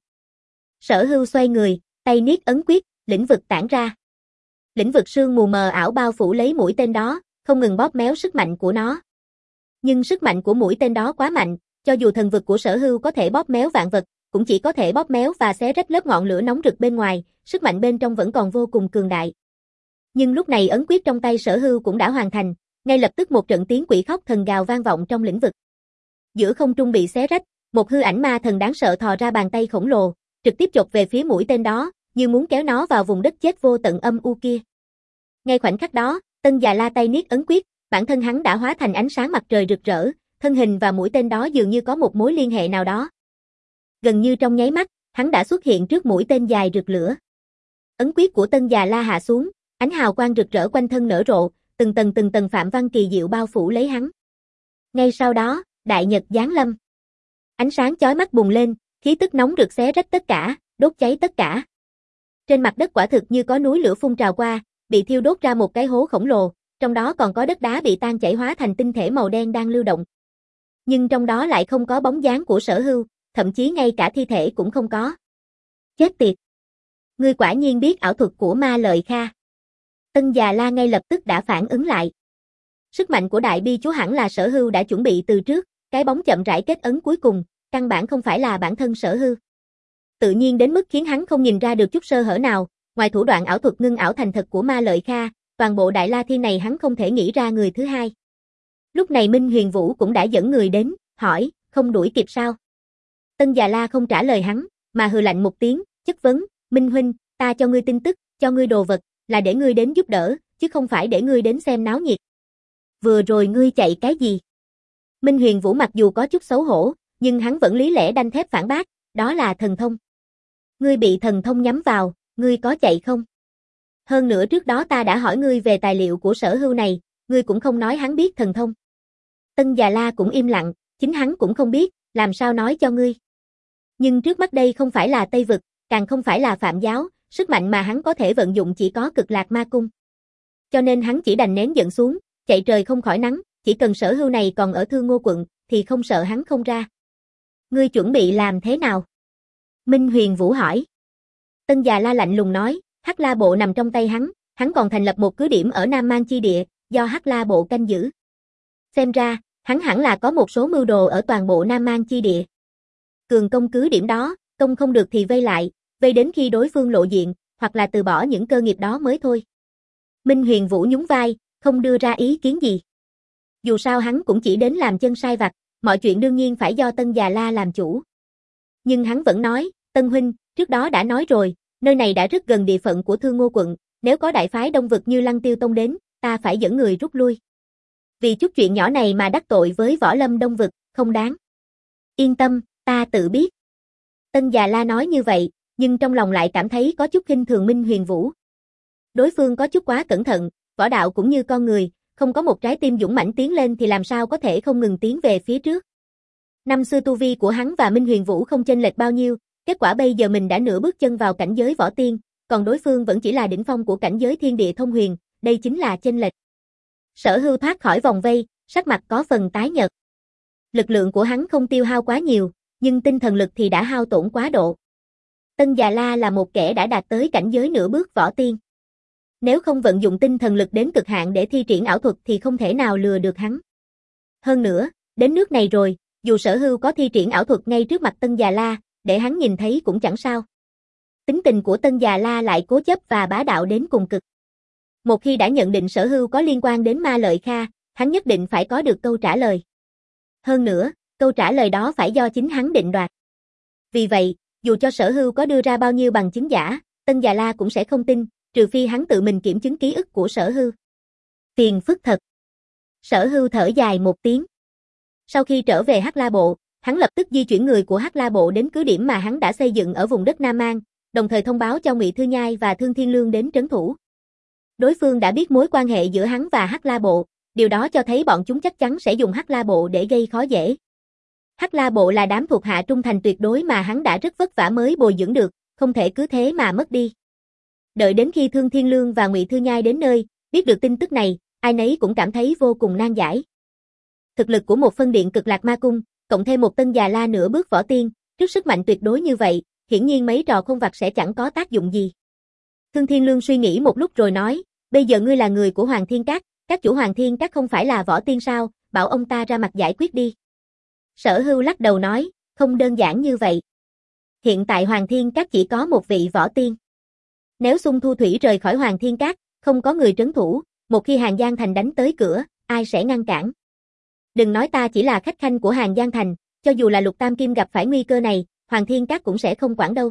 Sở Hưu xoay người, tay niết ấn quyết, lĩnh vực tản ra. Lĩnh vực sương mù mờ ảo bao phủ lấy mũi tên đó, không ngừng bóp méo sức mạnh của nó. Nhưng sức mạnh của mũi tên đó quá mạnh, cho dù thần vực của Sở Hưu có thể bóp méo vạn vật, cũng chỉ có thể bóp méo và xé rách lớp ngọn lửa nóng rực bên ngoài, sức mạnh bên trong vẫn còn vô cùng cường đại. Nhưng lúc này ấn quyết trong tay Sở Hưu cũng đã hoàn thành, ngay lập tức một trận tiếng quỷ khóc thần gào vang vọng trong lĩnh vực. Giữa không trung bị xé rách, một hư ảnh ma thần đáng sợ thò ra bàn tay khổng lồ, trực tiếp chộp về phía mũi tên đó, như muốn kéo nó vào vùng đất chết vô tận âm u kia. Ngay khoảnh khắc đó, Tân Già La tay niết ấn quyết, bản thân hắn đã hóa thành ánh sáng mặt trời rực rỡ, thân hình và mũi tên đó dường như có một mối liên hệ nào đó. Gần như trong nháy mắt, hắn đã xuất hiện trước mũi tên dài rực lửa. Ấn quyết của Tân Già La hạ xuống, ánh hào quang rực rỡ quanh thân nở rộ, từng tầng từng tầng phạm văn kỳ diệu bao phủ lấy hắn. Ngay sau đó, đại nhật giáng lâm. Ánh sáng chói mắt bùng lên, khí tức nóng rực xé rách tất cả, đốt cháy tất cả. Trên mặt đất quả thực như có núi lửa phun trào qua, bị thiêu đốt ra một cái hố khổng lồ, trong đó còn có đất đá bị tan chảy hóa thành tinh thể màu đen đang lưu động. Nhưng trong đó lại không có bóng dáng của Sở Hưu, thậm chí ngay cả thi thể cũng không có. Chết tiệt! Ngươi quả nhiên biết ảo thuật của Ma Lợi Kha. Tân Già La ngay lập tức đã phản ứng lại. Sức mạnh của đại bi chúa hẳn là Sở Hưu đã chuẩn bị từ trước, cái bóng chậm rãi kết ấn cuối cùng, căn bản không phải là bản thân Sở Hưu. Tự nhiên đến mức khiến hắn không nhìn ra được chút sơ hở nào, ngoài thủ đoạn ảo thuật ngưng ảo thành thật của Ma Lợi Kha, toàn bộ Đại La Thiên này hắn không thể nghĩ ra người thứ hai. Lúc này Minh Huyền Vũ cũng đã dẫn người đến, hỏi, không đuổi kịp sao? Tân Già La không trả lời hắn, mà hừ lạnh một tiếng, chất vấn, Minh huynh, ta cho ngươi tin tức, cho ngươi đồ vật, là để ngươi đến giúp đỡ, chứ không phải để ngươi đến xem náo nhiệt. Vừa rồi ngươi chạy cái gì? Minh Huyền Vũ mặc dù có chút xấu hổ, nhưng hắn vẫn lý lẽ đanh thép phản bác, đó là thần thông. Ngươi bị thần thông nhắm vào, ngươi có chạy không? Hơn nữa trước đó ta đã hỏi ngươi về tài liệu của Sở Hưu này, ngươi cũng không nói hắn biết thần thông. Tân Già La cũng im lặng, chính hắn cũng không biết, làm sao nói cho ngươi. Nhưng trước mắt đây không phải là Tây Vực, càng không phải là Phạm Giáo, sức mạnh mà hắn có thể vận dụng chỉ có Cực Lạc Ma Cung. Cho nên hắn chỉ đành nén giận xuống, chạy trời không khỏi nắng, chỉ cần Sở Hưu này còn ở Thương Ngô quận, thì không sợ hắn không ra. Ngươi chuẩn bị làm thế nào? Minh Huyền Vũ hỏi. Tân Già La lạnh lùng nói, Hắc La Bộ nằm trong tay hắn, hắn còn thành lập một cứ điểm ở Nam Mang chi địa, do Hắc La Bộ canh giữ. Xem ra, hắn hẳn là có một số mưu đồ ở toàn bộ Nam Mang chi địa. Cường công cứ điểm đó, công không được thì vây lại, vây đến khi đối phương lộ diện, hoặc là từ bỏ những cơ nghiệp đó mới thôi. Minh Huyền Vũ nhún vai, không đưa ra ý kiến gì. Dù sao hắn cũng chỉ đến làm chân sai vặt, mọi chuyện đương nhiên phải do Tân Già La làm chủ. Nhưng hắn vẫn nói, Tân huynh, trước đó đã nói rồi, nơi này đã rất gần địa phận của Thương Ngô quận, nếu có đại phái đông vực như Lăng Tiêu Tông đến, ta phải dẫn người rút lui. Vì chút chuyện nhỏ này mà đắc tội với võ lâm đông vực, không đáng. Yên tâm, ta tự biết. Tân Già La nói như vậy, nhưng trong lòng lại cảm thấy có chút khinh thường Minh Huyền Vũ. Đối phương có chút quá cẩn thận, võ đạo cũng như con người, không có một trái tim dũng mãnh tiến lên thì làm sao có thể không ngừng tiến về phía trước. Năm xưa tu vi của hắn và Minh Huyền Vũ không chênh lệch bao nhiêu, kết quả bây giờ mình đã nửa bước chân vào cảnh giới võ tiên, còn đối phương vẫn chỉ là đỉnh phong của cảnh giới thiên địa thông huyền, đây chính là chênh lệch. Sở Hưu thoát khỏi vòng vây, sắc mặt có phần tái nhợt. Lực lượng của hắn không tiêu hao quá nhiều, nhưng tinh thần lực thì đã hao tổn quá độ. Tân Già La là một kẻ đã đạt tới cảnh giới nửa bước võ tiên. Nếu không vận dụng tinh thần lực đến cực hạn để thi triển ảo thuật thì không thể nào lừa được hắn. Hơn nữa, đến nước này rồi, dù Sở Hưu có thi triển ảo thuật ngay trước mặt Tân Già La, để hắn nhìn thấy cũng chẳng sao. Tính tình của Tân Già La lại cố chấp và bá đạo đến cùng cực. Một khi đã nhận định Sở Hưu có liên quan đến Ma Lợi Kha, hắn nhất định phải có được câu trả lời. Hơn nữa, câu trả lời đó phải do chính hắn định đoạt. Vì vậy, dù cho Sở Hưu có đưa ra bao nhiêu bằng chứng giả, Tân Già La cũng sẽ không tin, trừ phi hắn tự mình kiểm chứng ký ức của Sở Hưu. Phiền phức thật. Sở Hưu thở dài một tiếng. Sau khi trở về Hắc La Bộ, hắn lập tức di chuyển người của Hắc La Bộ đến cứ điểm mà hắn đã xây dựng ở vùng đất Nam Mang, đồng thời thông báo cho Ngụy Thư Nhai và Thương Thiên Lương đến trấn thủ. Đối phương đã biết mối quan hệ giữa hắn và Hắc La Bộ, điều đó cho thấy bọn chúng chắc chắn sẽ dùng Hắc La Bộ để gây khó dễ. Hắc La Bộ là đám thuộc hạ trung thành tuyệt đối mà hắn đã rất vất vả mới bồi dưỡng được, không thể cứ thế mà mất đi. Đợi đến khi Thương Thiên Lương và Ngụy Thư Nhai đến nơi, biết được tin tức này, ai nấy cũng cảm thấy vô cùng nan giải. Thực lực của một phân điện Cực Lạc Ma Cung, cộng thêm một Tân Già La nửa bước võ tiên, trước sức mạnh tuyệt đối như vậy, hiển nhiên mấy trò khôn vặt sẽ chẳng có tác dụng gì. Thương Thiên Lương suy nghĩ một lúc rồi nói, bây giờ ngươi là người của Hoàng Thiên Các, các chủ Hoàng Thiên Các không phải là võ tiên sao, bảo ông ta ra mặt giải quyết đi. Sở Hưu lắc đầu nói, không đơn giản như vậy. Hiện tại Hoàng Thiên Các chỉ có một vị võ tiên. Nếu Xung Thu Thủy rời khỏi Hoàng Thiên Các, không có người trấn thủ, một khi Hàng Giang Thành đánh tới cửa, ai sẽ ngăn cản? Đừng nói ta chỉ là khách khanh của Hàng Giang Thành, cho dù là Lục Tam Kim gặp phải nguy cơ này, Hoàng Thiên Các cũng sẽ không quản đâu.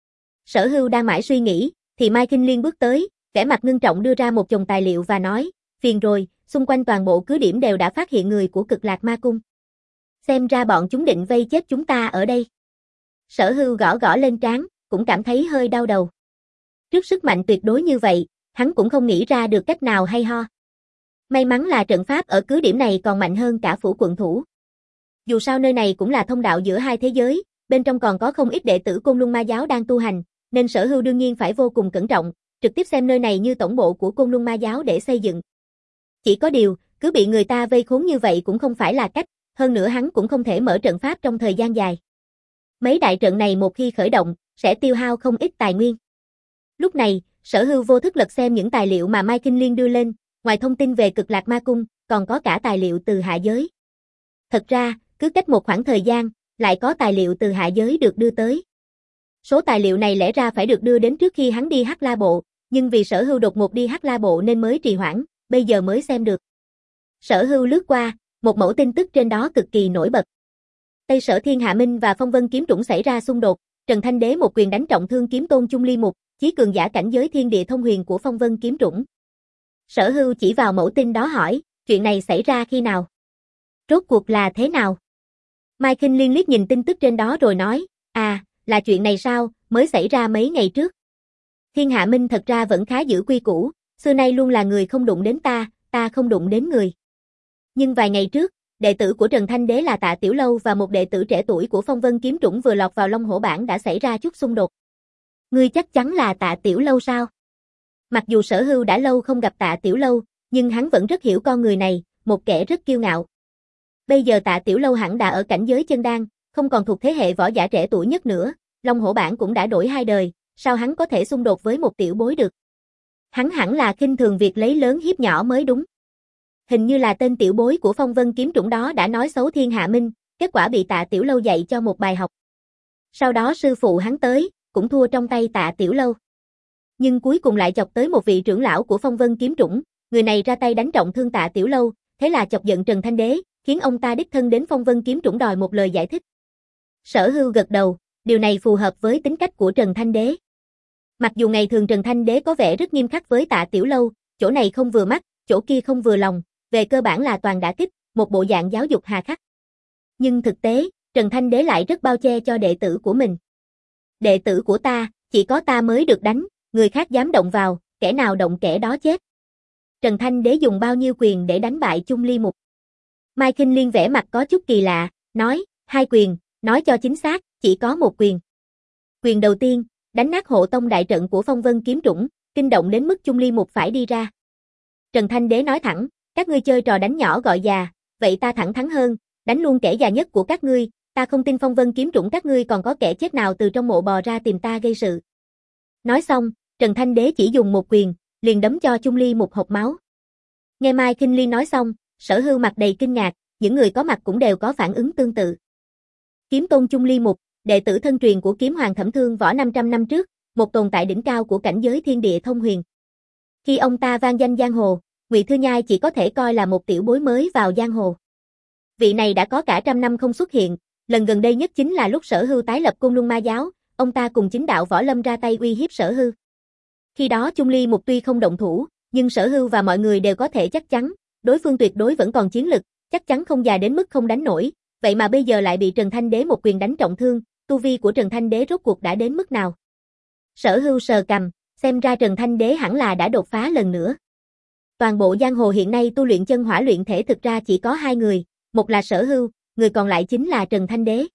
Sở Hưu đang mãi suy nghĩ, thì Mai Kinh Liên bước tới, vẻ mặt ngưng trọng đưa ra một chồng tài liệu và nói, phiền rồi, xung quanh toàn bộ cứ điểm đều đã phát hiện người của Cực Lạc Ma Cung. Xem ra bọn chúng định vây chết chúng ta ở đây. Sở Hưu gõ gõ lên trán, cũng cảm thấy hơi đau đầu. Trước sức mạnh tuyệt đối như vậy, hắn cũng không nghĩ ra được cách nào hay ho. May mắn là trận pháp ở cứ điểm này còn mạnh hơn cả phủ quận thủ. Dù sao nơi này cũng là thông đạo giữa hai thế giới, bên trong còn có không ít đệ tử Côn Luân Ma Giáo đang tu hành, nên Sở Hưu đương nhiên phải vô cùng cẩn trọng, trực tiếp xem nơi này như tổng bộ của Côn Luân Ma Giáo để xây dựng. Chỉ có điều, cứ bị người ta vây khốn như vậy cũng không phải là cách, hơn nữa hắn cũng không thể mở trận pháp trong thời gian dài. Mấy đại trận này một khi khởi động, sẽ tiêu hao không ít tài nguyên. Lúc này, Sở Hưu vô thức lật xem những tài liệu mà Mai Kinh Liên đưa lên, ngoài thông tin về Cực Lạc Ma Cung, còn có cả tài liệu từ hạ giới. Thật ra, cứ cách một khoảng thời gian, lại có tài liệu từ hạ giới được đưa tới. Số tài liệu này lẽ ra phải được đưa đến trước khi hắn đi Hắc La Bộ, nhưng vì Sở Hưu đột ngột đi Hắc La Bộ nên mới trì hoãn, bây giờ mới xem được. Sở Hưu lướt qua, một mẫu tin tức trên đó cực kỳ nổi bật. Tây Sở Thiên Hạ Minh và Phong Vân Kiếm Trũng xảy ra xung đột, Trần Thanh Đế một quyền đánh trọng thương Kiếm Tôn Chung Ly Mục, chí cường giả cảnh giới thiên địa thông huyền của Phong Vân Kiếm Trũng. Sở Hưu chỉ vào mẫu tin đó hỏi, chuyện này xảy ra khi nào? Rốt cuộc là thế nào? Mai Kinh Liên liếc nhìn tin tức trên đó rồi nói, à, là chuyện này sao, mới xảy ra mấy ngày trước. Thiên Hạ Minh thật ra vẫn khá giữ quy củ, xưa nay luôn là người không đụng đến ta, ta không đụng đến người. Nhưng vài ngày trước, đệ tử của Trần Thanh Đế là Tạ Tiểu Lâu và một đệ tử trẻ tuổi của Phong Vân Kiếm Trũng vừa lọt vào Long Hổ Bảng đã xảy ra chút xung đột. Ngươi chắc chắn là Tạ Tiểu Lâu sao? Mặc dù Sở Hưu đã lâu không gặp Tạ Tiểu Lâu, nhưng hắn vẫn rất hiểu con người này, một kẻ rất kiêu ngạo. Bây giờ Tạ Tiểu Lâu hẳn đã ở cảnh giới chân đan, không còn thuộc thế hệ võ giả trẻ tuổi nhất nữa, Long Hổ Bảng cũng đã đổi hai đời, sao hắn có thể xung đột với một tiểu bối được? Hắn hẳn là khinh thường việc lấy lớn hiếp nhỏ mới đúng. Hình như là tên tiểu bối của Phong Vân Kiếm Trũng đó đã nói xấu Thiên Hạ Minh, kết quả bị Tạ Tiểu Lâu dạy cho một bài học. Sau đó sư phụ hắn tới, cũng thua trong tay Tạ Tiểu Lâu. Nhưng cuối cùng lại chọc tới một vị trưởng lão của Phong Vân Kiếm Trũng, người này ra tay đánh trọng thương Tạ Tiểu Lâu, thế là chọc giận Trần Thanh Đế, khiến ông ta đích thân đến Phong Vân Kiếm Trũng đòi một lời giải thích. Sở Hưu gật đầu, điều này phù hợp với tính cách của Trần Thanh Đế. Mặc dù ngày thường Trần Thanh Đế có vẻ rất nghiêm khắc với Tạ Tiểu Lâu, chỗ này không vừa mắt, chỗ kia không vừa lòng, về cơ bản là toàn đả kích, một bộ dạng giáo dục hà khắc. Nhưng thực tế, Trần Thanh Đế lại rất bao che cho đệ tử của mình. Đệ tử của ta, chỉ có ta mới được đánh, người khác dám động vào, kẻ nào động kẻ đó chết. Trần Thanh Đế dùng bao nhiêu quyền để đánh bại Chung Ly Mục? Mai Kinh Liên vẻ mặt có chút kỳ lạ, nói, hai quyền, nói cho chính xác, chỉ có một quyền. Quyền đầu tiên, đánh nát hộ tông đại trận của Phong Vân Kiếm Trũng, kinh động đến mức Chung Ly Mục phải đi ra. Trần Thanh Đế nói thẳng, các ngươi chơi trò đánh nhỏ gọi già, vậy ta thẳng thắn hơn, Đánh luôn kẻ già nhất của các ngươi, ta không tin phong vân kiếm trũng các ngươi còn có kẻ chết nào từ trong mộ bò ra tìm ta gây sự. Nói xong, Trần Thanh Đế chỉ dùng một quyền, liền đấm cho Chung Ly một hộc máu. Nghe Mai Kinh Ly nói xong, Sở Hưu mặt đầy kinh ngạc, những người có mặt cũng đều có phản ứng tương tự. Kiếm tôn Chung Ly Mục, đệ tử thân truyền của kiếm hoàng Thẩm Thương Võ năm trăm năm trước, một tồn tại đỉnh cao của cảnh giới thiên địa thông huyền. Khi ông ta vang danh giang hồ, Ngụy Thư Nhai chỉ có thể coi là một tiểu bối mới vào giang hồ. Vị này đã có cả trăm năm không xuất hiện, lần gần đây nhất chính là lúc Sở Hưu tái lập Côn Luân Ma Giáo, ông ta cùng chính đạo Võ Lâm ra tay uy hiếp Sở Hưu. Khi đó Chung Ly Mục tuy không động thủ, nhưng Sở Hưu và mọi người đều có thể chắc chắn, đối phương tuyệt đối vẫn còn chiến lực, chắc chắn không già đến mức không đánh nổi, vậy mà bây giờ lại bị Trần Thanh Đế một quyền đánh trọng thương, tu vi của Trần Thanh Đế rốt cuộc đã đến mức nào? Sở Hưu sờ cằm, xem ra Trần Thanh Đế hẳn là đã đột phá lần nữa. Toàn bộ giang hồ hiện nay tu luyện chân hỏa luyện thể thực ra chỉ có hai người, một là Sở Hưu, người còn lại chính là Trần Thanh Đế.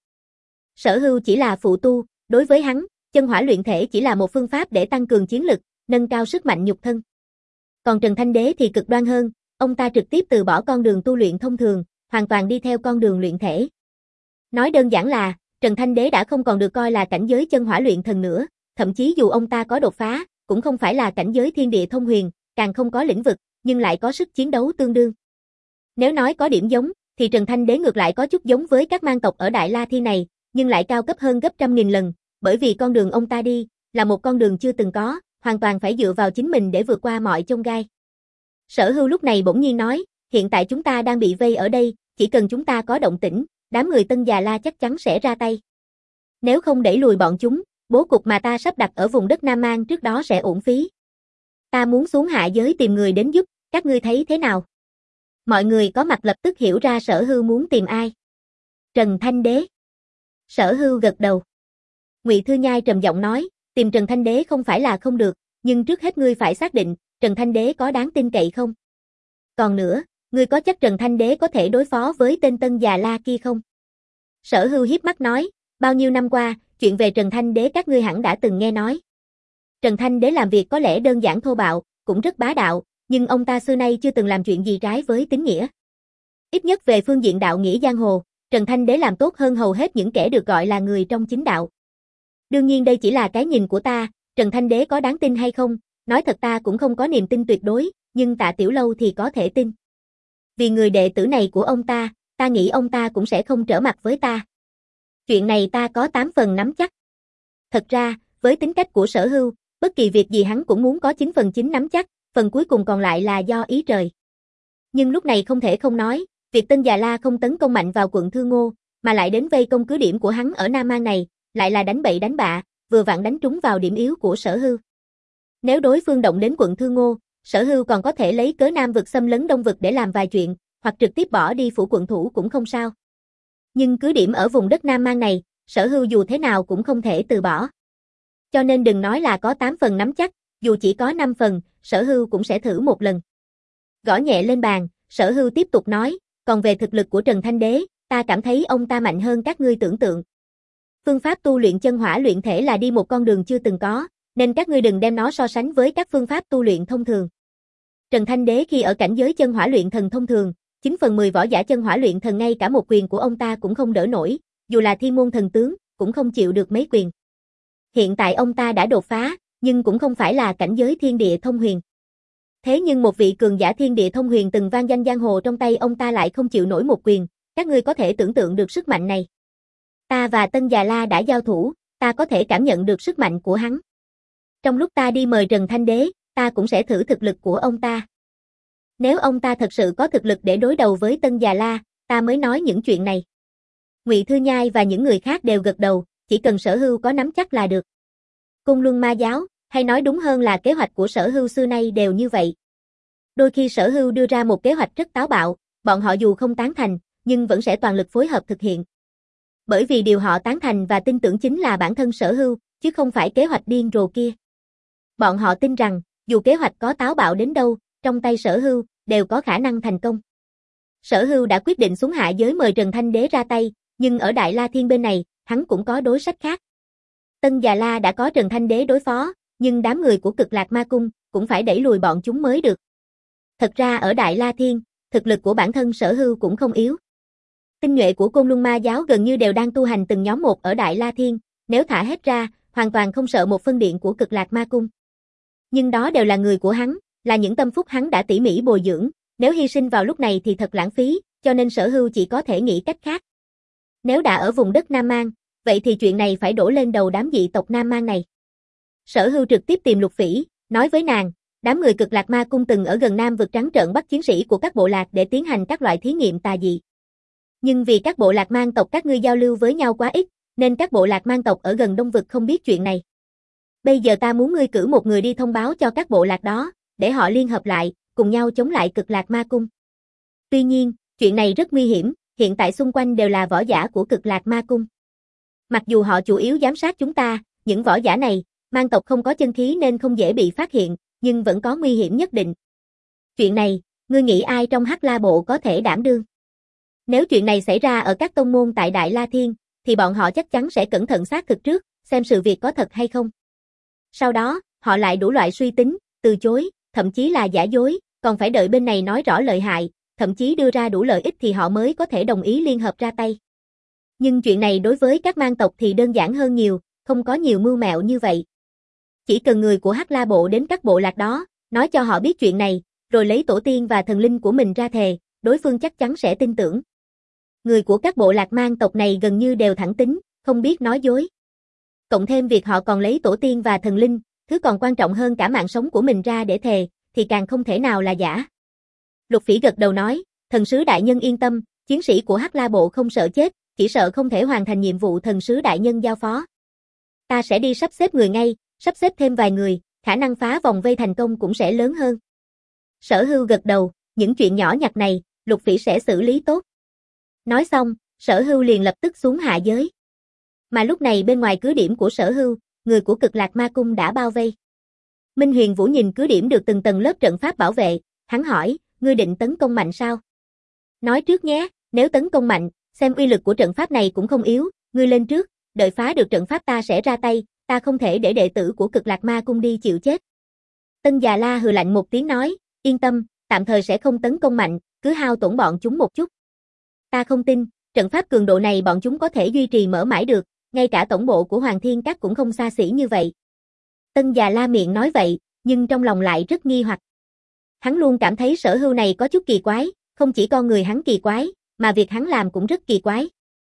Sở Hưu chỉ là phụ tu, đối với hắn, chân hỏa luyện thể chỉ là một phương pháp để tăng cường chiến lực, nâng cao sức mạnh nhục thân. Còn Trần Thanh Đế thì cực đoan hơn, ông ta trực tiếp từ bỏ con đường tu luyện thông thường, hoàn toàn đi theo con đường luyện thể. Nói đơn giản là, Trần Thanh Đế đã không còn được coi là cảnh giới chân hỏa luyện thần nữa, thậm chí dù ông ta có đột phá, cũng không phải là cảnh giới thiên địa thông huyền, càng không có lĩnh vực, nhưng lại có sức chiến đấu tương đương. Nếu nói có điểm giống, thì Trần Thanh Đế ngược lại có chút giống với các mang tộc ở Đại La Thiên này, nhưng lại cao cấp hơn gấp trăm nghìn lần, bởi vì con đường ông ta đi, là một con đường chưa từng có, hoàn toàn phải dựa vào chính mình để vượt qua mọi chông gai. Sở Hưu lúc này bỗng nhiên nói, hiện tại chúng ta đang bị vây ở đây, chỉ cần chúng ta có động tĩnh, đám người Tân Già La chắc chắn sẽ ra tay. Nếu không đẩy lùi bọn chúng, bố cục mà ta sắp đặt ở vùng đất Nam Mang trước đó sẽ uổng phí. Ta muốn xuống hạ giới tìm người đến giúp, các ngươi thấy thế nào? Mọi người có mặt lập tức hiểu ra Sở Hưu muốn tìm ai. Trần Thanh Đế. Sở Hưu gật đầu. Ngụy Thư Nhai trầm giọng nói, tìm Trần Thanh Đế không phải là không được, nhưng trước hết ngươi phải xác định, Trần Thanh Đế có đáng tin cậy không? Còn nữa, ngươi có chắc Trần Thanh Đế có thể đối phó với tên Tân Già La kia không? Sở Hưu hiếp mắt nói, bao nhiêu năm qua, chuyện về Trần Thanh Đế các ngươi hẳn đã từng nghe nói. Trần Thanh Đế làm việc có lẽ đơn giản thô bạo, cũng rất bá đạo, nhưng ông ta xưa nay chưa từng làm chuyện gì trái với tín nghĩa. Ít nhất về phương diện đạo nghĩa giang hồ, Trần Thanh Đế làm tốt hơn hầu hết những kẻ được gọi là người trong chính đạo. Đương nhiên đây chỉ là cái nhìn của ta, Trần Thanh Đế có đáng tin hay không, nói thật ta cũng không có niềm tin tuyệt đối, nhưng Tạ Tiểu Lâu thì có thể tin. Vì người đệ tử này của ông ta, ta nghĩ ông ta cũng sẽ không trở mặt với ta. Chuyện này ta có tám phần nắm chắc. Thật ra, với tính cách của Sở Hưu, bất kỳ việc gì hắn cũng muốn có chín phần chín nắm chắc, phần cuối cùng còn lại là do ý trời. Nhưng lúc này không thể không nói, việc Tân Già La không tấn công mạnh vào quận Thương Ngô, mà lại đến vây công cứ điểm của hắn ở Nam Mang này, lại là đánh bậy đánh bạ, vừa vặn đánh trúng vào điểm yếu của Sở Hưu. Nếu đối phương động đến quận Thương Ngô, Sở Hưu còn có thể lấy cớ Nam vực xâm lấn Đông vực để làm vài chuyện, hoặc trực tiếp bỏ đi phủ quận thủ cũng không sao. Nhưng cứ điểm ở vùng đất Nam Mang này, Sở Hưu dù thế nào cũng không thể từ bỏ. Cho nên đừng nói là có tám phần nắm chắc, dù chỉ có năm phần, Sở Hưu cũng sẽ thử một lần. Gõ nhẹ lên bàn, Sở Hưu tiếp tục nói, còn về thực lực của Trần Thanh Đế, ta cảm thấy ông ta mạnh hơn các ngươi tưởng tượng. Phương pháp tu luyện chân hỏa luyện thể là đi một con đường chưa từng có, nên các ngươi đừng đem nó so sánh với các phương pháp tu luyện thông thường. Trần Thanh Đế khi ở cảnh giới chân hỏa luyện thần thông thường, chín phần mười võ giả chân hỏa luyện thần ngay cả một quyền của ông ta cũng không đỡ nổi, dù là thiên môn thần tướng, cũng không chịu được mấy quyền. Hiện tại ông ta đã đột phá, nhưng cũng không phải là cảnh giới thiên địa thông huyền. Thế nhưng một vị cường giả thiên địa thông huyền từng vang danh giang hồ trong tay ông ta lại không chịu nổi một quyền, các ngươi có thể tưởng tượng được sức mạnh này. Ta và Tân Già La đã giao thủ, ta có thể cảm nhận được sức mạnh của hắn. Trong lúc ta đi mời Trần Thanh Đế, ta cũng sẽ thử thực lực của ông ta. Nếu ông ta thật sự có thực lực để đối đầu với Tân Già La, ta mới nói những chuyện này. Ngụy Thư Nhai và những người khác đều gật đầu, chỉ cần Sở Hưu có nắm chắc là được. Côn Luân Ma Giáo, hay nói đúng hơn là kế hoạch của Sở Hưu xưa nay đều như vậy. Đôi khi Sở Hưu đưa ra một kế hoạch rất táo bạo, bọn họ dù không tán thành, nhưng vẫn sẽ toàn lực phối hợp thực hiện. Bởi vì điều họ tán thành và tin tưởng chính là bản thân Sở Hưu, chứ không phải kế hoạch điên rồ kia. Bọn họ tin rằng, dù kế hoạch có táo bạo đến đâu, trong tay Sở Hưu, đều có khả năng thành công. Sở Hưu đã quyết định xuống hạ giới mời Trần Thanh Đế ra tay, nhưng ở Đại La Thiên bên này, hắn cũng có đối sách khác. Tân Già La đã có Trần Thanh Đế đối phó, nhưng đám người của Cực Lạc Ma Cung cũng phải đẩy lùi bọn chúng mới được. Thật ra ở Đại La Thiên, thực lực của bản thân Sở Hưu cũng không yếu. Tinh nhuệ của Côn Luân Ma giáo gần như đều đang tu hành từng nhóm một ở Đại La Thiên, nếu thả hết ra, hoàn toàn không sợ một phân điện của Cực Lạc Ma Cung. Nhưng đó đều là người của hắn, là những tâm phúc hắn đã tỉ mỉ bồi dưỡng, nếu hy sinh vào lúc này thì thật lãng phí, cho nên Sở Hưu chỉ có thể nghĩ cách khác. Nếu đã ở vùng đất Nam Mang, vậy thì chuyện này phải đổ lên đầu đám dị tộc Nam Mang này. Sở Hưu trực tiếp tìm Lục Phỉ, nói với nàng, đám người Cực Lạc Ma Cung từng ở gần Nam vực trắng trợn bắt chiến sĩ của các bộ lạc để tiến hành các loại thí nghiệm tà dị. Nhưng vì các bộ lạc mang tộc các ngươi giao lưu với nhau quá ít, nên các bộ lạc mang tộc ở gần Đông vực không biết chuyện này. Bây giờ ta muốn ngươi cử một người đi thông báo cho các bộ lạc đó, để họ liên hợp lại, cùng nhau chống lại Cực Lạc Ma Cung. Tuy nhiên, chuyện này rất nguy hiểm, hiện tại xung quanh đều là võ giả của Cực Lạc Ma Cung. Mặc dù họ chủ yếu giám sát chúng ta, những võ giả này, mang tộc không có chân khí nên không dễ bị phát hiện, nhưng vẫn có nguy hiểm nhất định. Chuyện này, ngươi nghĩ ai trong Hắc La Bộ có thể đảm đương? Nếu chuyện này xảy ra ở các tông môn tại Đại La Thiên, thì bọn họ chắc chắn sẽ cẩn thận xác thực trước, xem sự việc có thật hay không. Sau đó, họ lại đủ loại suy tính, từ chối, thậm chí là giả dối, còn phải đợi bên này nói rõ lợi hại, thậm chí đưa ra đủ lợi ích thì họ mới có thể đồng ý liên hợp ra tay. Nhưng chuyện này đối với các mang tộc thì đơn giản hơn nhiều, không có nhiều mưu mẹo như vậy. Chỉ cần người của Hắc La Bộ đến các bộ lạc đó, nói cho họ biết chuyện này, rồi lấy tổ tiên và thần linh của mình ra thề, đối phương chắc chắn sẽ tin tưởng. Người của các bộ lạc mang tộc này gần như đều thẳng tính, không biết nói dối. Cộng thêm việc họ còn lấy tổ tiên và thần linh, thứ còn quan trọng hơn cả mạng sống của mình ra để thề, thì càng không thể nào là giả. Lục Phỉ gật đầu nói, thần sứ đại nhân yên tâm, chiến sĩ của Hắc La Bộ không sợ chết, chỉ sợ không thể hoàn thành nhiệm vụ thần sứ đại nhân giao phó. Ta sẽ đi sắp xếp người ngay, sắp xếp thêm vài người, khả năng phá vòng vây thành công cũng sẽ lớn hơn. Sở Hưu gật đầu, những chuyện nhỏ nhặt này, Lục Phỉ sẽ xử lý tốt. Nói xong, Sở Hưu liền lập tức xuống hạ giới. Mà lúc này bên ngoài cứ điểm của Sở Hưu, người của Cực Lạc Ma Cung đã bao vây. Minh Huyền Vũ nhìn cứ điểm được từng tầng lớp trận pháp bảo vệ, hắn hỏi, ngươi định tấn công mạnh sao? Nói trước nhé, nếu tấn công mạnh, xem uy lực của trận pháp này cũng không yếu, ngươi lên trước, đợi phá được trận pháp ta sẽ ra tay, ta không thể để đệ tử của Cực Lạc Ma Cung đi chịu chết. Tân Già La hừ lạnh một tiếng nói, yên tâm, tạm thời sẽ không tấn công mạnh, cứ hao tổn bọn chúng một chút. Ta không tin, trận pháp cường độ này bọn chúng có thể duy trì mở mãi được, ngay cả tổng bộ của Hoàng Thiên Các cũng không xa xỉ như vậy. Tân Già La miệng nói vậy, nhưng trong lòng lại rất nghi hoặc. Hắn luôn cảm thấy Sở Hưu này có chút kỳ quái, không chỉ con người hắn kỳ quái, mà việc hắn làm cũng rất kỳ quái.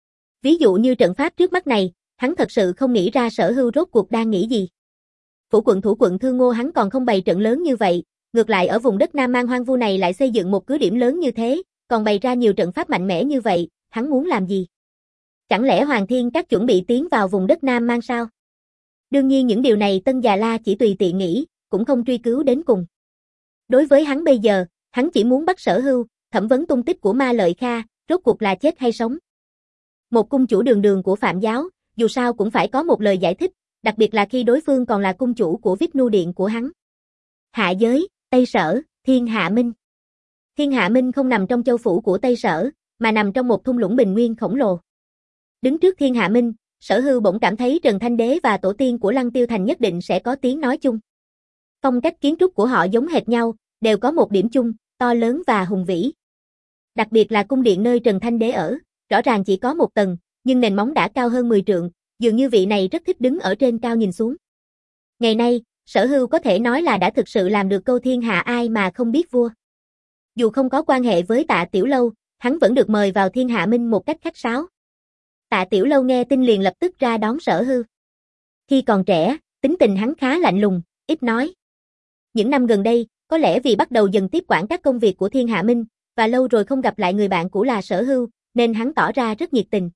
Ví dụ như trận pháp trước mắt này, hắn thật sự không nghĩ ra Sở Hưu rốt cuộc đang nghĩ gì. Phủ quận thủ quận Thương Ngô hắn còn không bày trận lớn như vậy, ngược lại ở vùng đất Nam Mang hoang vu này lại xây dựng một cứ điểm lớn như thế, còn bày ra nhiều trận pháp mạnh mẽ như vậy, hắn muốn làm gì? Chẳng lẽ Hoàng Thiên Các chuẩn bị tiến vào vùng đất Nam Mang sao? Đương nhiên những điều này Tân Già La chỉ tùy tiện nghĩ, cũng không truy cứu đến cùng. Đối với hắn bây giờ, hắn chỉ muốn bắt Sở Hưu, thẩm vấn tung tích của Ma Lợi Kha, rốt cuộc là chết hay sống. Một cung chủ đường đường của Phạm giáo, dù sao cũng phải có một lời giải thích, đặc biệt là khi đối phương còn là cung chủ của Vishnu Điện của hắn. Hạ giới, Tây Sở, Thiên Hạ Minh. Thiên Hạ Minh không nằm trong châu phủ của Tây Sở, mà nằm trong một thung lũng bình nguyên khổng lồ. Đứng trước Thiên Hạ Minh, Sở Hưu bỗng cảm thấy Trần Thanh Đế và tổ tiên của Lăng Tiêu Thành nhất định sẽ có tiếng nói chung. Phong cách kiến trúc của họ giống hệt nhau, đều có một điểm chung, to lớn và hùng vĩ. Đặc biệt là cung điện nơi Trần Thanh Đế ở, rõ ràng chỉ có một tầng, nhưng nền móng đã cao hơn mười trượng, dường như vị này rất thích đứng ở trên cao nhìn xuống. Ngày nay, Sở Hưu có thể nói là đã thực sự làm được câu thiên hạ ai mà không biết vua. Dù không có quan hệ với Tạ Tiểu Lâu, hắn vẫn được mời vào Thiên Hạ Minh một cách khách sáo. Tạ Tiểu Lâu nghe tin liền lập tức ra đón Sở Hưu. Khi còn trẻ, tính tình hắn khá lạnh lùng, ít nói. Những năm gần đây, có lẽ vì bắt đầu dần tiếp quản các công việc của Thiên Hạ Minh, và lâu rồi không gặp lại người bạn cũ là Sở Hưu, nên hắn tỏ ra rất nhiệt tình.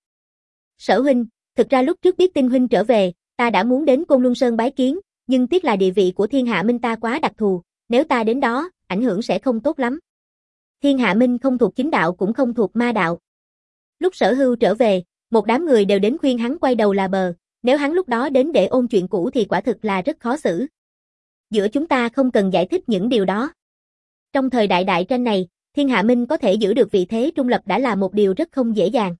Sở huynh, thực ra lúc trước biết tin huynh trở về, ta đã muốn đến Côn Luân Sơn bái kiến, nhưng tiếc là địa vị của Thiên Hạ Minh ta quá đặc thù, nếu ta đến đó, ảnh hưởng sẽ không tốt lắm. Thiên Hạ Minh không thuộc chính đạo cũng không thuộc ma đạo. Lúc Sở Hưu trở về, một đám người đều đến khuyên hắn quay đầu là bờ, nếu hắn lúc đó đến để ôn chuyện cũ thì quả thực là rất khó xử. Giữa chúng ta không cần giải thích những điều đó. Trong thời đại đại tranh này, Thiên Hạ Minh có thể giữ được vị thế trung lập đã là một điều rất không dễ dàng.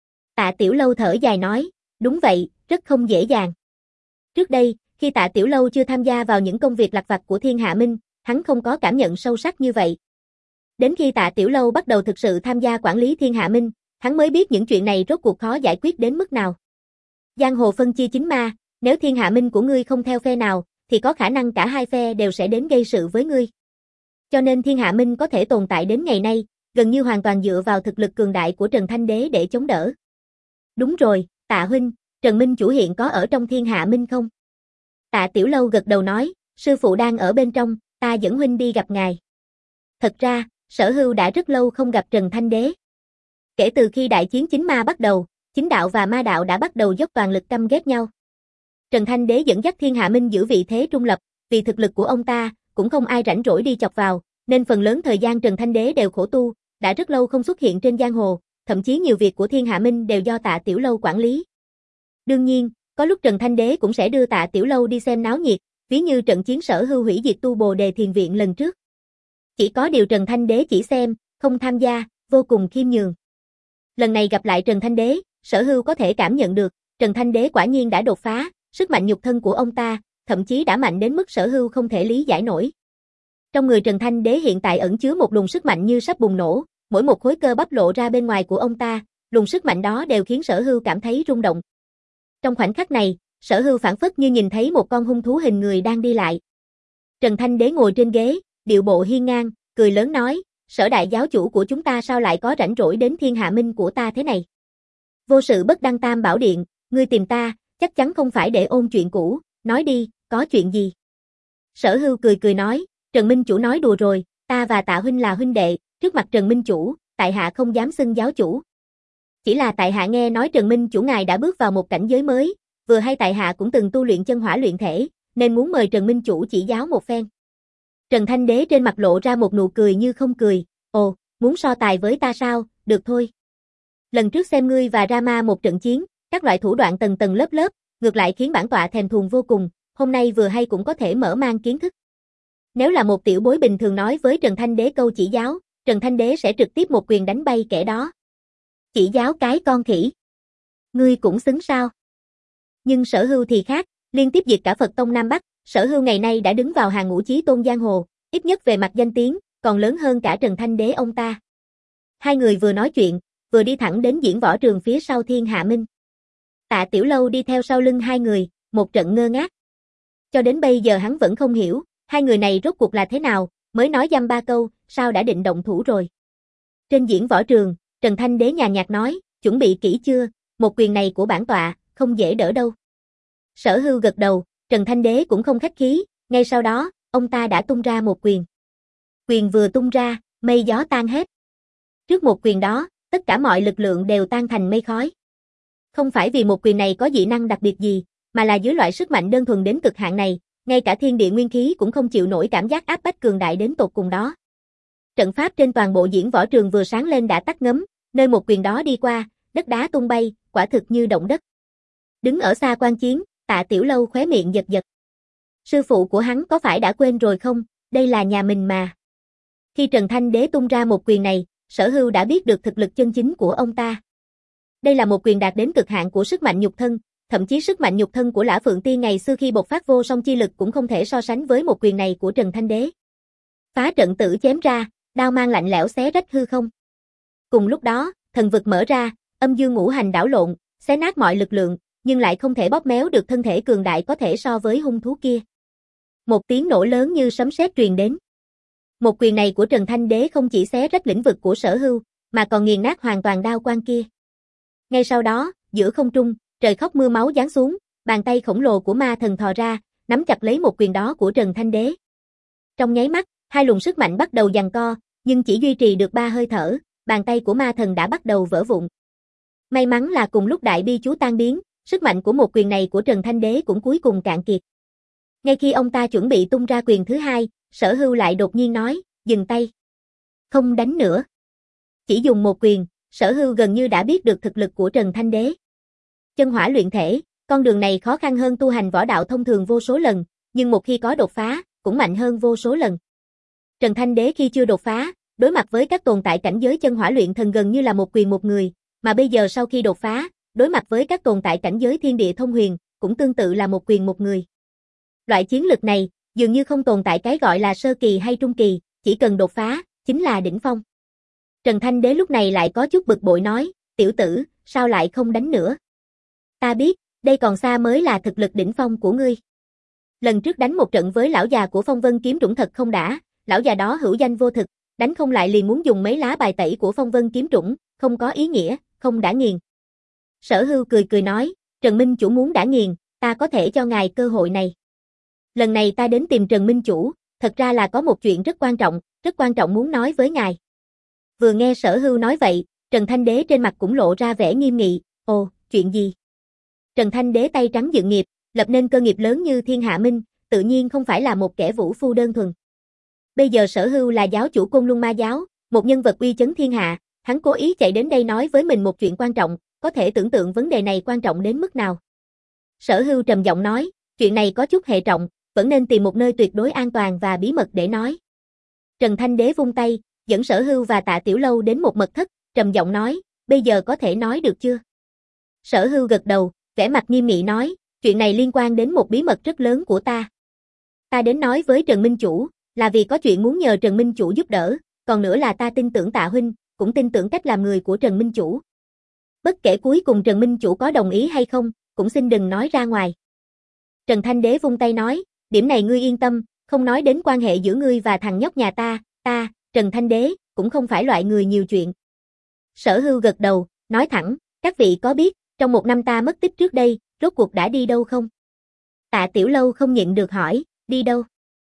Tạ Tiểu Lâu thở dài nói, đúng vậy, rất không dễ dàng. Trước đây, khi Tạ Tiểu Lâu chưa tham gia vào những công việc lặt vặt của Thiên Hạ Minh, hắn không có cảm nhận sâu sắc như vậy. Đến khi Tạ Tiểu Lâu bắt đầu thực sự tham gia quản lý Thiên Hạ Minh, hắn mới biết những chuyện này rốt cuộc khó giải quyết đến mức nào. Giang hồ phân chia chính ma, nếu thiên hạ minh của ngươi không theo phe nào, thì có khả năng cả hai phe đều sẽ đến gây sự với ngươi. Cho nên thiên hạ minh có thể tồn tại đến ngày nay, gần như hoàn toàn dựa vào thực lực cường đại của Trần Thanh Đế để chống đỡ. Đúng rồi, Tạ huynh, Trần Minh chủ hiện có ở trong thiên hạ minh không? Tạ Tiểu Lâu gật đầu nói, sư phụ đang ở bên trong, ta dẫn huynh đi gặp ngài. Thật ra, Sở Hưu đã rất lâu không gặp Trần Thanh Đế. Kể từ khi đại chiến chính ma bắt đầu, chính đạo và ma đạo đã bắt đầu dốc toàn lực căm ghét nhau. Trần Thanh Đế dẫn dắt thiên hạ minh giữ vị thế trung lập, vì thực lực của ông ta, cũng không ai rảnh rỗi đi chọc vào, nên phần lớn thời gian Trần Thanh Đế đều khổ tu, đã rất lâu không xuất hiện trên giang hồ, thậm chí nhiều việc của thiên hạ minh đều do Tạ Tiểu Lâu quản lý. Đương nhiên, có lúc Trần Thanh Đế cũng sẽ đưa Tạ Tiểu Lâu đi xem náo nhiệt, ví như trận chiến Sở Hưu hủy diệt tu Bồ Đề Thiền Viện lần trước. Chỉ có điều Trần Thanh Đế chỉ xem, không tham gia, vô cùng khiêm nhường. Lần này gặp lại Trần Thanh Đế, Sở Hưu có thể cảm nhận được, Trần Thanh Đế quả nhiên đã đột phá, sức mạnh nhục thân của ông ta, thậm chí đã mạnh đến mức Sở Hưu không thể lý giải nổi. Trong người Trần Thanh Đế hiện tại ẩn chứa một luồng sức mạnh như sắp bùng nổ, mỗi một khối cơ bắp lộ ra bên ngoài của ông ta, luồng sức mạnh đó đều khiến Sở Hưu cảm thấy rung động. Trong khoảnh khắc này, Sở Hưu phảng phất như nhìn thấy một con hung thú hình người đang đi lại. Trần Thanh Đế ngồi trên ghế, điệu bộ hiên ngang, cười lớn nói, Sở đại giáo chủ của chúng ta sao lại có rảnh rỗi đến thiên hạ minh của ta thế này? Vô sự bất đăng tam bảo điện, ngươi tìm ta, chắc chắn không phải để ôn chuyện cũ, nói đi, có chuyện gì? Sở Hưu cười cười nói, Trần Minh chủ nói đùa rồi, ta và Tạ huynh là huynh đệ, trước mặt Trần Minh chủ, tại hạ không dám xưng giáo chủ. Chỉ là tại hạ nghe nói Trần Minh chủ ngài đã bước vào một cảnh giới mới, vừa hay tại hạ cũng từng tu luyện chân hỏa luyện thể, nên muốn mời Trần Minh chủ chỉ giáo một phen. Trần Thanh Đế trên mặt lộ ra một nụ cười như không cười, ồ, muốn so tài với ta sao, được thôi. Lần trước xem ngươi và Rama một trận chiến, các loại thủ đoạn tầng tầng lớp lớp, ngược lại khiến bản tọa thèm thuồng vô cùng, hôm nay vừa hay cũng có thể mở mang kiến thức. Nếu là một tiểu bối bình thường nói với Trần Thanh Đế câu chỉ giáo, Trần Thanh Đế sẽ trực tiếp một quyền đánh bay kẻ đó. Chỉ giáo cái con khỉ. Ngươi cũng xứng sao? Nhưng Sở Hưu thì khác, liên tiếp diệt cả Phật Tông Nam Bắc, Sở Hưu ngày nay đã đứng vào hàng ngũ chí tôn giang hồ, ít nhất về mặt danh tiếng, còn lớn hơn cả Trần Thanh Đế ông ta. Hai người vừa nói chuyện, vừa đi thẳng đến diễn võ trường phía sau thiên hạ minh. Tạ Tiểu Lâu đi theo sau lưng hai người, một trận ngơ ngác. Cho đến bây giờ hắn vẫn không hiểu, hai người này rốt cuộc là thế nào, mới nói dăm ba câu, sao đã định động thủ rồi. Trên diễn võ trường, Trần Thanh Đế nhàn nhạt nói, chuẩn bị kỹ chưa, một quyền này của bản tọa, không dễ đỡ đâu. Sở Hưu gật đầu, Trần Thanh Đế cũng không khách khí, ngay sau đó, ông ta đã tung ra một quyền. Quyền vừa tung ra, mây gió tan hết. Trước một quyền đó, tất cả mọi lực lượng đều tan thành mây khói. Không phải vì một quyền này có dị năng đặc biệt gì, mà là dưới loại sức mạnh đơn thuần đến cực hạn này, ngay cả thiên địa nguyên khí cũng không chịu nổi cảm giác áp bách cường đại đến tột cùng đó. Trận pháp trên toàn bộ diễn võ trường vừa sáng lên đã tắt ngấm, nơi một quyền đó đi qua, đất đá tung bay, quả thực như động đất. Đứng ở xa quan chiến, Tạ Tiểu Lâu khóe miệng giật giật. Sư phụ của hắn có phải đã quên rồi không, đây là nhà mình mà. Khi Trần Thanh Đế tung ra một quyền này, Sở Hưu đã biết được thực lực chân chính của ông ta. Đây là một quyền đạt đến cực hạn của sức mạnh nhục thân, thậm chí sức mạnh nhục thân của Lã Phượng Tiên ngày xưa khi bộc phát vô song chi lực cũng không thể so sánh với một quyền này của Trần Thanh Đế. Phá trận tử chém ra, đao mang lạnh lẽo xé rách hư không. Cùng lúc đó, thần vực mở ra, âm dương ngũ hành đảo lộn, xé nát mọi lực lượng, nhưng lại không thể bóp méo được thân thể cường đại có thể so với hung thú kia. Một tiếng nổ lớn như sấm sét truyền đến. Một quyền này của Trần Thanh Đế không chỉ xé rách lĩnh vực của Sở Hưu, mà còn nghiền nát hoàn toàn đao quan kia. Ngay sau đó, giữa không trung, trời khóc mưa máu giáng xuống, bàn tay khổng lồ của ma thần thò ra, nắm chặt lấy một quyền đó của Trần Thanh Đế. Trong nháy mắt, hai luồng sức mạnh bắt đầu giằng co, nhưng chỉ duy trì được ba hơi thở, bàn tay của ma thần đã bắt đầu vỡ vụn. May mắn là cùng lúc đại bi chú tan biến, sức mạnh của một quyền này của Trần Thanh Đế cũng cuối cùng cạn kiệt. Ngay khi ông ta chuẩn bị tung ra quyền thứ hai, Sở Hưu lại đột nhiên nói, dừng tay. Không đánh nữa. Chỉ dùng một quyền, Sở Hưu gần như đã biết được thực lực của Trần Thanh Đế. Chân hỏa luyện thể, con đường này khó khăn hơn tu hành võ đạo thông thường vô số lần, nhưng một khi có đột phá, cũng mạnh hơn vô số lần. Trần Thanh Đế khi chưa đột phá, đối mặt với các tồn tại cảnh giới chân hỏa luyện thần gần như là một quyền một người, mà bây giờ sau khi đột phá, đối mặt với các tồn tại cảnh giới thiên địa thông huyền, cũng tương tự là một quyền một người. Loại chiến lực này, dường như không tồn tại cái gọi là sơ kỳ hay trung kỳ, chỉ cần đột phá, chính là đỉnh phong. Trần Thanh Đế lúc này lại có chút bực bội nói, tiểu tử, sao lại không đánh nữa? Ta biết, đây còn xa mới là thực lực đỉnh phong của ngươi. Lần trước đánh một trận với lão già của Phong Vân kiếm trũng thật không đã, lão già đó hữu danh vô thực, đánh không lại liền muốn dùng mấy lá bài tẩy của Phong Vân kiếm trũng, không có ý nghĩa, không đã nghiền. Sở Hưu cười cười nói, Trần Minh Chủ muốn đã nghiền, ta có thể cho ngài cơ hội này. Lần này ta đến tìm Trần Minh Chủ, thật ra là có một chuyện rất quan trọng, rất quan trọng muốn nói với ngài. Vừa nghe Sở Hưu nói vậy, Trần Thanh Đế trên mặt cũng lộ ra vẻ nghiêm nghị, ồ, chuyện gì? Trần Thanh Đế tay trắng dựng nghiệp, lập nên cơ nghiệp lớn như Thiên Hạ Minh, tự nhiên không phải là một kẻ vũ phu đơn thuần. Bây giờ Sở Hưu là giáo chủ Côn Luân Ma giáo, một nhân vật uy chấn thiên hạ, hắn cố ý chạy đến đây nói với mình một chuyện quan trọng, có thể tưởng tượng vấn đề này quan trọng đến mức nào. Sở Hưu trầm giọng nói, chuyện này có chút hệ trọng, vẫn nên tìm một nơi tuyệt đối an toàn và bí mật để nói. Trần Thanh Đế vung tay, dẫn Sở Hưu và Tạ Tiểu Lâu đến một mật thất, trầm giọng nói, bây giờ có thể nói được chưa? Sở Hưu gật đầu, vẻ mặt nghiêm nghị nói, chuyện này liên quan đến một bí mật rất lớn của ta. Ta đến nói với Trần Minh Chủ, là vì có chuyện muốn nhờ Trần Minh Chủ giúp đỡ, còn nữa là ta tin tưởng Tạ huynh, cũng tin tưởng cách làm người của Trần Minh Chủ. Bất kể cuối cùng Trần Minh Chủ có đồng ý hay không, cũng xin đừng nói ra ngoài. Trần Thanh Đế vung tay nói, điểm này ngươi yên tâm, không nói đến quan hệ giữa ngươi và thằng nhóc nhà ta, ta, Trần Thanh Đế, cũng không phải loại người nhiều chuyện. Sở Hưu gật đầu, nói thẳng, các vị có biết, trong một năm ta mất tích trước đây, rốt cuộc đã đi đâu không? Tạ Tiểu Lâu không nhịn được hỏi, đi đâu?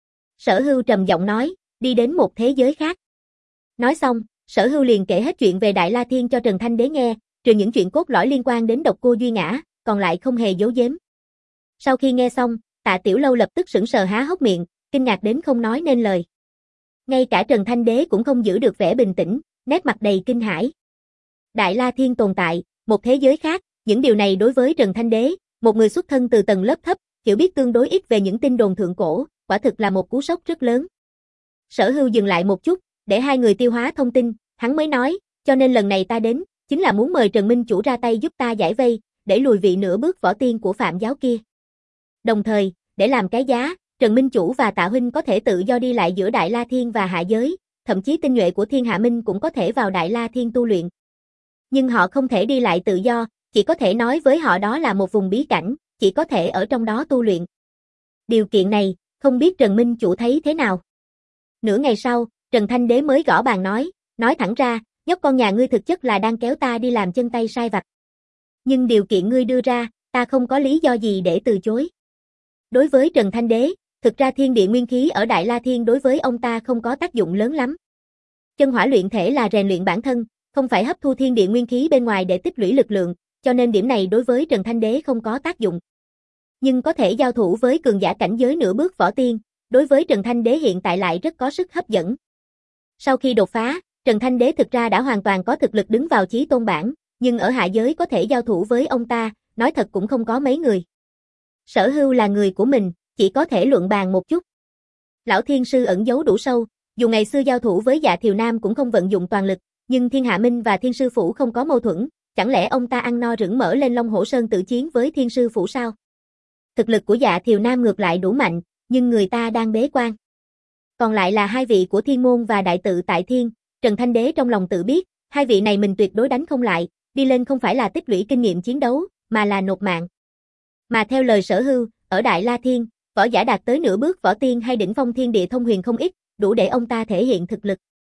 Sở Hưu trầm giọng nói, đi đến một thế giới khác. Nói xong, Sở Hưu liền kể hết chuyện về Đại La Thiên cho Trần Thanh Đế nghe, trừ những chuyện cốt lõi liên quan đến độc cô Duy Ngã, còn lại không hề giấu giếm. Sau khi nghe xong, Tạ Tiểu Lâu lập tức sững sờ há hốc miệng, kinh ngạc đến không nói nên lời. Ngay cả Trần Thanh Đế cũng không giữ được vẻ bình tĩnh, nét mặt đầy kinh hãi. Đại La Thiên tồn tại, một thế giới khác, những điều này đối với Trần Thanh Đế, một người xuất thân từ tầng lớp thấp, hiểu biết tương đối ít về những tin đồn thượng cổ, quả thực là một cú sốc rất lớn. Sở Hưu dừng lại một chút, để hai người tiêu hóa thông tin, hắn mới nói, cho nên lần này ta đến, chính là muốn mời Trần Minh Chủ ra tay giúp ta giải vây, để lùi vị nửa bước võ tiên của Phạm giáo kia. Đồng thời, để làm cái giá, Trần Minh Chủ và Tạ huynh có thể tự do đi lại giữa Đại La Thiên và hạ giới, thậm chí tinh nhuệ của Thiên Hạ Minh cũng có thể vào Đại La Thiên tu luyện. Nhưng họ không thể đi lại tự do, chỉ có thể nói với họ đó là một vùng bí cảnh, chỉ có thể ở trong đó tu luyện. Điều kiện này, không biết Trần Minh Chủ thấy thế nào? Nửa ngày sau, Trần Thanh Đế mới gõ bàn nói, nói thẳng ra, nhóc con nhà ngươi thực chất là đang kéo ta đi làm chân tay sai vặt. Nhưng điều kiện ngươi đưa ra, ta không có lý do gì để từ chối. Đối với Trần Thanh Đế, thực ra thiên địa nguyên khí ở Đại La Thiên đối với ông ta không có tác dụng lớn lắm. Chân hỏa luyện thể là rèn luyện bản thân, không phải hấp thu thiên địa nguyên khí bên ngoài để tích lũy lực lượng, cho nên điểm này đối với Trần Thanh Đế không có tác dụng. Nhưng có thể giao thủ với cường giả cảnh giới nửa bước võ tiên, đối với Trần Thanh Đế hiện tại lại rất có sức hấp dẫn. Sau khi đột phá, Trần Thanh Đế thực ra đã hoàn toàn có thực lực đứng vào chí tôn bảng, nhưng ở hạ giới có thể giao thủ với ông ta, nói thật cũng không có mấy người. Sở Hưu là người của mình, chỉ có thể luận bàn một chút. Lão Thiên Sư ẩn giấu đủ sâu, dù ngày xưa giao thủ với Dạ Thiều Nam cũng không vận dụng toàn lực, nhưng Thiên Hạ Minh và Thiên Sư Phủ không có mâu thuẫn, chẳng lẽ ông ta ăn no rửng mỡ lên Long Hổ Sơn tự chiến với Thiên Sư Phủ sao? Thực lực của Dạ Thiều Nam ngược lại đủ mạnh, nhưng người ta đang bế quan. Còn lại là hai vị của Thiên Môn và Đại Tự Tại Thiên, Trần Thanh Đế trong lòng tự biết, hai vị này mình tuyệt đối đánh không lại, đi lên không phải là tích lũy kinh nghiệm chiến đấu, mà là nộp mạng. Mà theo lời Sở Hưu, ở Đại La Thiên, võ giả đạt tới nửa bước võ tiên hay đỉnh phong thiên địa thông huyền không ít, đủ để ông ta thể hiện thực lực.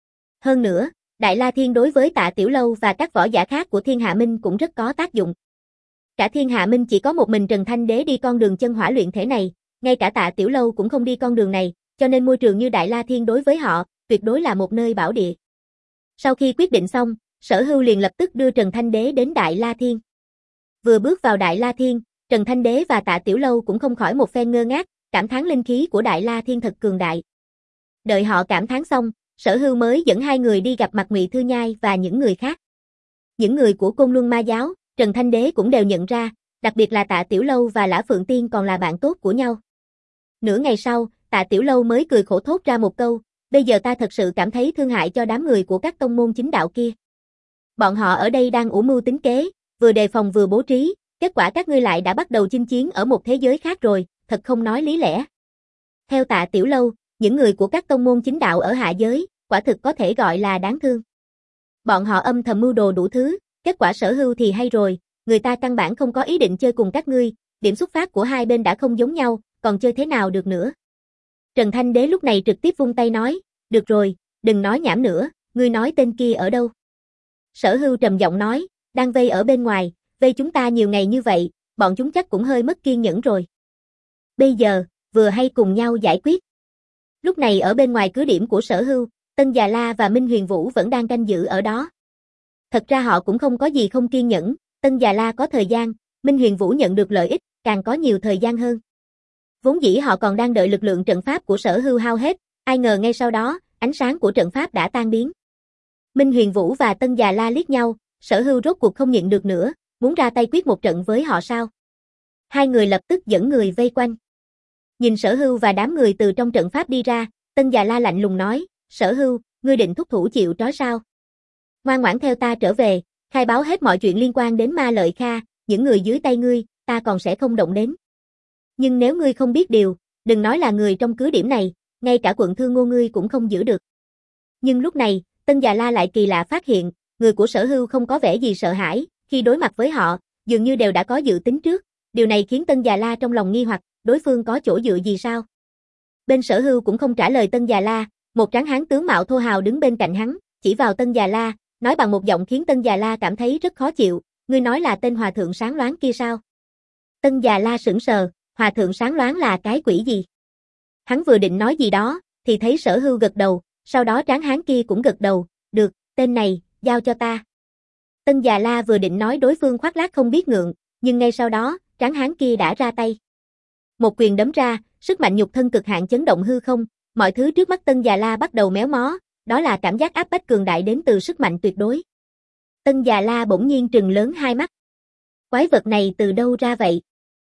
Hơn nữa, Đại La Thiên đối với Tạ Tiểu Lâu và các võ giả khác của Thiên Hạ Minh cũng rất có tác dụng. Cả Thiên Hạ Minh chỉ có một mình Trần Thanh Đế đi con đường chân hỏa luyện thể này, ngay cả Tạ Tiểu Lâu cũng không đi con đường này, cho nên môi trường như Đại La Thiên đối với họ, tuyệt đối là một nơi bảo địa. Sau khi quyết định xong, Sở Hưu liền lập tức đưa Trần Thanh Đế đến Đại La Thiên. Vừa bước vào Đại La Thiên, Trần Thanh Đế và Tạ Tiểu Lâu cũng không khỏi một phen ngơ ngác, cảm thán linh khí của Đại La Thiên thật cường đại. Đợi họ cảm thán xong, Sở Hưu mới dẫn hai người đi gặp mặt Ngụy Thư Nhai và những người khác. Những người của Côn Luân Ma giáo, Trần Thanh Đế cũng đều nhận ra, đặc biệt là Tạ Tiểu Lâu và Lã Phượng Tiên còn là bạn tốt của nhau. Nửa ngày sau, Tạ Tiểu Lâu mới cười khổ thốt ra một câu, bây giờ ta thật sự cảm thấy thương hại cho đám người của các tông môn chính đạo kia. Bọn họ ở đây đang ủ mưu tính kế, vừa đề phòng vừa bố trí, kết quả các ngươi lại đã bắt đầu chinh chiến ở một thế giới khác rồi, thật không nói lý lẽ. Theo Tạ Tiểu Lâu, những người của các tông môn chính đạo ở hạ giới, quả thực có thể gọi là đáng thương. Bọn họ âm thầm mưu đồ đủ thứ, Kết quả Sở Hưu thì hay rồi, người ta căn bản không có ý định chơi cùng các ngươi, điểm xuất phát của hai bên đã không giống nhau, còn chơi thế nào được nữa. Trần Thanh Đế lúc này trực tiếp vung tay nói, được rồi, đừng nói nhảm nữa, ngươi nói tên kia ở đâu? Sở Hưu trầm giọng nói, đang vây ở bên ngoài, vây chúng ta nhiều ngày như vậy, bọn chúng chắc cũng hơi mất kiên nhẫn rồi. Bây giờ, vừa hay cùng nhau giải quyết. Lúc này ở bên ngoài cứ điểm của Sở Hưu, Tân Già La và Minh Huyền Vũ vẫn đang canh giữ ở đó. Thật ra họ cũng không có gì không kiên nhẫn, Tân Già La có thời gian, Minh Huyền Vũ nhận được lợi ích, càng có nhiều thời gian hơn. Vốn dĩ họ còn đang đợi lực lượng trận pháp của Sở Hưu hao hết, ai ngờ ngay sau đó, ánh sáng của trận pháp đã tan biến. Minh Huyền Vũ và Tân Già La liếc nhau, Sở Hưu rốt cuộc không nhịn được nữa, muốn ra tay quyết một trận với họ sao? Hai người lập tức dẫn người vây quanh. Nhìn Sở Hưu và đám người từ trong trận pháp đi ra, Tân Già La lạnh lùng nói, Sở Hưu, ngươi định thúc thủ chịu trói sao? Ngoan ngoãn theo ta trở về, khai báo hết mọi chuyện liên quan đến Ma Lợi Kha, những người dưới tay ngươi, ta còn sẽ không động đến. Nhưng nếu ngươi không biết điều, đừng nói là người trong cứ điểm này, ngay cả quận Thương Ngô ngươi cũng không giữ được. Nhưng lúc này, Tân Già La lại kỳ lạ phát hiện, người của Sở Hưu không có vẻ gì sợ hãi, khi đối mặt với họ, dường như đều đã có dự tính trước, điều này khiến Tân Già La trong lòng nghi hoặc, đối phương có chỗ dựa gì sao? Bên Sở Hưu cũng không trả lời Tân Già La, một tráng hán tướng mạo thô hào đứng bên cạnh hắn, chỉ vào Tân Già La, nói bằng một giọng khiến Tân Già La cảm thấy rất khó chịu, ngươi nói là tên hòa thượng sáng loáng kia sao? Tân Già La sững sờ, hòa thượng sáng loáng là cái quỷ gì? Hắn vừa định nói gì đó, thì thấy Sở Hưu gật đầu, sau đó tráng hán kia cũng gật đầu, được, tên này, giao cho ta. Tân Già La vừa định nói đối phương khoác lác không biết ngượng, nhưng ngay sau đó, tráng hán kia đã ra tay. Một quyền đấm ra, sức mạnh nhục thân cực hạn chấn động hư không, mọi thứ trước mắt Tân Già La bắt đầu méo mó, đó là cảm giác áp bách cường đại đến từ sức mạnh tuyệt đối. Tân Già La bỗng nhiên trừng lớn hai mắt. Quái vật này từ đâu ra vậy?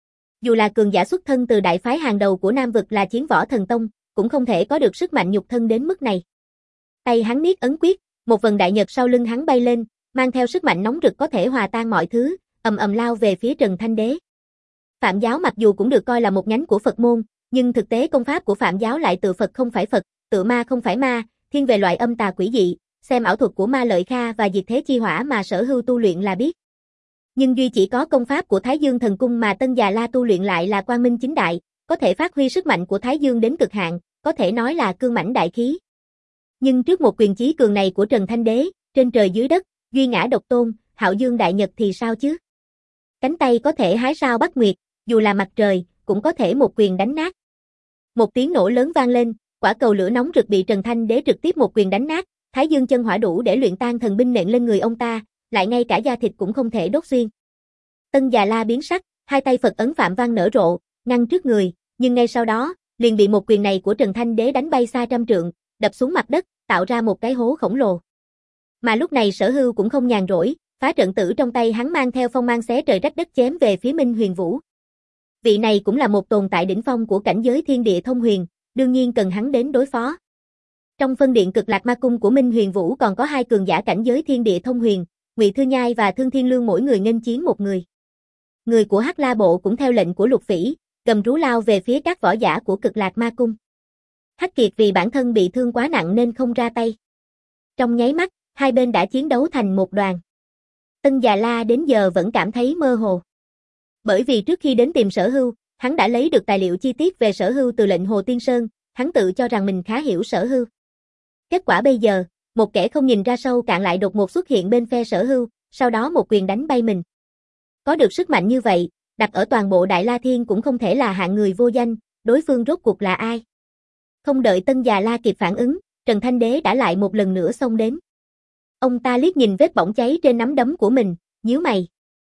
Dù là cường giả xuất thân từ đại phái hàng đầu của Nam vực là Chiến Võ Thần Tông, cũng không thể có được sức mạnh nhục thân đến mức này. Tay hắn niết ấn quyết, một vần đại nhật sau lưng hắn bay lên, mang theo sức mạnh nóng rực có thể hòa tan mọi thứ, ầm ầm lao về phía Trần Thanh Đế. Phạm giáo mặc dù cũng được coi là một nhánh của Phật môn, nhưng thực tế công pháp của Phạm giáo lại tự Phật không phải Phật, tự ma không phải ma, thiên về loại âm tà quỷ dị, xem ảo thuật của Ma Lợi Kha và Diệt Thế Chi Hỏa mà Sở Hưu tu luyện là biết. Nhưng duy chỉ có công pháp của Thái Dương Thần Cung mà Tân Già La tu luyện lại là quang minh chính đại, có thể phát huy sức mạnh của Thái Dương đến cực hạn, có thể nói là cương mãnh đại khí. Nhưng trước một quyền chí cường này của Trần Thanh Đế, trên trời dưới đất, duy ngã độc tôn, hạo dương đại nhật thì sao chứ? Cánh tay có thể hái sao bắt nguyệt, dù là mặt trời, cũng có thể một quyền đánh nát. Một tiếng nổ lớn vang lên, quả cầu lửa nóng rực bị Trần Thanh Đế trực tiếp một quyền đánh nát, Thái Dương chân hỏa đủ để luyện tan thần binh nện lên người ông ta, lại ngay cả da thịt cũng không thể đốt xuyên. Tân Già La biến sắc, hai tay Phật ấn Phạm Văn nở rộ, ngăn trước người, nhưng ngay sau đó, liền bị một quyền này của Trần Thanh Đế đánh bay xa trăm trượng, đập xuống mặt đất, tạo ra một cái hố khổng lồ. Mà lúc này Sở Hưu cũng không nhàn rỗi, phá trận tử trong tay hắn mang theo phong mang xé trời rách đất chém về phía Minh Huyền Vũ. Vị này cũng là một tồn tại đỉnh phong của cảnh giới thiên địa thông huyền, đương nhiên cần hắn đến đối phó. Trong phân điện Cực Lạc Ma Cung của Minh Huyền Vũ còn có hai cường giả cảnh giới thiên địa thông huyền, Ngụy Thư Nhai và Thương Thiên Lương mỗi người nghênh chiến một người. Người của Hắc La Bộ cũng theo lệnh của Lục Phỉ, gầm rú lao về phía các võ giả của Cực Lạc Ma Cung. Hắc Kiệt vì bản thân bị thương quá nặng nên không ra tay. Trong nháy mắt, hai bên đã chiến đấu thành một đoàn. Tân Già La đến giờ vẫn cảm thấy mơ hồ. Bởi vì trước khi đến tìm Sở Hưu, hắn đã lấy được tài liệu chi tiết về Sở Hưu từ lệnh Hồ Tiên Sơn, hắn tự cho rằng mình khá hiểu Sở Hưu. Kết quả bây giờ, một kẻ không nhìn ra sâu cạn lại đột ngột xuất hiện bên phe Sở Hưu, sau đó một quyền đánh bay mình. Có được sức mạnh như vậy, đặt ở toàn bộ Đại La Thiên cũng không thể là hạng người vô danh, đối phương rốt cuộc là ai? Không đợi Tân Già La kịp phản ứng, Trần Thanh Đế đã lại một lần nữa xông đến. Ông ta liếc nhìn vết bỏng cháy trên nắm đấm của mình, nhíu mày.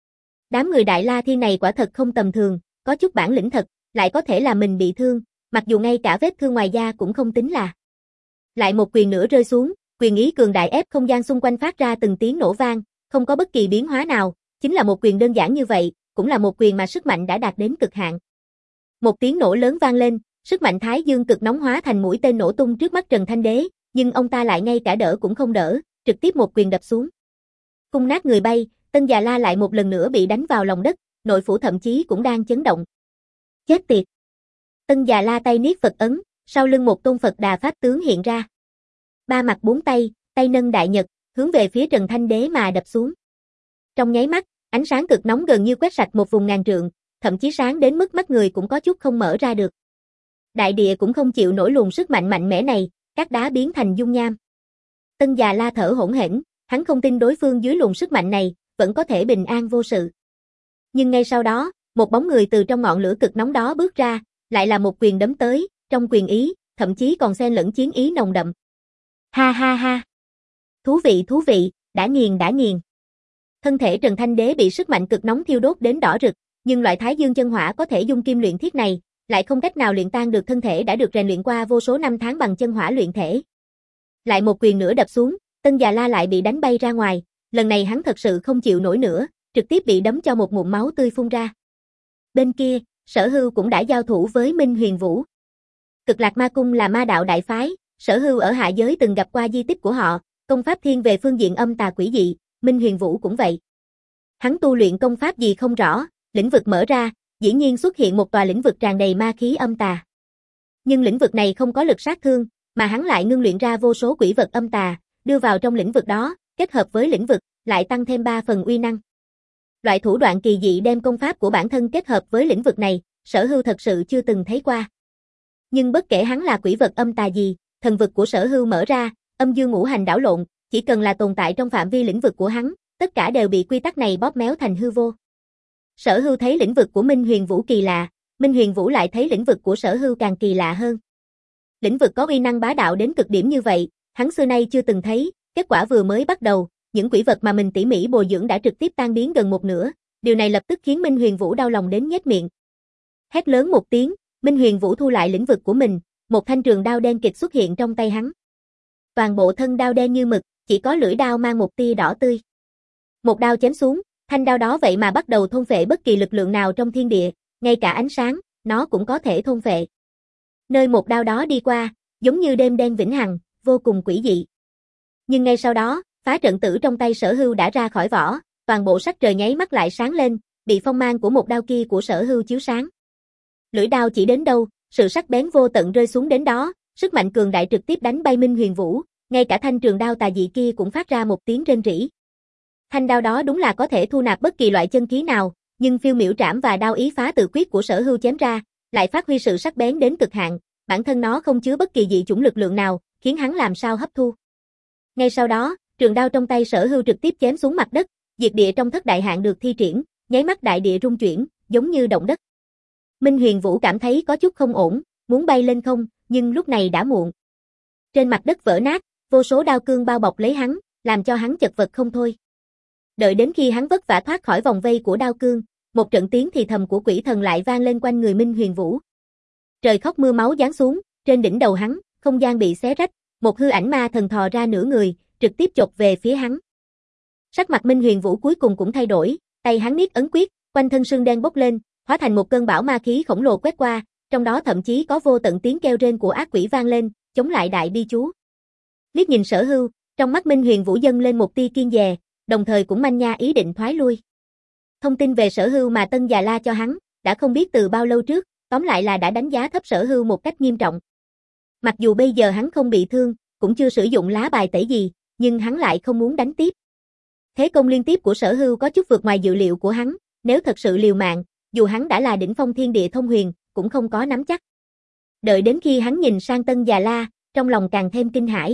Đám người Đại La Thiên này quả thật không tầm thường, có chút bản lĩnh thật, lại có thể là mình bị thương, mặc dù ngay cả vết thương ngoài da cũng không tính là. Lại một quyền nữa rơi xuống, quyền ý cường đại ép không gian xung quanh phát ra từng tiếng nổ vang, không có bất kỳ biến hóa nào, chính là một quyền đơn giản như vậy, cũng là một quyền mà sức mạnh đã đạt đến cực hạn. Một tiếng nổ lớn vang lên, sức mạnh Thái Dương cực nóng hóa thành mũi tên nổ tung trước mắt Trần Thanh Đế, nhưng ông ta lại ngay cả đỡ cũng không đỡ, trực tiếp một quyền đập xuống. Cung nát người bay, Tân Già La lại một lần nữa bị đánh vào lòng đất, nội phủ thậm chí cũng đang chấn động. Chết tiệt! Tân Già La tay niết Phật ấn, sau lưng một tôn Phật Đà Pháp tướng hiện ra. Ba mặt bốn tay, tay nâng đại nhật, hướng về phía Trần Thanh Đế mà đập xuống. Trong nháy mắt, ánh sáng cực nóng gần như quét sạch một vùng ngàn trượng, thậm chí sáng đến mức mắt người cũng có chút không mở ra được. Đại địa cũng không chịu nổi luồng sức mạnh mạnh mẽ này, các đá biến thành dung nham. Tân Già La thở hổn hển, hắn không tin đối phương dưới luồng sức mạnh này vẫn có thể bình an vô sự. Nhưng ngay sau đó, một bóng người từ trong ngọn lửa cực nóng đó bước ra, lại là một quyền đấm tới, trong quyền ý, thậm chí còn xen lẫn chiến ý nồng đậm. Ha ha ha. Thú vị thú vị, đã nghiền đã nghiền. Thân thể Trần Thanh Đế bị sức mạnh cực nóng thiêu đốt đến đỏ rực, nhưng loại Thái Dương chân hỏa có thể dung kim luyện thiết này, lại không cách nào luyện tan được thân thể đã được rèn luyện qua vô số năm tháng bằng chân hỏa luyện thể. Lại một quyền nữa đập xuống, Tân Già La lại bị đánh bay ra ngoài, lần này hắn thật sự không chịu nổi nữa, trực tiếp bị đấm cho một ngụm máu tươi phun ra. Bên kia, Sở Hưu cũng đã giao thủ với Minh Huyền Vũ. Cực Lạc Ma Cung là ma đạo đại phái, Sở Hưu ở hạ giới từng gặp qua di tích của họ, công pháp thiên về phương diện âm tà quỷ dị, Minh Huyền Vũ cũng vậy. Hắn tu luyện công pháp gì không rõ, lĩnh vực mở ra, dĩ nhiên xuất hiện một tòa lĩnh vực tràn đầy ma khí âm tà. Nhưng lĩnh vực này không có lực sát thương, mà hắn lại ngưng luyện ra vô số quỷ vật âm tà, đưa vào trong lĩnh vực đó, kết hợp với lĩnh vực, lại tăng thêm ba phần uy năng. Loại thủ đoạn kỳ dị đem công pháp của bản thân kết hợp với lĩnh vực này, Sở Hưu thật sự chưa từng thấy qua. Nhưng bất kể hắn là quỷ vật âm tà gì, thần vực của Sở Hưu mở ra, âm dương ngũ hành đảo lộn, chỉ cần là tồn tại trong phạm vi lĩnh vực của hắn, tất cả đều bị quy tắc này bóp méo thành hư vô. Sở Hưu thấy lĩnh vực của Minh Huyền Vũ kỳ lạ, Minh Huyền Vũ lại thấy lĩnh vực của Sở Hưu càng kỳ lạ hơn. Lĩnh vực có uy năng bá đạo đến cực điểm như vậy, hắn xưa nay chưa từng thấy, kết quả vừa mới bắt đầu, những quỷ vật mà mình tỉ mỉ bồi dưỡng đã trực tiếp tan biến gần một nửa, điều này lập tức khiến Minh Huyền Vũ đau lòng đến nhếch miệng. Hét lớn một tiếng, Minh Huyền Vũ thu lại lĩnh vực của mình, một thanh trường đao đen kịt xuất hiện trong tay hắn. Toàn bộ thân đao đen như mực, chỉ có lưỡi đao mang một tia đỏ tươi. Một đao chém xuống, thanh đao đó vậy mà bắt đầu thôn phệ bất kỳ lực lượng nào trong thiên địa, ngay cả ánh sáng, nó cũng có thể thôn phệ. Nơi một đao đó đi qua, giống như đêm đen vĩnh hằng, vô cùng quỷ dị. Nhưng ngay sau đó, phá trận tử trong tay Sở Hưu đã ra khỏi vỏ, toàn bộ sắc trời nháy mắt lại sáng lên, bị phong mang của một đao kia của Sở Hưu chiếu sáng. Lưỡi đao chỉ đến đâu, sự sắc bén vô tận rơi xuống đến đó, sức mạnh cường đại trực tiếp đánh bay Minh Huyền Vũ, ngay cả thanh trường đao tà dị kia cũng phát ra một tiếng rên rỉ. Thanh đao đó đúng là có thể thu nạp bất kỳ loại chân khí nào, nhưng phiêu miểu trảm và đao ý phá tự quyết của Sở Hưu chém ra, lại phát huy sự sắc bén đến cực hạn, bản thân nó không chứa bất kỳ dị chủng lực lượng nào, khiến hắn làm sao hấp thu. Ngay sau đó, trường đao trong tay Sở Hưu trực tiếp chém xuống mặt đất, diệt địa trong thất đại hạn được thi triển, nháy mắt đại địa rung chuyển, giống như động đất. Minh Huyền Vũ cảm thấy có chút không ổn, muốn bay lên không, nhưng lúc này đã muộn. Trên mặt đất vỡ nát, vô số đao cương bao bọc lấy hắn, làm cho hắn chật vật không thôi. Đợi đến khi hắn vất vả thoát khỏi vòng vây của đao cương, một trận tiếng thì thầm của quỷ thần lại vang lên quanh người Minh Huyền Vũ. Trời khóc mưa máu giáng xuống, trên đỉnh đầu hắn, không gian bị xé rách, một hư ảnh ma thần thò ra nửa người, trực tiếp chộp về phía hắn. Sắc mặt Minh Huyền Vũ cuối cùng cũng thay đổi, tay hắn niết ấn quyết, quanh thân sương đen bốc lên, hóa thành một cơn bão ma khí khổng lồ quét qua, trong đó thậm chí có vô tận tiếng kêu rên của ác quỷ vang lên, chống lại đại bi chú. Liếc nhìn Sở Hưu, trong mắt Minh Huyền Vũ dâng lên một tia kiên dè, đồng thời cũng manh nha ý định thoái lui. Thông tin về Sở Hưu mà Tân Già La cho hắn, đã không biết từ bao lâu trước, tóm lại là đã đánh giá thấp Sở Hưu một cách nghiêm trọng. Mặc dù bây giờ hắn không bị thương, cũng chưa sử dụng lá bài tẩy gì, nhưng hắn lại không muốn đánh tiếp. Thế công liên tiếp của Sở Hưu có chút vượt ngoài dự liệu của hắn, nếu thật sự liều mạng, dù hắn đã là đỉnh phong thiên địa thông huyền, cũng không có nắm chắc. Đợi đến khi hắn nhìn sang Tân Già La, trong lòng càng thêm kinh hãi.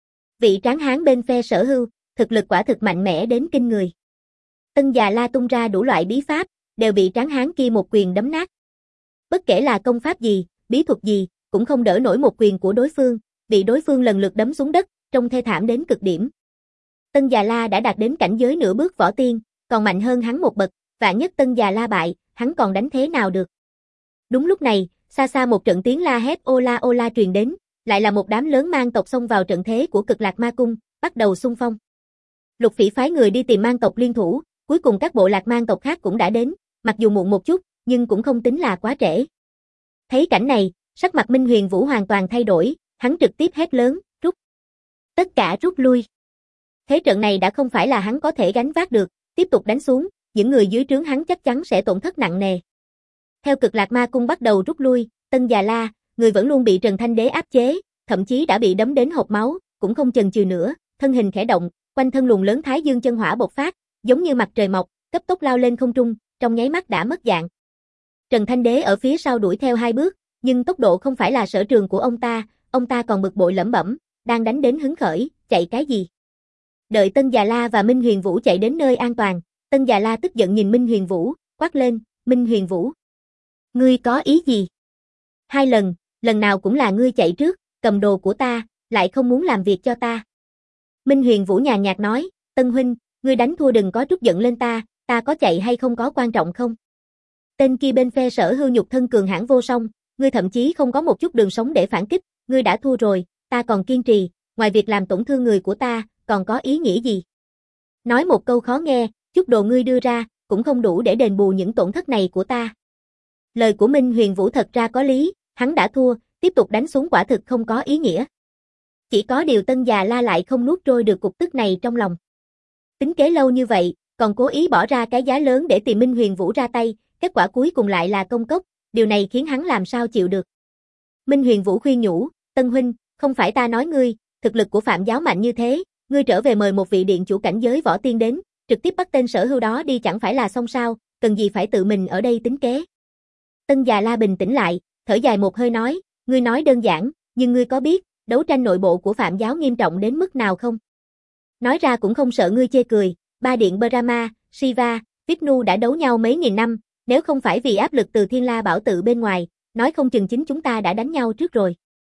Vị tráng hán bên phe Sở Hưu, thực lực quả thực mạnh mẽ đến kinh người. Tân Già La tung ra đủ loại bí pháp, đều bị tráng hán kia một quyền đấm nát. Bất kể là công pháp gì, bí thuật gì, cũng không đỡ nổi một quyền của đối phương, bị đối phương lần lượt đấm xuống đất, trông thê thảm đến cực điểm. Tân Già La đã đạt đến cảnh giới nửa bước võ tiên, còn mạnh hơn hắn một bậc, vạn nhất Tân Già La bại, hắn còn đánh thế nào được. Đúng lúc này, xa xa một trận tiếng la hét ô la ô la truyền đến, lại là một đám lớn mang tộc xông vào trận thế của Cực Lạc Ma Cung, bắt đầu xung phong. Lục Phỉ phái người đi tìm mang tộc liên thủ, cuối cùng các bộ lạc mang tộc khác cũng đã đến, mặc dù muộn một chút, nhưng cũng không tính là quá trễ. Thấy cảnh này, sắc mặt Minh Huyền Vũ hoàn toàn thay đổi, hắn trực tiếp hét lớn, rút. Tất cả rút lui. Thế trận này đã không phải là hắn có thể gánh vác được, tiếp tục đánh xuống, những người dưới trướng hắn chắc chắn sẽ tổn thất nặng nề. Theo Cực Lạc Ma Cung bắt đầu rút lui, Tân Già La, người vẫn luôn bị Trần Thanh Đế áp chế, thậm chí đã bị đấm đến hộc máu, cũng không chần chừ nữa, thân hình khẽ động, quanh thân luồng lớn Thái Dương chân hỏa bộc phát, giống như mặt trời mọc, cấp tốc lao lên không trung, trong nháy mắt đã mất dạng. Trần Thanh Đế ở phía sau đuổi theo hai bước, nhưng tốc độ không phải là sở trường của ông ta, ông ta còn bực bội lẩm bẩm, đang đánh đến hứng khởi, chạy cái gì? Đợi Tân Già La và Minh Huyền Vũ chạy đến nơi an toàn, Tân Già La tức giận nhìn Minh Huyền Vũ, quát lên, Minh Huyền Vũ. Ngươi có ý gì? Hai lần, lần nào cũng là ngươi chạy trước, cầm đồ của ta, lại không muốn làm việc cho ta. Minh Huyền Vũ nhàn nhạt nói, Tân huynh, ngươi đánh thua đừng có trút giận lên ta, ta có chạy hay không có quan trọng không? Tên kia bên phe Sở Hưu nhục thân cường hãn vô song, ngươi thậm chí không có một chút đường sống để phản kích, ngươi đã thua rồi, ta còn kiên trì, ngoài việc làm tổn thương người của ta, còn có ý nghĩa gì? Nói một câu khó nghe, chút đồ ngươi đưa ra, cũng không đủ để đền bù những tổn thất này của ta. Lời của Minh Huyền Vũ thật ra có lý, hắn đã thua, tiếp tục đánh xuống quả thực không có ý nghĩa. Chỉ có điều Tân Già La lại không nuốt trôi được cục tức này trong lòng. Tính kế lâu như vậy, còn cố ý bỏ ra cái giá lớn để tìm Minh Huyền Vũ ra tay, kết quả cuối cùng lại là công cốc, điều này khiến hắn làm sao chịu được. Minh Huyền Vũ khuyên nhủ, Tân huynh, không phải ta nói ngươi, thực lực của Phạm giáo mạnh như thế, ngươi trở về mời một vị điện chủ cảnh giới võ tiên đến, trực tiếp bắt tên Sở Hưu đó đi chẳng phải là xong sao, cần gì phải tự mình ở đây tính kế. Tân Già La bình tĩnh lại, thở dài một hơi nói, ngươi nói đơn giản, nhưng ngươi có biết, đấu tranh nội bộ của Phạm giáo nghiêm trọng đến mức nào không? Nói ra cũng không sợ ngươi chê cười, ba điện Brahma, Shiva, Vishnu đã đấu nhau mấy nghìn năm, nếu không phải vì áp lực từ Thiên La Bảo Tự bên ngoài, nói không chừng chính chúng ta đã đánh nhau trước rồi.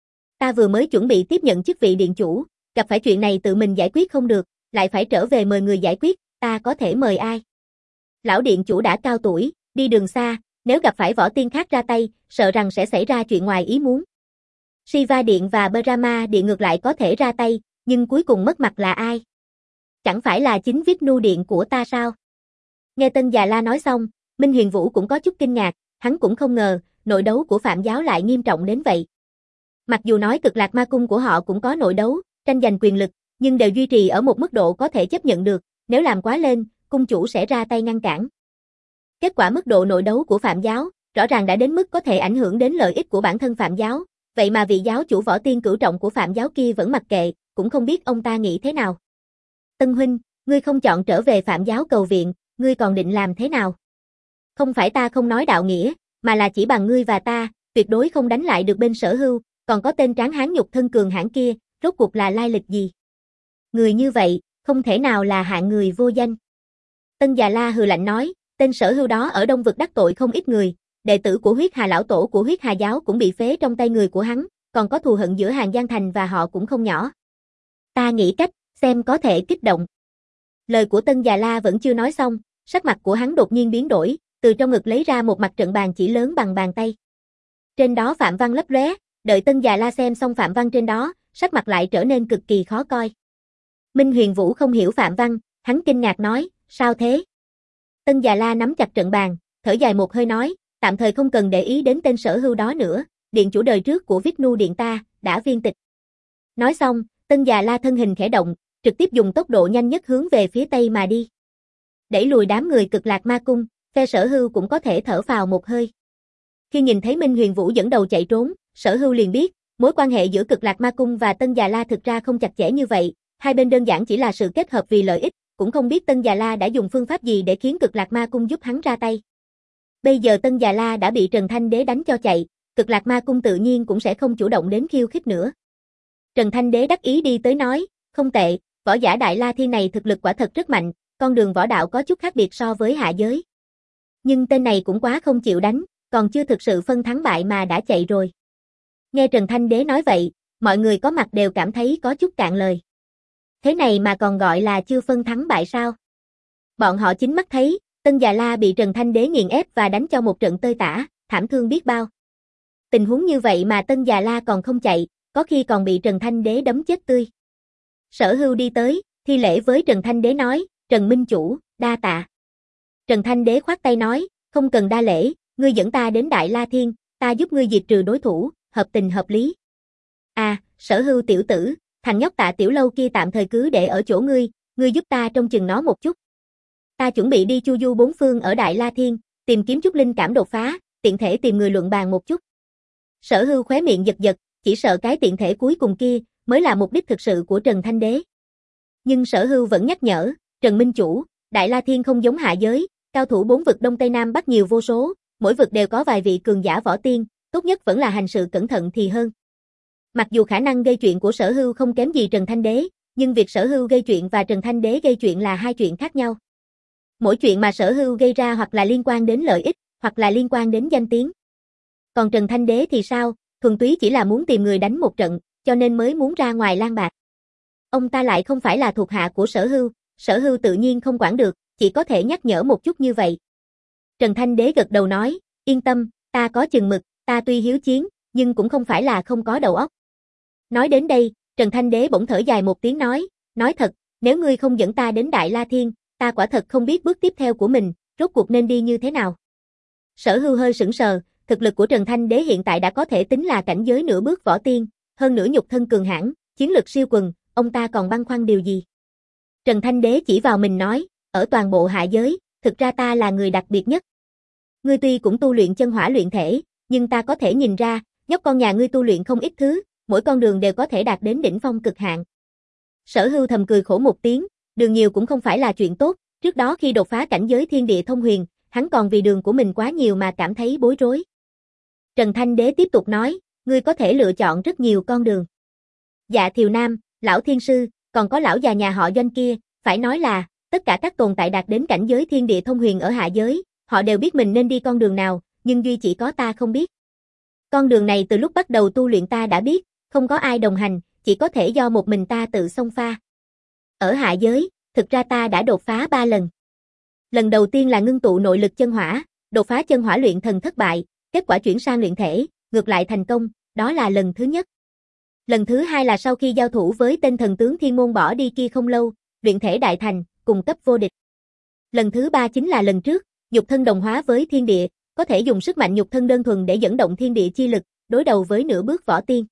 Ta vừa mới chuẩn bị tiếp nhận chức vị điện chủ, gặp phải chuyện này tự mình giải quyết không được, lại phải trở về mời người giải quyết, ta có thể mời ai? Lão điện chủ đã cao tuổi, đi đường xa, nếu gặp phải võ tiên khác ra tay, sợ rằng sẽ xảy ra chuyện ngoài ý muốn. Shiva điện và Brahma điện ngược lại có thể ra tay, nhưng cuối cùng mất mặt là ai? Chẳng phải là chính Vishnu điện của ta sao? Nghe Tân Già La nói xong, Minh Huyền Vũ cũng có chút kinh ngạc, hắn cũng không ngờ, nội đấu của Phạm giáo lại nghiêm trọng đến vậy. Mặc dù nói Cực Lạc Ma Cung của họ cũng có nội đấu, tranh giành quyền lực, nhưng đều duy trì ở một mức độ có thể chấp nhận được, nếu làm quá lên, cung chủ sẽ ra tay ngăn cản. Kết quả mức độ nội đấu của Phạm giáo, rõ ràng đã đến mức có thể ảnh hưởng đến lợi ích của bản thân Phạm giáo, vậy mà vị giáo chủ võ tiên cửu trọng của Phạm giáo kia vẫn mặc kệ, cũng không biết ông ta nghĩ thế nào. Tân huynh, ngươi không chọn trở về Phạm giáo cầu viện, ngươi còn định làm thế nào? Không phải ta không nói đạo nghĩa, mà là chỉ bằng ngươi và ta, tuyệt đối không đánh lại được bên Sở Hưu, còn có tên tráng hán nhục thân cường hãn kia, rốt cuộc là lai lịch gì? Người như vậy, không thể nào là hạng người vô danh. Tân Già La hừ lạnh nói, tên Sở Hưu đó ở Đông Vực đắc tội không ít người, đệ tử của huyết hà lão tổ của huyết hà giáo cũng bị phế trong tay người của hắn, còn có thù hận giữa Hàng Giang Thành và họ cũng không nhỏ. Ta nghĩ cách, xem có thể kích động. Lời của Tân Già La vẫn chưa nói xong, sắc mặt của hắn đột nhiên biến đổi, từ trong ngực lấy ra một mặt trận bàn chỉ lớn bằng bàn tay. Trên đó phạm văn lấp lóe, đợi Tân Già La xem xong phạm văn trên đó, sắc mặt lại trở nên cực kỳ khó coi. Minh Huyền Vũ không hiểu phạm văn, hắn kinh ngạc nói, sao thế? Tân Già La nắm chặt trận bàn, thở dài một hơi nói, tạm thời không cần để ý đến tên Sở Hưu đó nữa, điện chủ đời trước của Vishnu điện ta, đã viên tịch. Nói xong, Tân Già La thân hình khẽ động, trực tiếp dùng tốc độ nhanh nhất hướng về phía tây mà đi. Đẩy lùi đám người Cực Lạc Ma Cung, phe Sở Hưu cũng có thể thở phào một hơi. Khi nhìn thấy Minh Huyền Vũ dẫn đầu chạy trốn, Sở Hưu liền biết, mối quan hệ giữa Cực Lạc Ma Cung và Tân Già La thực ra không chặt chẽ như vậy, hai bên đơn giản chỉ là sự kết hợp vì lợi ích, cũng không biết Tân Già La đã dùng phương pháp gì để khiến Cực Lạc Ma Cung giúp hắn ra tay. Bây giờ Tân Già La đã bị Trần Thanh Đế đánh cho chạy, Cực Lạc Ma Cung tự nhiên cũng sẽ không chủ động đến khiêu khích nữa. Trần Thanh Đế đắc ý đi tới nói, không tệ, võ giả Đại La Thiên này thực lực quả thật rất mạnh, con đường võ đạo có chút khác biệt so với hạ giới. Nhưng tên này cũng quá không chịu đánh, còn chưa thực sự phân thắng bại mà đã chạy rồi. Nghe Trần Thanh Đế nói vậy, mọi người có mặt đều cảm thấy có chút cạn lời. Thế này mà còn gọi là chưa phân thắng bại sao? Bọn họ chính mắt thấy, Tân Già La bị Trần Thanh Đế nghiền ép và đánh cho một trận tơi tả, thảm thương biết bao. Tình huống như vậy mà Tân Già La còn không chạy, có khi còn bị Trần Thanh Đế đấm chết tươi. Sở Hưu đi tới, thi lễ với Trần Thanh Đế nói, Trần Minh Chủ, đa tạ. Trần Thanh Đế khoát tay nói, không cần đa lễ, ngươi dẫn ta đến Đại La Thiên, ta giúp ngươi diệt trừ đối thủ, hợp tình hợp lý. À, Sở Hưu tiểu tử, thằng nhóc Tạ Tiểu Lâu kia tạm thời cứ để ở chỗ ngươi, ngươi giúp ta trông chừng nó một chút. Ta chuẩn bị đi chu du bốn phương ở Đại La Thiên, tìm kiếm chút linh cảm đột phá, tiện thể tìm người luận bàn một chút. Sở Hưu khóe miệng giật giật, chỉ sợ cái tiện thể cuối cùng kia mới là mục đích thực sự của Trần Thanh Đế. Nhưng Sở Hưu vẫn nhắc nhở, Trần Minh Chủ, Đại La Thiên không giống hạ giới, cao thủ bốn vực Đông Tây Nam Bắc nhiều vô số, mỗi vực đều có vài vị cường giả võ tiên, tốt nhất vẫn là hành sự cẩn thận thì hơn. Mặc dù khả năng gây chuyện của Sở Hưu không kém gì Trần Thanh Đế, nhưng việc Sở Hưu gây chuyện và Trần Thanh Đế gây chuyện là hai chuyện khác nhau. Mỗi chuyện mà Sở Hưu gây ra hoặc là liên quan đến lợi ích, hoặc là liên quan đến danh tiếng. Còn Trần Thanh Đế thì sao, thuần túy chỉ là muốn tìm người đánh một trận, cho nên mới muốn ra ngoài lang bạc. Ông ta lại không phải là thuộc hạ của Sở Hưu, Sở Hưu tự nhiên không quản được, chỉ có thể nhắc nhở một chút như vậy. Trần Thanh Đế gật đầu nói, yên tâm, ta có chừng mực, ta tuy hiếu chiến, nhưng cũng không phải là không có đầu óc. Nói đến đây, Trần Thanh Đế bỗng thở dài một tiếng nói, nói thật, nếu ngươi không dẫn ta đến Đại La Thiên, ta quả thật không biết bước tiếp theo của mình, rốt cuộc nên đi như thế nào. Sở Hưu hơi sững sờ, thực lực của Trần Thanh Đế hiện tại đã có thể tính là cảnh giới nửa bước võ tiên, hơn nữa nhục thân cường hãn, chiến lực siêu quần, ông ta còn băn khoăn điều gì? Trần Thanh Đế chỉ vào mình nói, ở toàn bộ hạ giới, thực ra ta là người đặc biệt nhất. Ngươi tuy cũng tu luyện chân hỏa luyện thể, nhưng ta có thể nhìn ra, nhóc con nhà ngươi tu luyện không ít thứ, mỗi con đường đều có thể đạt đến đỉnh phong cực hạn. Sở Hưu thầm cười khổ một tiếng, đường nhiều cũng không phải là chuyện tốt, trước đó khi đột phá cảnh giới thiên địa thông huyền, hắn còn vì đường của mình quá nhiều mà cảm thấy bối rối. Trần Thanh Đế tiếp tục nói, ngươi có thể lựa chọn rất nhiều con đường. Dạ Thiều Nam, Lão Thiên Sư, còn có lão già nhà họ Doanh kia, phải nói là, tất cả các tồn tại đạt đến cảnh giới thiên địa thông huyền ở hạ giới, họ đều biết mình nên đi con đường nào, nhưng duy chỉ có ta không biết. Con đường này từ lúc bắt đầu tu luyện ta đã biết, không có ai đồng hành, chỉ có thể do một mình ta tự xông pha. Ở hạ giới, thực ra ta đã đột phá ba lần. Lần đầu tiên là ngưng tụ nội lực chân hỏa, đột phá chân hỏa luyện thần thất bại, kết quả chuyển sang luyện thể, ngược lại thành công, đó là lần thứ nhất. Lần thứ hai là sau khi giao thủ với tên thần tướng thiên môn bỏ đi kia không lâu, luyện thể đại thành, cùng cấp vô địch. Lần thứ ba chính là lần trước, nhục thân đồng hóa với thiên địa, có thể dùng sức mạnh nhục thân đơn thuần để dẫn động thiên địa chi lực, đối đầu với nửa bước võ tiên.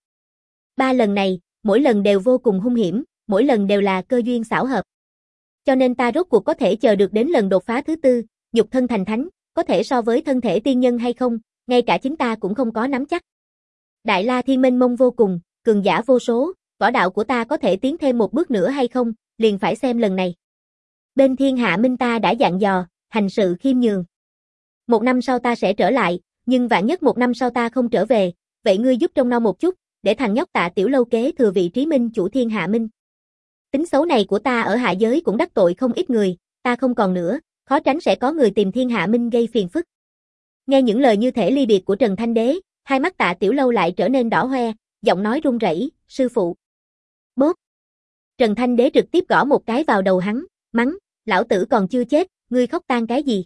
Ba lần này, mỗi lần đều vô cùng hung hiểm, mỗi lần đều là cơ duyên xảo hợp. Cho nên ta rốt cuộc có thể chờ được đến lần đột phá thứ tư, nhục thân thành thánh, có thể so với thân thể tiên nhân hay không, ngay cả chính ta cũng không có nắm chắc. Đại La Thiên mênh mông vô cùng, cường giả vô số, võ đạo của ta có thể tiến thêm một bước nữa hay không, liền phải xem lần này. Bên Thiên Hạ Minh ta đã dặn dò, hành sự khiêm nhường. Một năm sau ta sẽ trở lại, nhưng vạn nhất một năm sau ta không trở về, vậy ngươi giúp trông nom một chút, để thằng nhóc Tạ Tiểu Lâu kế thừa vị trí minh chủ Thiên Hạ Minh. Tính xấu này của ta ở hạ giới cũng đắc tội không ít người, ta không còn nữa, khó tránh sẽ có người tìm Thiên Hạ Minh gây phiền phức. Nghe những lời như thể ly biệt của Trần Thanh Đế, hai mắt Tạ Tiểu Lâu lại trở nên đỏ hoe, giọng nói run rẩy, sư phụ. Bốp. Trần Thanh Đế trực tiếp gõ một cái vào đầu hắn, mắng, lão tử còn chưa chết, ngươi khóc tang cái gì?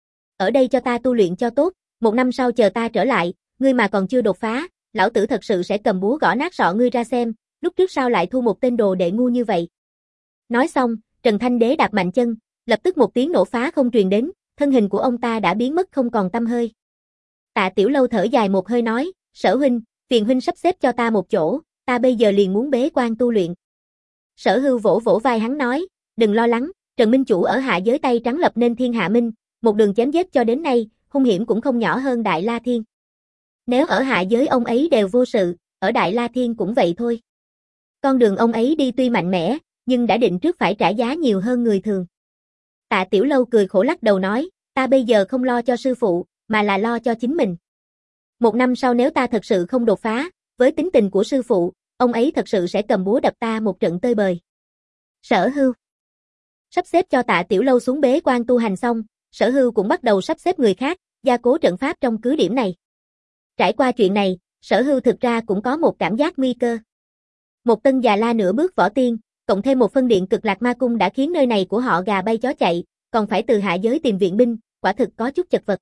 Ở đây cho ta tu luyện cho tốt, một năm sau chờ ta trở lại, ngươi mà còn chưa đột phá, lão tử thật sự sẽ cầm búa gõ nát sọ ngươi ra xem, lúc trước sao lại thu một tên đồ đệ ngu như vậy. Nói xong, Trần Thanh Đế đạp mạnh chân, lập tức một tiếng nổ phá không truyền đến, thân hình của ông ta đã biến mất không còn tăm hơi. Tạ Tiểu Lâu thở dài một hơi nói, Sở huynh, phiền huynh sắp xếp cho ta một chỗ, ta bây giờ liền muốn bế quan tu luyện. Sở Hưu vỗ vỗ vai hắn nói, đừng lo lắng, Trần Minh Chủ ở hạ giới tay trắng lập nên Thiên Hạ Minh, một đường chém giết cho đến nay, hung hiểm cũng không nhỏ hơn Đại La Thiên. Nếu ở hạ giới ông ấy đều vô sự, ở Đại La Thiên cũng vậy thôi. Con đường ông ấy đi tuy mạnh mẽ, nhưng đã định trước phải trả giá nhiều hơn người thường. Tạ Tiểu Lâu cười khổ lắc đầu nói, ta bây giờ không lo cho sư phụ, mà là lo cho chính mình. Một năm sau nếu ta thật sự không đột phá, với tính tình của sư phụ, ông ấy thật sự sẽ cầm búa đập ta một trận tơi bời. Sở Hưu sắp xếp cho Tạ Tiểu Lâu xuống bế quan tu hành xong, Sở Hưu cũng bắt đầu sắp xếp người khác, gia cố trận pháp trong cứ điểm này. Trải qua chuyện này, Sở Hưu thực ra cũng có một cảm giác nguy cơ. Một tân già la nửa bước võ tiên, cộng thêm một phân điện cực lạc ma cung đã khiến nơi này của họ gà bay chó chạy, còn phải từ hạ giới tìm viện binh, quả thực có chút chật vật.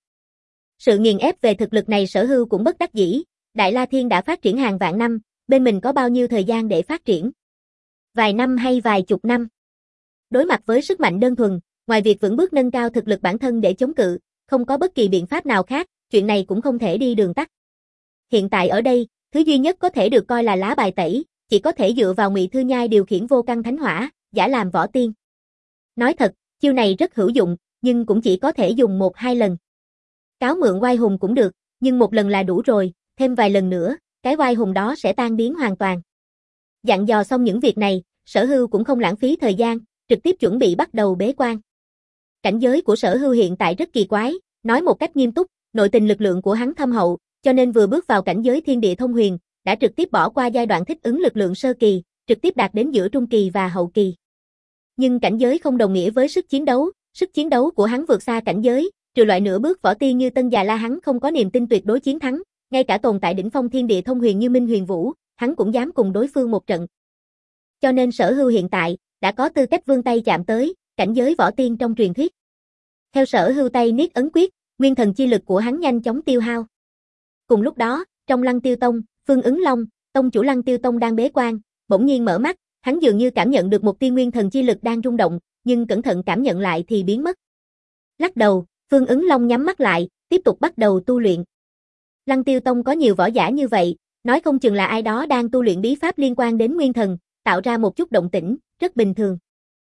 Sự nghiền ép về thực lực này Sở Hưu cũng bất đắc dĩ, Đại La Thiên đã phát triển hàng vạn năm, bên mình có bao nhiêu thời gian để phát triển? Vài năm hay vài chục năm? Đối mặt với sức mạnh đơn thuần, ngoài việc vững bước nâng cao thực lực bản thân để chống cự, không có bất kỳ biện pháp nào khác, chuyện này cũng không thể đi đường tắt. Hiện tại ở đây, thứ duy nhất có thể được coi là lá bài tẩy, chỉ có thể dựa vào Ngụy Thư Nhai điều khiển vô căn thánh hỏa, giả làm võ tiên. Nói thật, chiêu này rất hữu dụng, nhưng cũng chỉ có thể dùng một hai lần. Cáo mượn oai hùng cũng được, nhưng một lần là đủ rồi, thêm vài lần nữa, cái oai hùng đó sẽ tan biến hoàn toàn. Dặn dò xong những việc này, Sở Hưu cũng không lãng phí thời gian, trực tiếp chuẩn bị bắt đầu bế quan. Cảnh giới của Sở Hưu hiện tại rất kỳ quái, nói một cách nghiêm túc, nội tình lực lượng của hắn thâm hậu, cho nên vừa bước vào cảnh giới thiên địa thông huyền, đã trực tiếp bỏ qua giai đoạn thích ứng lực lượng sơ kỳ, trực tiếp đạt đến giữa trung kỳ và hậu kỳ. Nhưng cảnh giới không đồng nghĩa với sức chiến đấu, sức chiến đấu của hắn vượt xa cảnh giới, trừ loại nửa bước võ tiên như Tân Già La hắn không có niềm tin tuyệt đối chiến thắng, ngay cả tồn tại đỉnh phong thiên địa thông huyền như Minh Huyền Vũ, hắn cũng dám cùng đối phương một trận. Cho nên Sở Hưu hiện tại đã có tư cách vươn tay chạm tới cảnh giới võ tiên trong truyền thuyết. Theo Sở Hưu tay niết ấn quyết, nguyên thần chi lực của hắn nhanh chóng tiêu hao. Cùng lúc đó, trong Lăng Tiêu Tông, Phương Ứng Long, tông chủ Lăng Tiêu Tông đang bế quan, bỗng nhiên mở mắt, hắn dường như cảm nhận được một tia nguyên thần chi lực đang rung động, nhưng cẩn thận cảm nhận lại thì biến mất. Lắc đầu, Phương Ứng Long nhắm mắt lại, tiếp tục bắt đầu tu luyện. Lăng Tiêu Tông có nhiều võ giả như vậy, nói không chừng là ai đó đang tu luyện bí pháp liên quan đến nguyên thần, tạo ra một chút động tĩnh, rất bình thường.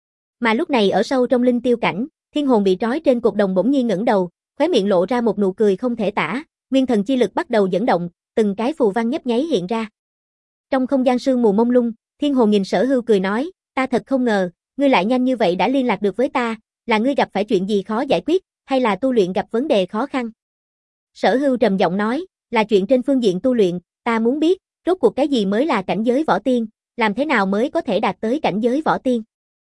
Mà lúc này ở sâu trong linh tiêu cảnh, Thiên Hồn bị trói trên cột đồng bỗng nhiên ngẩng đầu, khóe miệng lộ ra một nụ cười không thể tả, nguyên thần chi lực bắt đầu dẫn động, từng cái phù văn nhấp nháy hiện ra. Trong không gian sương mù mông lung, Thiên Hồn nhìn Sở Hưu cười nói, ta thật không ngờ, ngươi lại nhanh như vậy đã liên lạc được với ta, là ngươi gặp phải chuyện gì khó giải quyết, hay là tu luyện gặp vấn đề khó khăn? Sở Hưu trầm giọng nói, là chuyện trên phương diện tu luyện, ta muốn biết, rốt cuộc cái gì mới là cảnh giới võ tiên, làm thế nào mới có thể đạt tới cảnh giới võ tiên.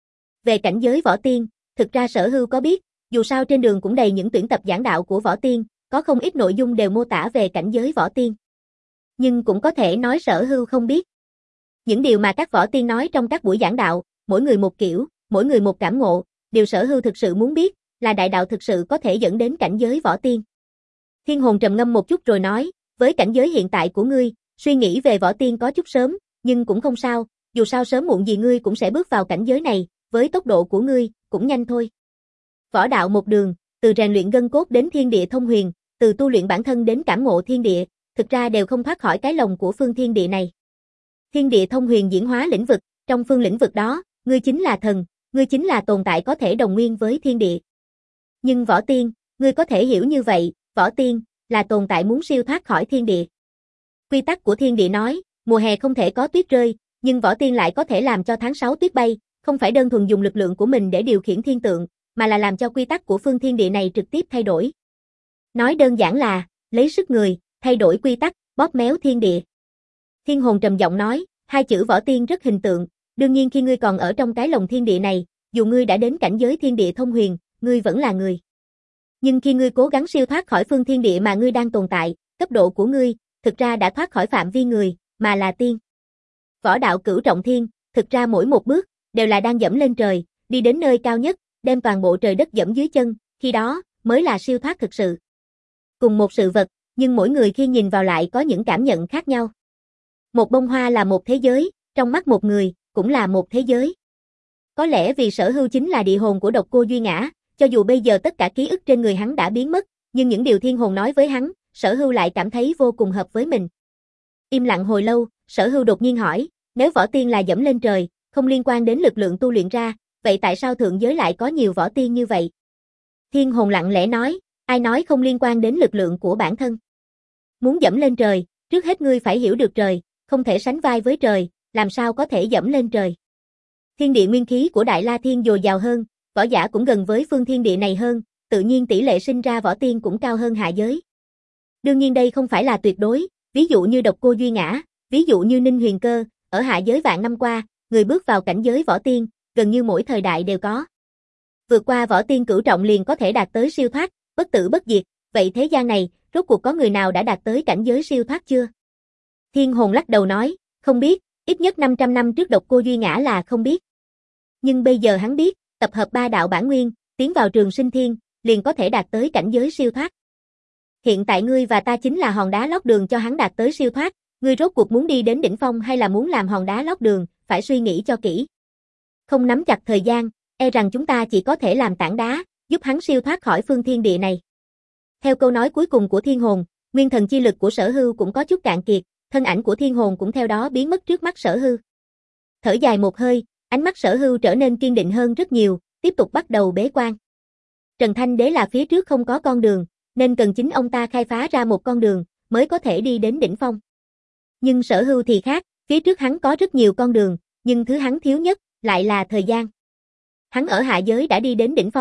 Về cảnh giới võ tiên, thực ra Sở Hưu có biết, dù sao trên đường cũng đầy những tuyển tập giảng đạo của võ tiên, có không ít nội dung đều mô tả về cảnh giới võ tiên. Nhưng cũng có thể nói Sở Hưu không biết. Những điều mà các võ tiên nói trong các buổi giảng đạo, mỗi người một kiểu, mỗi người một cảm ngộ, điều Sở Hưu thực sự muốn biết, là đại đạo thực sự có thể dẫn đến cảnh giới võ tiên. Thiên Hồn trầm ngâm một chút rồi nói, với cảnh giới hiện tại của ngươi, suy nghĩ về võ tiên có chút sớm, nhưng cũng không sao, dù sao sớm muộn gì ngươi cũng sẽ bước vào cảnh giới này, với tốc độ của ngươi, cũng nhanh thôi. Võ đạo một đường, từ rèn luyện gân cốt đến thiên địa thông huyền, từ tu luyện bản thân đến cảm ngộ thiên địa, thực ra đều không thoát khỏi cái lồng của phương thiên địa này. Thiên địa thông huyền diễn hóa lĩnh vực, trong phương lĩnh vực đó, ngươi chính là thần, ngươi chính là tồn tại có thể đồng nguyên với thiên địa. Nhưng võ tiên, ngươi có thể hiểu như vậy, võ tiên, là tồn tại muốn siêu thoát khỏi thiên địa. Quy tắc của thiên địa nói, mùa hè không thể có tuyết rơi, nhưng võ tiên lại có thể làm cho tháng sáu tuyết bay, không phải đơn thuần dùng lực lượng của mình để điều khiển thiên tượng, mà là làm cho quy tắc của phương thiên địa này trực tiếp thay đổi. Nói đơn giản là, lấy sức người, thay đổi quy tắc, bóp méo thiên địa. Thiên Hồn trầm giọng nói, hai chữ võ tiên rất hình tượng, đương nhiên khi ngươi còn ở trong cái lồng thiên địa này, dù ngươi đã đến cảnh giới thiên địa thông huyền, ngươi vẫn là người. Nhưng khi ngươi cố gắng siêu thoát khỏi phương thiên địa mà ngươi đang tồn tại, cấp độ của ngươi, thực ra đã thoát khỏi phạm vi người, mà là tiên. Võ đạo cửu trọng thiên, thực ra mỗi một bước, đều là đang dẫm lên trời, đi đến nơi cao nhất, đem toàn bộ trời đất dẫm dưới chân, khi đó, mới là siêu thoát thực sự. Cùng một sự vật, nhưng mỗi người khi nhìn vào lại có những cảm nhận khác nhau. Một bông hoa là một thế giới, trong mắt một người, cũng là một thế giới. Có lẽ vì Sở Hưu chính là địa hồn của Độc Cô Duy Ngã, cho dù bây giờ tất cả ký ức trên người hắn đã biến mất, nhưng những điều Thiên Hồn nói với hắn, Sở Hưu lại cảm thấy vô cùng hợp với mình. Im lặng hồi lâu, Sở Hưu đột nhiên hỏi, nếu võ tiên là dẫm lên trời, không liên quan đến lực lượng tu luyện ra, vậy tại sao thượng giới lại có nhiều võ tiên như vậy? Thiên Hồn lặng lẽ nói, ai nói không liên quan đến lực lượng của bản thân? Muốn dẫm lên trời, trước hết ngươi phải hiểu được trời, không thể sánh vai với trời, làm sao có thể dẫm lên trời? Thiên địa nguyên khí của Đại La Thiên dồi dào hơn, võ giả cũng gần với phương thiên địa này hơn, tự nhiên tỷ lệ sinh ra võ tiên cũng cao hơn hạ giới. Đương nhiên đây không phải là tuyệt đối, ví dụ như Độc Cô Duy Ngã, ví dụ như Ninh Huyền Cơ, ở hạ giới vạn năm qua, người bước vào cảnh giới võ tiên, gần như mỗi thời đại đều có. Vượt qua võ tiên cửu trọng liền có thể đạt tới siêu thoát, bất tử bất diệt, vậy thế gian này, rốt cuộc có người nào đã đạt tới cảnh giới siêu thoát chưa? Thiên Hồn lắc đầu nói, không biết, ít nhất năm trăm năm trước Độc Cô Duy Ngã là không biết. Nhưng bây giờ hắn biết, tập hợp ba đạo bản nguyên, tiến vào trường sinh thiên, liền có thể đạt tới cảnh giới siêu thoát. Hiện tại ngươi và ta chính là hòn đá lót đường cho hắn đạt tới siêu thoát, ngươi rốt cuộc muốn đi đến đỉnh phong hay là muốn làm hòn đá lót đường, phải suy nghĩ cho kỹ. Không nắm chặt thời gian, e rằng chúng ta chỉ có thể làm tảng đá, giúp hắn siêu thoát khỏi phương thiên địa này. Theo câu nói cuối cùng của Thiên Hồn, nguyên thần chi lực của Sở Hưu cũng có chút cạn kiệt, thân ảnh của Thiên Hồn cũng theo đó biến mất trước mắt Sở Hưu. Thở dài một hơi, ánh mắt Sở Hưu trở nên kiên định hơn rất nhiều, tiếp tục bắt đầu bế quan. Trần Thanh Đế là phía trước không có con đường, nên cần chính ông ta khai phá ra một con đường, mới có thể đi đến đỉnh phong. Nhưng Sở Hưu thì khác, phía trước hắn có rất nhiều con đường, nhưng thứ hắn thiếu nhất, lại là thời gian. Hắn ở hạ giới đã đi đến đỉnh phong,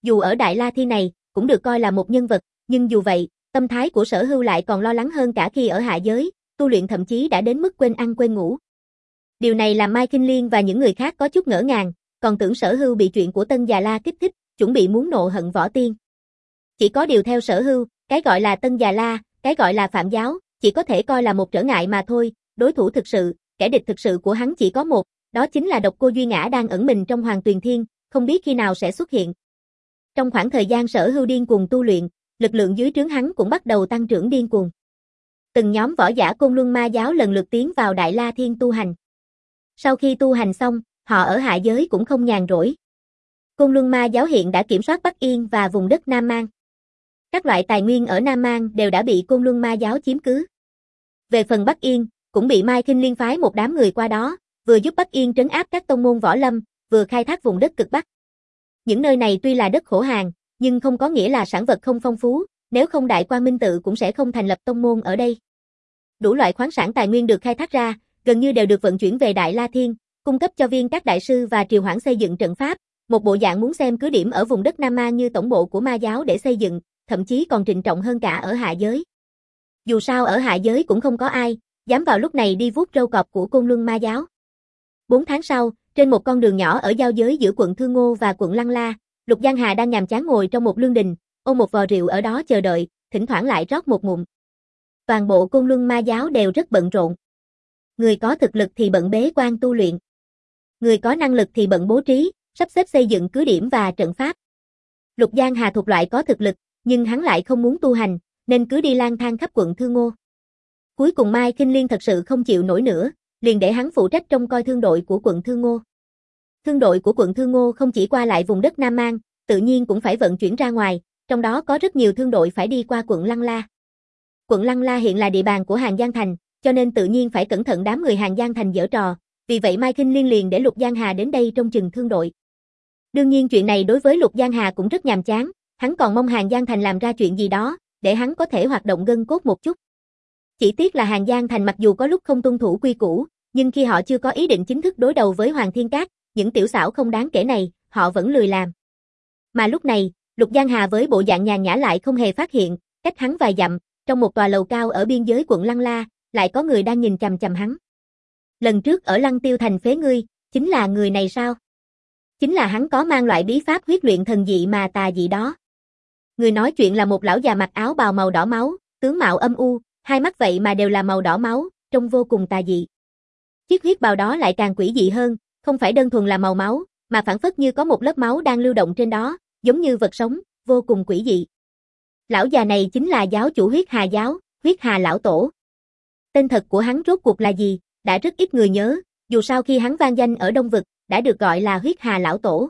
Dù ở Đại La Thiên này, cũng được coi là một nhân vật, nhưng dù vậy, tâm thái của Sở Hưu lại còn lo lắng hơn cả khi ở hạ giới, tu luyện thậm chí đã đến mức quên ăn quên ngủ. Điều này làm Mai Kinh Liên và những người khác có chút ngỡ ngàng, còn tưởng Sở Hưu bị chuyện của Tân Già La kích thích, chuẩn bị muốn nộ hận Võ Tiên. Chỉ có điều theo Sở Hưu, cái gọi là Tân Già La, cái gọi là Phạm Giáo, chỉ có thể coi là một trở ngại mà thôi, đối thủ thực sự, kẻ địch thực sự của hắn chỉ có một, đó chính là độc cô Duy Ngã đang ẩn mình trong Hoàng Tuyền Thiên, không biết khi nào sẽ xuất hiện. Trong khoảng thời gian Sở Hưu điên cuồng tu luyện, lực lượng dưới trướng hắn cũng bắt đầu tăng trưởng điên cuồng. Từng nhóm võ giả Côn Luân Ma Giáo lần lượt tiến vào Đại La Thiên tu hành. Sau khi tu hành xong, họ ở hạ giới cũng không nhàn rỗi. Côn Luân Ma Giáo hiện đã kiểm soát Bắc Yên và vùng đất Nam Mang. Các loại tài nguyên ở Nam Mang đều đã bị Côn Luân Ma Giáo chiếm cứ. Về phần Bắc Yên, cũng bị Mai Kinh Liên phái một đám người qua đó, vừa giúp Bắc Yên trấn áp các tông môn võ lâm, vừa khai thác vùng đất cực Bắc. Những nơi này tuy là đất khổ hàn, nhưng không có nghĩa là sản vật không phong phú, nếu không Đại Quang Minh Tự cũng sẽ không thành lập tông môn ở đây. Đủ loại khoáng sản tài nguyên được khai thác ra, gần như đều được vận chuyển về Đại La Thiên, cung cấp cho viên các đại sư và triều hoãn xây dựng trận pháp, một bộ dạng muốn xem cứ điểm ở vùng đất Nam Mang như tổng bộ của ma giáo để xây dựng, thậm chí còn trịnh trọng hơn cả ở hạ giới. Dù sao ở hạ giới cũng không có ai dám vào lúc này đi vuốt râu cọp của Côn Luân Ma Giáo. Bốn tháng sau, trên một con đường nhỏ ở giao giới giữa quận Thương Ngô và quận Lăng La, Lục Giang Hà đang nhàm chán ngồi trong một lương đình, ôm một vò rượu ở đó chờ đợi, thỉnh thoảng lại rót một ngụm. Toàn bộ Côn Luân Ma Giáo đều rất bận rộn. Người có thực lực thì bận bế quan tu luyện. Người có năng lực thì bận bố trí, sắp xếp xây dựng cứ điểm và trận pháp. Lục Giang Hà thuộc loại có thực lực, nhưng hắn lại không muốn tu hành, nên cứ đi lang thang khắp quận Thương Ngô. Cuối cùng Mai Kinh Liên thật sự không chịu nổi nữa, liền để hắn phụ trách trông coi thương đội của quận Thương Ngô. Thương đội của quận Thương Ngô không chỉ qua lại vùng đất Nam Mang, tự nhiên cũng phải vận chuyển ra ngoài, trong đó có rất nhiều thương đội phải đi qua quận Lăng La. Quận Lăng La hiện là địa bàn của Hàng Giang Thành, cho nên tự nhiên phải cẩn thận đám người Hàng Giang Thành giở trò, vì vậy Mai Kinh Liên liền để Lục Giang Hà đến đây trông chừng thương đội. Đương nhiên chuyện này đối với Lục Giang Hà cũng rất nhàm chán, hắn còn mong Hàng Giang Thành làm ra chuyện gì đó, để hắn có thể hoạt động gân cốt một chút. Chỉ tiếc là Hàng Giang Thành mặc dù có lúc không tuân thủ quy củ, nhưng khi họ chưa có ý định chính thức đối đầu với Hoàng Thiên Cát, những tiểu xảo không đáng kể này, họ vẫn lười làm. Mà lúc này, Lục Giang Hà với bộ dạng nhàn nhã lại không hề phát hiện, cách hắn vài dặm, trong một tòa lầu cao ở biên giới quận Lăng La, lại có người đang nhìn chằm chằm hắn. Lần trước ở Lăng Tiêu Thành phế ngươi, chính là người này sao? Chính là hắn có mang loại bí pháp huyết luyện thần dị mà tà dị đó. Người nói chuyện là một lão già mặc áo bào màu đỏ máu, tướng mạo âm u, hai mắt vậy mà đều là màu đỏ máu, trông vô cùng tà dị. Chiếc huyết bào đó lại càng quỷ dị hơn, không phải đơn thuần là màu máu, mà phảng phất như có một lớp máu đang lưu động trên đó, giống như vật sống, vô cùng quỷ dị. Lão già này chính là giáo chủ Huyết Hà giáo, Huyết Hà lão tổ. Tên thật của hắn rốt cuộc là gì, đã rất ít người nhớ, dù sao khi hắn vang danh ở Đông Vực, đã được gọi là Huyết Hà lão tổ.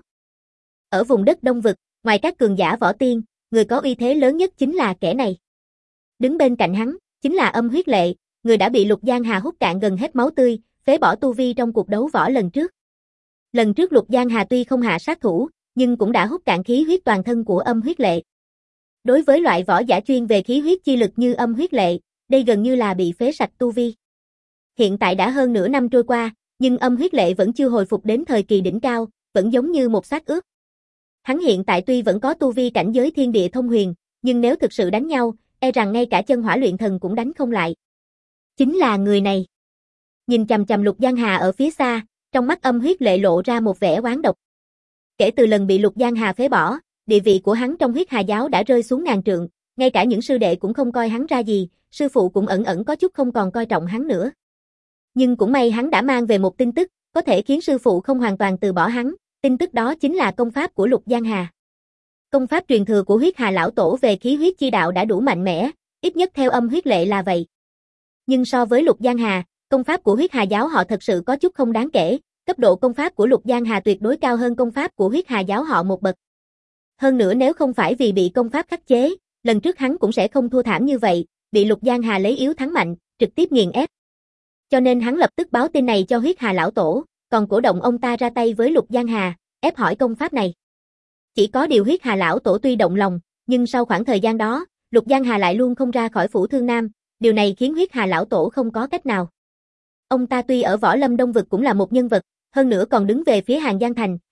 Ở vùng đất Đông Vực, ngoài các cường giả võ tiên, người có uy thế lớn nhất chính là kẻ này. Đứng bên cạnh hắn, chính là Âm Huyết Lệ, người đã bị Lục Giang Hà hút cạn gần hết máu tươi, phế bỏ tu vi trong cuộc đấu võ lần trước. Lần trước Lục Giang Hà tuy không hạ sát thủ, nhưng cũng đã hút cạn khí huyết toàn thân của Âm Huyết Lệ. Đối với loại võ giả chuyên về khí huyết chi lực như Âm Huyết Lệ, đây gần như là bị phế sạch tu vi. Hiện tại đã hơn nửa năm trôi qua, nhưng Âm Huyết Lệ vẫn chưa hồi phục đến thời kỳ đỉnh cao, vẫn giống như một xác ướp. Hắn hiện tại tuy vẫn có tu vi cảnh giới thiên địa thông huyền, nhưng nếu thực sự đánh nhau, e rằng ngay cả chân hỏa luyện thần cũng đánh không lại. Chính là người này. Nhìn chằm chằm Lục Giang Hà ở phía xa, trong mắt Âm Huyết Lệ lộ ra một vẻ oán độc. Kể từ lần bị Lục Giang Hà phế bỏ, địa vị của hắn trong Huyết Hà giáo đã rơi xuống ngàn trượng, ngay cả những sư đệ cũng không coi hắn ra gì, sư phụ cũng ẩn ẩn có chút không còn coi trọng hắn nữa. Nhưng cũng may hắn đã mang về một tin tức, có thể khiến sư phụ không hoàn toàn từ bỏ hắn, tin tức đó chính là công pháp của Lục Giang Hà. Công pháp truyền thừa của Huyết Hà lão tổ về khí huyết chi đạo đã đủ mạnh mẽ, ít nhất theo Âm Huyết Lệ là vậy. Nhưng so với Lục Giang Hà, công pháp của Huyết Hà giáo họ thật sự có chút không đáng kể, cấp độ công pháp của Lục Giang Hà tuyệt đối cao hơn công pháp của Huyết Hà giáo họ một bậc. Hơn nữa nếu không phải vì bị công pháp khắc chế, lần trước hắn cũng sẽ không thua thảm như vậy, bị Lục Giang Hà lấy yếu thắng mạnh, trực tiếp nghiền ép. Cho nên hắn lập tức báo tin này cho Huyết Hà lão tổ, còn cổ động ông ta ra tay với Lục Giang Hà, ép hỏi công pháp này. Chỉ có điều Huyết Hà lão tổ tuy động lòng, nhưng sau khoảng thời gian đó, Lục Giang Hà lại luôn không ra khỏi phủ Thương Nam, điều này khiến Huyết Hà lão tổ không có cách nào. Ông ta tuy ở Võ Lâm Đông Vực cũng là một nhân vật, hơn nữa còn đứng về phía Hàng Giang Thành,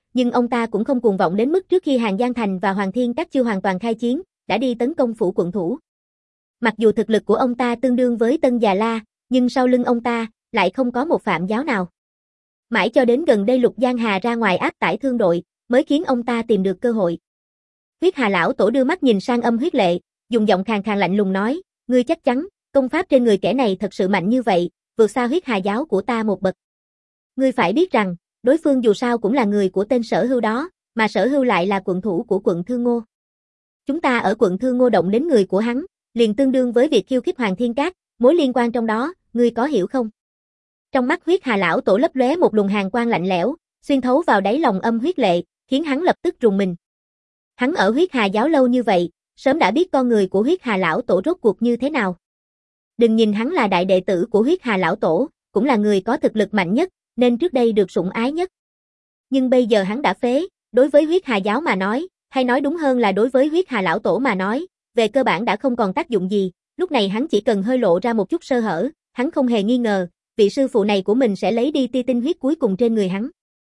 nhưng ông ta cũng không cuồng vọng đến mức trước khi Hàng Giang Thành và Hoàng Thiên Các chưa hoàn toàn khai chiến, đã đi tấn công phủ quận thủ. Mặc dù thực lực của ông ta tương đương với Tân Già La, nhưng sau lưng ông ta lại không có một phạm giáo nào. Mãi cho đến gần đây Lục Giang Hà ra ngoài áp tải thương đội, mới khiến ông ta tìm được cơ hội. Huyết Hà lão tổ đưa mắt nhìn sang Âm Huyết Lệ, dùng giọng khàn khàn lạnh lùng nói, ngươi chắc chắn, công pháp trên người kẻ này thật sự mạnh như vậy, vượt xa Huyết Hà giáo của ta một bậc. Ngươi phải biết rằng, đối phương dù sao cũng là người của tên Sở Hưu đó, mà Sở Hưu lại là quận thủ của quận Thương Ngô. Chúng ta ở quận Thương Ngô động đến người của hắn, liền tương đương với việc khiêu khích Hoàng Thiên Các, mối liên quan trong đó, ngươi có hiểu không? Trong mắt Huyết Hà lão tổ lấp lóe một luồng hàn quang lạnh lẽo, xuyên thấu vào đáy lòng Âm Huyết Lệ, khiến hắn lập tức rùng mình. Hắn ở Huyết Hà giáo lâu như vậy, sớm đã biết con người của Huyết Hà lão tổ rốt cuộc như thế nào. Đừng nhìn hắn là đại đệ tử của Huyết Hà lão tổ, cũng là người có thực lực mạnh nhất, nên trước đây được sủng ái nhất. Nhưng bây giờ hắn đã phế, đối với Huyết Hà giáo mà nói, hay nói đúng hơn là đối với Huyết Hà lão tổ mà nói, về cơ bản đã không còn tác dụng gì, lúc này hắn chỉ cần hơi lộ ra một chút sơ hở, hắn không hề nghi ngờ, vị sư phụ này của mình sẽ lấy đi tia tinh huyết cuối cùng trên người hắn.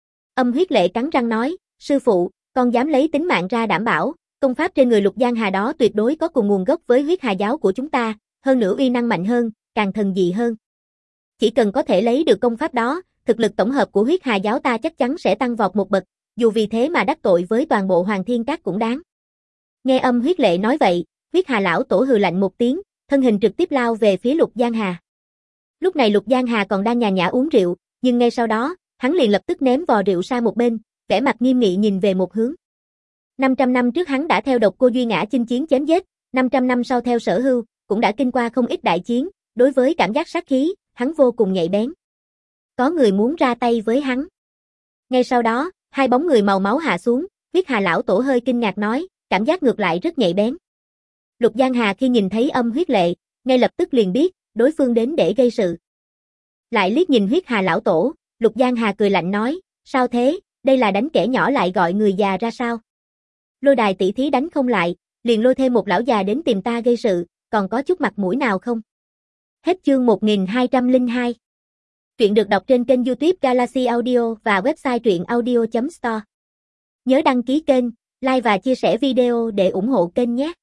Âm Huyết Lệ cắn răng nói, sư phụ, con dám lấy tính mạng ra đảm bảo, công pháp trên người Lục Giang Hà đó tuyệt đối có cùng nguồn gốc với Huyết Hà giáo của chúng ta, hơn nữa uy năng mạnh hơn, càng thần dị hơn. Chỉ cần có thể lấy được công pháp đó, thực lực tổng hợp của Huyết Hà giáo ta chắc chắn sẽ tăng vọt một bậc, dù vì thế mà đắc tội với toàn bộ Hoàng Thiên Các cũng đáng. Nghe Âm Huyết Lệ nói vậy, Huyết Hà lão tổ hừ lạnh một tiếng, thân hình trực tiếp lao về phía Lục Giang Hà. Lúc này Lục Giang Hà còn đang nhàn nhã uống rượu, nhưng ngay sau đó, hắn liền lập tức ném vò rượu sang một bên, vẻ mặt nghiêm nghị nhìn về một hướng. năm trăm năm trước hắn đã theo Độc Cô Duy Ngã chinh chiến chém giết, năm trăm năm sau theo Sở Hưu, cũng đã kinh qua không ít đại chiến, đối với cảm giác sát khí, hắn vô cùng nhạy bén. Có người muốn ra tay với hắn. Ngay sau đó, hai bóng người màu máu hạ xuống, Huyết Hà lão tổ hơi kinh ngạc nói, cảm giác ngược lại rất nhạy bén. Lục Giang Hà khi nhìn thấy Âm Huyết Lệ, ngay lập tức liền biết, đối phương đến để gây sự. Lại liếc nhìn Huyết Hà lão tổ, Lục Giang Hà cười lạnh nói, sao thế, đây là đánh kẻ nhỏ lại gọi người già ra sao? Lôi đài tỷ thí đánh không lại, liền lôi thêm một lão già đến tìm ta gây sự, còn có chút mặt mũi nào không? Hết chương một nghìn hai trăm lẻ hai. Truyện được đọc trên kênh YouTube Galaxy Audio và website truyện audio chấm store. Nhớ đăng ký kênh, like và chia sẻ video để ủng hộ kênh nhé.